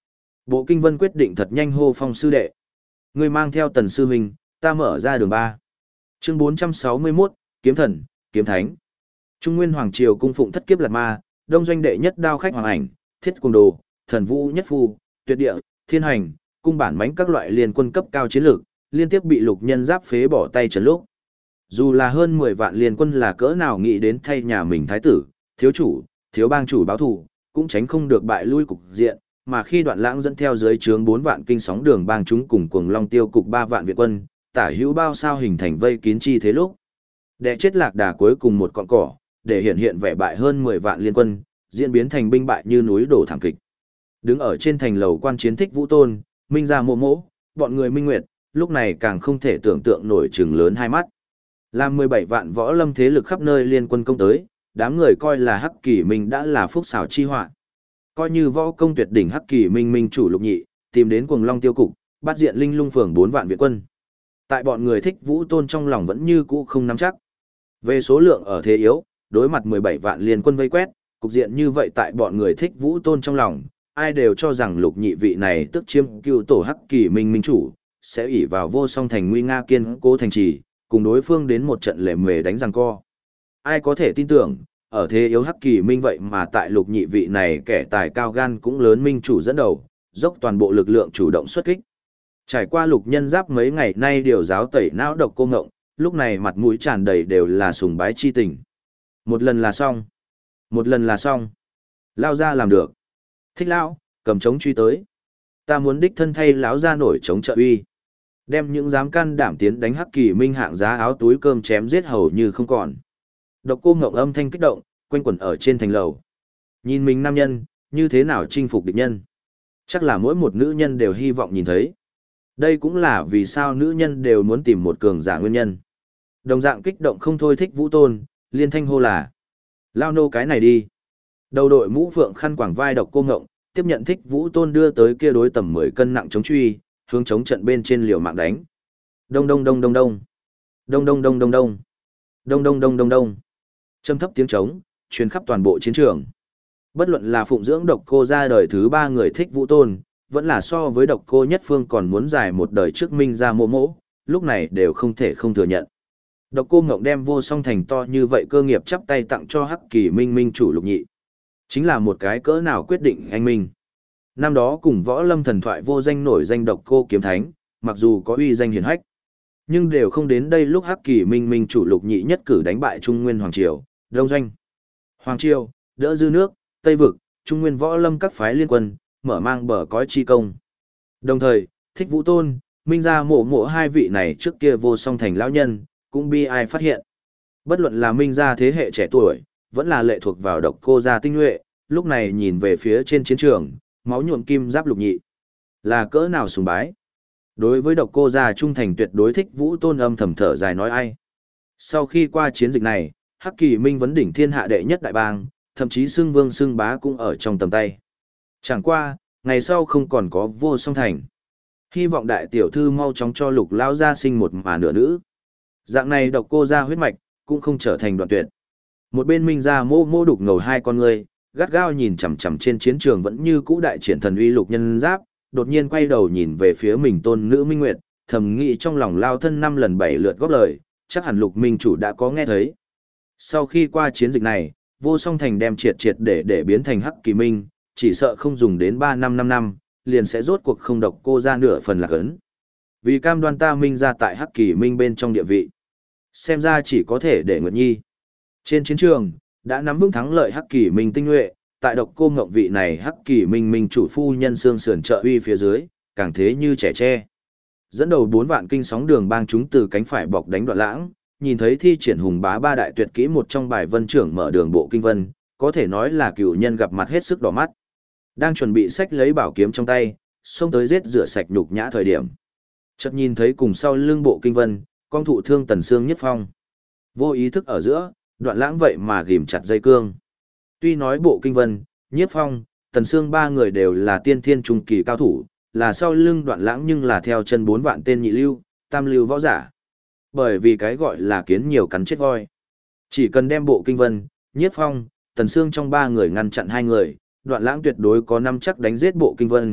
Bộ Kinh Vân quyết định thật nhanh hô Phong sư đệ. Ngươi mang theo Tần sư huynh, ta mở ra đường 3. Chương 461, Kiếm thần, Kiếm thánh. Trung Nguyên Hoàng triều cung phụng thất kiếp Lạt Ma, Đông doanh đệ nhất đao khách hoàng ảnh, Thiết Cuồng Đồ, Thần Vũ nhất phu, Tuyệt địa, Thiên hành, cung bản mãnh các loại liên quân cấp cao chiến lược, liên tiếp bị Lục Nhân Giáp phế bỏ tay trấn lúc. Dù là hơn 10 vạn liên quân là cỡ nào nghĩ đến thay nhà mình thái tử, thiếu chủ, thiếu bang chủ báo thù, cũng tránh không được bại lui cục diện, mà khi Đoạn Lãng dẫn theo dưới trướng 4 vạn kinh sóng đường bang chúng cùng Cuồng Long tiêu cục 3 vạn viện quân, tả hữu bao sao hình thành vây kín chi thế lúc. Để chết Lạc Đà cuối cùng một con cỏ, để hiện vẻ bại hơn 10 vạn liên quân, diễn biến thành binh bại như núi đổ thảm kịch. Đứng ở trên thành lầu quan chiến Thích Vũ Tôn, Minh Gia Mộ Mỗ, bọn người Minh Nguyệt, lúc này càng không thể tưởng tượng nổi trừng lớn hai mắt. Làm 17 vạn võ lâm thế lực khắp nơi liên quân công tới, đám người coi là Hắc Kỳ Minh đã là phúc xảo chi họa. Coi như võ công tuyệt đỉnh Hắc Kỳ Minh minh chủ Lục Nhị, tìm đến Cuồng Long tiêu cục, bắt diện Linh Lung phường 4 vạn viện quân. Tại bọn người Thích Vũ Tôn trong lòng vẫn như cũ không nắm chắc. Về số lượng ở thế yếu, đối mặt 17 vạn liên quân vây quét, cục diện như vậy tại bọn người Thích Vũ Tôn trong lòng, ai đều cho rằng Lục Nhị vị này tức chiếm cựu tổ Hắc Kỳ Minh minh chủ, sẽ ỷ vào vô song thành nguy nga kiên cố thành trì, cùng đối phương đến một trận lề mề đánh giằng co. Ai có thể tin tưởng, ở thế yếu Hắc Kỳ Minh vậy mà tại Lục Nhị vị này kẻ tài cao gan cũng lớn minh chủ dẫn đầu, dốc toàn bộ lực lượng chủ động xuất kích. Trải qua Lục Nhân Giáp mấy ngày nay điều giáo tẩy não độc cô ngộng, lúc này mặt mũi tràn đầy đều là sùng bái chi tình. Một lần là xong. Một lần là xong. Lao ra làm được. Thích lão, cầm trống truy tới. Ta muốn đích thân thay lão ra nổi chống trợ uy. Đem những dám can đảm tiến đánh Hắc Kỳ Minh hạng giá áo túi cơm chém giết hầu như không còn. Độc cô ngộng âm thanh kích động, quanh quẩn ở trên thành lầu. Nhìn mình nam nhân, như thế nào chinh phục địch nhân. Chắc là mỗi một nữ nhân đều hy vọng nhìn thấy. Đây cũng là vì sao nữ nhân đều muốn tìm một cường giả nguyên nhân. Đồng dạng kích động không thôi Thích Vũ Tôn, liên thanh hô là. Lao nô cái này đi. Đầu đội mũ phượng khăn quàng vai Độc cô ngộng, tiếp nhận Thích Vũ Tôn đưa tới kia đối tầm 10 cân nặng chống truy, hướng chống trận bên trên liều mạng đánh. Đông đông đông đông đông. Đông đông đông đông đông. Đông đông đông đông đông. Trầm thấp tiếng trống, truyền khắp toàn bộ chiến trường. Bất luận là phụng dưỡng Độc cô ra đời thứ 3 người Thích Vũ Tôn, vẫn là so với Độc cô nhất phương còn muốn dài một đời trước Minh Gia Mộ Mỗ, lúc này đều không thể không thừa nhận. Độc cô ngộng đem vô song thành to như vậy cơ nghiệp chắp tay tặng cho Hắc Kỳ Minh minh chủ Lục Nhị. Chính là một cái cỡ nào quyết định anh minh. Năm đó cùng võ lâm thần thoại vô danh nổi danh Độc cô kiếm thánh, mặc dù có uy danh hiển hách, nhưng đều không đến đây lúc Hắc Kỳ Minh minh chủ Lục Nhị nhất cử đánh bại Trung Nguyên Hoàng Triều, Đông Doanh. Hoàng Triều, đỡ dư nước, Tây Vực, Trung Nguyên võ lâm các phái liên quân, mở mang bờ cõi chi công. Đồng thời, Thích Vũ Tôn, Minh Gia Mộ Mộ hai vị này trước kia vô song thành lão nhân, cũng bi ai phát hiện. Bất luận là Minh Gia thế hệ trẻ tuổi, vẫn là lệ thuộc vào Độc cô gia tinh nhuệ, lúc này nhìn về phía trên chiến trường, máu nhuộm kim giáp Lục Nhị. Là cỡ nào sùng bái. Đối với Độc cô gia trung thành tuyệt đối Thích Vũ Tôn âm thầm thở dài nói ai. Sau khi qua chiến dịch này, Hắc Kỳ Minh vấn đỉnh thiên hạ đệ nhất đại bang, thậm chí xưng vương xưng bá cũng ở trong tầm tay. Chẳng qua, ngày sau không còn có vô song thành. Hy vọng đại tiểu thư mau chóng cho Lục lão gia sinh một mà nửa nữ. Dạng này Độc cô gia huyết mạch, cũng không trở thành đoạn tuyệt. Một bên Minh Gia Mô Mô đục ngầu hai con ngươi, gắt gao nhìn chằm chằm trên chiến trường vẫn như cũ đại triển thần uy Lục Nhân Giáp, đột nhiên quay đầu nhìn về phía mình tôn nữ Minh Nguyệt, thầm nghĩ trong lòng lao thân 5 lần 7 lượt góp lời, chắc hẳn Lục minh chủ đã có nghe thấy. Sau khi qua chiến dịch này, vô song thành đem triệt để biến thành Hắc Kỳ Minh, chỉ sợ không dùng đến 3 năm 5 năm, liền sẽ rốt cuộc không Độc cô ra nửa phần lạc ấn. Vì cam đoan ta Minh ra tại Hắc Kỳ Minh bên trong địa vị. Xem ra chỉ có thể để Nguyệt Nhi. Trên chiến trường, đã nắm vững thắng lợi Hắc Kỳ Minh tinh nhuệ, tại Độc cô ngộng vị này Hắc Kỳ Minh minh chủ phu nhân xương sườn trợ uy phía dưới, càng thế như trẻ tre. Dẫn đầu 4 vạn kinh sóng đường bang chúng từ cánh phải bọc đánh Đoạn Lãng, nhìn thấy thi triển hùng bá ba đại tuyệt kỹ một trong bài vân trưởng mở đường bộ kinh vân, có thể nói là cựu nhân gặp mặt hết sức đỏ mắt. Đang chuẩn bị xách lấy bảo kiếm trong tay, xông tới giết rửa sạch nhục nhã thời điểm. Chợt nhìn thấy cùng sau lưng bộ kinh vân, con thụ thương Tần Sương Nhất Phong. Vô ý thức ở giữa, Đoạn Lãng vậy mà ghim chặt dây cương. Tuy nói bộ kinh vân, Nhiếp Phong, Tần Sương ba người đều là tiên thiên trung kỳ cao thủ, là sau lưng Đoạn Lãng nhưng là theo chân 4 vạn tên nhị lưu, tam lưu võ giả. Bởi vì cái gọi là kiến nhiều cắn chết voi. Chỉ cần đem bộ kinh vân, Nhiếp Phong, Tần Sương trong 3 người ngăn chặn 2 người, Đoạn Lãng tuyệt đối có năm chắc đánh giết bộ kinh vân,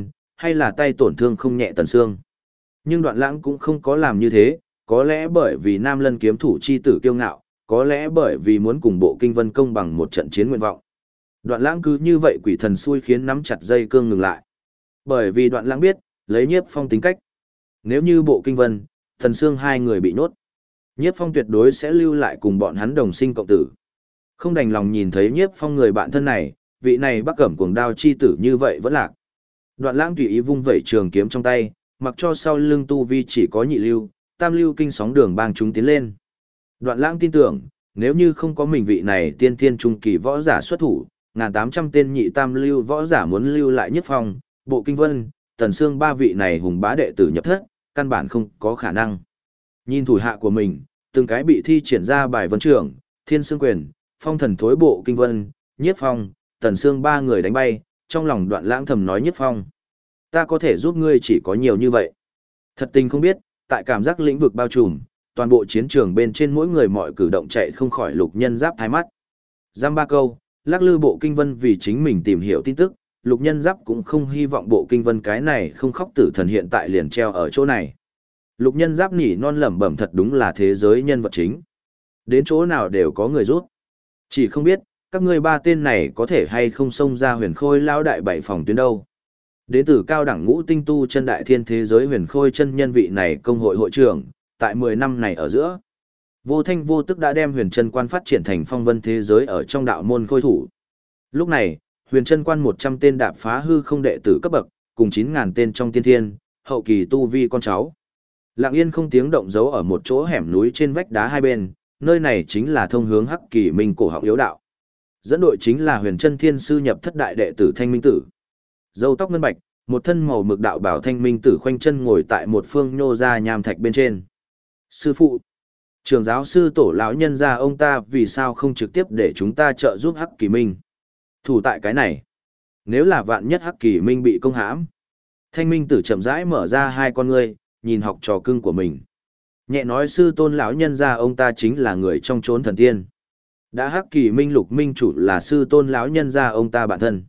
hay là tay tổn thương không nhẹ Tần Sương. Nhưng Đoạn Lãng cũng không có làm như thế, có lẽ bởi vì Nam Lân kiếm thủ chi tử kiêu ngạo, có lẽ bởi vì muốn cùng Bộ Kinh Vân công bằng một trận chiến nguyện vọng. Đoạn Lãng cứ như vậy quỷ thần xui khiến nắm chặt dây cương ngừng lại. Bởi vì Đoạn Lãng biết, lấy Nhiếp Phong tính cách, nếu như Bộ Kinh Vân, Tần Sương hai người bị nhốt, Nhiếp Phong tuyệt đối sẽ lưu lại cùng bọn hắn đồng sinh cộng tử. Không đành lòng nhìn thấy Nhiếp Phong người bạn thân này, vị này Bắc Cẩm cuồng đao chi tử như vậy vẫn lạc. Đoạn Lãng tùy ý vung vẩy trường kiếm trong tay, mặc cho sau lưng tu vi chỉ có nhị lưu, tam lưu kinh sóng đường bang chúng tiến lên. Đoạn Lãng tin tưởng, nếu như không có mình vị này tiên thiên trung kỳ võ giả xuất thủ, 1800 tên nhị tam lưu võ giả muốn lưu lại Nhiếp Phong, Bộ Kinh Vân, Tần Sương ba vị này hùng bá đệ tử nhập thất, căn bản không có khả năng. Nhìn thủ hạ của mình, từng cái bị thi triển ra bài vân trưởng, Thiên Sương quyền, Phong thần thối Bộ Kinh Vân, Nhiếp Phong, Tần Sương ba người đánh bay, trong lòng Đoạn Lãng thầm nói Nhiếp Phong, ta có thể giúp ngươi chỉ có nhiều như vậy. Thật tình không biết, tại cảm giác lĩnh vực bao trùm, toàn bộ chiến trường bên trên mỗi người mọi cử động chạy không khỏi Lục Nhân Giáp thái mắt. Giam ba câu, lắc lư Bộ Kinh Vân vì chính mình tìm hiểu tin tức, Lục Nhân Giáp cũng không hy vọng Bộ Kinh Vân cái này không khóc tử thần hiện tại liền treo ở chỗ này. Lục Nhân Giáp nỉ non lẩm bẩm thật đúng là thế giới nhân vật chính. Đến chỗ nào đều có người rút. Chỉ không biết, các ngươi ba tên này có thể hay không xông ra Huyền Khôi lão đại bảy phòng tuyến đâu. Đến từ cao đẳng ngũ tinh tu chân đại thiên thế giới Huyền Khôi chân nhân vị này công hội hội trưởng, tại 10 năm này ở giữa, vô thanh vô tức đã đem Huyền Chân Quan phát triển thành phong vân thế giới ở trong đạo môn khôi thủ. Lúc này, Huyền Chân Quan 100 tên đạp phá hư không đệ tử cấp bậc, cùng 9000 tên trong tiên thiên, hậu kỳ tu vi con cháu. Lặng yên không tiếng động giấu ở một chỗ hẻm núi trên vách đá hai bên, nơi này chính là thông hướng Hắc Kỳ Minh cổ họng yếu đạo. Dẫn đội chính là Huyền Chân Thiên sư nhập thất đại đệ tử Thanh Minh Tử. Râu tóc ngân bạch, một thân màu mực đạo bảo Thanh Minh Tử khoanh chân ngồi tại một phương nhô ra nham thạch bên trên. Sư phụ, trường giáo sư tổ lão nhân gia ông ta vì sao không trực tiếp để chúng ta trợ giúp Hắc Kỳ Minh? Thủ tại cái này, nếu là vạn nhất Hắc Kỳ Minh bị công hãm. Thanh Minh Tử chậm rãi mở ra hai con ngươi, nhìn học trò cưng của mình. Nhẹ nói sư tôn lão nhân gia ông ta chính là người trong chốn thần tiên. Đã Hắc Kỳ Minh Lục Minh chủ là sư tôn lão nhân gia ông ta bản thân.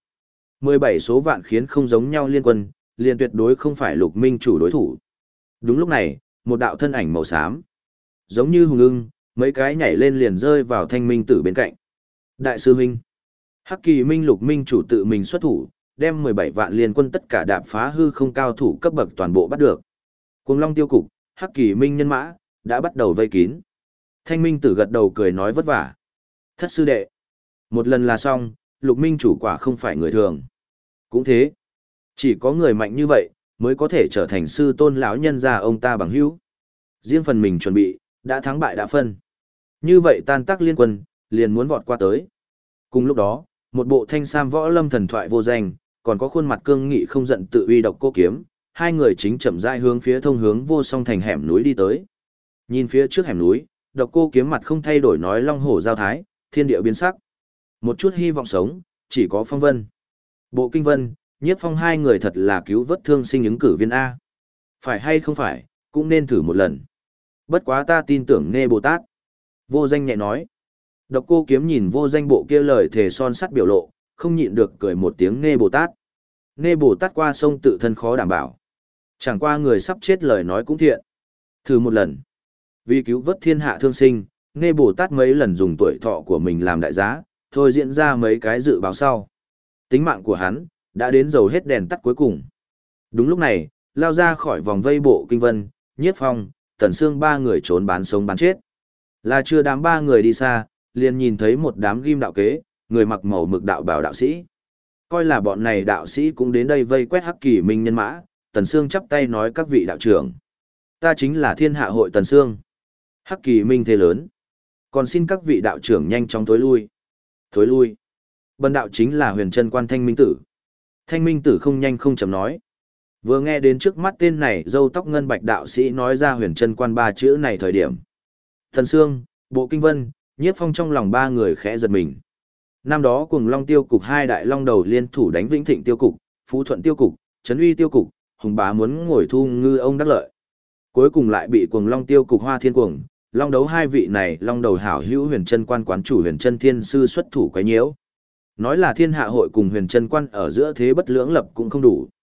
17 số vạn khiến không giống nhau liên quân, liền tuyệt đối không phải Lục Minh chủ đối thủ. Đúng lúc này, một đạo thân ảnh màu xám, giống như hùng ưng, mấy cái nhảy lên liền rơi vào Thanh Minh Tử bên cạnh. Đại sư huynh, Hắc Kỳ Minh Lục Minh chủ tự mình xuất thủ, đem 17 vạn liên quân tất cả đạp phá hư không cao thủ cấp bậc toàn bộ bắt được. Cuồng Long tiêu cục, Hắc Kỳ Minh nhân mã đã bắt đầu vây kín. Thanh Minh Tử gật đầu cười nói vất vả. Thất sư đệ, một lần là xong, Lục Minh chủ quả không phải người thường. Cũng thế, chỉ có người mạnh như vậy mới có thể trở thành sư tôn lão nhân gia ông ta bằng hữu. Riêng phần mình chuẩn bị, đã thắng bại đã phân. Như vậy tan tác liên quân, liền muốn vọt qua tới. Cùng lúc đó, một bộ thanh sam võ lâm thần thoại vô danh, còn có khuôn mặt cương nghị không giận tự uy độc cô kiếm, hai người chính chậm rãi hướng phía thông hướng vô song thành hẻm núi đi tới. Nhìn phía trước hẻm núi, độc cô kiếm mặt không thay đổi nói long hổ giao thái, thiên địa biến sắc. Một chút hy vọng sống, chỉ có Phong Vân. Bộ Kinh Vân, Nhiếp Phong hai người thật là cứu vớt thương sinh ứng cử viên A. Phải hay không phải, cũng nên thử một lần. Bất quá ta tin tưởng Nê Bồ Tát. Vô danh nhẹ nói. Độc cô kiếm nhìn vô danh bộ kia lời thề son sắt biểu lộ, không nhịn được cười một tiếng Nê Bồ Tát. Nê Bồ Tát qua sông tự thân khó đảm bảo. Chẳng qua người sắp chết lời nói cũng thiện. Thử một lần. Vì cứu vớt thiên hạ thương sinh, Nê Bồ Tát mấy lần dùng tuổi thọ của mình làm đại giá, thôi diễn ra mấy cái dự báo sau. Tính mạng của hắn, đã đến dầu hết đèn tắt cuối cùng. Đúng lúc này, lao ra khỏi vòng vây Bộ Kinh Vân, Nhiếp Phong, Tần Sương ba người trốn bán sống bán chết. Là chưa đám ba người đi xa, liền nhìn thấy một đám ghim đạo kế, người mặc màu mực đạo bào đạo sĩ. Coi là bọn này đạo sĩ cũng đến đây vây quét Hắc Kỳ Minh nhân mã, Tần Sương chắp tay nói các vị đạo trưởng. Ta chính là Thiên Hạ hội Tần Sương. Hắc Kỳ Minh thế lớn. Còn xin các vị đạo trưởng nhanh chóng thối lui. Thối lui. Bần đạo chính là Huyền Chân Quan Thanh Minh Tử. Thanh Minh Tử không nhanh không chậm nói. Vừa nghe đến trước mắt tên này râu tóc ngân bạch đạo sĩ nói ra Huyền Chân Quan ba chữ này thời điểm. Tần Sương, Bộ Kinh Vân, Nhiếp Phong trong lòng ba người khẽ giật mình. Năm đó Cuồng Long tiêu cục hai đại long đầu liên thủ đánh Vĩnh Thịnh tiêu cục, Phú Thuận tiêu cục, Trấn Uy tiêu cục, Hùng Bá muốn ngồi thu ngư ông đắc lợi. Cuối cùng lại bị Cuồng Long tiêu cục Hoa Thiên Cuồng, long đấu hai vị này long đầu hảo hữu Huyền Chân Quan quán chủ Huyền Chân Thiên sư xuất thủ quấy nhiễu. Nói là Thiên Hạ hội cùng Huyền Chân Quan ở giữa thế bất lưỡng lập cũng không đủ.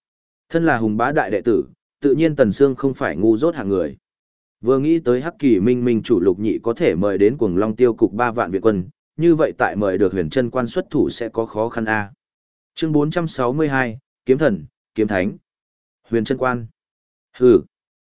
Thân là hùng bá đại đệ tử, tự nhiên Tần Sương không phải ngu dốt hạng người. Vừa nghĩ tới Hắc Kỳ Minh Minh chủ Lục Nhị có thể mời đến Cuồng Long Tiêu cục 3 vạn viện quân, như vậy tại mời được Huyền Chân Quan xuất thủ sẽ có khó khăn a. Chương 462, Kiếm Thần, Kiếm Thánh. Huyền Chân Quan. Hừ.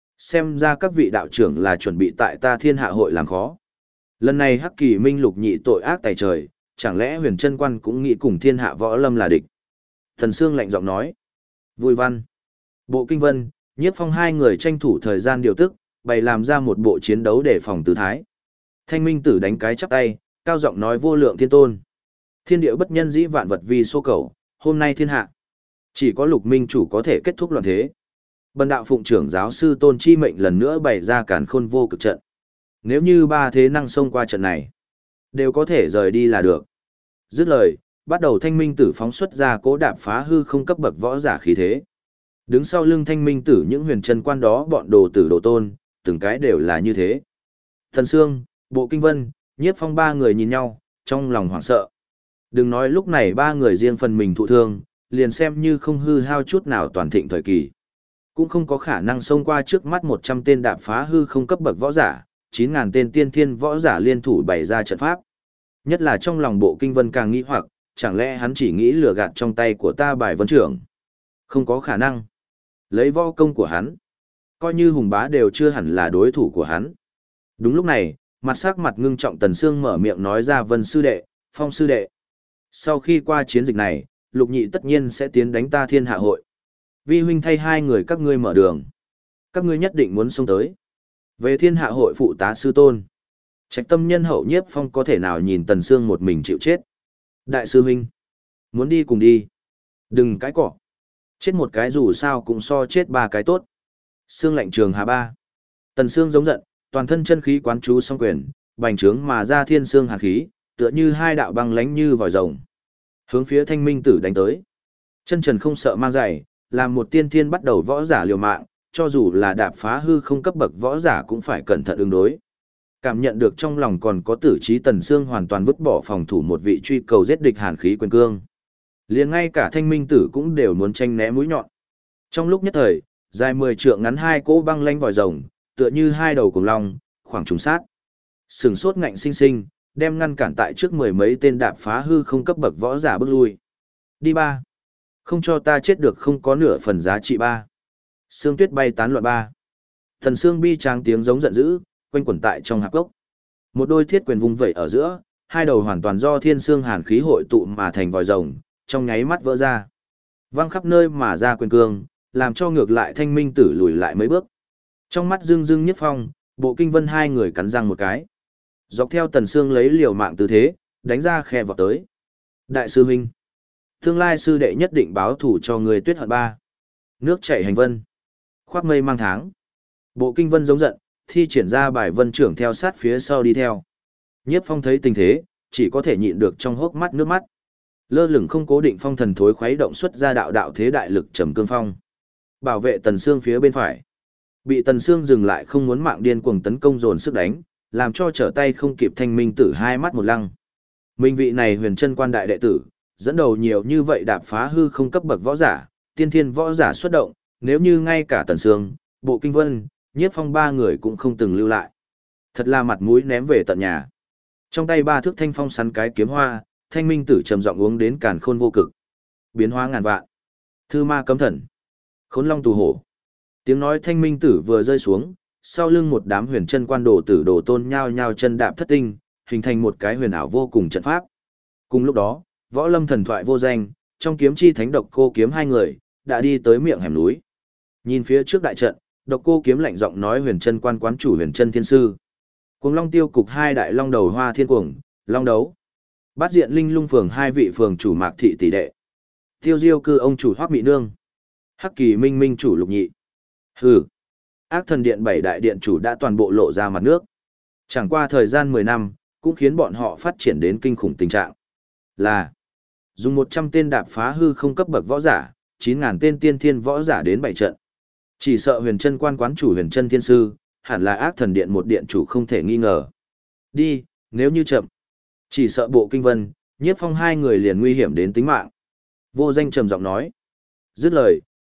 Xem ra các vị đạo trưởng là chuẩn bị tại ta Thiên Hạ hội làm khó. Lần này Hắc Kỳ Minh Lục Nhị tội ác tày trời, chẳng lẽ Huyền Chân Quan cũng nghĩ cùng Thiên Hạ võ lâm là địch? Thần Sương lạnh giọng nói. Vui văn. Bộ Kinh Vân, Nhiếp Phong hai người tranh thủ thời gian điều tức, bày làm ra một bộ chiến đấu để phòng tư thái. Thanh Minh Tử đánh cái chắp tay, cao giọng nói vô lượng thiên tôn. Thiên địa bất nhân dĩ vạn vật vi số cầu, hôm nay thiên hạ. Chỉ có Lục Minh chủ có thể kết thúc loạn thế. Bần đạo phụng trưởng giáo sư Tôn Chi mệnh lần nữa bày ra càn khôn vô cực trận. Nếu như ba thế năng xông qua trận này, đều có thể rời đi là được. Dứt lời, bắt đầu Thanh Minh Tử phóng xuất ra cố đạp phá hư không cấp bậc võ giả khí thế. Đứng sau lưng Thanh Minh Tử những huyền chân quan đó bọn đồ tử đồ tôn, từng cái đều là như thế. Thần Sương, Bộ Kinh Vân, Nhiếp Phong ba người nhìn nhau, trong lòng hoảng sợ. Đừng nói lúc này ba người riêng phần mình thụ thương, liền xem như không hư hao chút nào toàn thịnh thời kỳ. Cũng không có khả năng xông qua trước mắt 100 tên đạp phá hư không cấp bậc võ giả, 9.000 tên tiên thiên võ giả liên thủ bày ra trận pháp. Nhất là trong lòng Bộ Kinh Vân càng nghĩ hoặc, chẳng lẽ hắn chỉ nghĩ lừa gạt trong tay của ta bài vân trưởng. Không có khả năng. Lấy võ công của hắn, coi như hùng bá đều chưa hẳn là đối thủ của hắn. Đúng lúc này, mặt sắc mặt ngưng trọng Tần Sương mở miệng nói ra Vân sư đệ, Phong sư đệ. Sau khi qua chiến dịch này, Lục Nhị tất nhiên sẽ tiến đánh ta Thiên Hạ hội. Vi huynh thay hai người các ngươi mở đường. Các ngươi nhất định muốn xông tới. Về Thiên Hạ hội phụ tá sư tôn. Trạch tâm nhân hậu Nhiếp Phong có thể nào nhìn Tần Sương một mình chịu chết. Đại sư huynh, muốn đi cùng đi. Đừng cãi cọ. Chết một cái dù sao cũng so chết ba cái tốt. Sương lạnh trường hà ba. Tần Sương giống giận, toàn thân chân khí quán chú song quyền, bành trướng mà ra thiên sương hàn khí, tựa như hai đạo băng lánh như vòi rồng. Hướng phía Thanh Minh Tử đánh tới. Chân trần không sợ mang giày, làm một tiên thiên bắt đầu võ giả liều mạng, cho dù là đạp phá hư không cấp bậc võ giả cũng phải cẩn thận ứng đối. Cảm nhận được trong lòng còn có tử trí Tần Sương hoàn toàn vứt bỏ phòng thủ một vị truy cầu giết địch hàn khí quyền cương. Liền ngay cả Thanh Minh Tử cũng đều muốn tranh né mũi nhọn. Trong lúc nhất thời, dài 10 trượng ngắn hai cỗ băng lanh vòi rồng, tựa như hai đầu cùng long, khoảng trùng sát. Sừng sốt ngạnh sinh sinh, đem ngăn cản tại trước mười mấy tên đạp phá hư không cấp bậc võ giả bước lui. Đi ba. Không cho ta chết được không có nửa phần giá trị ba. Sương tuyết bay tán loạn ba. Thần Sương bi tráng tiếng giống giận dữ, quanh quẩn tại trong hạp gốc. Một đôi thiết quyền vung vẩy ở giữa, hai đầu hoàn toàn do thiên sương hàn khí hội tụ mà thành vòi rồng, trong nháy mắt vỡ ra. Văng khắp nơi mà ra quyền cương, làm cho ngược lại Thanh Minh Tử lùi lại mấy bước. Trong mắt Dương Dương Nhiếp Phong, Bộ Kinh Vân hai người cắn răng một cái. Dọc theo Tần Sương lấy liều mạng tư thế, đánh ra khe vọt tới. Đại sư huynh, tương lai sư đệ nhất định báo thủ cho người Tuyết Hận ba. Nước chảy hành vân, khoác mây mang tháng. Bộ Kinh Vân giống giận, thi triển ra bài vân trưởng theo sát phía sau đi theo. Nhiếp Phong thấy tình thế, chỉ có thể nhịn được trong hốc mắt nước mắt. Lơ lửng không cố định phong thần thối khuấy động xuất ra đạo đạo thế đại lực trầm cương phong. Bảo vệ Tần Sương phía bên phải. Bị Tần Sương dừng lại không muốn mạng điên cuồng tấn công dồn sức đánh, làm cho trở tay không kịp Thanh Minh Tử hai mắt một lăng. Minh vị này huyền chân quan đại đệ tử, dẫn đầu nhiều như vậy đạp phá hư không cấp bậc võ giả, tiên thiên võ giả xuất động, nếu như ngay cả Tần Sương, Bộ Kinh Vân, Nhiếp Phong ba người cũng không từng lưu lại. Thật là mặt mũi ném về tận nhà. Trong tay ba thước thanh phong sắn cái kiếm hoa, Thanh Minh Tử trầm giọng uống đến càn khôn vô cực. Biến hóa ngàn vạn. Thư ma cấm thần. Khốn long tù hổ. Tiếng nói Thanh Minh Tử vừa rơi xuống, sau lưng một đám huyền chân quan đồ tử đồ tôn nhao nhao chân đạp thất tinh, hình thành một cái huyền ảo vô cùng trận pháp. Cùng lúc đó, võ lâm thần thoại vô danh, trong kiếm chi thánh độc cô kiếm hai người, đã đi tới miệng hẻm núi. Nhìn phía trước đại trận, độc cô kiếm lạnh giọng nói huyền chân quan quán chủ huyền chân thiên sư. Cuồng long tiêu cục hai đại long đầu hoa thiên cuồng, long đấu. Bát diện linh lung phường hai vị phường chủ mạc thị tỷ đệ. Tiêu diêu cư ông chủ hoác mị nương. Hắc kỳ minh minh chủ lục nhị. Hừ. Ác thần điện bảy đại điện chủ đã toàn bộ lộ ra mặt nước. Chẳng qua thời gian 10 năm, cũng khiến bọn họ phát triển đến kinh khủng tình trạng. Là dùng 100 tên đạp phá hư không cấp bậc võ giả, 9.000 tên tiên thiên võ giả đến 7 trận. Chỉ sợ huyền chân quan quán chủ huyền chân thiên sư, hẳn là ác thần điện một điện chủ không thể nghi ngờ. Đi, nếu như chậm. Chỉ sợ Bộ Kinh Vân, Nhiếp Phong hai người liền nguy hiểm đến tính mạng. Vô danh trầm giọng nói. Dứt lời,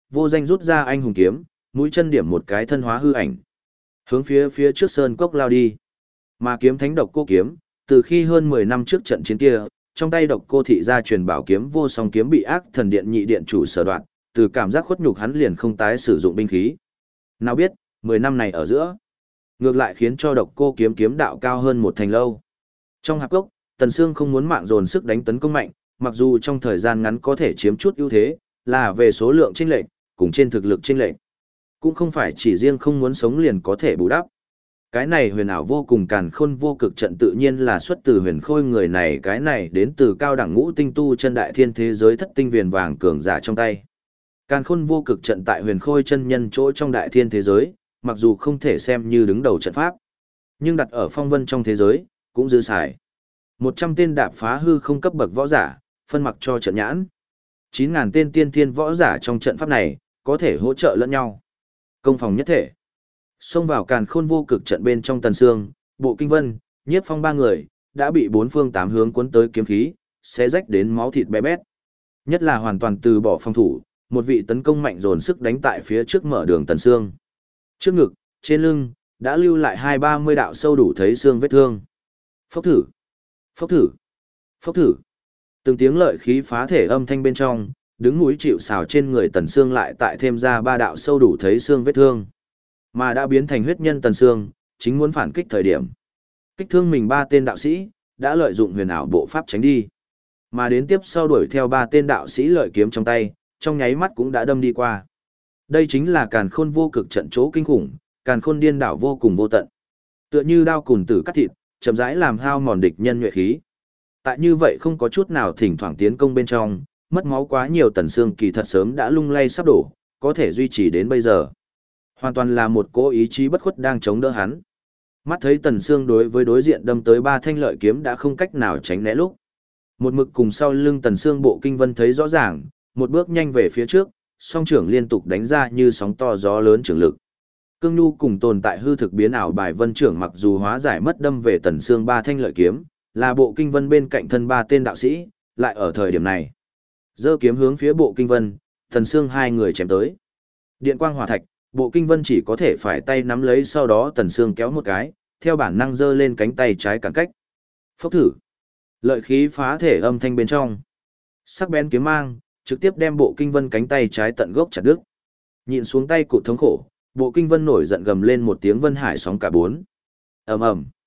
vô danh rút ra anh hùng kiếm, mũi chân điểm một cái thân hóa hư ảnh. Hướng phía trước sơn cốc lao đi. Mà kiếm thánh độc cô kiếm, từ khi hơn 10 năm trước trận chiến kia, trong tay độc cô thị gia truyền bảo kiếm vô song kiếm bị ác thần điện nhị điện chủ sở đoạn, từ cảm giác khuất nhục hắn liền không tái sử dụng binh khí. Nào biết, 10 năm này ở giữa, ngược lại khiến cho độc cô kiếm kiếm đạo cao hơn một thành lâu. Trong hạp gốc, Tần Sương không muốn mạng dồn sức đánh tấn công mạnh, mặc dù trong thời gian ngắn có thể chiếm chút ưu thế, là về số lượng chênh lệch, cùng trên thực lực chênh lệch. Cũng không phải chỉ riêng không muốn sống liền có thể bù đắp. Cái này huyền ảo vô cùng càn khôn vô cực trận tự nhiên là xuất từ huyền khôi người này, cái này đến từ cao đẳng ngũ tinh tu chân đại thiên thế giới thất tinh viền vàng cường giả trong tay. Càn khôn vô cực trận tại huyền khôi chân nhân chỗ trong đại thiên thế giới, mặc dù không thể xem như đứng đầu trận pháp, nhưng đặt ở phong vân trong thế giới, cũng dư xài. 100 tên đạp phá hư không cấp bậc võ giả, phân mặc cho trận nhãn. 9.000 tên tiên thiên võ giả trong trận pháp này, có thể hỗ trợ lẫn nhau. Công phòng nhất thể. Xông vào càn khôn vô cực trận bên trong Tần Sương, Bộ Kinh Vân, Nhiếp Phong ba người, đã bị bốn phương tám hướng cuốn tới kiếm khí, xé rách đến máu thịt bé bét. Nhất là hoàn toàn từ bỏ phòng thủ, một vị tấn công mạnh dồn sức đánh tại phía trước mở đường Tần Sương. Trước ngực, trên lưng, đã lưu lại 20-30 đạo sâu đủ thấy xương vết thương. Phốc thử, phốc thử, phốc thử. Từng tiếng lợi khí phá thể âm thanh bên trong, đứng núi chịu sào trên người Tần Sương lại tại thêm ra 3 đạo sâu đủ thấy xương vết thương. Mà đã biến thành huyết nhân Tần Sương, chính muốn phản kích thời điểm. Kích thương mình 3 tên đạo sĩ, đã lợi dụng huyền ảo bộ pháp tránh đi. Mà đến tiếp sau đuổi theo 3 tên đạo sĩ lợi kiếm trong tay, trong nháy mắt cũng đã đâm đi qua. Đây chính là càn khôn vô cực trận chỗ kinh khủng, càn khôn điên đảo vô cùng vô tận. Tựa như đao cùn tử cắt thịt, chậm rãi làm hao mòn địch nhân nhuệ khí. Tại như vậy không có chút nào thỉnh thoảng tiến công bên trong, mất máu quá nhiều Tần Sương kỳ thật sớm đã lung lay sắp đổ, có thể duy trì đến bây giờ. Hoàn toàn là một cố ý chí bất khuất đang chống đỡ hắn. Mắt thấy Tần Sương đối với đối diện đâm tới 3 thanh lợi kiếm đã không cách nào tránh né lúc. Một mực cùng sau lưng Tần Sương Bộ Kinh Vân thấy rõ ràng, một bước nhanh về phía trước, song trưởng liên tục đánh ra như sóng to gió lớn trưởng lực. Cương Nhu cùng tồn tại hư thực biến ảo bài vân trưởng mặc dù hóa giải mất đâm về Tần Sương 3 thanh lợi kiếm, là Bộ Kinh Vân bên cạnh thân 3 tên đạo sĩ, lại ở thời điểm này giơ kiếm hướng phía Bộ Kinh Vân, Tần Sương hai người chém tới. Điện quang hỏa thạch, Bộ Kinh Vân chỉ có thể phải tay nắm lấy, sau đó Tần Sương kéo một cái, theo bản năng giơ lên cánh tay trái cản cách. Phốc thử. Lợi khí phá thể âm thanh bên trong. Sắc bén kiếm mang, trực tiếp đem Bộ Kinh Vân cánh tay trái tận gốc chặt đứt. Nhịn xuống tay cụt thống khổ, Bộ Kinh Vân nổi giận gầm lên một tiếng vân hải sóng cả bốn. Ầm ầm.